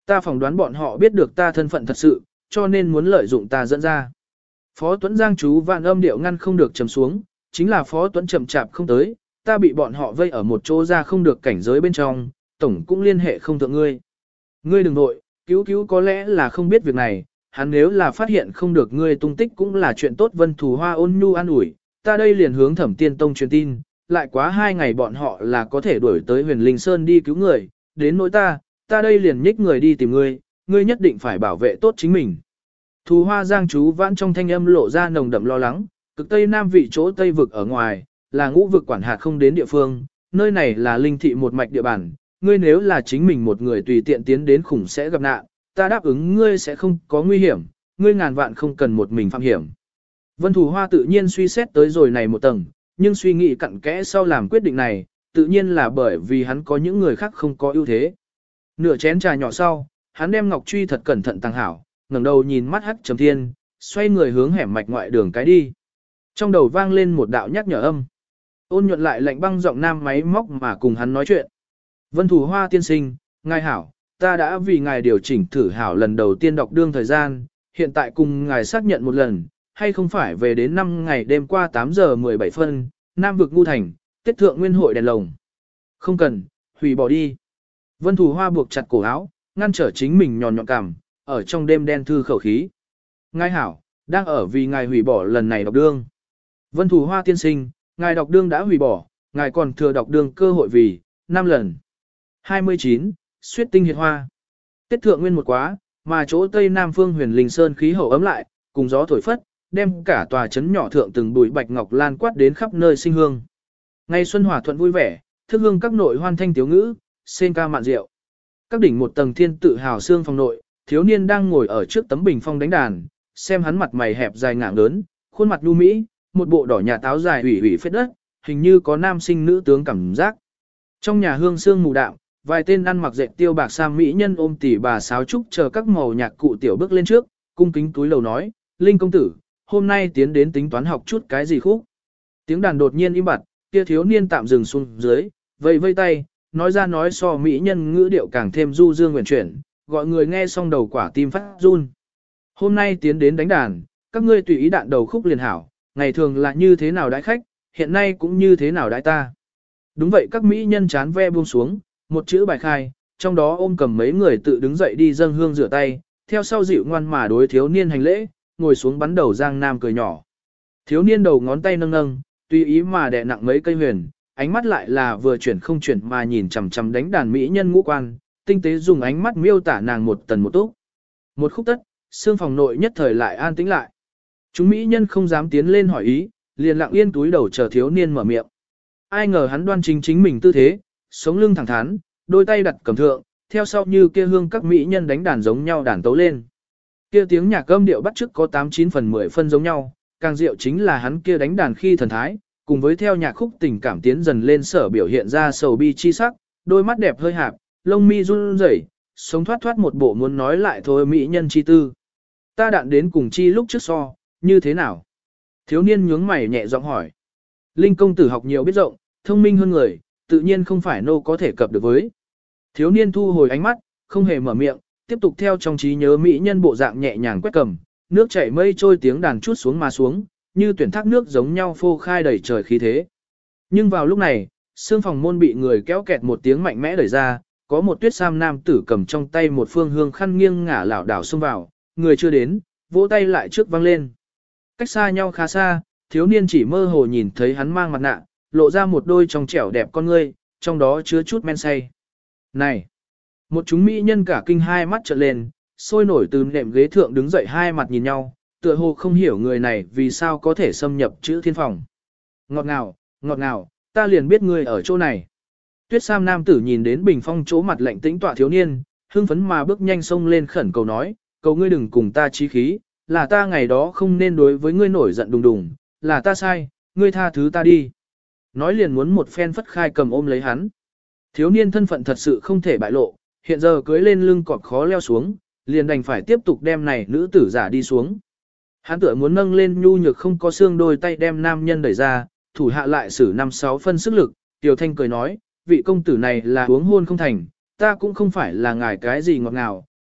Ta phỏng đoán bọn họ biết được ta thân phận thật sự, cho nên muốn lợi dụng ta dẫn ra. Phó Tuấn Giang chú vạn âm điệu ngăn không được trầm xuống, chính là Phó Tuấn chậm chạp không tới, ta bị bọn họ vây ở một chỗ ra không được cảnh giới bên trong, tổng cũng liên hệ không thượng ngươi. Ngươi đừng nội, cứu cứu có lẽ là không biết việc này, hắn nếu là phát hiện không được ngươi tung tích cũng là chuyện tốt. Vân Thù Hoa ôn nhu an ủi, ta đây liền hướng Thẩm Tiên Tông truyền tin, lại quá hai ngày bọn họ là có thể đuổi tới Huyền Linh Sơn đi cứu người, đến nỗi ta, ta đây liền nhích người đi tìm ngươi, ngươi nhất định phải bảo vệ tốt chính mình. Thù Hoa Giang chú vãn trong thanh âm lộ ra nồng đậm lo lắng, cực tây nam vị chỗ tây vực ở ngoài, là ngũ vực quản hạt không đến địa phương, nơi này là linh thị một mạch địa bàn, ngươi nếu là chính mình một người tùy tiện tiến đến khủng sẽ gặp nạn, ta đáp ứng ngươi sẽ không có nguy hiểm, ngươi ngàn vạn không cần một mình phạm hiểm. Vân Thù Hoa tự nhiên suy xét tới rồi này một tầng, nhưng suy nghĩ cặn kẽ sau làm quyết định này, tự nhiên là bởi vì hắn có những người khác không có ưu thế. Nửa chén trà nhỏ sau, hắn đem ngọc truy thật cẩn thận tăng hảo, ngẩng đầu nhìn mắt hắc trầm thiên, xoay người hướng hẻm mạch ngoại đường cái đi. Trong đầu vang lên một đạo nhắc nhở âm. Ôn nhuận lại lạnh băng giọng nam máy móc mà cùng hắn nói chuyện. Vân Thù Hoa tiên sinh, ngài hảo, ta đã vì ngài điều chỉnh thử hảo lần đầu tiên đọc đương thời gian, hiện tại cùng ngài xác nhận một lần, hay không phải về đến năm ngày đêm qua tám giờ mười bảy phân, Nam vực Ngu Thành, Tiết Thượng Nguyên hội đèn lồng. Không cần, hủy bỏ đi. Vân Thù Hoa buộc chặt cổ áo, ngăn trở chính mình nhòn nhọn cằm, ở trong đêm đen thư khẩu khí. Ngài hảo, đang ở vì ngài hủy bỏ lần này đọc đương. Vân Thù Hoa tiên sinh, ngài đọc đương đã hủy bỏ, ngài còn thừa đọc đương cơ hội vì, năm lần. hai mươi chín. Xuyết tinh hiệt hoa. Tiết Thượng Nguyên một quá, mà chỗ tây nam phương Huyền Linh Sơn khí hậu ấm lại, cùng gió thổi phất, đem cả tòa trấn nhỏ thượng từng bụi bạch ngọc lan quát đến khắp nơi sinh hương. Ngày xuân hòa thuận vui vẻ, thức hương các nội hoan thanh tiếu ngữ, sen ca mạn rượu. Các đỉnh một tầng thiên tự hào xương phòng nội, thiếu niên đang ngồi ở trước tấm bình phong đánh đàn, xem hắn mặt mày hẹp dài ngạng lớn, khuôn mặt nhu mỹ, một bộ đỏ nhà táo dài ủy ủy phết đất, hình như có nam sinh nữ tướng cảm giác. Trong nhà hương sương mù đạm, vài tên ăn mặc dệt tiêu bạc sam mỹ nhân ôm tỉ bà sáo trúc chờ các màu nhạc cụ tiểu bước lên trước, cung kính túi lầu nói, Linh công tử, hôm nay tiến đến tính toán học chút cái gì khúc. Tiếng đàn đột nhiên im bặt, kia thiếu niên tạm dừng xuống dưới, vây vây tay, nói ra nói so mỹ nhân ngữ điệu càng thêm du dương nguyện chuyển, gọi người nghe xong đầu quả tim phát run. Hôm nay tiến đến đánh đàn, các ngươi tùy ý đạn đầu khúc liền hảo, ngày thường là như thế nào đãi khách, hiện nay cũng như thế nào đãi ta. Đúng vậy, các mỹ nhân chán ve buông xuống, một chữ bài khai, trong đó ôm cầm mấy người tự đứng dậy đi dâng hương rửa tay, theo sau dịu ngoan mà đối thiếu niên hành lễ, ngồi xuống bắn đầu Giang Nam cười nhỏ. Thiếu niên đầu ngón tay nâng nâng, tùy ý mà đè nặng mấy cây huyền, ánh mắt lại là vừa chuyển không chuyển mà nhìn chằm chằm đánh đàn mỹ nhân ngũ quan, tinh tế dùng ánh mắt miêu tả nàng một tần một túc. Một khúc tất, xương phòng nội nhất thời lại an tĩnh lại. Chúng mỹ nhân không dám tiến lên hỏi ý, liền lặng yên túi đầu chờ thiếu niên mở miệng. Ai ngờ hắn đoan chính chính mình tư thế, sống lưng thẳng thắn, đôi tay đặt cầm thượng, theo sau như kia hương các mỹ nhân đánh đàn giống nhau đàn tấu lên. Kia tiếng nhạc âm điệu bắt chước có tám chín phần mười phân giống nhau, càng diệu chính là hắn kia đánh đàn khi thần thái, cùng với theo nhạc khúc tình cảm tiến dần lên sở biểu hiện ra sầu bi chi sắc, đôi mắt đẹp hơi hạp, lông mi run rẩy, sống thoát thoát một bộ muốn nói lại thôi mỹ nhân chi tư. Ta đạn đến cùng chi lúc trước so, như thế nào? Thiếu niên nhướng mày nhẹ giọng hỏi. Linh công tử học nhiều biết rộng, thông minh hơn người, tự nhiên không phải nô có thể cập được với. Thiếu niên thu hồi ánh mắt, không hề mở miệng, tiếp tục theo trong trí nhớ mỹ nhân bộ dạng nhẹ nhàng quét cầm, nước chảy mây trôi tiếng đàn chút xuống mà xuống, như tuyển thác nước giống nhau phô khai đầy trời khí thế. Nhưng vào lúc này, xương phòng môn bị người kéo kẹt một tiếng mạnh mẽ đẩy ra, có một tuyết sam nam tử cầm trong tay một phương hương khăn nghiêng ngả lảo đảo xông vào, người chưa đến, vỗ tay lại trước vang lên. Cách xa nhau khá xa, thiếu niên chỉ mơ hồ nhìn thấy hắn mang mặt nạ, lộ ra một đôi trong trẻo đẹp con ngươi, trong đó chứa chút men say. Này! Một chúng mỹ nhân cả kinh hai mắt trợn lên, sôi nổi từ nệm ghế thượng đứng dậy hai mặt nhìn nhau, tựa hồ không hiểu người này vì sao có thể xâm nhập chữ thiên phòng. Ngọt ngào, ngọt ngào, ta liền biết ngươi ở chỗ này. Tuyết sam nam tử nhìn đến bình phong chỗ mặt lạnh tĩnh tọa thiếu niên, hưng phấn mà bước nhanh xông lên khẩn cầu nói, cầu ngươi đừng cùng ta chí khí, là ta ngày đó không nên đối với ngươi nổi giận đùng đùng, là ta sai, ngươi tha thứ ta đi. Nói liền muốn một phen phất khai cầm ôm lấy hắn. Thiếu niên thân phận thật sự không thể bại lộ, hiện giờ cưới lên lưng cọp khó leo xuống, liền đành phải tiếp tục đem này nữ tử giả đi xuống. Hắn tựa muốn nâng lên nhu nhược không có xương đôi tay đem nam nhân đẩy ra, thủ hạ lại sử năm sáu phân sức lực, Tiểu Thanh cười nói, vị công tử này là uống hôn không thành, ta cũng không phải là ngài cái gì ngọt ngào,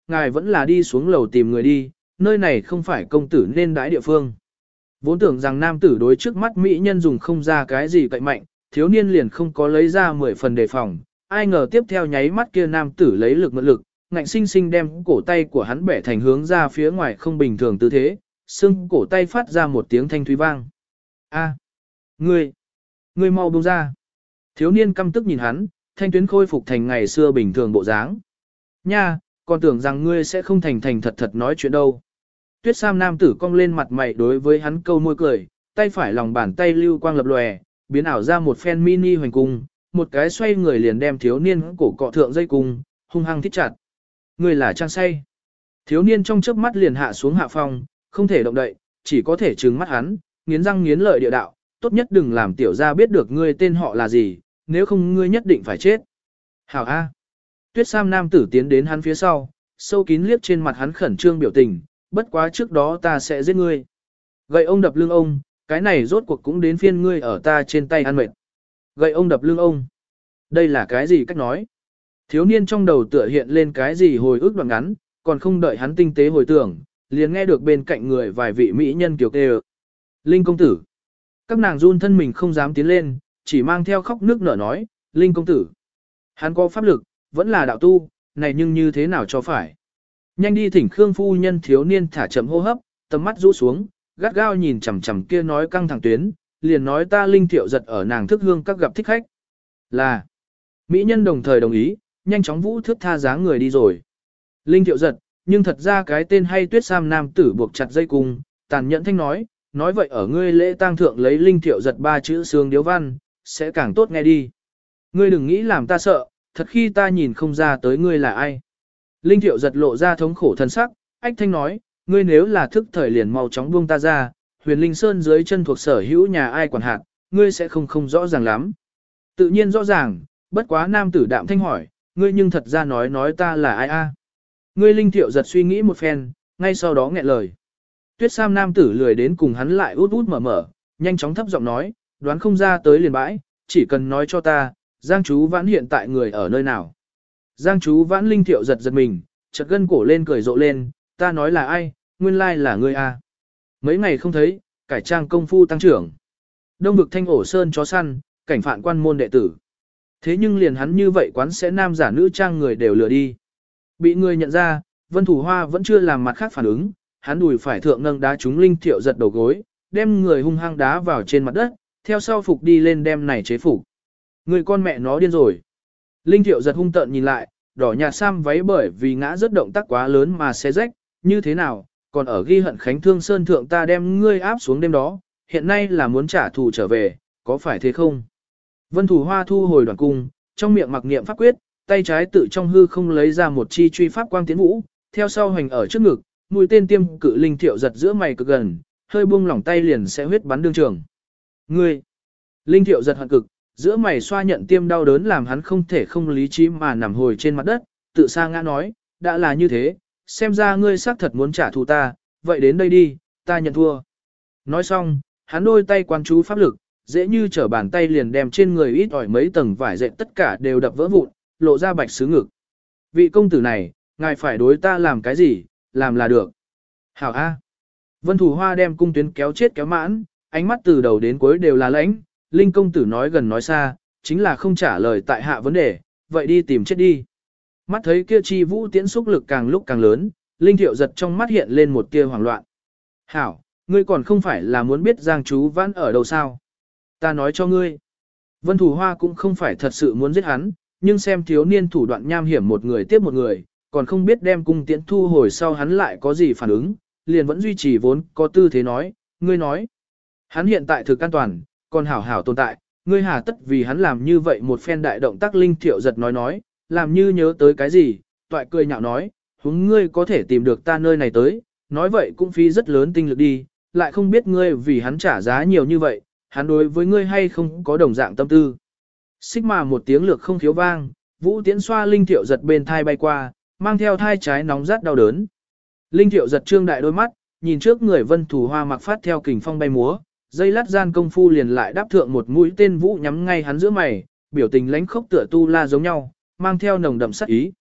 ngài vẫn là đi xuống lầu tìm người đi, nơi này không phải công tử nên đãi địa phương. Vốn tưởng rằng nam tử đối trước mắt mỹ nhân dùng không ra cái gì cậy mạnh, thiếu niên liền không có lấy ra mười phần đề phòng, ai ngờ tiếp theo nháy mắt kia nam tử lấy lực mượn lực, ngạnh sinh sinh đem cổ tay của hắn bẻ thành hướng ra phía ngoài không bình thường tư thế, xương cổ tay phát ra một tiếng thanh thúy vang. A, ngươi, ngươi mau buông ra. Thiếu niên căm tức nhìn hắn, thanh tuyến khôi phục thành ngày xưa bình thường bộ dáng. Nha, còn tưởng rằng ngươi sẽ không thành thành thật thật nói chuyện đâu. Tuyết Sam nam tử cong lên mặt mày đối với hắn câu môi cười, tay phải lòng bàn tay lưu quang lập lòe, biến ảo ra một phen mini hoành cung, một cái xoay người liền đem thiếu niên cổ cọ thượng dây cung, hung hăng thít chặt. Ngươi là trang say. Thiếu niên trong chớp mắt liền hạ xuống hạ phong, không thể động đậy, chỉ có thể trừng mắt hắn, nghiến răng nghiến lợi địa đạo, tốt nhất đừng làm tiểu gia biết được ngươi tên họ là gì, nếu không ngươi nhất định phải chết. Hảo A. Tuyết Sam nam tử tiến đến hắn phía sau, sâu kín liếc trên mặt hắn khẩn trương biểu tình, bất quá trước đó ta sẽ giết ngươi. Gậy ông đập lưng ông, cái này rốt cuộc cũng đến phiên ngươi ở ta trên tay ăn mệt. Gậy ông đập lưng ông. Đây là cái gì cách nói? Thiếu niên trong đầu tựa hiện lên cái gì hồi ức đoạn ngắn, còn không đợi hắn tinh tế hồi tưởng, liền nghe được bên cạnh người vài vị mỹ nhân kiều kêu. Linh công tử. Các nàng run thân mình không dám tiến lên, chỉ mang theo khóc nước nở nói, Linh công tử. Hắn có pháp lực, vẫn là đạo tu, này nhưng như thế nào cho phải. Nhanh đi thỉnh Khương phu nhân. Thiếu niên thả chậm hô hấp, tầm mắt rũ xuống, gắt gao nhìn chằm chằm kia nói căng thẳng tuyến, liền nói ta Linh Thiệu giật ở nàng thức hương các gặp thích khách. Là. Mỹ nhân đồng thời đồng ý, nhanh chóng vũ thước tha dáng người đi rồi. Linh Thiệu giật, nhưng thật ra cái tên hay Tuyết Sam nam tử buộc chặt dây cung, tàn nhẫn thanh nói, nói vậy ở ngươi lễ tang thượng lấy Linh Thiệu giật ba chữ xương điếu văn, sẽ càng tốt nghe đi. Ngươi đừng nghĩ làm ta sợ, thật khi ta nhìn không ra tới ngươi là ai. Linh Thiệu giật lộ ra thống khổ thân sắc, ách thanh nói, ngươi nếu là thức thời liền mau chóng buông ta ra, huyền linh sơn dưới chân thuộc sở hữu nhà ai quản hạt, ngươi sẽ không không rõ ràng lắm. Tự nhiên rõ ràng, bất quá nam tử đạm thanh hỏi, ngươi nhưng thật ra nói nói ta là ai a? Ngươi Linh Thiệu giật suy nghĩ một phen, ngay sau đó nghẹn lời. Tuyết Sam nam tử lười đến cùng hắn lại út út mở mở, nhanh chóng thấp giọng nói, đoán không ra tới liền bãi, chỉ cần nói cho ta, Giang chú Vãn hiện tại người ở nơi nào. Giang chú Vãn Linh Thiệu giật giật mình, chợt gân cổ lên cười rộ lên, ta nói là ai, nguyên lai là ngươi a. Mấy ngày không thấy, cải trang công phu tăng trưởng. Đông vực thanh ổ sơn chó săn, cảnh phạn quan môn đệ tử. Thế nhưng liền hắn như vậy quán sẽ nam giả nữ trang người đều lừa đi. Bị người nhận ra, Vân Thủ Hoa vẫn chưa làm mặt khác phản ứng, hắn đùi phải thượng nâng đá trúng Linh Thiệu giật đầu gối, đem người hung hăng đá vào trên mặt đất, theo sau phục đi lên đem này chế phục. Người con mẹ nó điên rồi. Linh Thiệu giật hung tợn nhìn lại, đỏ nhạt sam váy bởi vì ngã rất động tác quá lớn mà xé rách, như thế nào, còn ở ghi hận Khánh Thương Sơn thượng ta đem ngươi áp xuống đêm đó, hiện nay là muốn trả thù trở về, có phải thế không? Vân Thủ Hoa thu hồi đoàn cung, trong miệng mặc niệm pháp quyết, tay trái tự trong hư không lấy ra một chi truy pháp quang tiến vũ, theo sau hành ở trước ngực, mũi tên tiêm cự Linh Thiệu giật giữa mày cực gần, hơi buông lỏng tay liền sẽ huyết bắn đương trường. Ngươi! Linh Thiệu giật hận cực, giữa mày xoa nhận tiêm đau đớn làm hắn không thể không lý trí mà nằm hồi trên mặt đất, tự sa ngã nói, đã là như thế, xem ra ngươi xác thật muốn trả thù ta, vậy đến đây đi, ta nhận thua. Nói xong, hắn đôi tay quan chú pháp lực, dễ như trở bàn tay liền đem trên người ít ỏi mấy tầng vải dệt tất cả đều đập vỡ vụn, lộ ra bạch sứ ngực. Vị công tử này, ngài phải đối ta làm cái gì, làm là được. Hảo A. Vân Thủ Hoa đem cung tuyến kéo chết kéo mãn, ánh mắt từ đầu đến cuối đều là lãnh, Linh công tử nói gần nói xa, chính là không trả lời tại hạ vấn đề, vậy đi tìm chết đi. Mắt thấy kia chi vũ tiễn xúc lực càng lúc càng lớn, Linh Thiệu giật trong mắt hiện lên một tia hoảng loạn. Hảo, ngươi còn không phải là muốn biết Giang chú Vãn ở đâu sao? Ta nói cho ngươi. Vân Thủ Hoa cũng không phải thật sự muốn giết hắn, nhưng xem thiếu niên thủ đoạn nham hiểm một người tiếp một người, còn không biết đem cung tiễn thu hồi sau hắn lại có gì phản ứng, liền vẫn duy trì vốn có tư thế nói, ngươi nói. Hắn hiện tại thực an toàn, còn hảo hảo tồn tại, ngươi hà tất vì hắn làm như vậy một phen đại động tác. Linh Thiệu giật nói nói, làm như nhớ tới cái gì, toại cười nhạo nói, huống ngươi có thể tìm được ta nơi này tới, nói vậy cũng phí rất lớn tinh lực đi, lại không biết ngươi vì hắn trả giá nhiều như vậy, hắn đối với ngươi hay không có đồng dạng tâm tư. Xích mà một tiếng lược không khiếu vang, vũ tiễn xoa Linh Thiệu giật bên thai bay qua, mang theo thai trái nóng rát đau đớn. Linh Thiệu giật trương đại đôi mắt, nhìn trước người Vân Thủ Hoa mặc phát theo kình phong bay múa, dây lát gian công phu liền lại đáp thượng một mũi tên vũ nhắm ngay hắn giữa mày, biểu tình lãnh khốc tựa tu la giống nhau, mang theo nồng đậm sát ý.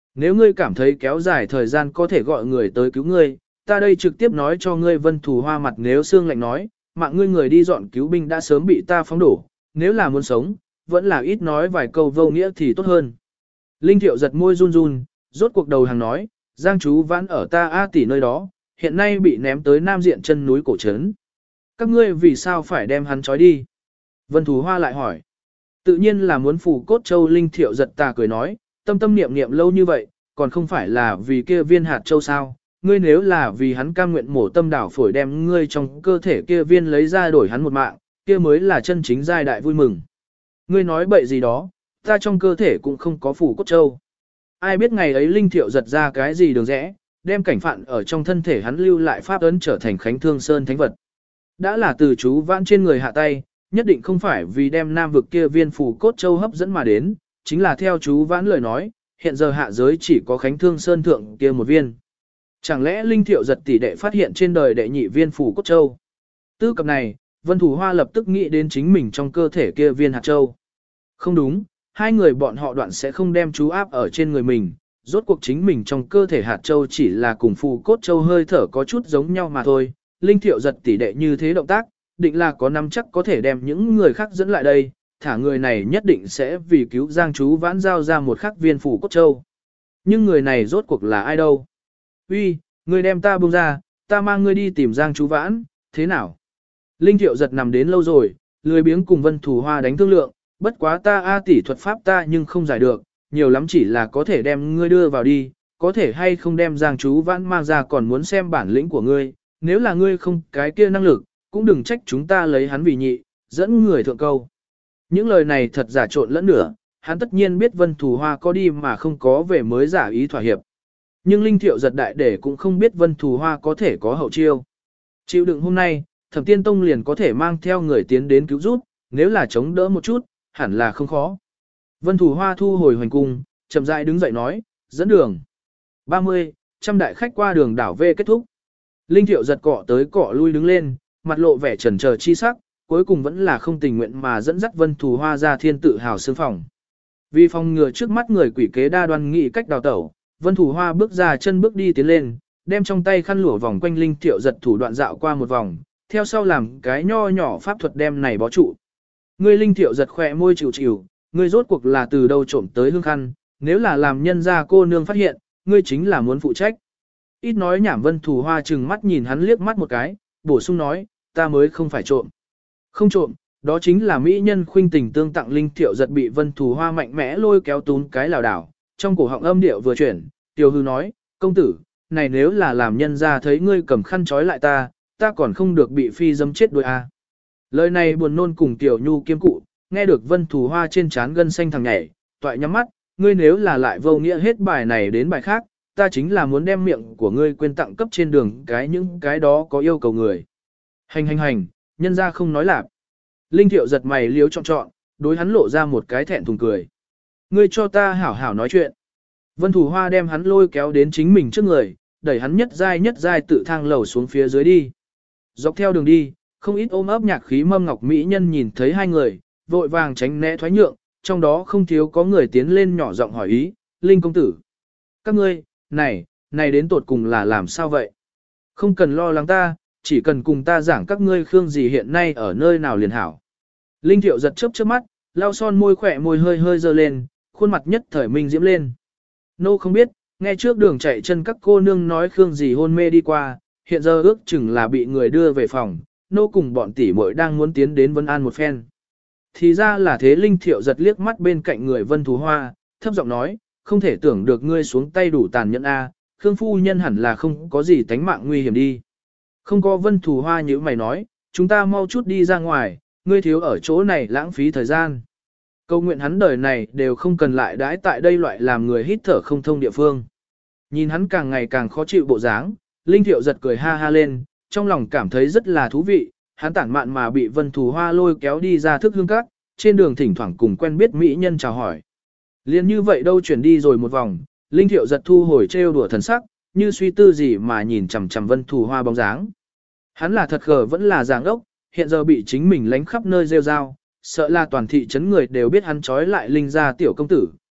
Nếu ngươi cảm thấy kéo dài thời gian có thể gọi người tới cứu ngươi, ta đây trực tiếp nói cho ngươi Vân Thù Hoa mặt nếu xương lạnh nói, mạng ngươi người đi dọn cứu binh đã sớm bị ta phóng đổ, nếu là muốn sống, vẫn là ít nói vài câu vô nghĩa thì tốt hơn. Linh Thiệu giật môi run run, rốt cuộc đầu hàng nói, Giang chú vãn ở ta A tỷ nơi đó, hiện nay bị ném tới nam diện chân núi cổ trấn. Các ngươi vì sao phải đem hắn trói đi? Vân Thù Hoa lại hỏi. Tự nhiên là muốn phù cốt châu. Linh Thiệu giật tà cười nói, tâm tâm niệm niệm lâu như vậy, còn không phải là vì kia viên hạt châu sao? Ngươi nếu là vì hắn cam nguyện mổ tâm đảo phổi đem ngươi trong cơ thể kia viên lấy ra đổi hắn một mạng, kia mới là chân chính giai đại vui mừng. Ngươi nói bậy gì đó, ta trong cơ thể cũng không có phù cốt châu. Ai biết ngày ấy Linh Thiệu giật ra cái gì đường rẽ, đem cảnh phạn ở trong thân thể hắn lưu lại pháp ấn trở thành Khánh Thương Sơn thánh vật. Đã là từ chú vãn trên người hạ tay, nhất định không phải vì đem nam vực kia viên phù cốt châu hấp dẫn mà đến, chính là theo chú vãn lời nói, hiện giờ hạ giới chỉ có Khánh Thương Sơn thượng kia một viên. Chẳng lẽ Linh Thiệu giật tỷ đệ phát hiện trên đời đệ nhị viên phù cốt châu? Tư cập này, Vân Thù Hoa lập tức nghĩ đến chính mình trong cơ thể kia viên hạt châu. Không đúng, hai người bọn họ đoạn sẽ không đem chú áp ở trên người mình, rốt cuộc chính mình trong cơ thể hạt châu chỉ là cùng phù cốt châu hơi thở có chút giống nhau mà thôi. Linh Thiệu giật tỷ đệ như thế động tác, định là có nắm chắc có thể đem những người khác dẫn lại đây, thả người này nhất định sẽ vì cứu Giang chú vãn giao ra một khắc viên phù cốt châu. Nhưng người này rốt cuộc là ai đâu? Uy, ngươi đem ta buông ra, ta mang ngươi đi tìm Giang chú vãn, thế nào? Linh Thiệu giật nằm đến lâu rồi, lười biếng cùng Vân Thù Hoa đánh thương lượng, bất quá ta A tỷ thuật pháp ta nhưng không giải được, nhiều lắm chỉ là có thể đem ngươi đưa vào đi, có thể hay không đem Giang chú vãn mang ra còn muốn xem bản lĩnh của ngươi, nếu là ngươi không cái kia năng lực, cũng đừng trách chúng ta lấy hắn vì nhị, dẫn người thượng câu. Những lời này thật giả trộn lẫn nửa, hắn tất nhiên biết Vân Thù Hoa có đi mà không có về mới giả ý thỏa hiệp. Nhưng Linh Thiệu giật đại để cũng không biết Vân Thù Hoa có thể có hậu chiêu. Chịu đựng hôm nay, Thẩm Tiên Tông liền có thể mang theo người tiến đến cứu giúp, nếu là chống đỡ một chút, hẳn là không khó. Vân Thù Hoa thu hồi hoành cung, chậm rãi đứng dậy nói, dẫn đường. ba mươi, trăm đại khách qua đường đảo V kết thúc. Linh Thiệu giật cọ tới cọ lui đứng lên, mặt lộ vẻ chần chờ chi sắc, cuối cùng vẫn là không tình nguyện mà dẫn dắt Vân Thù Hoa ra thiên tự hào xương phòng. Vì phòng ngừa trước mắt người quỷ kế đa đoan nghị cách đào tẩu, Vân Thù Hoa bước ra chân bước đi tiến lên, đem trong tay khăn lụa vòng quanh Linh Thiệu giật thủ đoạn dạo qua một vòng, theo sau làm cái nho nhỏ pháp thuật đem này bó trụ. Ngươi Linh Thiệu giật khỏe môi chịu chịu, ngươi rốt cuộc là từ đâu trộm tới hương khăn, nếu là làm nhân gia cô nương phát hiện, ngươi chính là muốn phụ trách. Ít nói nhảm. Vân Thù Hoa trừng mắt nhìn hắn liếc mắt một cái, bổ sung nói, ta mới không phải trộm. Không trộm, đó chính là mỹ nhân khuynh tình tương tặng. Linh Thiệu giật bị Vân Thù Hoa mạnh mẽ lôi kéo tún cái lảo đảo, trong cổ họng âm điệu vừa chuyển, Tiêu Hư nói, công tử, này nếu là làm nhân gia thấy ngươi cầm khăn trói lại ta, ta còn không được bị phi dâm chết đôi à. Lời này buồn nôn cùng Tiểu Nhu kiêm cụ, nghe được Vân Thù Hoa trên trán gân xanh thằng nhảy, toại nhắm mắt, ngươi nếu là lại vô nghĩa hết bài này đến bài khác, ta chính là muốn đem miệng của ngươi quên tặng cấp trên đường cái những cái đó có yêu cầu người. Hành hành hành, nhân ra không nói lạp. Linh Thiệu giật mày liếu trọn trọn, đối hắn lộ ra một cái thẹn thùng cười. Ngươi cho ta hảo hảo nói chuyện. Vân Thù Hoa đem hắn lôi kéo đến chính mình trước người, đẩy hắn nhất giai nhất giai tự thang lầu xuống phía dưới đi. Dọc theo đường đi, không ít ôm ấp nhạc khí mâm ngọc mỹ nhân nhìn thấy hai người, vội vàng tránh né thoái nhượng, trong đó không thiếu có người tiến lên nhỏ giọng hỏi ý, Linh công tử. Các ngươi, này, này đến tột cùng là làm sao vậy? Không cần lo lắng ta, chỉ cần cùng ta giảng các ngươi khương gì hiện nay ở nơi nào liền hảo. Linh Thiệu giật chớp chớp mắt, lau son môi khỏe môi hơi hơi dơ lên, khuôn mặt nhất thời minh diễm lên. Nô không biết, nghe trước đường chạy chân các cô nương nói khương gì hôn mê đi qua, hiện giờ ước chừng là bị người đưa về phòng, nô cùng bọn tỷ muội đang muốn tiến đến Vân An một phen. Thì ra là thế. Linh Thiệu giật liếc mắt bên cạnh người Vân Thù Hoa, thấp giọng nói, không thể tưởng được ngươi xuống tay đủ tàn nhẫn a, Khương phu nhân hẳn là không có gì tánh mạng nguy hiểm đi. Không có. Vân Thù Hoa như mày nói, chúng ta mau chút đi ra ngoài, ngươi thiếu ở chỗ này lãng phí thời gian. Cầu nguyện hắn đời này đều không cần lại đãi tại đây loại làm người hít thở không thông địa phương. Nhìn hắn càng ngày càng khó chịu bộ dáng, Linh Thiệu giật cười ha ha lên, trong lòng cảm thấy rất là thú vị. Hắn tản mạn mà bị Vân Thù Hoa lôi kéo đi ra thức hương các, trên đường thỉnh thoảng cùng quen biết mỹ nhân chào hỏi. Liên như vậy đâu chuyển đi rồi một vòng, Linh Thiệu giật thu hồi trêu đùa thần sắc, như suy tư gì mà nhìn chằm chằm Vân Thù Hoa bóng dáng. Hắn là thật gờ vẫn là giảng ốc, hiện giờ bị chính mình lánh khắp nơi rêu rao, sợ là toàn thị trấn người đều biết hắn trói lại Linh gia tiểu công tử,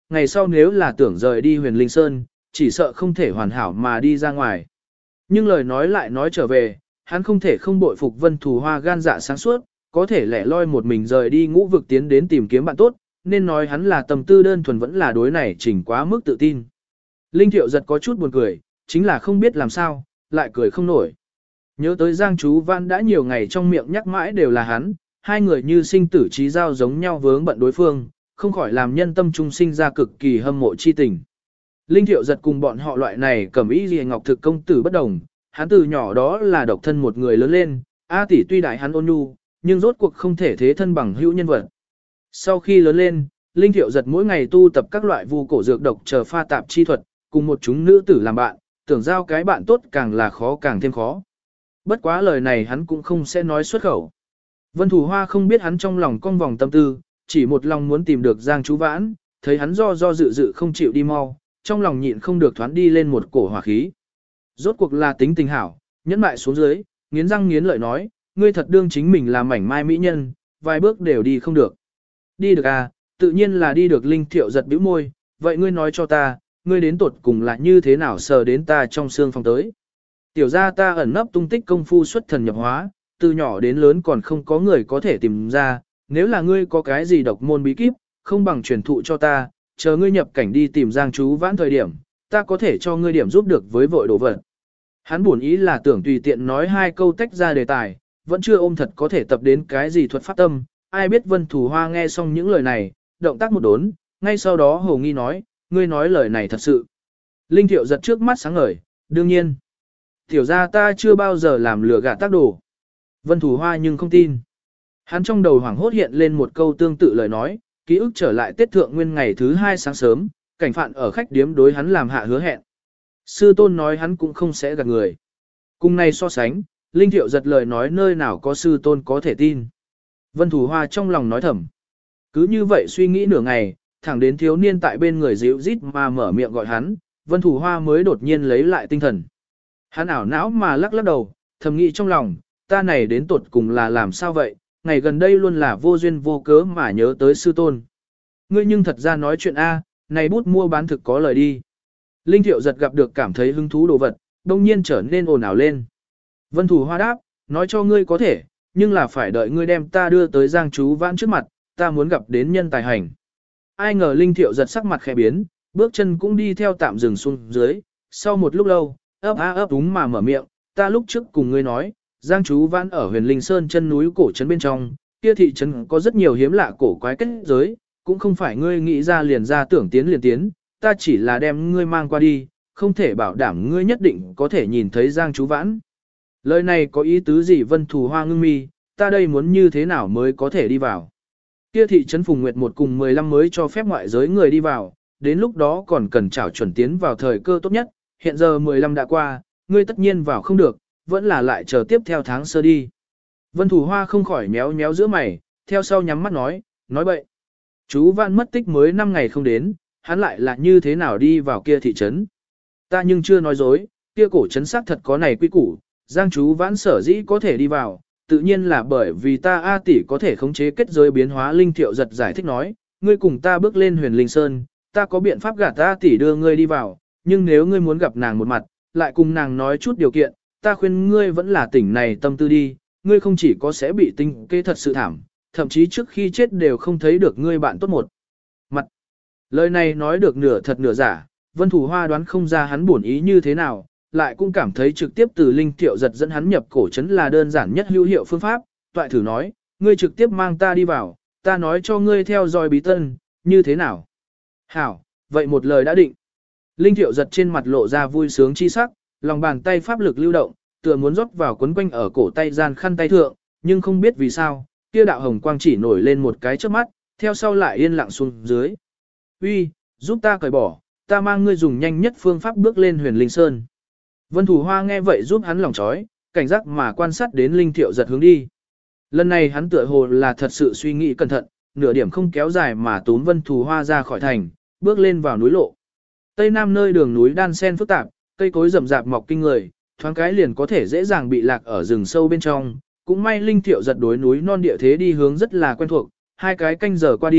ngày sau nếu là tưởng rời đi huyền linh sơn, chỉ sợ không thể hoàn hảo mà đi ra ngoài. Nhưng lời nói lại nói trở về, hắn không thể không bội phục Vân Thù Hoa gan dạ sáng suốt, có thể lẻ loi một mình rời đi ngũ vực tiến đến tìm kiếm bạn tốt, nên nói hắn là tâm tư đơn thuần vẫn là đối này chỉnh quá mức tự tin. Linh Thiệu giật có chút buồn cười, chính là không biết làm sao, lại cười không nổi. Nhớ tới Giang Chú Văn đã nhiều ngày trong miệng nhắc mãi đều là hắn, hai người như sinh tử trí giao giống nhau vướng bận đối phương, không khỏi làm nhân tâm trung sinh ra cực kỳ hâm mộ chi tình. Linh Thiệu giật cùng bọn họ loại này cẩm ý gì ngọc thực công tử bất đồng, hắn từ nhỏ đó là độc thân một người lớn lên, A tỷ tuy đại hắn ôn nhu, nhưng rốt cuộc không thể thế thân bằng hữu nhân vật. Sau khi lớn lên, Linh Thiệu giật mỗi ngày tu tập các loại vu cổ dược độc chờ pha tạp chi thuật, cùng một chúng nữ tử làm bạn, tưởng giao cái bạn tốt càng là khó càng thêm khó. Bất quá lời này hắn cũng không sẽ nói xuất khẩu. Vân Thủ Hoa không biết hắn trong lòng cong vòng tâm tư, chỉ một lòng muốn tìm được Giang Chú Vãn, thấy hắn do do dự dự không chịu đi mau, trong lòng nhịn không được thoáng đi lên một cổ hỏa khí. Rốt cuộc là tính tình hảo, nhẫn mại xuống dưới, nghiến răng nghiến lợi nói, ngươi thật đương chính mình là mảnh mai mỹ nhân, vài bước đều đi không được. Đi được à, tự nhiên là đi được. Linh Thiệu giật bĩu môi, vậy ngươi nói cho ta, ngươi đến tột cùng là như thế nào sờ đến ta trong xương phòng tới. Tiểu ra ta ẩn nấp tung tích công phu xuất thần nhập hóa, từ nhỏ đến lớn còn không có người có thể tìm ra, nếu là ngươi có cái gì độc môn bí kíp, không bằng truyền thụ cho ta, chờ ngươi nhập cảnh đi tìm Giang Chú Vãn thời điểm, ta có thể cho ngươi điểm giúp được với vội đồ vật. Hắn buồn ý là tưởng tùy tiện nói hai câu tách ra đề tài, vẫn chưa ôm thật có thể tập đến cái gì thuật pháp tâm, ai biết Vân Thủ Hoa nghe xong những lời này, động tác một đốn, ngay sau đó hồ nghi nói, ngươi nói lời này thật sự. Linh Thiệu giật trước mắt sáng ngời, đương nhiên. Tiểu ra ta chưa bao giờ làm lừa gạt tác đồ. Vân Thủ Hoa nhưng không tin. Hắn trong đầu hoảng hốt hiện lên một câu tương tự lời nói, ký ức trở lại Tết Thượng Nguyên ngày thứ hai sáng sớm, cảnh phạn ở khách điếm đối hắn làm hạ hứa hẹn. Sư tôn nói hắn cũng không sẽ gạt người. Cùng này so sánh, Linh Thiệu giật lời nói nơi nào có sư tôn có thể tin. Vân Thủ Hoa trong lòng nói thầm. Cứ như vậy suy nghĩ nửa ngày, thẳng đến thiếu niên tại bên người dịu rít mà mở miệng gọi hắn, Vân Thủ Hoa mới đột nhiên lấy lại tinh thần. Hắn ảo não mà lắc lắc đầu, thầm nghĩ trong lòng, ta này đến tột cùng là làm sao vậy, ngày gần đây luôn là vô duyên vô cớ mà nhớ tới sư tôn. Ngươi nhưng thật ra nói chuyện A, này bút mua bán thực có lời đi. Linh Thiệu giật gặp được cảm thấy hứng thú đồ vật, đông nhiên trở nên ồn ào lên. Vân Thủ Hoa đáp, nói cho ngươi có thể, nhưng là phải đợi ngươi đem ta đưa tới Giang Chú Vãn trước mặt, ta muốn gặp đến nhân tài hành. Ai ngờ Linh Thiệu giật sắc mặt khẽ biến, bước chân cũng đi theo tạm dừng xuống dưới, sau một lúc lâu, ấp á ấp úng mà mở miệng, ta lúc trước cùng ngươi nói, Giang Chú Vãn ở Huyền Linh Sơn chân núi cổ trấn bên trong, kia thị trấn có rất nhiều hiếm lạ cổ quái kết giới, cũng không phải ngươi nghĩ ra liền ra tưởng tiến liền tiến, ta chỉ là đem ngươi mang qua đi, không thể bảo đảm ngươi nhất định có thể nhìn thấy Giang Chú Vãn. Lời này có ý tứ gì? Vân Thủ Hoa ngưng mi, ta đây muốn như thế nào mới có thể đi vào? Kia thị trấn Phùng Nguyệt một cùng mười lăm mới cho phép ngoại giới người đi vào, đến lúc đó còn cần trảo chuẩn tiến vào thời cơ tốt nhất, hiện giờ mười lăm đã qua, ngươi tất nhiên vào không được, vẫn là lại chờ tiếp theo tháng sơ đi. Vân Thủ Hoa không khỏi méo méo giữa mày, theo sau nhắm mắt nói, nói bậy. Chú Vãn mất tích mới năm ngày không đến, hắn lại là như thế nào đi vào kia thị trấn? Ta nhưng chưa nói dối, kia cổ trấn xác thật có này quy củ, Giang Chú Vãn sở dĩ có thể đi vào, tự nhiên là bởi vì ta A tỷ có thể khống chế kết giới biến hóa. Linh Thiệu giật giải thích nói, ngươi cùng ta bước lên Huyền Linh Sơn, ta có biện pháp gạt A tỷ đưa ngươi đi vào, nhưng nếu ngươi muốn gặp nàng một mặt, lại cùng nàng nói chút điều kiện, ta khuyên ngươi vẫn là tỉnh này tâm tư đi, ngươi không chỉ có sẽ bị tinh kế thật sự thảm, thậm chí trước khi chết đều không thấy được ngươi bạn tốt một mặt. Lời này nói được nửa thật nửa giả, Vân Thủ Hoa đoán không ra hắn buồn ý như thế nào, lại cũng cảm thấy trực tiếp từ Linh Thiệu giật dẫn hắn nhập cổ trấn là đơn giản nhất hữu hiệu phương pháp, toại thử nói, ngươi trực tiếp mang ta đi vào, ta nói cho ngươi theo dõi bí tân, như thế nào? Hảo, vậy một lời đã định. Linh Thiệu giật trên mặt lộ ra vui sướng chi sắc, lòng bàn tay pháp lực lưu động, tựa muốn rót vào quấn quanh ở cổ tay gian khăn tay thượng, nhưng không biết vì sao, kia đạo hồng quang chỉ nổi lên một cái trước mắt, theo sau lại yên lặng xuống dưới. Uy, giúp ta cởi bỏ, ta mang ngươi dùng nhanh nhất phương pháp bước lên Huyền Linh Sơn. Vân Thủ Hoa nghe vậy giúp hắn lòng chói, cảnh giác mà quan sát đến Linh Thiệu giật hướng đi. Lần này hắn tựa hồ là thật sự suy nghĩ cẩn thận, nửa điểm không kéo dài mà túm Vân Thủ Hoa ra khỏi thành, bước lên vào núi lộ. Tây Nam nơi đường núi đan xen phức tạp, cây cối rậm rạp mọc kinh người, thoáng cái liền có thể dễ dàng bị lạc ở rừng sâu bên trong. Cũng may Linh Thiệu giật đối núi non địa thế đi hướng rất là quen thuộc, hai cái canh giờ qua đi,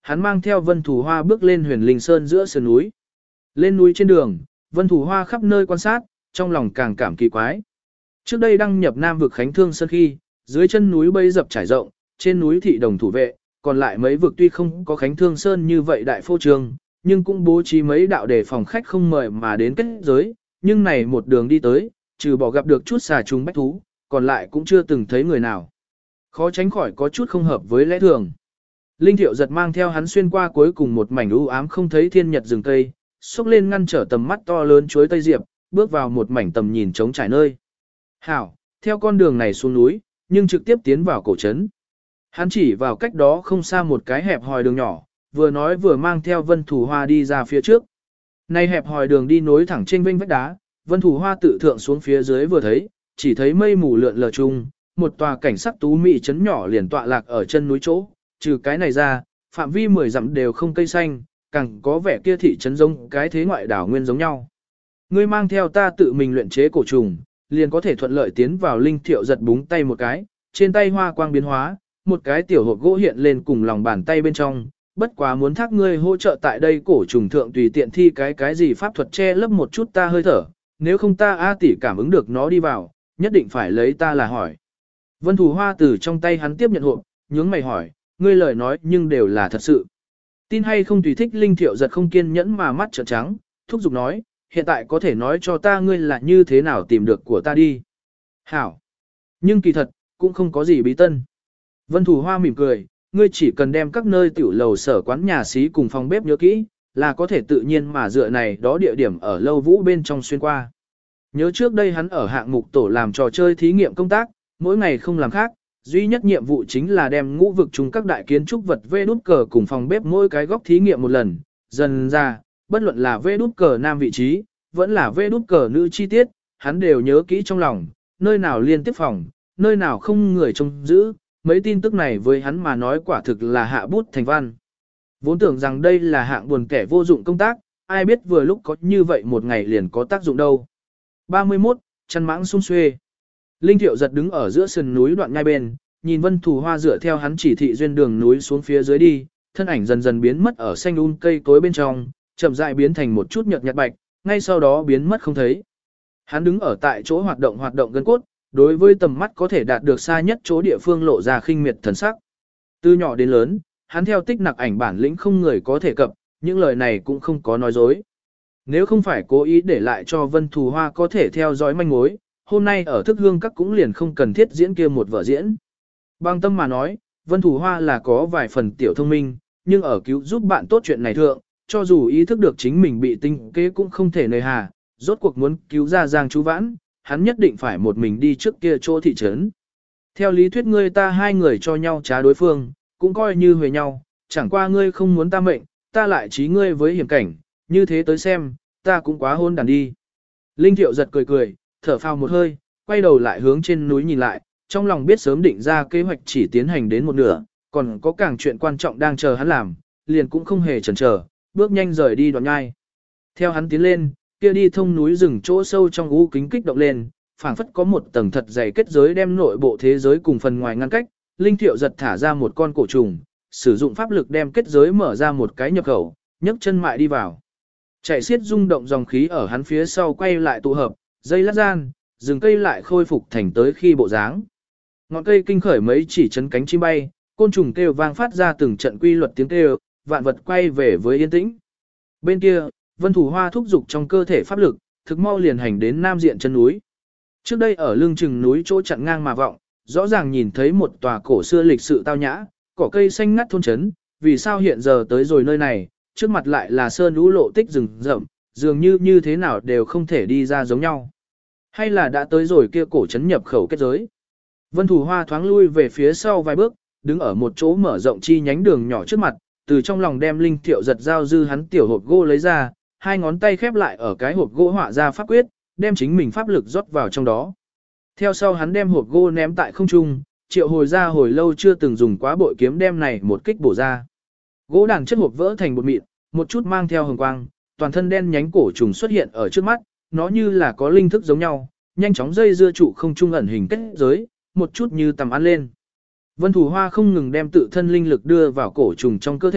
hắn mang theo Vân Thủ Hoa bước lên Huyền Linh Sơn giữa sườn núi. Lên núi trên đường, Vân Thủ Hoa khắp nơi quan sát, trong lòng càng cảm kỳ quái. Trước đây đăng nhập Nam vực Khánh Thương Sơn khi, dưới chân núi bây dập trải rộng, trên núi thị đồng thủ vệ, còn lại mấy vực tuy không có Khánh Thương Sơn như vậy đại phô trương, nhưng cũng bố trí mấy đạo để phòng khách không mời mà đến kết giới, nhưng này một đường đi tới, trừ bỏ gặp được chút xà trùng bách thú, còn lại cũng chưa từng thấy người nào. Khó tránh khỏi có chút không hợp với lẽ thường. Linh Thiệu giật mang theo hắn xuyên qua cuối cùng một mảnh u ám không thấy thiên nhật rừng cây, xúc lên ngăn trở tầm mắt to lớn chuối tây diệp, bước vào một mảnh tầm nhìn trống trải nơi. Hảo, theo con đường này xuống núi, nhưng trực tiếp tiến vào cổ trấn. Hắn chỉ vào cách đó không xa một cái hẹp hòi đường nhỏ, vừa nói vừa mang theo Vân Thủ Hoa đi ra phía trước. Này hẹp hòi đường đi nối thẳng trên vênh vách đá, Vân Thủ Hoa tự thượng xuống phía dưới vừa thấy, chỉ thấy mây mù lượn lờ chung, một tòa cảnh sắc tú mị trấn nhỏ liền tọa lạc ở chân núi chỗ, trừ cái này ra, phạm vi mười dặm đều không cây xanh, càng có vẻ kia thị trấn giống cái thế ngoại đảo nguyên giống nhau. Ngươi mang theo ta tự mình luyện chế cổ trùng, liền có thể thuận lợi tiến vào. Linh Thiệu giật búng tay một cái, trên tay hoa quang biến hóa, một cái tiểu hộp gỗ hiện lên cùng lòng bàn tay bên trong, bất quá muốn thác ngươi hỗ trợ tại đây cổ trùng thượng tùy tiện thi cái cái gì pháp thuật che lấp một chút ta hơi thở, nếu không ta A tỷ cảm ứng được nó đi vào, nhất định phải lấy ta là hỏi. Vân Thủ Hoa từ trong tay hắn tiếp nhận hộp, nhướng mày hỏi, ngươi lời nói nhưng đều là thật sự. Tin hay không tùy thích. Linh Thiệu giật không kiên nhẫn mà mắt trợn trắng, thúc giục nói, hiện tại có thể nói cho ta ngươi là như thế nào tìm được của ta đi. Hảo. Nhưng kỳ thật, cũng không có gì bí tân. Vân Thủ Hoa mỉm cười, ngươi chỉ cần đem các nơi tiểu lầu sở quán nhà xí cùng phòng bếp nhớ kỹ, là có thể tự nhiên mà dựa này đó địa điểm ở lâu vũ bên trong xuyên qua. Nhớ trước đây hắn ở hạng mục tổ làm trò chơi thí nghiệm công tác, mỗi ngày không làm khác, duy nhất nhiệm vụ chính là đem ngũ vực chung các đại kiến trúc vật vê đút cờ cùng phòng bếp mỗi cái góc thí nghiệm một lần, dần ra, bất luận là vê đút cờ nam vị trí, vẫn là vê đút cờ nữ chi tiết, hắn đều nhớ kỹ trong lòng, nơi nào liên tiếp phòng, nơi nào không người trông giữ, mấy tin tức này với hắn mà nói quả thực là hạ bút thành văn. Vốn tưởng rằng đây là hạng buồn kẻ vô dụng công tác, ai biết vừa lúc có như vậy một ngày liền có tác dụng đâu. ba mươi mốt. Chăn mãng sung xuê. Linh Thiệu giật đứng ở giữa sườn núi đoạn ngay bên, nhìn Vân Thủ Hoa dựa theo hắn chỉ thị duyên đường núi xuống phía dưới đi, thân ảnh dần dần biến mất ở xanh um cây tối bên trong, chậm rãi biến thành một chút nhợt nhạt bạch, ngay sau đó biến mất không thấy. Hắn đứng ở tại chỗ hoạt động hoạt động gân cốt, đối với tầm mắt có thể đạt được xa nhất chỗ địa phương lộ ra khinh miệt thần sắc. Từ nhỏ đến lớn, hắn theo tích nặc ảnh bản lĩnh không người có thể cập, những lời này cũng không có nói dối. Nếu không phải cố ý để lại cho Vân Thủ Hoa có thể theo dõi manh mối, hôm nay ở thức hương các cũng liền không cần thiết diễn kia một vở diễn. Bằng tâm mà nói, Vân Thủ Hoa là có vài phần tiểu thông minh, nhưng ở cứu giúp bạn tốt chuyện này thượng, cho dù ý thức được chính mình bị tinh kế cũng không thể nơi hà, rốt cuộc muốn cứu ra Giang Chú Vãn, hắn nhất định phải một mình đi trước kia chỗ thị trấn. Theo lý thuyết ngươi ta hai người cho nhau trá đối phương, cũng coi như huề nhau, chẳng qua ngươi không muốn ta mệnh, ta lại trí ngươi với hiểm cảnh, như thế tới xem, ta cũng quá hôn đàn đi. Linh Thiệu giật cười cười, thở phào một hơi, quay đầu lại hướng trên núi nhìn lại, trong lòng biết sớm định ra kế hoạch chỉ tiến hành đến một nửa, còn có càng chuyện quan trọng đang chờ hắn làm, liền cũng không hề chần chờ, bước nhanh rời đi đoạn nhai. Theo hắn tiến lên, kia đi thông núi rừng chỗ sâu trong u kính kích động lên, phảng phất có một tầng thật dày kết giới đem nội bộ thế giới cùng phần ngoài ngăn cách. Linh Thiệu giật thả ra một con cổ trùng, sử dụng pháp lực đem kết giới mở ra một cái nhập khẩu, nhấc chân mại đi vào. Chạy xiết rung động dòng khí ở hắn phía sau quay lại tụ hợp, dây lát gian, rừng cây lại khôi phục thành tới khi bộ dáng. Ngọn cây kinh khởi mấy chỉ chấn cánh chim bay, côn trùng kêu vang phát ra từng trận quy luật tiếng kêu, vạn vật quay về với yên tĩnh. Bên kia, Vân Thủ Hoa thúc dục trong cơ thể pháp lực, thực mau liền hành đến nam diện chân núi. Trước đây ở lưng chừng núi chỗ chặn ngang mà vọng, rõ ràng nhìn thấy một tòa cổ xưa lịch sự tao nhã, cỏ cây xanh ngắt thôn trấn, vì sao hiện giờ tới rồi nơi này, trước mặt lại là sơn lũ lộ tích rừng rậm, dường như như thế nào đều không thể đi ra giống nhau. Hay là đã tới rồi kia cổ trấn nhập khẩu kết giới. Vân Thủ Hoa thoáng lui về phía sau vài bước, đứng ở một chỗ mở rộng chi nhánh đường nhỏ trước mặt, từ trong lòng đem Linh Thiệu giật giao dư hắn tiểu hộp gỗ lấy ra, hai ngón tay khép lại ở cái hộp gỗ họa ra pháp quyết, đem chính mình pháp lực rót vào trong đó. Theo sau hắn đem hộp gỗ ném tại không trung, triệu hồi ra hồi lâu chưa từng dùng quá bội kiếm đem này một kích bổ ra. Gỗ đàn chất hộp vỡ thành bột mịn, một chút mang theo hồng quang, toàn thân đen nhánh cổ trùng xuất hiện ở trước mắt, nó như là có linh thức giống nhau, nhanh chóng dây dưa trụ không trung ẩn hình kết giới, một chút như tầm ăn lên. Vân Thủ Hoa không ngừng đem tự thân linh lực đưa vào cổ trùng trong cơ thể,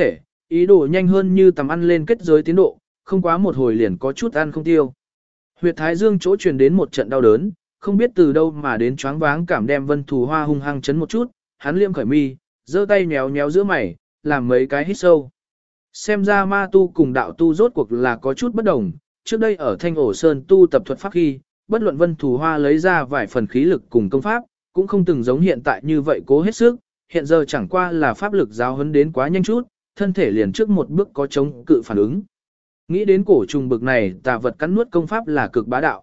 ý đồ nhanh hơn như tầm ăn lên kết giới tiến độ, không quá một hồi liền có chút ăn không tiêu. Huyệt thái dương chỗ truyền đến một trận đau đớn, không biết từ đâu mà đến choáng váng cảm đem Vân Thù Hoa hung hăng chấn một chút, hắn liêm khởi mi, giơ tay nhéo nhéo giữa mày, làm mấy cái hít sâu. Xem ra ma tu cùng đạo tu rốt cuộc là có chút bất đồng, trước đây ở Thanh Ổ Sơn tu tập thuật pháp khi, bất luận Vân Thù Hoa lấy ra vài phần khí lực cùng công pháp, cũng không từng giống hiện tại như vậy cố hết sức, hiện giờ chẳng qua là pháp lực giáo huấn đến quá nhanh chút, thân thể liền trước một bước có chống cự phản ứng. Nghĩ đến cổ trùng bực này, tà vật cắn nuốt công pháp là cực bá đạo.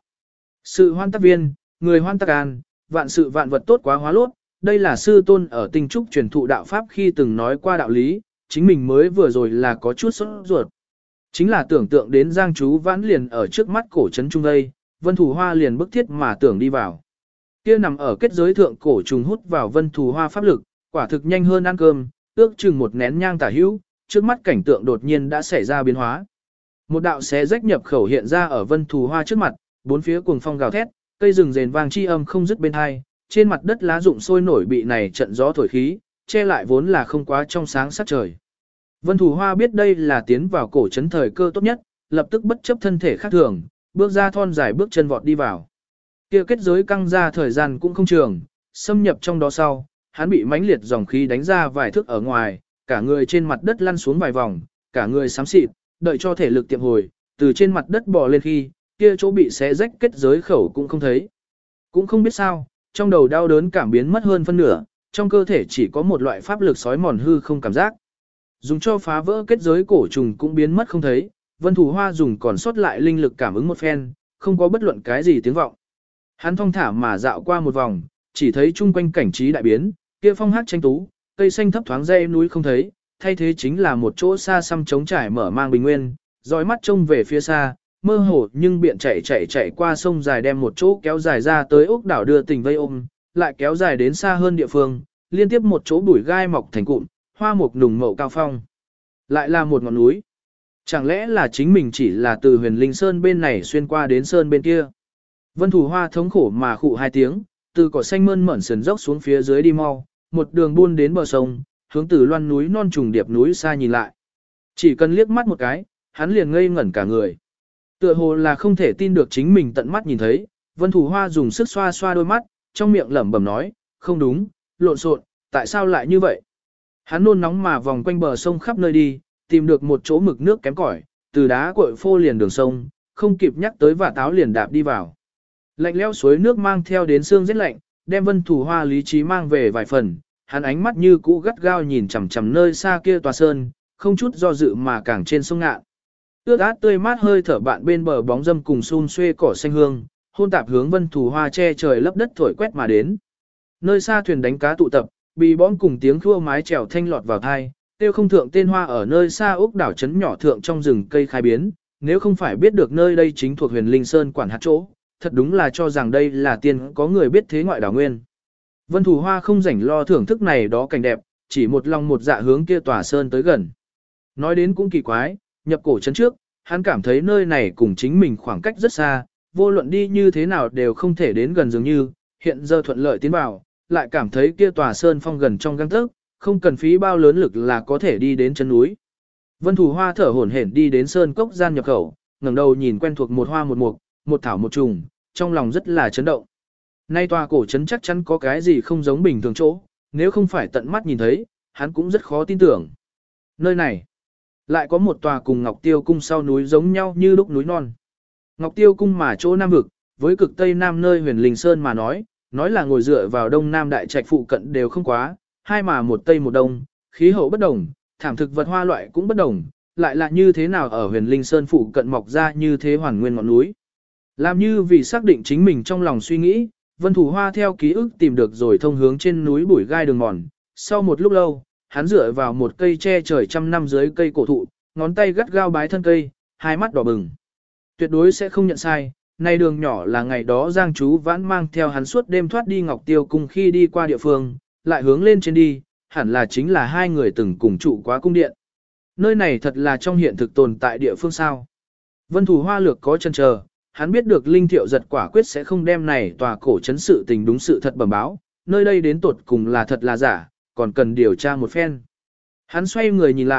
Sự hoan tác viên, người hoan tác an, vạn sự vạn vật tốt quá hóa lốt, đây là sư tôn ở tinh trúc truyền thụ đạo pháp khi từng nói qua đạo lý, chính mình mới vừa rồi là có chút sốt ruột. Chính là tưởng tượng đến Giang Chú Vãn liền ở trước mắt cổ trấn trung đây, Vân Thù Hoa liền bức thiết mà tưởng đi vào. Kia nằm ở kết giới thượng cổ trùng hút vào Vân Thù Hoa pháp lực, quả thực nhanh hơn ăn cơm, ước chừng một nén nhang tả hữu, trước mắt cảnh tượng đột nhiên đã xảy ra biến hóa. Một đạo xé rách nhập khẩu hiện ra ở Vân Thù Hoa trước mặt, bốn phía cuồng phong gào thét, cây rừng rền vang chi âm không dứt bên hai, trên mặt đất lá rụng sôi nổi bị này trận gió thổi khí, che lại vốn là không quá trong sáng sắc trời. Vân Thù Hoa biết đây là tiến vào cổ trấn thời cơ tốt nhất, lập tức bất chấp thân thể khác thường, bước ra thon dài bước chân vọt đi vào. Kia kết giới căng ra thời gian cũng không trường, xâm nhập trong đó sau, hắn bị mãnh liệt dòng khí đánh ra vài thước ở ngoài, cả người trên mặt đất lăn xuống vài vòng, cả người xám xịt, đợi cho thể lực tiệm hồi, từ trên mặt đất bò lên khi, kia chỗ bị xé rách kết giới khẩu cũng không thấy. Cũng không biết sao, trong đầu đau đớn cảm biến mất hơn phân nửa, trong cơ thể chỉ có một loại pháp lực sói mòn hư không cảm giác. Dùng cho phá vỡ kết giới cổ trùng cũng biến mất không thấy, Vân Thù Hoa dùng còn sót lại linh lực cảm ứng một phen, không có bất luận cái gì tiếng vọng. Hắn thong thả mà dạo qua một vòng, chỉ thấy chung quanh cảnh trí đại biến, kia phong hát tranh tú, cây xanh thấp thoáng dây núi không thấy, thay thế chính là một chỗ xa xăm trống trải mở mang bình nguyên, dõi mắt trông về phía xa, mơ hồ nhưng biện chạy chạy chạy qua sông dài đem một chỗ kéo dài ra tới ốc đảo đưa tình vây ôm, lại kéo dài đến xa hơn địa phương, liên tiếp một chỗ bụi gai mọc thành cụm, hoa mục nùng mậu cao phong. Lại là một ngọn núi. Chẳng lẽ là chính mình chỉ là từ huyền linh sơn bên này xuyên qua đến sơn bên kia. Vân Thù Hoa thống khổ mà khụ hai tiếng, từ cỏ xanh mơn mởn sườn dốc xuống phía dưới đi mau, một đường buôn đến bờ sông, hướng từ loan núi non trùng điệp núi xa nhìn lại. Chỉ cần liếc mắt một cái, hắn liền ngây ngẩn cả người. Tựa hồ là không thể tin được chính mình tận mắt nhìn thấy, Vân Thù Hoa dùng sức xoa xoa đôi mắt, trong miệng lẩm bẩm nói, không đúng, lộn xộn, tại sao lại như vậy? Hắn nôn nóng mà vòng quanh bờ sông khắp nơi đi, tìm được một chỗ mực nước kém cỏi, từ đá cội phô liền đường sông, không kịp nhắc tới và táo liền đạp đi vào. Lạnh lẽo suối nước mang theo đến xương rất lạnh, đem Vân Thù Hoa lý trí mang về vài phần, hắn ánh mắt như cũ gắt gao nhìn chằm chằm nơi xa kia tòa sơn, không chút do dự mà càng trên sông ngạn. Ướt át tươi mát hơi thở bạn bên bờ bóng dâm cùng xun xuê cỏ xanh hương, hôn tạp hướng Vân Thù Hoa che trời lấp đất thổi quét mà đến. Nơi xa thuyền đánh cá tụ tập, bì bõm cùng tiếng khua mái chèo thanh lọt vào thai, tiêu không thượng tên hoa ở nơi xa ốc đảo trấn nhỏ thượng trong rừng cây khai biến, nếu không phải biết được nơi đây chính thuộc huyền linh sơn quản hạt chỗ, thật đúng là cho rằng đây là tiên có người biết thế ngoại đảo nguyên. Vân Thù Hoa không rảnh lo thưởng thức này đó cảnh đẹp, chỉ một lòng một dạ hướng kia tòa sơn tới gần. Nói đến cũng kỳ quái, nhập cổ trấn trước, hắn cảm thấy nơi này cùng chính mình khoảng cách rất xa, vô luận đi như thế nào đều không thể đến gần dường như, hiện giờ thuận lợi tiến vào, lại cảm thấy kia tòa sơn phong gần trong gang tấc, không cần phí bao lớn lực là có thể đi đến chân núi. Vân Thù Hoa thở hổn hển đi đến sơn cốc gian nhập khẩu, ngẩng đầu nhìn quen thuộc một hoa một mục, một thảo một trùng, trong lòng rất là chấn động. Nay tòa cổ trấn chắc chắn có cái gì không giống bình thường chỗ, nếu không phải tận mắt nhìn thấy, hắn cũng rất khó tin tưởng. Nơi này, lại có một tòa cùng Ngọc Tiêu Cung sau núi giống nhau như đúc núi non. Ngọc Tiêu Cung mà chỗ Nam Vực, với cực Tây Nam nơi huyền Linh Sơn mà nói, nói là ngồi dựa vào Đông Nam Đại Trạch phụ cận đều không quá, hai mà một Tây một Đông, khí hậu bất đồng, thảm thực vật hoa loại cũng bất đồng, lại là như thế nào ở huyền Linh Sơn phụ cận mọc ra như thế hoàn nguyên ngọn núi. Làm như vì xác định chính mình trong lòng suy nghĩ, Vân Thù Hoa theo ký ức tìm được rồi thông hướng trên núi bụi gai đường mòn. Sau một lúc lâu, hắn dựa vào một cây che trời trăm năm dưới cây cổ thụ, ngón tay gắt gao bái thân cây, hai mắt đỏ bừng. Tuyệt đối sẽ không nhận sai, này đường nhỏ là ngày đó Giang Chú Vãn mang theo hắn suốt đêm thoát đi Ngọc Tiêu Cung khi đi qua địa phương, lại hướng lên trên đi, hẳn là chính là hai người từng cùng trụ quá cung điện. Nơi này thật là trong hiện thực tồn tại địa phương sao. Vân Thù Hoa lược có chân chờ, hắn biết được Linh Thiệu Giật quả quyết sẽ không đem này tòa cổ trấn sự tình đúng sự thật bẩm báo, nơi đây đến tột cùng là thật là giả, còn cần điều tra một phen. Hắn xoay người nhìn lại,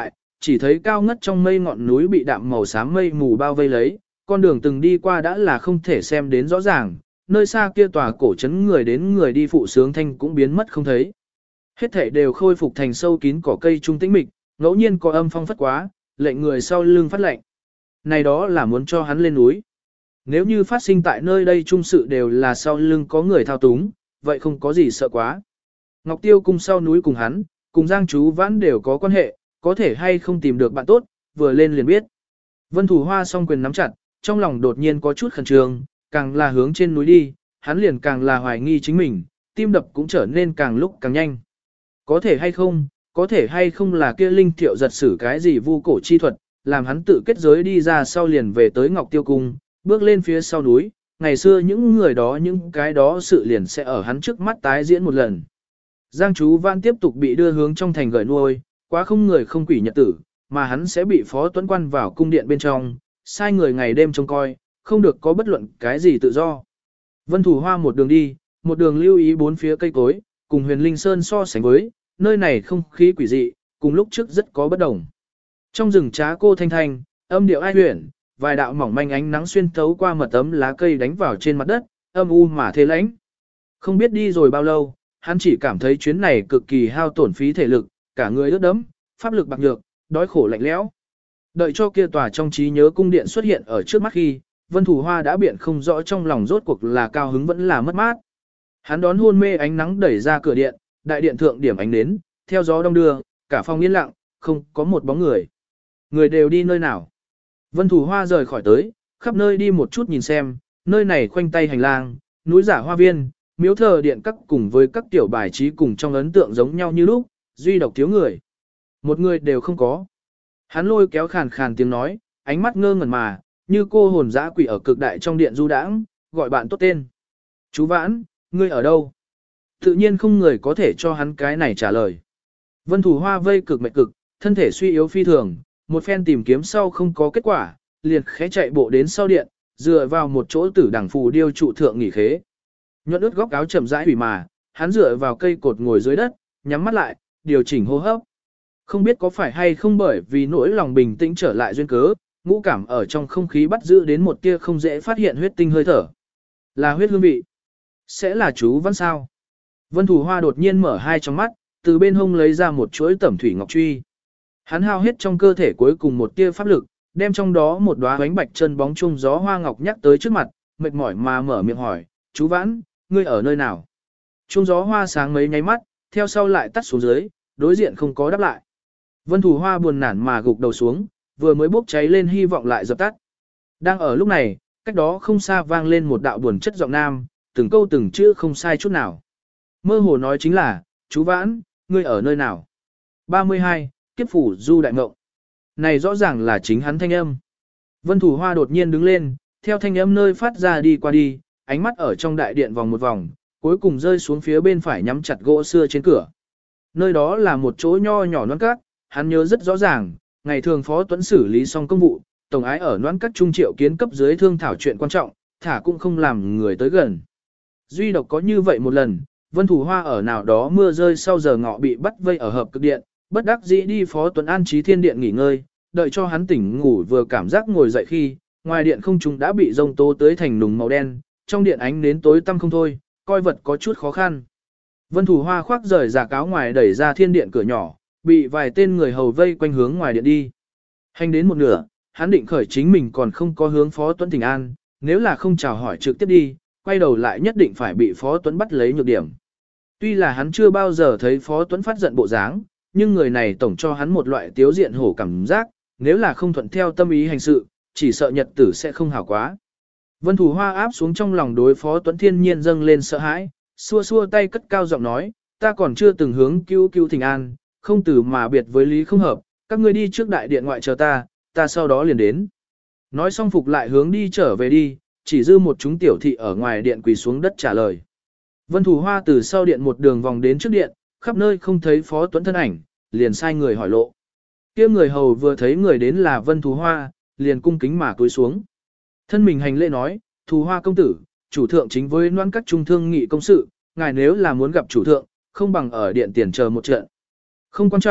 chỉ thấy cao ngất trong mây ngọn núi bị đạm màu xám mây mù bao vây lấy, con đường từng đi qua đã là không thể xem đến rõ ràng, nơi xa kia tòa cổ trấn người đến người đi phụ sướng thanh cũng biến mất không thấy. Hết thảy đều khôi phục thành sâu kín cỏ cây trung tĩnh mịch, ngẫu nhiên có âm phong phất quá, lệnh người sau lưng phát lệnh. Này đó là muốn cho hắn lên núi. Nếu như phát sinh tại nơi đây trung sự đều là sau lưng có người thao túng, vậy không có gì sợ quá. Ngọc Tiêu cung sau núi cùng hắn, cùng Giang Chú Vãn đều có quan hệ, có thể hay không tìm được bạn tốt, vừa lên liền biết. Vân Thủ Hoa song quyền nắm chặt, trong lòng đột nhiên có chút khẩn trương, càng là hướng trên núi đi, hắn liền càng là hoài nghi chính mình, tim đập cũng trở nên càng lúc càng nhanh. Có thể hay không, có thể hay không là kia linh thiệu giật sử cái gì vu cổ chi thuật, làm hắn tự kết giới đi ra sau liền về tới Ngọc Tiêu cung, bước lên phía sau núi, ngày xưa những người đó những cái đó sự liền sẽ ở hắn trước mắt tái diễn một lần. Giang Chú Vãn tiếp tục bị đưa hướng trong thành gửi nuôi, quá không người không quỷ nhật tử, mà hắn sẽ bị phó tuấn quan vào cung điện bên trong, sai người ngày đêm trông coi, không được có bất luận cái gì tự do. Vân Thủ Hoa một đường đi, một đường lưu ý bốn phía cây cối, cùng Huyền Linh Sơn so sánh với, nơi này không khí quỷ dị, cùng lúc trước rất có bất đồng. Trong rừng trá cô thanh thanh, âm điệu ai huyền, vài đạo mỏng manh ánh nắng xuyên thấu qua mật ấm lá cây đánh vào trên mặt đất, âm u mà thế lãnh. Không biết đi rồi bao lâu, hắn chỉ cảm thấy chuyến này cực kỳ hao tổn phí thể lực, cả người ướt đẫm, pháp lực bạc nhược, đói khổ lạnh lẽo. Đợi cho kia tòa trong trí nhớ cung điện xuất hiện ở trước mắt khi, Vân Thủ Hoa đã biện không rõ trong lòng rốt cuộc là cao hứng vẫn là mất mát. Hắn đón hôn mê ánh nắng đẩy ra cửa điện, đại điện thượng điểm ánh nến, theo gió đông đưa, cả phòng yên lặng, không có một bóng người. Người đều đi nơi nào? Vân Thủ Hoa rời khỏi tới, khắp nơi đi một chút nhìn xem, nơi này khoanh tay hành lang, núi giả hoa viên, miếu thờ điện các cùng với các tiểu bài trí cùng trong ấn tượng giống nhau như lúc, duy độc thiếu người. Một người đều không có. Hắn lôi kéo khàn khàn tiếng nói, ánh mắt ngơ ngẩn mà, như cô hồn dã quỷ ở cực đại trong điện du đãng, gọi bạn tốt tên. Chú Vãn, ngươi ở đâu? Tự nhiên không người có thể cho hắn cái này trả lời. Vân Thủ Hoa vây cực mệt cực, thân thể suy yếu phi thường, một phen tìm kiếm sau không có kết quả, liền khẽ chạy bộ đến sau điện, dựa vào một chỗ tử đằng phù điêu trụ thượng nghỉ khế. Nhuận ướt góc áo chậm rãi hủy mà, hắn dựa vào cây cột ngồi dưới đất, nhắm mắt lại, điều chỉnh hô hấp. Không biết có phải hay không bởi vì nỗi lòng bình tĩnh trở lại duyên cớ, ngũ cảm ở trong không khí bắt giữ đến một tia không dễ phát hiện huyết tinh hơi thở. Là huyết hương vị. Sẽ là chú Vãn sao? Vân Thủ Hoa đột nhiên mở hai tròng mắt, từ bên hông lấy ra một chuỗi tẩm thủy ngọc truy. Hắn hao hết trong cơ thể cuối cùng một tia pháp lực, đem trong đó một đóa bánh bạch chân bóng chung gió hoa ngọc nhắc tới trước mặt, mệt mỏi mà mở miệng hỏi, chú Vãn, ngươi ở nơi nào? Chung gió hoa sáng mấy nháy mắt, theo sau lại tắt xuống dưới, đối diện không có đáp lại. Vân Thủ Hoa buồn nản mà gục đầu xuống, vừa mới bốc cháy lên hy vọng lại dập tắt. Đang ở lúc này, cách đó không xa vang lên một đạo buồn chất giọng nam, từng câu từng chữ không sai chút nào. Mơ hồ nói chính là, chú Vãn, ngươi ở nơi nào? ba mươi hai, kiếp phủ du đại mộng. Này rõ ràng là chính hắn thanh âm. Vân Thủ Hoa đột nhiên đứng lên, theo thanh âm nơi phát ra đi qua đi, ánh mắt ở trong đại điện vòng một vòng, cuối cùng rơi xuống phía bên phải nhắm chặt gỗ xưa trên cửa. Nơi đó là một chỗ nho nhỏ non cát, hắn nhớ rất rõ ràng, ngày thường Phó Tuấn xử lý xong công vụ, tổng ái ở noãn các trung triệu kiến cấp dưới thương thảo chuyện quan trọng, thả cũng không làm người tới gần. Duy độc có như vậy một lần, Vân Thủ Hoa ở nào đó mưa rơi sau giờ ngọ bị bắt vây ở hợp cực điện, bất đắc dĩ đi Phó Tuấn an trí thiên điện nghỉ ngơi, đợi cho hắn tỉnh ngủ vừa cảm giác ngồi dậy khi, ngoài điện không trung đã bị rông tố tới thành nùng màu đen, trong điện ánh nến tối tăm không thôi, coi vật có chút khó khăn. Vân Thủ Hoa khoác rời giả cáo ngoài đẩy ra thiên điện cửa nhỏ, bị vài tên người hầu vây quanh hướng ngoài điện đi. Hành đến một nửa, hắn định khởi chính mình còn không có hướng Phó Tuấn Thỉnh An, nếu là không chào hỏi trực tiếp đi, quay đầu lại nhất định phải bị Phó Tuấn bắt lấy nhược điểm. Tuy là hắn chưa bao giờ thấy Phó Tuấn phát giận bộ dáng, nhưng người này tổng cho hắn một loại tiếu diện hổ cảm giác, nếu là không thuận theo tâm ý hành sự, chỉ sợ nhật tử sẽ không hảo quá. Vân Thủ Hoa áp xuống trong lòng đối Phó Tuấn thiên nhiên dâng lên sợ hãi, xua xua tay cất cao giọng nói, ta còn chưa từng hướng cứu cứu Thỉnh An, không từ mà biệt với lý không hợp, các ngươi đi trước đại điện ngoại chờ ta, ta sau đó liền đến. Nói xong phục lại hướng đi trở về đi, chỉ dư một chúng tiểu thị ở ngoài điện quỳ xuống đất trả lời. Vân Thủ Hoa từ sau điện một đường vòng đến trước điện, khắp nơi không thấy Phó Tuấn thân ảnh, liền sai người hỏi lộ. Kia người hầu vừa thấy người đến là Vân Thủ Hoa, liền cung kính mà cúi xuống. Thân mình hành lễ nói, Thủ Hoa công tử, chủ thượng chính với noãn các trung thương nghị công sự, ngài nếu là muốn gặp chủ thượng, không bằng ở điện tiền chờ một trận. Không quan trọng,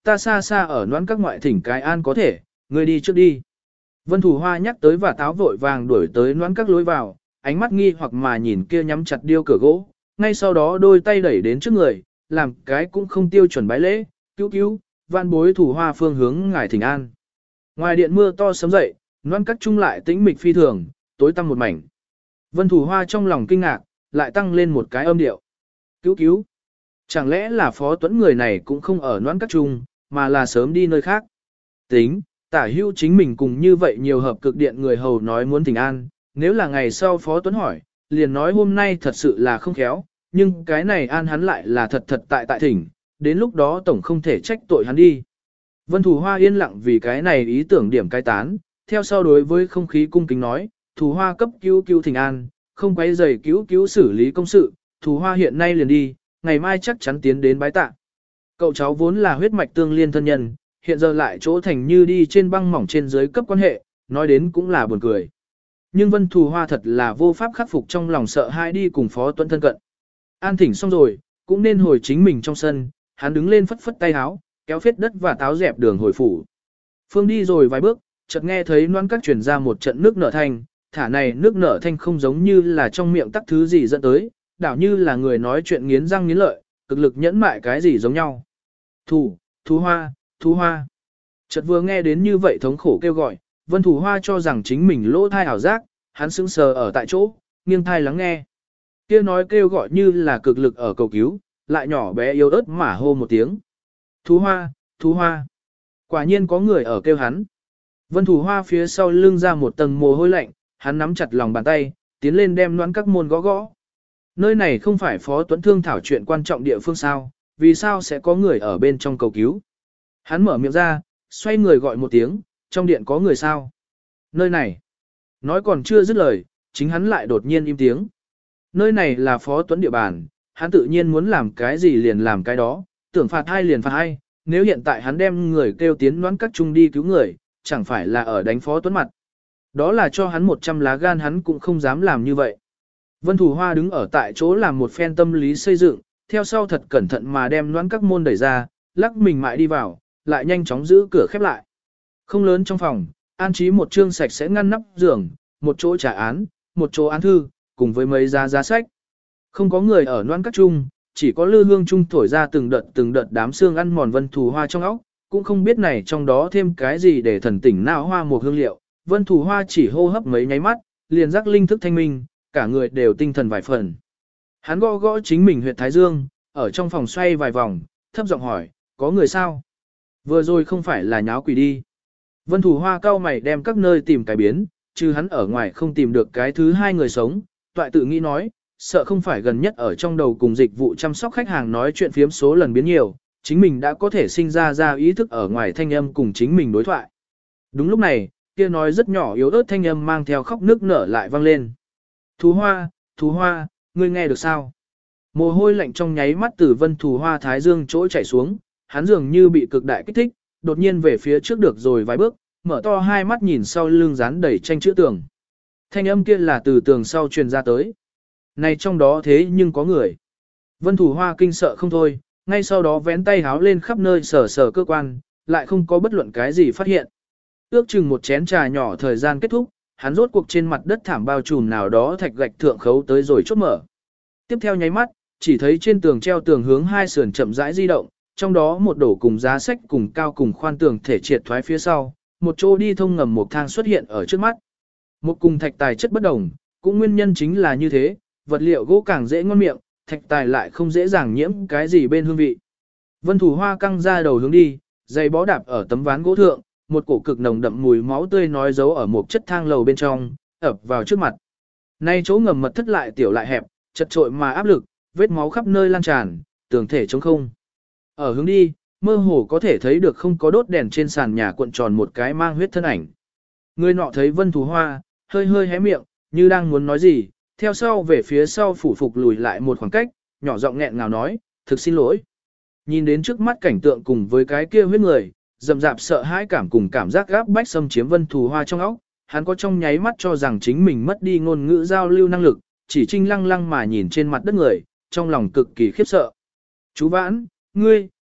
ta xa xa ở noãn các ngoại thỉnh cái an có thể, ngươi đi trước đi. Vân Thủ Hoa nhắc tới và táo vội vàng đuổi tới noãn các lối vào, ánh mắt nghi hoặc mà nhìn kia nhắm chặt điêu cửa gỗ, ngay sau đó đôi tay đẩy đến trước người, làm cái cũng không tiêu chuẩn bái lễ, cứu cứu, vạn bối Thủ Hoa phương hướng ngài thỉnh an. Ngoài điện mưa to sớm dậy, noãn các trung lại tĩnh mịch phi thường, tối tăm một mảnh. Vân Thủ Hoa trong lòng kinh ngạc, lại tăng lên một cái âm điệu. Cứu cứu. Chẳng lẽ là Phó Tuấn người này cũng không ở noãn các trung, mà là sớm đi nơi khác. Tính, tả hưu chính mình cùng như vậy nhiều hợp cực điện người hầu nói muốn thỉnh an, nếu là ngày sau Phó Tuấn hỏi, liền nói hôm nay thật sự là không khéo, nhưng cái này an hắn lại là thật thật tại tại thỉnh, đến lúc đó tổng không thể trách tội hắn đi. Vân Thủ Hoa yên lặng vì cái này ý tưởng điểm cai tán, theo sau đối với không khí cung kính nói, Thủ Hoa cấp cứu cứu thỉnh an, không quấy rầy cứu cứu xử lý công sự, Thủ Hoa hiện nay liền đi, ngày mai chắc chắn tiến đến bái tạ. Cậu cháu vốn là huyết mạch tương liên thân nhân, hiện giờ lại chỗ thành như đi trên băng mỏng trên dưới cấp quan hệ, nói đến cũng là buồn cười. Nhưng Vân Thủ Hoa thật là vô pháp khắc phục trong lòng sợ hãi đi cùng Phó Tuấn thân cận. An thỉnh xong rồi, cũng nên hồi chính mình trong sân, hắn đứng lên phất phất tay áo, kéo phết đất và táo dẹp đường hồi phủ. Phương đi rồi vài bước, chợt nghe thấy noan các truyền ra một trận nước nở thanh, thả này nước nở thanh không giống như là trong miệng tắc thứ gì dẫn tới, đảo như là người nói chuyện nghiến răng nghiến lợi, cực lực nhẫn mại cái gì giống nhau. Thủ, Thú Hoa, Thú Hoa. Chợt vừa nghe đến như vậy thống khổ kêu gọi, Vân Thủ Hoa cho rằng chính mình lỗ thai ảo giác, hắn sững sờ ở tại chỗ, nghiêng thai lắng nghe. Kia nói kêu gọi như là cực lực ở cầu cứu, lại nhỏ bé yếu ớt mà hô một tiếng. Thú Hoa, Thú Hoa. Quả nhiên có người ở kêu hắn. Vân Thủ Hoa phía sau lưng ra một tầng mồ hôi lạnh, hắn nắm chặt lòng bàn tay, tiến lên đem noãn các môn gõ gõ. Nơi này không phải Phó Tuấn thương thảo chuyện quan trọng địa phương sao, vì sao sẽ có người ở bên trong cầu cứu. Hắn mở miệng ra, xoay người gọi một tiếng, trong điện có người sao. Nơi này, nói còn chưa dứt lời, chính hắn lại đột nhiên im tiếng. Nơi này là Phó Tuấn địa bàn, hắn tự nhiên muốn làm cái gì liền làm cái đó, tưởng phạt hai liền phạt hai, nếu hiện tại hắn đem người kêu tiến noãn các trung đi cứu người, chẳng phải là ở đánh Phó Tuấn mặt. Đó là cho hắn một trăm lá gan hắn cũng không dám làm như vậy. Vân Thủ Hoa đứng ở tại chỗ làm một phen tâm lý xây dựng, theo sau thật cẩn thận mà đem noãn các môn đẩy ra, lắc mình mại đi vào, lại nhanh chóng giữ cửa khép lại. Không lớn trong phòng, an trí một chương sạch sẽ ngăn nắp giường, một chỗ trả án, một chỗ án thư, cùng với mấy giá giá sách. Không có người ở noãn các chung, chỉ có lư hương chung thổi ra từng đợt từng đợt đám xương ăn mòn Vân Thủ Hoa trong óc, cũng không biết này trong đó thêm cái gì để thần tỉnh não hoa một hương liệu. Vân Thủ Hoa chỉ hô hấp mấy nháy mắt, liền giác linh thức thanh minh, cả người đều tinh thần vài phần. Hắn gõ gõ chính mình huyệt thái dương, ở trong phòng xoay vài vòng, thấp giọng hỏi, có người sao? Vừa rồi không phải là nháo quỷ đi. Vân Thủ Hoa cao mày đem các nơi tìm cái biến, chứ hắn ở ngoài không tìm được cái thứ hai người sống, toại tự nghĩ nói, sợ không phải gần nhất ở trong đầu cùng dịch vụ chăm sóc khách hàng nói chuyện phiếm số lần biến nhiều, chính mình đã có thể sinh ra ra ý thức ở ngoài thanh âm cùng chính mình đối thoại. Đúng lúc này, kia nói rất nhỏ yếu ớt thanh âm mang theo khóc nước nở lại vang lên. Thú Hoa, Thú Hoa, ngươi nghe được sao? Mồ hôi lạnh trong nháy mắt từ Vân Thủ Hoa thái dương chỗ chảy xuống, hắn dường như bị cực đại kích thích, đột nhiên về phía trước được rồi vài bước, mở to hai mắt nhìn sau lưng dán đầy tranh chữ tường. Thanh âm kia là từ tường sau truyền ra tới. Này trong đó thế nhưng có người. Vân Thủ Hoa kinh sợ không thôi, ngay sau đó vén tay háo lên khắp nơi sờ sờ cơ quan, lại không có bất luận cái gì phát hiện. Ước chừng một chén trà nhỏ thời gian kết thúc, hắn rốt cuộc trên mặt đất thảm bao trùm nào đó thạch gạch thượng khấu tới rồi chốt mở. Tiếp theo nháy mắt, chỉ thấy trên tường treo tường hướng hai sườn chậm rãi di động, trong đó một đổ cùng giá sách cùng cao cùng khoan tường thể triệt thoái phía sau, một chỗ đi thông ngầm một thang xuất hiện ở trước mắt. Một cùng thạch tài chất bất đồng, cũng nguyên nhân chính là như thế, vật liệu gỗ càng dễ ngon miệng, thạch tài lại không dễ dàng nhiễm cái gì bên hương vị. Vân Thủ Hoa căng ra đầu hướng đi, giày bó đạp ở tấm ván gỗ thượng, một cổ cực nồng đậm mùi máu tươi nói giấu ở một chất thang lầu bên trong, ập vào trước mặt. Nay chỗ ngầm mật thất lại tiểu lại hẹp, chật trội mà áp lực, vết máu khắp nơi lan tràn, tường thể trống không. Ở hướng đi, mơ hồ có thể thấy được không có đốt đèn trên sàn nhà cuộn tròn một cái mang huyết thân ảnh. Người nọ thấy Vân Thủ Hoa, hơi hơi hé miệng, như đang muốn nói gì, theo sau về phía sau phủ phục lùi lại một khoảng cách, nhỏ giọng nghẹn ngào nói, thực xin lỗi. Nhìn đến trước mắt cảnh tượng cùng với cái kia huyết người, dầm dạp sợ hãi cảm cùng cảm giác gáp bách xâm chiếm Vân Thủ Hoa trong óc, hắn có trong nháy mắt cho rằng chính mình mất đi ngôn ngữ giao lưu năng lực, chỉ trinh lăng lăng mà nhìn trên mặt đất người, trong lòng cực kỳ khiếp sợ. Chú Vãn, ngươi,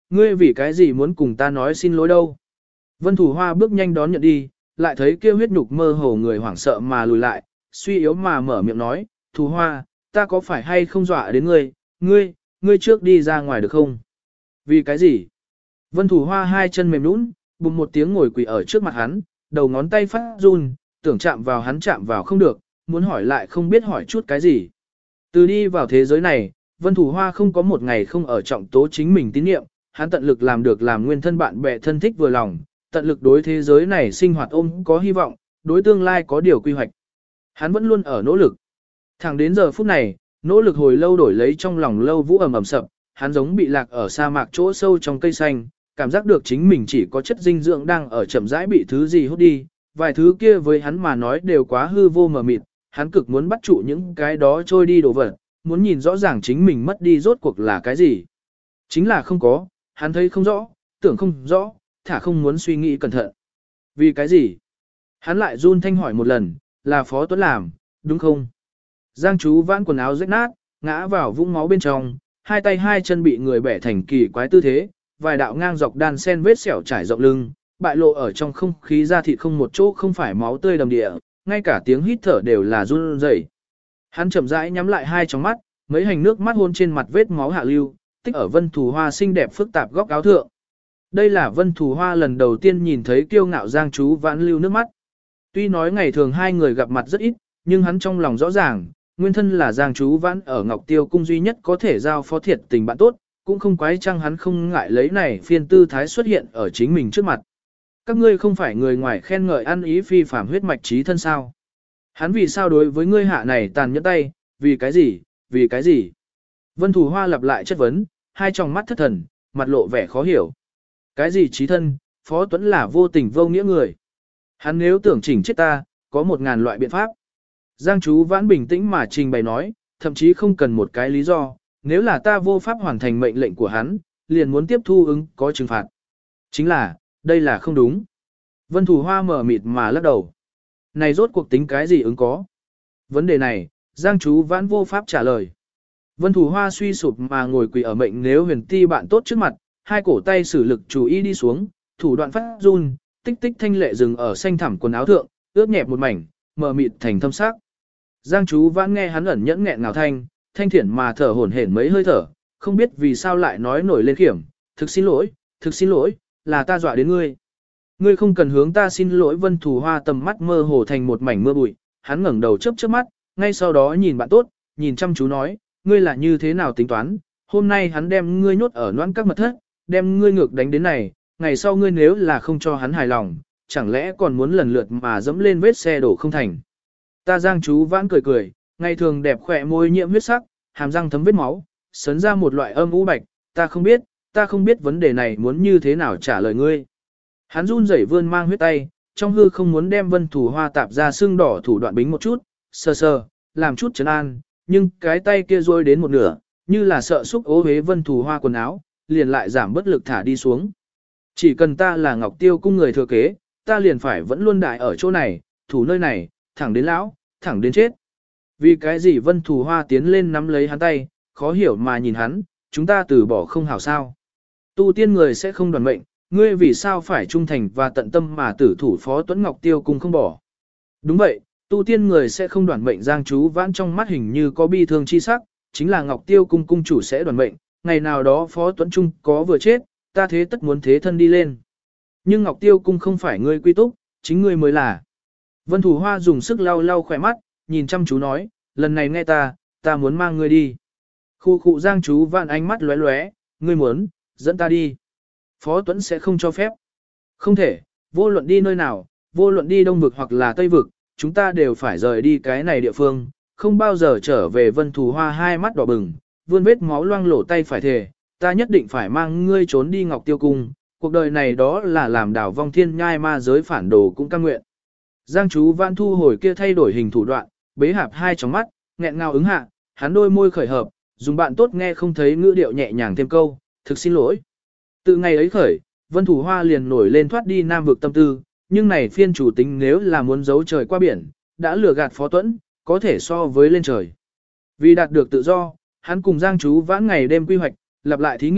ngươi vì cái gì muốn cùng ta nói xin lỗi đâu. Vân Thủ Hoa bước nhanh đón nhận đi, lại thấy kia huyết nhục mơ hồ người hoảng sợ mà lùi lại, suy yếu mà mở miệng nói, Thủ Hoa, ta có phải hay không dọa đến ngươi, ngươi, ngươi trước đi ra ngoài được không? Vì cái gì? Vân Thủ Hoa hai chân mềm nũng, bùng một tiếng ngồi quỳ ở trước mặt hắn, đầu ngón tay phát run, tưởng chạm vào hắn chạm vào không được, muốn hỏi lại không biết hỏi chút cái gì. Từ đi vào thế giới này, Vân Thủ Hoa không có một ngày không ở trọng tố chính mình tín nhiệm, hắn tận lực làm được làm nguyên thân bạn bè thân thích vừa lòng, tận lực đối thế giới này sinh hoạt ôm có hy vọng, đối tương lai có điều quy hoạch. Hắn vẫn luôn ở nỗ lực. Thẳng đến giờ phút này, nỗ lực hồi lâu đổi lấy trong lòng lâu vũ ầm ầm sập, hắn giống bị lạc ở sa mạc chỗ sâu trong cây xanh, cảm giác được chính mình chỉ có chất dinh dưỡng đang ở chậm rãi bị thứ gì hút đi, vài thứ kia với hắn mà nói đều quá hư vô mờ mịt, hắn cực muốn bắt trụ những cái đó trôi đi đồ vật, muốn nhìn rõ ràng chính mình mất đi rốt cuộc là cái gì. Chính là không có, hắn thấy không rõ, tưởng không rõ, thả không muốn suy nghĩ cẩn thận. Vì cái gì? Hắn lại run thanh hỏi một lần, là Phó Tuấn làm, đúng không? Giang Chú Vãn quần áo rách nát, ngã vào vũng máu bên trong, hai tay hai chân bị người bẻ thành kỳ quái tư thế, vài đạo ngang dọc đan sen vết sẹo trải rộng lưng, bại lộ ở trong không khí da thịt không một chỗ không phải máu tươi đầm địa, ngay cả tiếng hít thở đều là run rẩy. Hắn chậm rãi nhắm lại hai tròng mắt, mấy hành nước mắt hôn trên mặt vết máu hạ lưu, tích ở Vân Thù Hoa xinh đẹp phức tạp góc áo thượng. Đây là Vân Thù Hoa lần đầu tiên nhìn thấy kiêu ngạo Giang Chú Vãn lưu nước mắt. Tuy nói ngày thường hai người gặp mặt rất ít, nhưng hắn trong lòng rõ ràng, nguyên thân là Giang Chú Vãn ở Ngọc Tiêu cung duy nhất có thể giao phó thiệt tình bạn tốt, cũng không quái chăng hắn không ngại lấy này phiên tư thái xuất hiện ở chính mình trước mặt. Các ngươi không phải người ngoài khen ngợi ăn ý phi phàm huyết mạch trí thân sao? Hắn vì sao đối với ngươi hạ này tàn nhẫn tay, vì cái gì, vì cái gì? Vân Thù Hoa lặp lại chất vấn, hai tròng mắt thất thần, mặt lộ vẻ khó hiểu. Cái gì trí thân, Phó Tuấn là vô tình vô nghĩa người. Hắn nếu tưởng chỉnh chết ta, có một ngàn loại biện pháp. Giang Chú Vãn bình tĩnh mà trình bày nói, thậm chí không cần một cái lý do, nếu là ta vô pháp hoàn thành mệnh lệnh của hắn, liền muốn tiếp thu ứng có trừng phạt. Chính là, đây là không đúng. Vân Thù Hoa mở mịt mà lắc đầu. Này rốt cuộc tính cái gì ứng có? Vấn đề này, Giang Chú Vãn vô pháp trả lời. Vân Thù Hoa suy sụp mà ngồi quỳ ở mệnh nếu huyền ti bạn tốt trước mặt, hai cổ tay sử lực chú ý đi xuống, thủ đoạn phát run, tích tích thanh lệ dừng ở xanh thẳm quần áo thượng, ướt nhẹp một mảnh, mờ mịt thành thâm sắc. Giang Chú Vãn nghe hắn ẩn nhẫn nghẹn ngào thanh, thanh thiển mà thở hổn hển mấy hơi thở, không biết vì sao lại nói nổi lên khiểm, thực xin lỗi, thực xin lỗi, là ta dọa đến ngươi. Ngươi không cần hướng ta xin lỗi. Vân Thù Hoa tầm mắt mơ hồ thành một mảnh mưa bụi, hắn ngẩng đầu chớp chớp mắt, ngay sau đó nhìn bạn tốt, nhìn chăm chú nói, ngươi là như thế nào tính toán, hôm nay hắn đem ngươi nhốt ở noãn các mật thất, đem ngươi ngược đánh đến này, ngày sau ngươi nếu là không cho hắn hài lòng, chẳng lẽ còn muốn lần lượt mà dẫm lên vết xe đổ không thành. Ta Giang Chú Vãn cười cười, ngày thường đẹp khỏe môi nhiễm huyết sắc, hàm răng thấm vết máu, sấn ra một loại âm u bạch, ta không biết, ta không biết vấn đề này muốn như thế nào trả lời ngươi. Hắn run rẩy vươn mang huyết tay, trong hư không muốn đem Vân Thù Hoa tạp ra xương đỏ thủ đoạn bính một chút, sờ sờ, làm chút trấn an, nhưng cái tay kia rôi đến một nửa, như là sợ xúc ố hế Vân Thù Hoa quần áo, liền lại giảm bất lực thả đi xuống. Chỉ cần ta là Ngọc Tiêu cung người thừa kế, ta liền phải vẫn luôn đại ở chỗ này, thủ nơi này, thẳng đến lão, thẳng đến chết. Vì cái gì? Vân Thù Hoa tiến lên nắm lấy hắn tay, khó hiểu mà nhìn hắn, chúng ta từ bỏ không hảo sao. Tu tiên người sẽ không đoàn mệnh, ngươi vì sao phải trung thành và tận tâm mà tử thủ Phó Tuấn Ngọc Tiêu cung không bỏ. Đúng vậy, tu tiên người sẽ không đoàn mệnh. Giang Chú Vãn trong mắt hình như có bi thương chi sắc, chính là Ngọc Tiêu cung cung chủ sẽ đoàn mệnh, ngày nào đó Phó Tuấn Trung có vừa chết, ta thế tất muốn thế thân đi lên. Nhưng Ngọc Tiêu cung không phải ngươi quy túc, chính ngươi mới là. Vân Thù Hoa dùng sức lau lau khỏe mắt, nhìn chăm chú nói, lần này nghe ta, ta muốn mang ngươi đi. Khu khu. Giang Chú Vãn ánh mắt lóe lóe, ngươi muốn, dẫn ta đi. Phó Tuấn sẽ không cho phép. Không thể, vô luận đi nơi nào, vô luận đi Đông vực hoặc là Tây vực, chúng ta đều phải rời đi cái này địa phương, không bao giờ trở về. Vân Thù Hoa hai mắt đỏ bừng, vươn vết máu loang lổ tay phải thề, ta nhất định phải mang ngươi trốn đi Ngọc Tiêu cung, cuộc đời này đó là làm đảo vong thiên nhai ma giới phản đồ cũng cam nguyện. Giang Chú Vãn thu hồi kia thay đổi hình thủ đoạn, bế hạp hai tròng mắt, nghẹn ngào ứng hạ, hắn đôi môi khởi hợp, dùng bạn tốt nghe không thấy ngữ điệu nhẹ nhàng thêm câu, thực xin lỗi. Từ ngày ấy khởi, Vân Thù Hoa liền nổi lên thoát đi Nam vực tâm tư, nhưng này phiên chủ tính nếu là muốn giấu trời qua biển, đã lừa gạt Phó Tuấn, có thể so với lên trời. Vì đạt được tự do, hắn cùng Giang Chú Vãn ngày đêm quy hoạch, lặp lại thí nghiệm,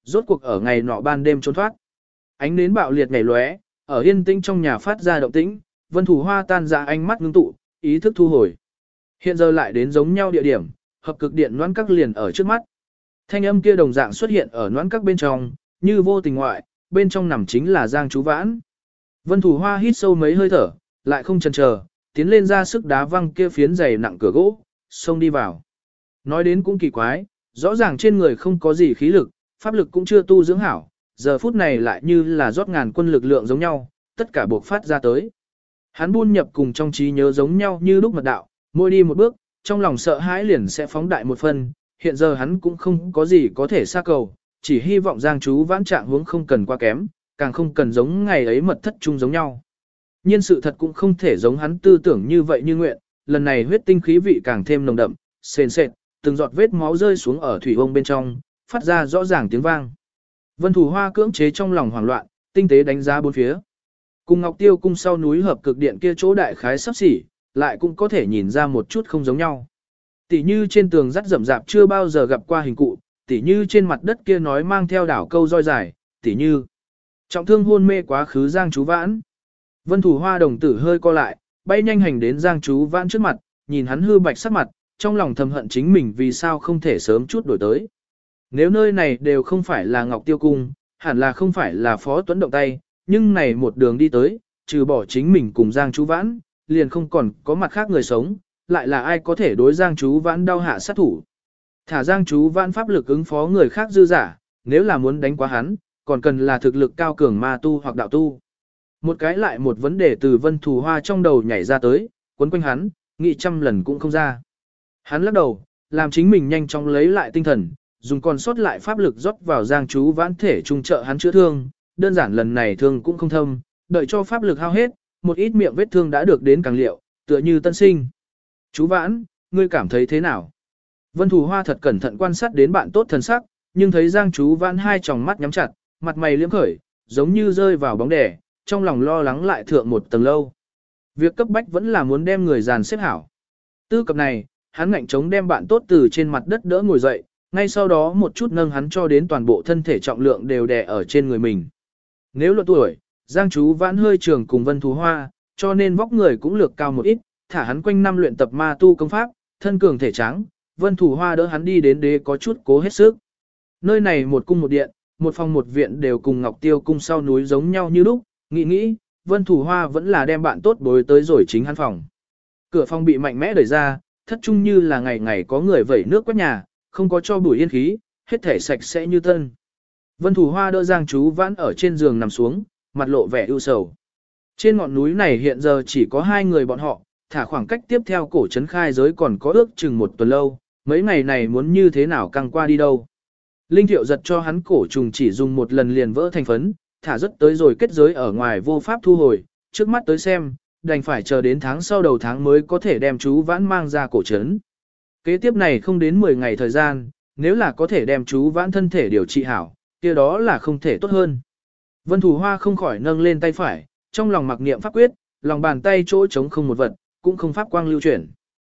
rốt cuộc ở ngày nọ ban đêm trốn thoát. Ánh nến bạo liệt nhảy lóe, ở yên tĩnh trong nhà phát ra động tĩnh, Vân Thủ Hoa tan ra ánh mắt ngưng tụ, ý thức thu hồi. Hiện giờ lại đến giống nhau địa điểm, hợp cực điện noãn các liền ở trước mắt. Thanh âm kia đồng dạng xuất hiện ở noãn các bên trong, như vô tình ngoại, bên trong nằm chính là Giang Chú Vãn. Vân Thủ Hoa hít sâu mấy hơi thở, lại không chần chờ, tiến lên ra sức đá văng kia phiến dày nặng cửa gỗ, xông đi vào. Nói đến cũng kỳ quái, rõ ràng trên người không có gì khí lực, pháp lực cũng chưa tu dưỡng hảo, giờ phút này lại như là rót ngàn quân lực lượng giống nhau, tất cả buộc phát ra tới. Hắn buôn nhập cùng trong trí nhớ giống nhau như lúc mật đạo, mỗi đi một bước, trong lòng sợ hãi liền sẽ phóng đại một phần, hiện giờ hắn cũng không có gì có thể xa cầu, chỉ hy vọng Giang Chú Vãn trạng huống không cần quá kém, càng không cần giống ngày ấy mật thất chung giống nhau. Nhưng sự thật cũng không thể giống hắn tư tưởng như vậy như nguyện, lần này huyết tinh khí vị càng thêm nồng đậm, sền sệt, từng giọt vết máu rơi xuống ở thủy ông bên trong, phát ra rõ ràng tiếng vang. Vân Thủ Hoa cưỡng chế trong lòng hoảng loạn, tinh tế đánh giá bốn phía. Cùng Ngọc Tiêu cung sau núi hợp cực điện kia chỗ đại khái sắp xỉ, lại cũng có thể nhìn ra một chút không giống nhau. Tỷ như trên tường rắt rậm rạp chưa bao giờ gặp qua hình cụ, tỷ như trên mặt đất kia nói mang theo đảo câu roi dài, tỷ như trọng thương hôn mê quá khứ Giang Chú Vãn. Vân Thủ Hoa đồng tử hơi co lại, bay nhanh hành đến Giang Chú Vãn trước mặt, nhìn hắn hư bạch sắc mặt, trong lòng thầm hận chính mình vì sao không thể sớm chút đổi tới. Nếu nơi này đều không phải là Ngọc Tiêu cung, hẳn là không phải là Phó Tuấn động tay, nhưng này một đường đi tới, trừ bỏ chính mình cùng Giang Chú Vãn, liền không còn có mặt khác người sống, lại là ai có thể đối Giang Chú Vãn đau hạ sát thủ. Thả Giang Chú Vãn pháp lực ứng phó người khác dư giả, nếu là muốn đánh quá hắn, còn cần là thực lực cao cường ma tu hoặc đạo tu. Một cái lại một vấn đề từ Vân Thủ Hoa trong đầu nhảy ra tới, quấn quanh hắn, nghĩ trăm lần cũng không ra. Hắn lắc đầu, làm chính mình nhanh chóng lấy lại tinh thần, dùng còn sót lại pháp lực rót vào Giang Chú Vãn thể trung trợ hắn chữa thương, đơn giản lần này thương cũng không thâm, đợi cho pháp lực hao hết, một ít miệng vết thương đã được đến càng liệu, tựa như tân sinh. Chú Vãn, ngươi cảm thấy thế nào? Vân Thủ Hoa thật cẩn thận quan sát đến bạn tốt thần sắc, nhưng thấy Giang Chú Vãn hai tròng mắt nhắm chặt, mặt mày liễm khởi, giống như rơi vào bóng đè, trong lòng lo lắng lại thượng một tầng lâu. Việc cấp bách vẫn là muốn đem người dàn xếp hảo. Tư cập này, hắn ngạnh chống đem bạn tốt từ trên mặt đất đỡ ngồi dậy, ngay sau đó một chút nâng hắn cho đến toàn bộ thân thể trọng lượng đều đè ở trên người mình. Nếu luận tuổi, Giang Chú Vãn hơi trường cùng Vân Thủ Hoa, cho nên vóc người cũng lược cao một ít, thả hắn quanh năm luyện tập ma tu công pháp, thân cường thể trắng, Vân Thủ Hoa đỡ hắn đi đến đế có chút cố hết sức. Nơi này một cung một điện, một phòng một viện đều cùng Ngọc Tiêu cung sau núi giống nhau như lúc, nghĩ nghĩ, Vân Thủ Hoa vẫn là đem bạn tốt bồi tới rồi chính hắn phòng. Cửa phòng bị mạnh mẽ đẩy ra, thất trung như là ngày ngày có người vẩy nước quét nhà, không có cho bụi yên khí, hết thể sạch sẽ như tân. Vân Thủ Hoa đỡ Giang Chú Vãn ở trên giường nằm xuống, mặt lộ vẻ ưu sầu. Trên ngọn núi này hiện giờ chỉ có hai người bọn họ, thả khoảng cách tiếp theo cổ trấn khai giới còn có ước chừng một tuần lâu, mấy ngày này muốn như thế nào căng qua đi đâu. Linh Thiệu giật cho hắn cổ trùng chỉ dùng một lần liền vỡ thành phấn, thả rất tới rồi kết giới ở ngoài vô pháp thu hồi, trước mắt tới xem, đành phải chờ đến tháng sau đầu tháng mới có thể đem chú Vãn mang ra cổ trấn. Kế tiếp này không đến mười ngày thời gian, nếu là có thể đem chú Vãn thân thể điều trị hảo, kia đó là không thể tốt hơn. Vân Thủ Hoa không khỏi nâng lên tay phải, trong lòng mặc niệm pháp quyết, lòng bàn tay chỗ trống không một vật, cũng không pháp quang lưu chuyển.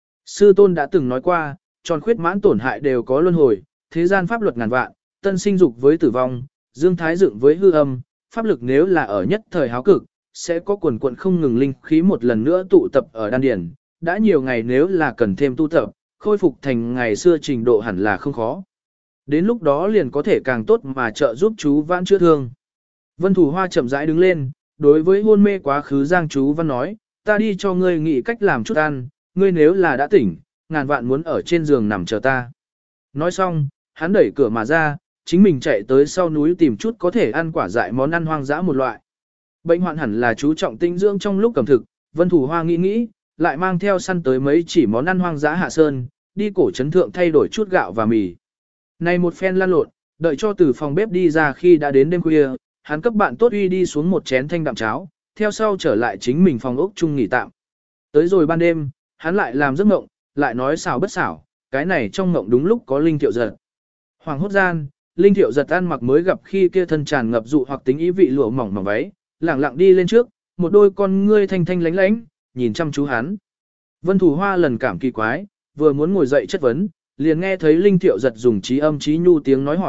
Sư tôn đã từng nói qua, tròn khuyết mãn tổn hại đều có luân hồi, thế gian pháp luật ngàn vạn, tân sinh dục với tử vong, dương thái dựng với hư âm, pháp lực nếu là ở nhất thời háo cực, sẽ có quần quận không ngừng linh khí một lần nữa tụ tập ở đan điển, đã nhiều ngày nếu là cần thêm tu tập, khôi phục thành ngày xưa trình độ hẳn là không khó. Đến lúc đó liền có thể càng tốt mà trợ giúp chú Vãn chữa thương. Vân Thủ Hoa chậm rãi đứng lên, đối với hôn mê quá khứ Giang Chú Văn nói, ta đi cho ngươi nghĩ cách làm chút ăn, ngươi nếu là đã tỉnh, ngàn vạn muốn ở trên giường nằm chờ ta. Nói xong, hắn đẩy cửa mà ra, chính mình chạy tới sau núi tìm chút có thể ăn quả dại món ăn hoang dã một loại. Bệnh hoạn hẳn là chú trọng tinh dưỡng trong lúc cầm thực, Vân Thủ Hoa nghĩ nghĩ, lại mang theo săn tới mấy chỉ món ăn hoang dã hạ sơn, đi cổ trấn thượng thay đổi chút gạo và mì. Này một phen lăn lộn, đợi cho từ phòng bếp đi ra khi đã đến đêm khuya, hắn cấp bạn tốt uy đi xuống một chén thanh đạm cháo, theo sau trở lại chính mình phòng ốc chung nghỉ tạm. Tới rồi ban đêm, hắn lại làm giấc mộng, lại nói xảo bất xảo, cái này trong mộng đúng lúc có Linh Thiệu giật. Hoàng hốt gian, Linh Thiệu giật ăn mặc mới gặp khi kia thân tràn ngập dụ hoặc tính ý vị lụa mỏng mỏng váy, lẳng lặng đi lên trước, một đôi con ngươi thanh thanh lánh lánh, nhìn chăm chú hắn. Vân Thủ Hoa lần cảm kỳ quái, vừa muốn ngồi dậy chất vấn, liền nghe thấy Linh Thiệu giật dùng trí âm trí nhu tiếng nói hỏi,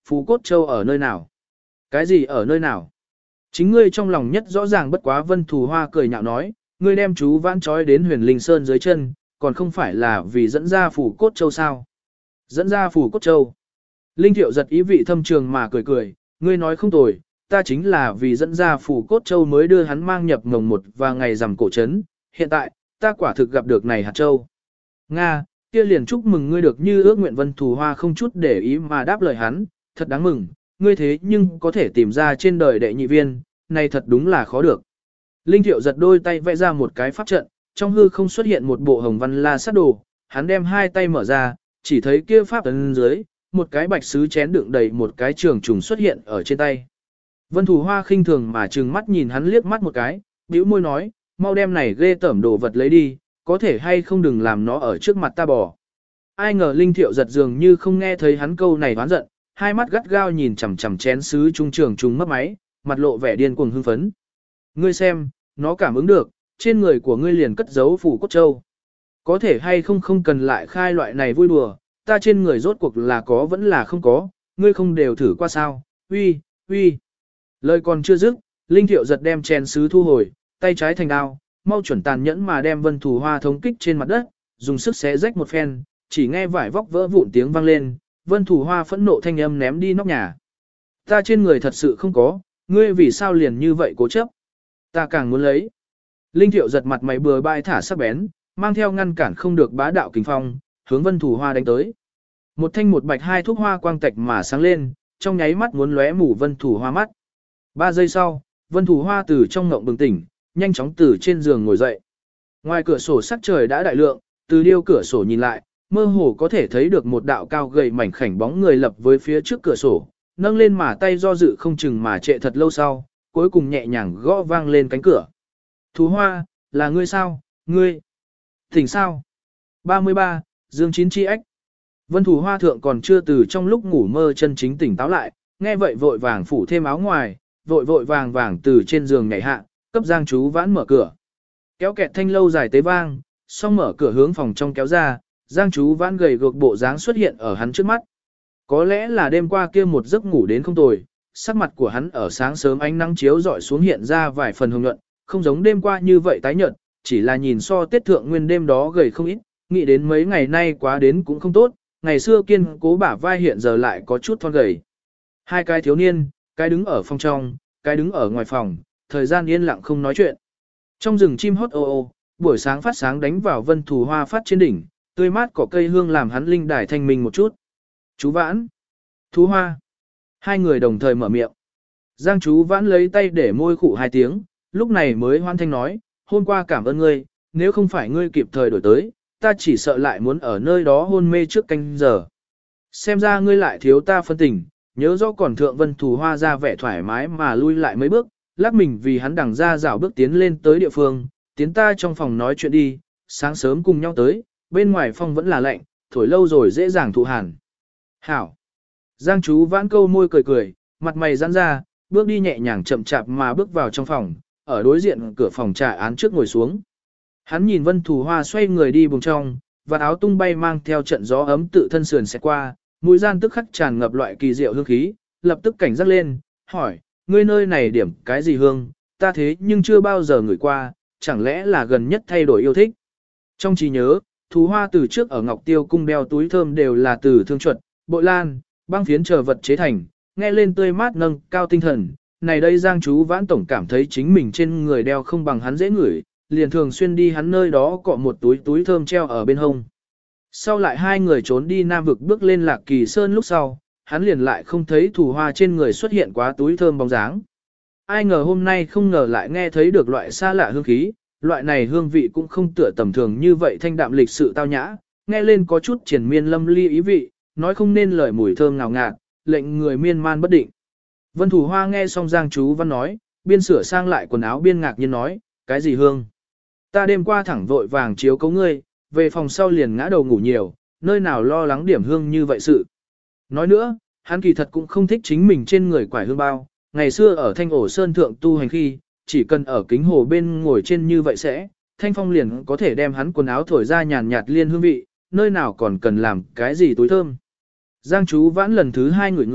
Phù Cốt Châu ở nơi nào? Cái gì ở nơi nào? Chính ngươi trong lòng nhất rõ ràng bất quá. Vân Thù Hoa cười nhạo nói, ngươi đem chú Vãn trói đến Huyền Linh Sơn dưới chân, còn không phải là vì dẫn ra Phù Cốt Châu sao? Dẫn ra Phù Cốt Châu. Linh Thiệu giật ý vị thâm trường mà cười cười, ngươi nói không tồi, ta chính là vì dẫn ra Phù Cốt Châu mới đưa hắn mang nhập ngồng một và ngày rằm cổ trấn, hiện tại, ta quả thực gặp được này hạt châu. Nga, kia liền chúc mừng ngươi được như ước nguyện. Vân Thù Hoa không chút để ý mà đáp lời hắn, thật đáng mừng, ngươi thế nhưng có thể tìm ra trên đời đệ nhị viên, này thật đúng là khó được. Linh Thiệu giật đôi tay vẽ ra một cái pháp trận, trong hư không xuất hiện một bộ hồng văn la sát đồ, hắn đem hai tay mở ra, chỉ thấy kia pháp ấn dưới, một cái bạch sứ chén đựng đầy một cái trường trùng xuất hiện ở trên tay. Vân Thù Hoa khinh thường mà trừng mắt nhìn hắn liếc mắt một cái, bĩu môi nói, mau đem này ghê tởm đồ vật lấy đi, có thể hay không đừng làm nó ở trước mặt ta bỏ. Ai ngờ Linh Thiệu giật dường như không nghe thấy hắn câu này oán giận, hai mắt gắt gao nhìn chằm chằm chén sứ trung trường trùng mất máy, mặt lộ vẻ điên cuồng hưng phấn. Ngươi xem, nó cảm ứng được, trên người của ngươi liền cất giấu Phù Cốt Châu. Có thể hay không không cần lại khai loại này vui đùa, ta trên người rốt cuộc là có vẫn là không có, ngươi không đều thử qua sao, uy, uy. Lời còn chưa dứt, Linh Thiệu giật đem chén sứ thu hồi, tay trái thành đao, mau chuẩn tàn nhẫn mà đem Vân Thù Hoa thống kích trên mặt đất, dùng sức xé rách một phen, chỉ nghe vải vóc vỡ vụn tiếng vang lên, Vân Thù Hoa phẫn nộ thanh âm ném đi nóc nhà. Ta trên người thật sự không có, ngươi vì sao liền như vậy cố chấp? Ta càng muốn lấy. Linh Thiệu giật mặt mày bừa bãi thả sắc bén, mang theo ngăn cản không được bá đạo kình phong, hướng Vân Thù Hoa đánh tới. Một thanh một bạch hai thuốc hoa quang tạch mà sáng lên, trong nháy mắt muốn lóe mù Vân Thù Hoa mắt. Ba giây sau, Vân Thù Hoa từ trong ngộng bừng tỉnh, nhanh chóng từ trên giường ngồi dậy. Ngoài cửa sổ sắc trời đã đại lượng, từ điêu cửa sổ nhìn lại, mơ hồ có thể thấy được một đạo cao gầy mảnh khảnh bóng người lập với phía trước cửa sổ, nâng lên mà tay do dự không chừng mà trệ thật lâu sau, cuối cùng nhẹ nhàng gõ vang lên cánh cửa. Thú Hoa, là ngươi sao, ngươi? Thỉnh sao? ba mươi ba, Dương Chín Chi Ách. Vân Thù Hoa thượng còn chưa từ trong lúc ngủ mơ chân chính tỉnh táo lại, nghe vậy vội vàng phủ thêm áo ngoài, vội vội vàng vàng từ trên giường nhảy hạ, cấp Giang Chú Vãn mở cửa. Kéo kẹt thanh lâu dài tế vang, xong mở cửa hướng phòng trong kéo ra, Giang Chú Vãn gầy gược bộ dáng xuất hiện ở hắn trước mắt. Có lẽ là đêm qua kia một giấc ngủ đến không tồi, sắc mặt của hắn ở sáng sớm ánh nắng chiếu rọi xuống hiện ra vài phần hồng nhuận, không giống đêm qua như vậy tái nhợt, chỉ là nhìn so Tết thượng nguyên đêm đó gầy không ít, nghĩ đến mấy ngày nay quá đến cũng không tốt, ngày xưa kiên cố bả vai hiện giờ lại có chút thon gầy. Hai cái thiếu niên, cái đứng ở phòng trong, cái đứng ở ngoài phòng, thời gian yên lặng không nói chuyện. Trong rừng chim hót ô ô, buổi sáng phát sáng đánh vào Vân Thù Hoa phát trên đỉnh, tươi mát cỏ cây hương làm hắn linh đài thanh minh một chút. Chú Vãn, Thú Hoa. Hai người đồng thời mở miệng. Giang Chú Vãn lấy tay để môi khụ hai tiếng, lúc này mới hoan thanh nói, hôm qua cảm ơn ngươi, nếu không phải ngươi kịp thời đổi tới, ta chỉ sợ lại muốn ở nơi đó hôn mê trước canh giờ. Xem ra ngươi lại thiếu ta phân tình, nhớ rõ còn thượng Vân Thù Hoa ra vẻ thoải mái mà lui lại mấy bước, lắc mình vì hắn đằng ra rảo bước tiến lên tới địa phương, tiến ta trong phòng nói chuyện đi, sáng sớm cùng nhau tới, bên ngoài phong vẫn là lạnh, thổi lâu rồi dễ dàng thụ hàn. Hảo. Giang Chú Vãn câu môi cười cười, mặt mày giãn ra, bước đi nhẹ nhàng chậm chạp mà bước vào trong phòng, ở đối diện cửa phòng trà án trước ngồi xuống. Hắn nhìn Vân Thù Hoa xoay người đi vùng trong, và áo tung bay mang theo trận gió ấm tự thân sườn sẽ qua, mũi gian tức khắc tràn ngập loại kỳ diệu hương khí, lập tức cảnh giác lên, hỏi, ngươi nơi này điểm cái gì hương, ta thế nhưng chưa bao giờ ngửi qua, chẳng lẽ là gần nhất thay đổi yêu thích. Trong trí nhớ, Thù Hoa từ trước ở Ngọc Tiêu cung đeo túi thơm đều là từ thương chuột, bội lan, băng phiến chờ vật chế thành, nghe lên tươi mát nâng cao tinh thần. Này đây Giang Chú Vãn tổng cảm thấy chính mình trên người đeo không bằng hắn dễ ngửi, liền thường xuyên đi hắn nơi đó cọ một túi túi thơm treo ở bên hông. Sau lại hai người trốn đi Nam vực bước lên Lạc Kỳ Sơn lúc sau, hắn liền lại không thấy Thù Hoa trên người xuất hiện quá túi thơm bóng dáng. Ai ngờ hôm nay không ngờ lại nghe thấy được loại xa lạ hương khí, loại này hương vị cũng không tựa tầm thường như vậy thanh đạm lịch sự tao nhã, nghe lên có chút triển miên lâm ly ý vị, nói không nên lời mùi thơm ngào ngạt, lệnh người miên man bất định. Vân Thù Hoa nghe xong Giang Chú Văn nói, biên sửa sang lại quần áo biên ngạc nhiên nói, cái gì hương? Ta đêm qua thẳng vội vàng chiếu cấu ngươi, về phòng sau liền ngã đầu ngủ nhiều, nơi nào lo lắng điểm hương như vậy sự. Nói nữa, hắn kỳ thật cũng không thích chính mình trên người quải hương bao, ngày xưa ở Thanh Ổ Sơn thượng tu hành khi, chỉ cần ở kính hồ bên ngồi trên như vậy sẽ, Thanh Phong liền có thể đem hắn quần áo thổi ra nhàn nhạt liên hương vị, nơi nào còn cần làm cái gì túi thơm. Giang Chú Vãn lần thứ hai ngửi ngửi,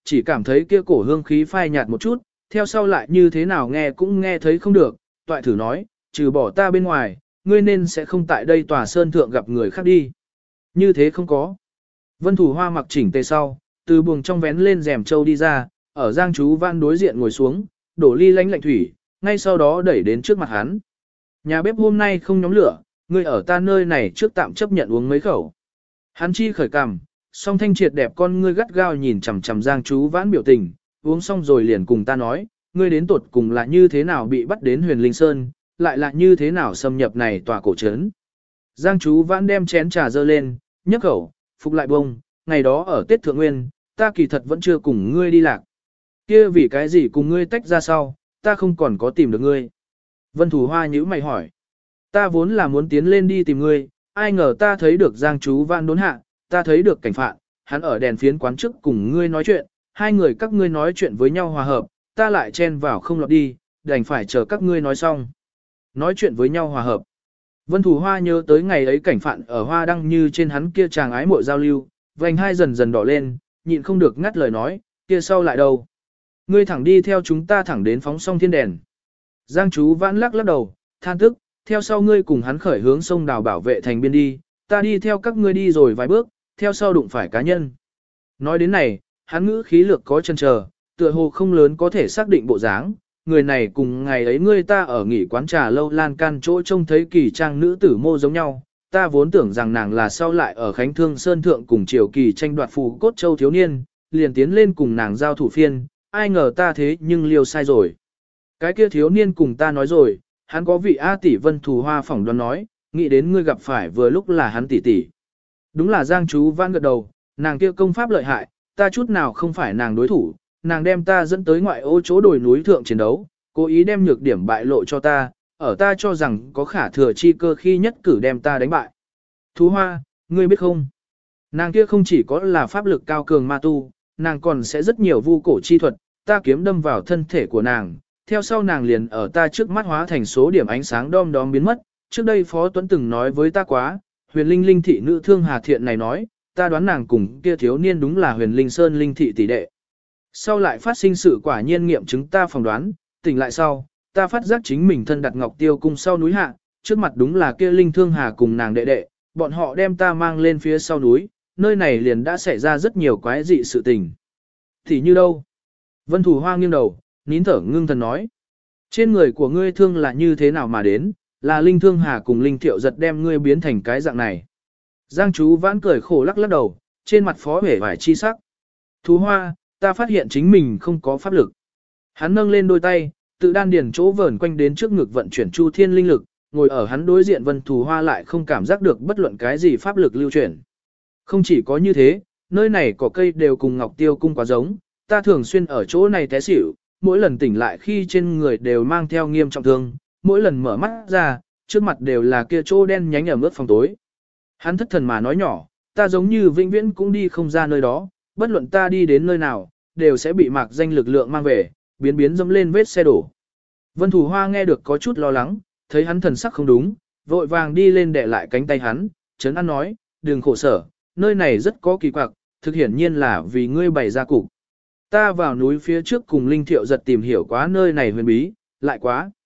chỉ cảm thấy kia cổ hương khí phai nhạt một chút, theo sau lại như thế nào nghe cũng nghe thấy không được, toại thử nói, trừ bỏ ta bên ngoài, ngươi nên sẽ không tại đây tòa sơn thượng gặp người khác đi. Như thế không có. Vân Thủ Hoa mặc chỉnh tề sau, từ buồng trong vén lên rèm châu đi ra, ở Giang Chú Văn đối diện ngồi xuống, đổ ly lánh lạnh thủy, ngay sau đó đẩy đến trước mặt hắn. Nhà bếp hôm nay không nhóm lửa, ngươi ở ta nơi này trước tạm chấp nhận uống mấy khẩu. Hắn chi khởi cằm, song thanh triệt đẹp con ngươi gắt gao nhìn chằm chằm Giang Chú Vãn biểu tình, uống xong rồi liền cùng ta nói, ngươi đến tuột cùng là như thế nào bị bắt đến Huyền Linh Sơn, lại là như thế nào xâm nhập này tòa cổ trấn. Giang Chú Vãn đem chén trà dơ lên, nhấc khẩu, phục lại bông, ngày đó ở Tết Thượng Nguyên, ta kỳ thật vẫn chưa cùng ngươi đi lạc. Kia vì cái gì cùng ngươi tách ra sau, ta không còn có tìm được ngươi. Vân Thủ Hoa nhíu mày hỏi. Ta vốn là muốn tiến lên đi tìm ngươi, ai ngờ ta thấy được Giang Chú Vãn đốn hạ, ta thấy được cảnh phạn, hắn ở đèn phiến quán trước cùng ngươi nói chuyện, hai người các ngươi nói chuyện với nhau hòa hợp, ta lại chen vào không lọt đi, đành phải chờ các ngươi nói xong. Nói chuyện với nhau hòa hợp. Vân Thủ Hoa nhớ tới ngày ấy cảnh phạn ở hoa đăng như trên hắn kia chàng ái mộ giao lưu, vành hai dần dần đỏ lên, nhịn không được ngắt lời nói, kia sau lại đâu. Ngươi thẳng đi theo chúng ta thẳng đến phóng song thiên đèn. Giang Chú Vãn lắc lắc đầu, than tức, theo sau ngươi cùng hắn khởi hướng sông đào bảo vệ thành biên đi, ta đi theo các ngươi đi rồi vài bước, theo sau đụng phải cá nhân. Nói đến này, hắn ngữ khí lược có chân chờ, tựa hồ không lớn có thể xác định bộ dáng, người này cùng ngày ấy ngươi ta ở nghỉ quán trà lâu lan can chỗ trông thấy kỳ trang nữ tử mô giống nhau, ta vốn tưởng rằng nàng là sau lại ở Khánh Thương Sơn Thượng cùng Triều Kỳ tranh đoạt phù cốt châu thiếu niên, liền tiến lên cùng nàng giao thủ phiên, ai ngờ ta thế nhưng liều sai rồi. Cái kia thiếu niên cùng ta nói rồi, hắn có vị A tỷ Vân Thủ Hoa phỏng đoán nói, nghĩ đến ngươi gặp phải vừa lúc là hắn tỷ tỷ. Đúng là Giang Chú Vãn gật đầu, nàng kia công pháp lợi hại, ta chút nào không phải nàng đối thủ, nàng đem ta dẫn tới ngoại ô chỗ đồi núi thượng chiến đấu, cố ý đem nhược điểm bại lộ cho ta, ở ta cho rằng có khả thừa chi cơ khi nhất cử đem ta đánh bại. Thú Hoa, ngươi biết không? Nàng kia không chỉ có là pháp lực cao cường ma tu, nàng còn sẽ rất nhiều vu cổ chi thuật, ta kiếm đâm vào thân thể của nàng, theo sau nàng liền ở ta trước mắt hóa thành số điểm ánh sáng đom đóm biến mất. Trước đây Phó Tuấn từng nói với ta quá, huyền linh linh thị nữ thương Hà Thiện này nói, ta đoán nàng cùng kia thiếu niên đúng là huyền linh sơn linh thị tỷ đệ. Sau lại phát sinh sự quả nhiên nghiệm chứng ta phỏng đoán, tỉnh lại sau, ta phát giác chính mình thân đặt ngọc tiêu cung sau núi hạ, trước mặt đúng là kia linh thương Hà cùng nàng đệ đệ, bọn họ đem ta mang lên phía sau núi, nơi này liền đã xảy ra rất nhiều quái dị sự tình. Thì như đâu? Vân Thủ Hoa nghiêng đầu, nín thở ngưng thần nói. Trên người của ngươi thương là như thế nào mà đến, là linh thương Hà cùng linh thiệu giật đem ngươi biến thành cái dạng này. Giang Chú Vãn cười khổ lắc lắc đầu, trên mặt phó hể vải chi sắc. Thú Hoa, ta phát hiện chính mình không có pháp lực. Hắn nâng lên đôi tay, tự đan điền chỗ vờn quanh đến trước ngực vận chuyển chu thiên linh lực, ngồi ở hắn đối diện Vân Thù Hoa lại không cảm giác được bất luận cái gì pháp lực lưu chuyển. Không chỉ có như thế, nơi này có cây đều cùng Ngọc Tiêu cung quá giống, ta thường xuyên ở chỗ này té xỉu, mỗi lần tỉnh lại khi trên người đều mang theo nghiêm trọng thương, mỗi lần mở mắt ra, trước mặt đều là kia chỗ đen nhánh ở ướt phòng tối. Hắn thất thần mà nói nhỏ, ta giống như vĩnh viễn cũng đi không ra nơi đó, bất luận ta đi đến nơi nào, đều sẽ bị mạc danh lực lượng mang về, biến biến dẫm lên vết xe đổ. Vân Thủ Hoa nghe được có chút lo lắng, thấy hắn thần sắc không đúng, vội vàng đi lên đè lại cánh tay hắn, trấn an nói, đừng khổ sở, nơi này rất có kỳ quặc, thực hiển nhiên là vì ngươi bày ra cục. Ta vào núi phía trước cùng Linh Thiệu giật tìm hiểu quá nơi này huyền bí, lại quá.